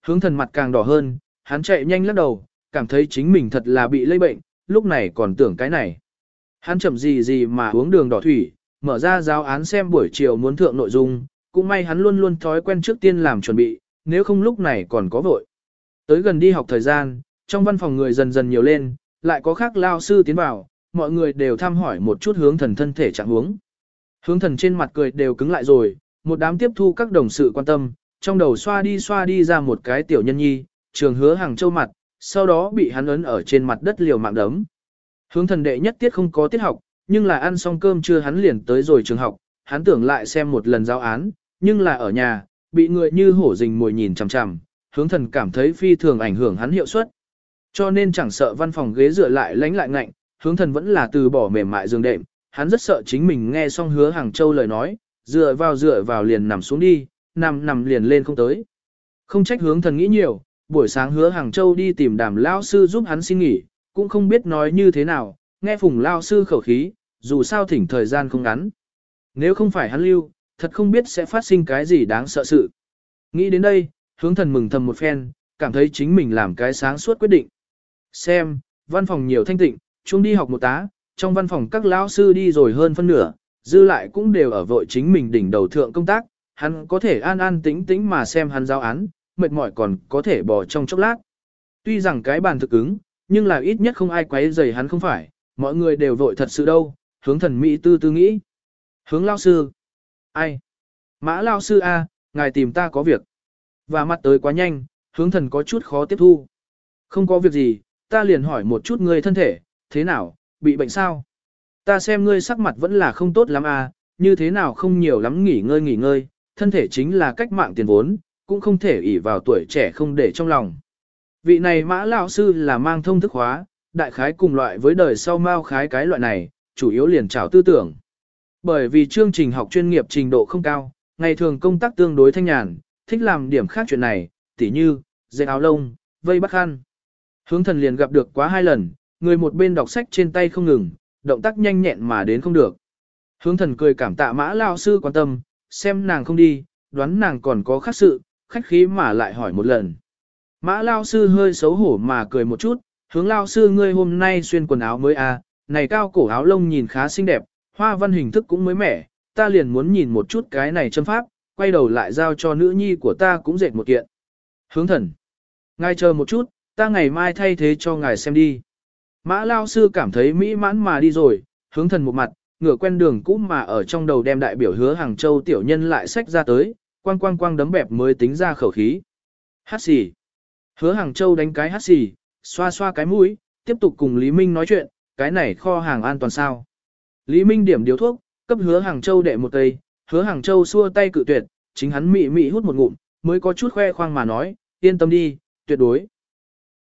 Speaker 1: hướng thần mặt càng đỏ hơn, hắn chạy nhanh lắc đầu, cảm thấy chính mình thật là bị lây bệnh, lúc này còn tưởng cái này. Hắn chậm gì mà uống đường đỏ thủy, mở ra giáo án xem buổi chiều muốn thượng nội dung, cũng may hắn luôn luôn thói quen trước tiên làm chuẩn bị, nếu không lúc này còn có vội. Tới gần đi học thời gian, trong văn phòng người dần dần nhiều lên, lại có khác lao sư tiến vào, mọi người đều thăm hỏi một chút hướng thần thân thể trạng huống. Hướng thần trên mặt cười đều cứng lại rồi, một đám tiếp thu các đồng sự quan tâm, trong đầu xoa đi ra một cái tiểu nhân nhi, trường hứa hàng châu mặt, sau đó bị hắn ấn ở trên mặt đất liều mạng đấm. Hướng thần đệ nhất tiết không có tiết học, nhưng là ăn xong cơm trưa hắn liền tới rồi trường học, hắn tưởng lại xem một lần giáo án, nhưng là ở nhà, bị người như hổ rình mồi nhìn chằm chằm, hướng thần cảm thấy phi thường ảnh hưởng hắn hiệu suất. Cho nên chẳng sợ văn phòng ghế dựa lại lánh lại ngạnh, hướng thần vẫn là từ bỏ mềm mại giường đệm, hắn rất sợ chính mình nghe xong hứa hàng châu lời nói, dựa vào liền nằm xuống đi, nằm liền lên không tới. Không trách hướng thần nghĩ nhiều, buổi sáng hứa hàng châu đi tìm Đàm lao sư giúp hắn xin nghỉ, cũng không biết nói như thế nào, nghe Phùng lao sư khẩu khí, dù sao thỉnh thời gian không ngắn. Nếu không phải hắn lưu, thật không biết sẽ phát sinh cái gì đáng sợ sự. Nghĩ đến đây, hướng thần mừng thầm một phen, cảm thấy chính mình làm cái sáng suốt quyết định. Xem, văn phòng nhiều thanh tịnh, chúng đi học một tá, trong văn phòng các lão sư đi rồi hơn phân nửa, dư lại cũng đều ở vội chính mình đỉnh đầu thượng công tác, hắn có thể an an tĩnh tĩnh mà xem hắn giáo án, mệt mỏi còn có thể bỏ trong chốc lát. Tuy rằng cái bàn thực ứng, nhưng là ít nhất không ai quấy rầy hắn không phải, mọi người đều vội thật sự đâu, hướng thần Mỹ tư tư nghĩ. Hướng lao sư. Ai? Mã lao sư A, ngài tìm ta có việc. Và mặt tới quá nhanh, hướng thần có chút khó tiếp thu. Không có việc gì, ta liền hỏi một chút ngươi thân thể, thế nào, bị bệnh sao? Ta xem ngươi sắc mặt vẫn là không tốt lắm à, như thế nào không nhiều lắm nghỉ ngơi, thân thể chính là cách mạng tiền vốn, cũng không thể ỷ vào tuổi trẻ không để trong lòng. Vị này mã lão sư là mang thông thức hóa, đại khái cùng loại với đời sau mao khái cái loại này, chủ yếu liền trảo tư tưởng. Bởi vì chương trình học chuyên nghiệp trình độ không cao, ngày thường công tác tương đối thanh nhàn, thích làm điểm khác chuyện này, tỉ như, dệt áo lông, vây bắt khăn. Hướng thần liền gặp được quá 2 lần, người một bên đọc sách trên tay không ngừng, động tác nhanh nhẹn mà đến không được. Hướng thần cười cảm tạ mã lao sư quan tâm, xem nàng không đi, đoán nàng còn có khác sự, khách khí mà lại hỏi một lần. Mã lao sư hơi xấu hổ mà cười một chút, hướng lao sư ngươi hôm nay xuyên quần áo mới à, này cao cổ áo lông nhìn khá xinh đẹp, hoa văn hình thức cũng mới mẻ, ta liền muốn nhìn một chút cái này châm pháp, quay đầu lại giao cho nữ nhi của ta cũng dệt một kiện. Hướng thần, ngài chờ một chút, ta ngày mai thay thế cho ngài xem đi. Mã lao sư cảm thấy mỹ mãn mà đi rồi, hướng thần một mặt, ngửa quen đường cũ mà ở trong đầu đem đại biểu hứa Hàng Châu tiểu nhân lại xách ra tới, quang đấm bẹp mới tính ra khẩu khí. Hát xì. Hứa Hàng Châu đánh cái hát xì, xoa xoa cái mũi, tiếp tục cùng Lý Minh nói chuyện, cái này kho hàng an toàn sao. Lý Minh điểm điếu thuốc, cấp hứa Hàng Châu đệ một cây, hứa Hàng Châu xua tay cự tuyệt, chính hắn mị hút một ngụm, mới có chút khoe khoang mà nói, yên tâm đi, tuyệt đối.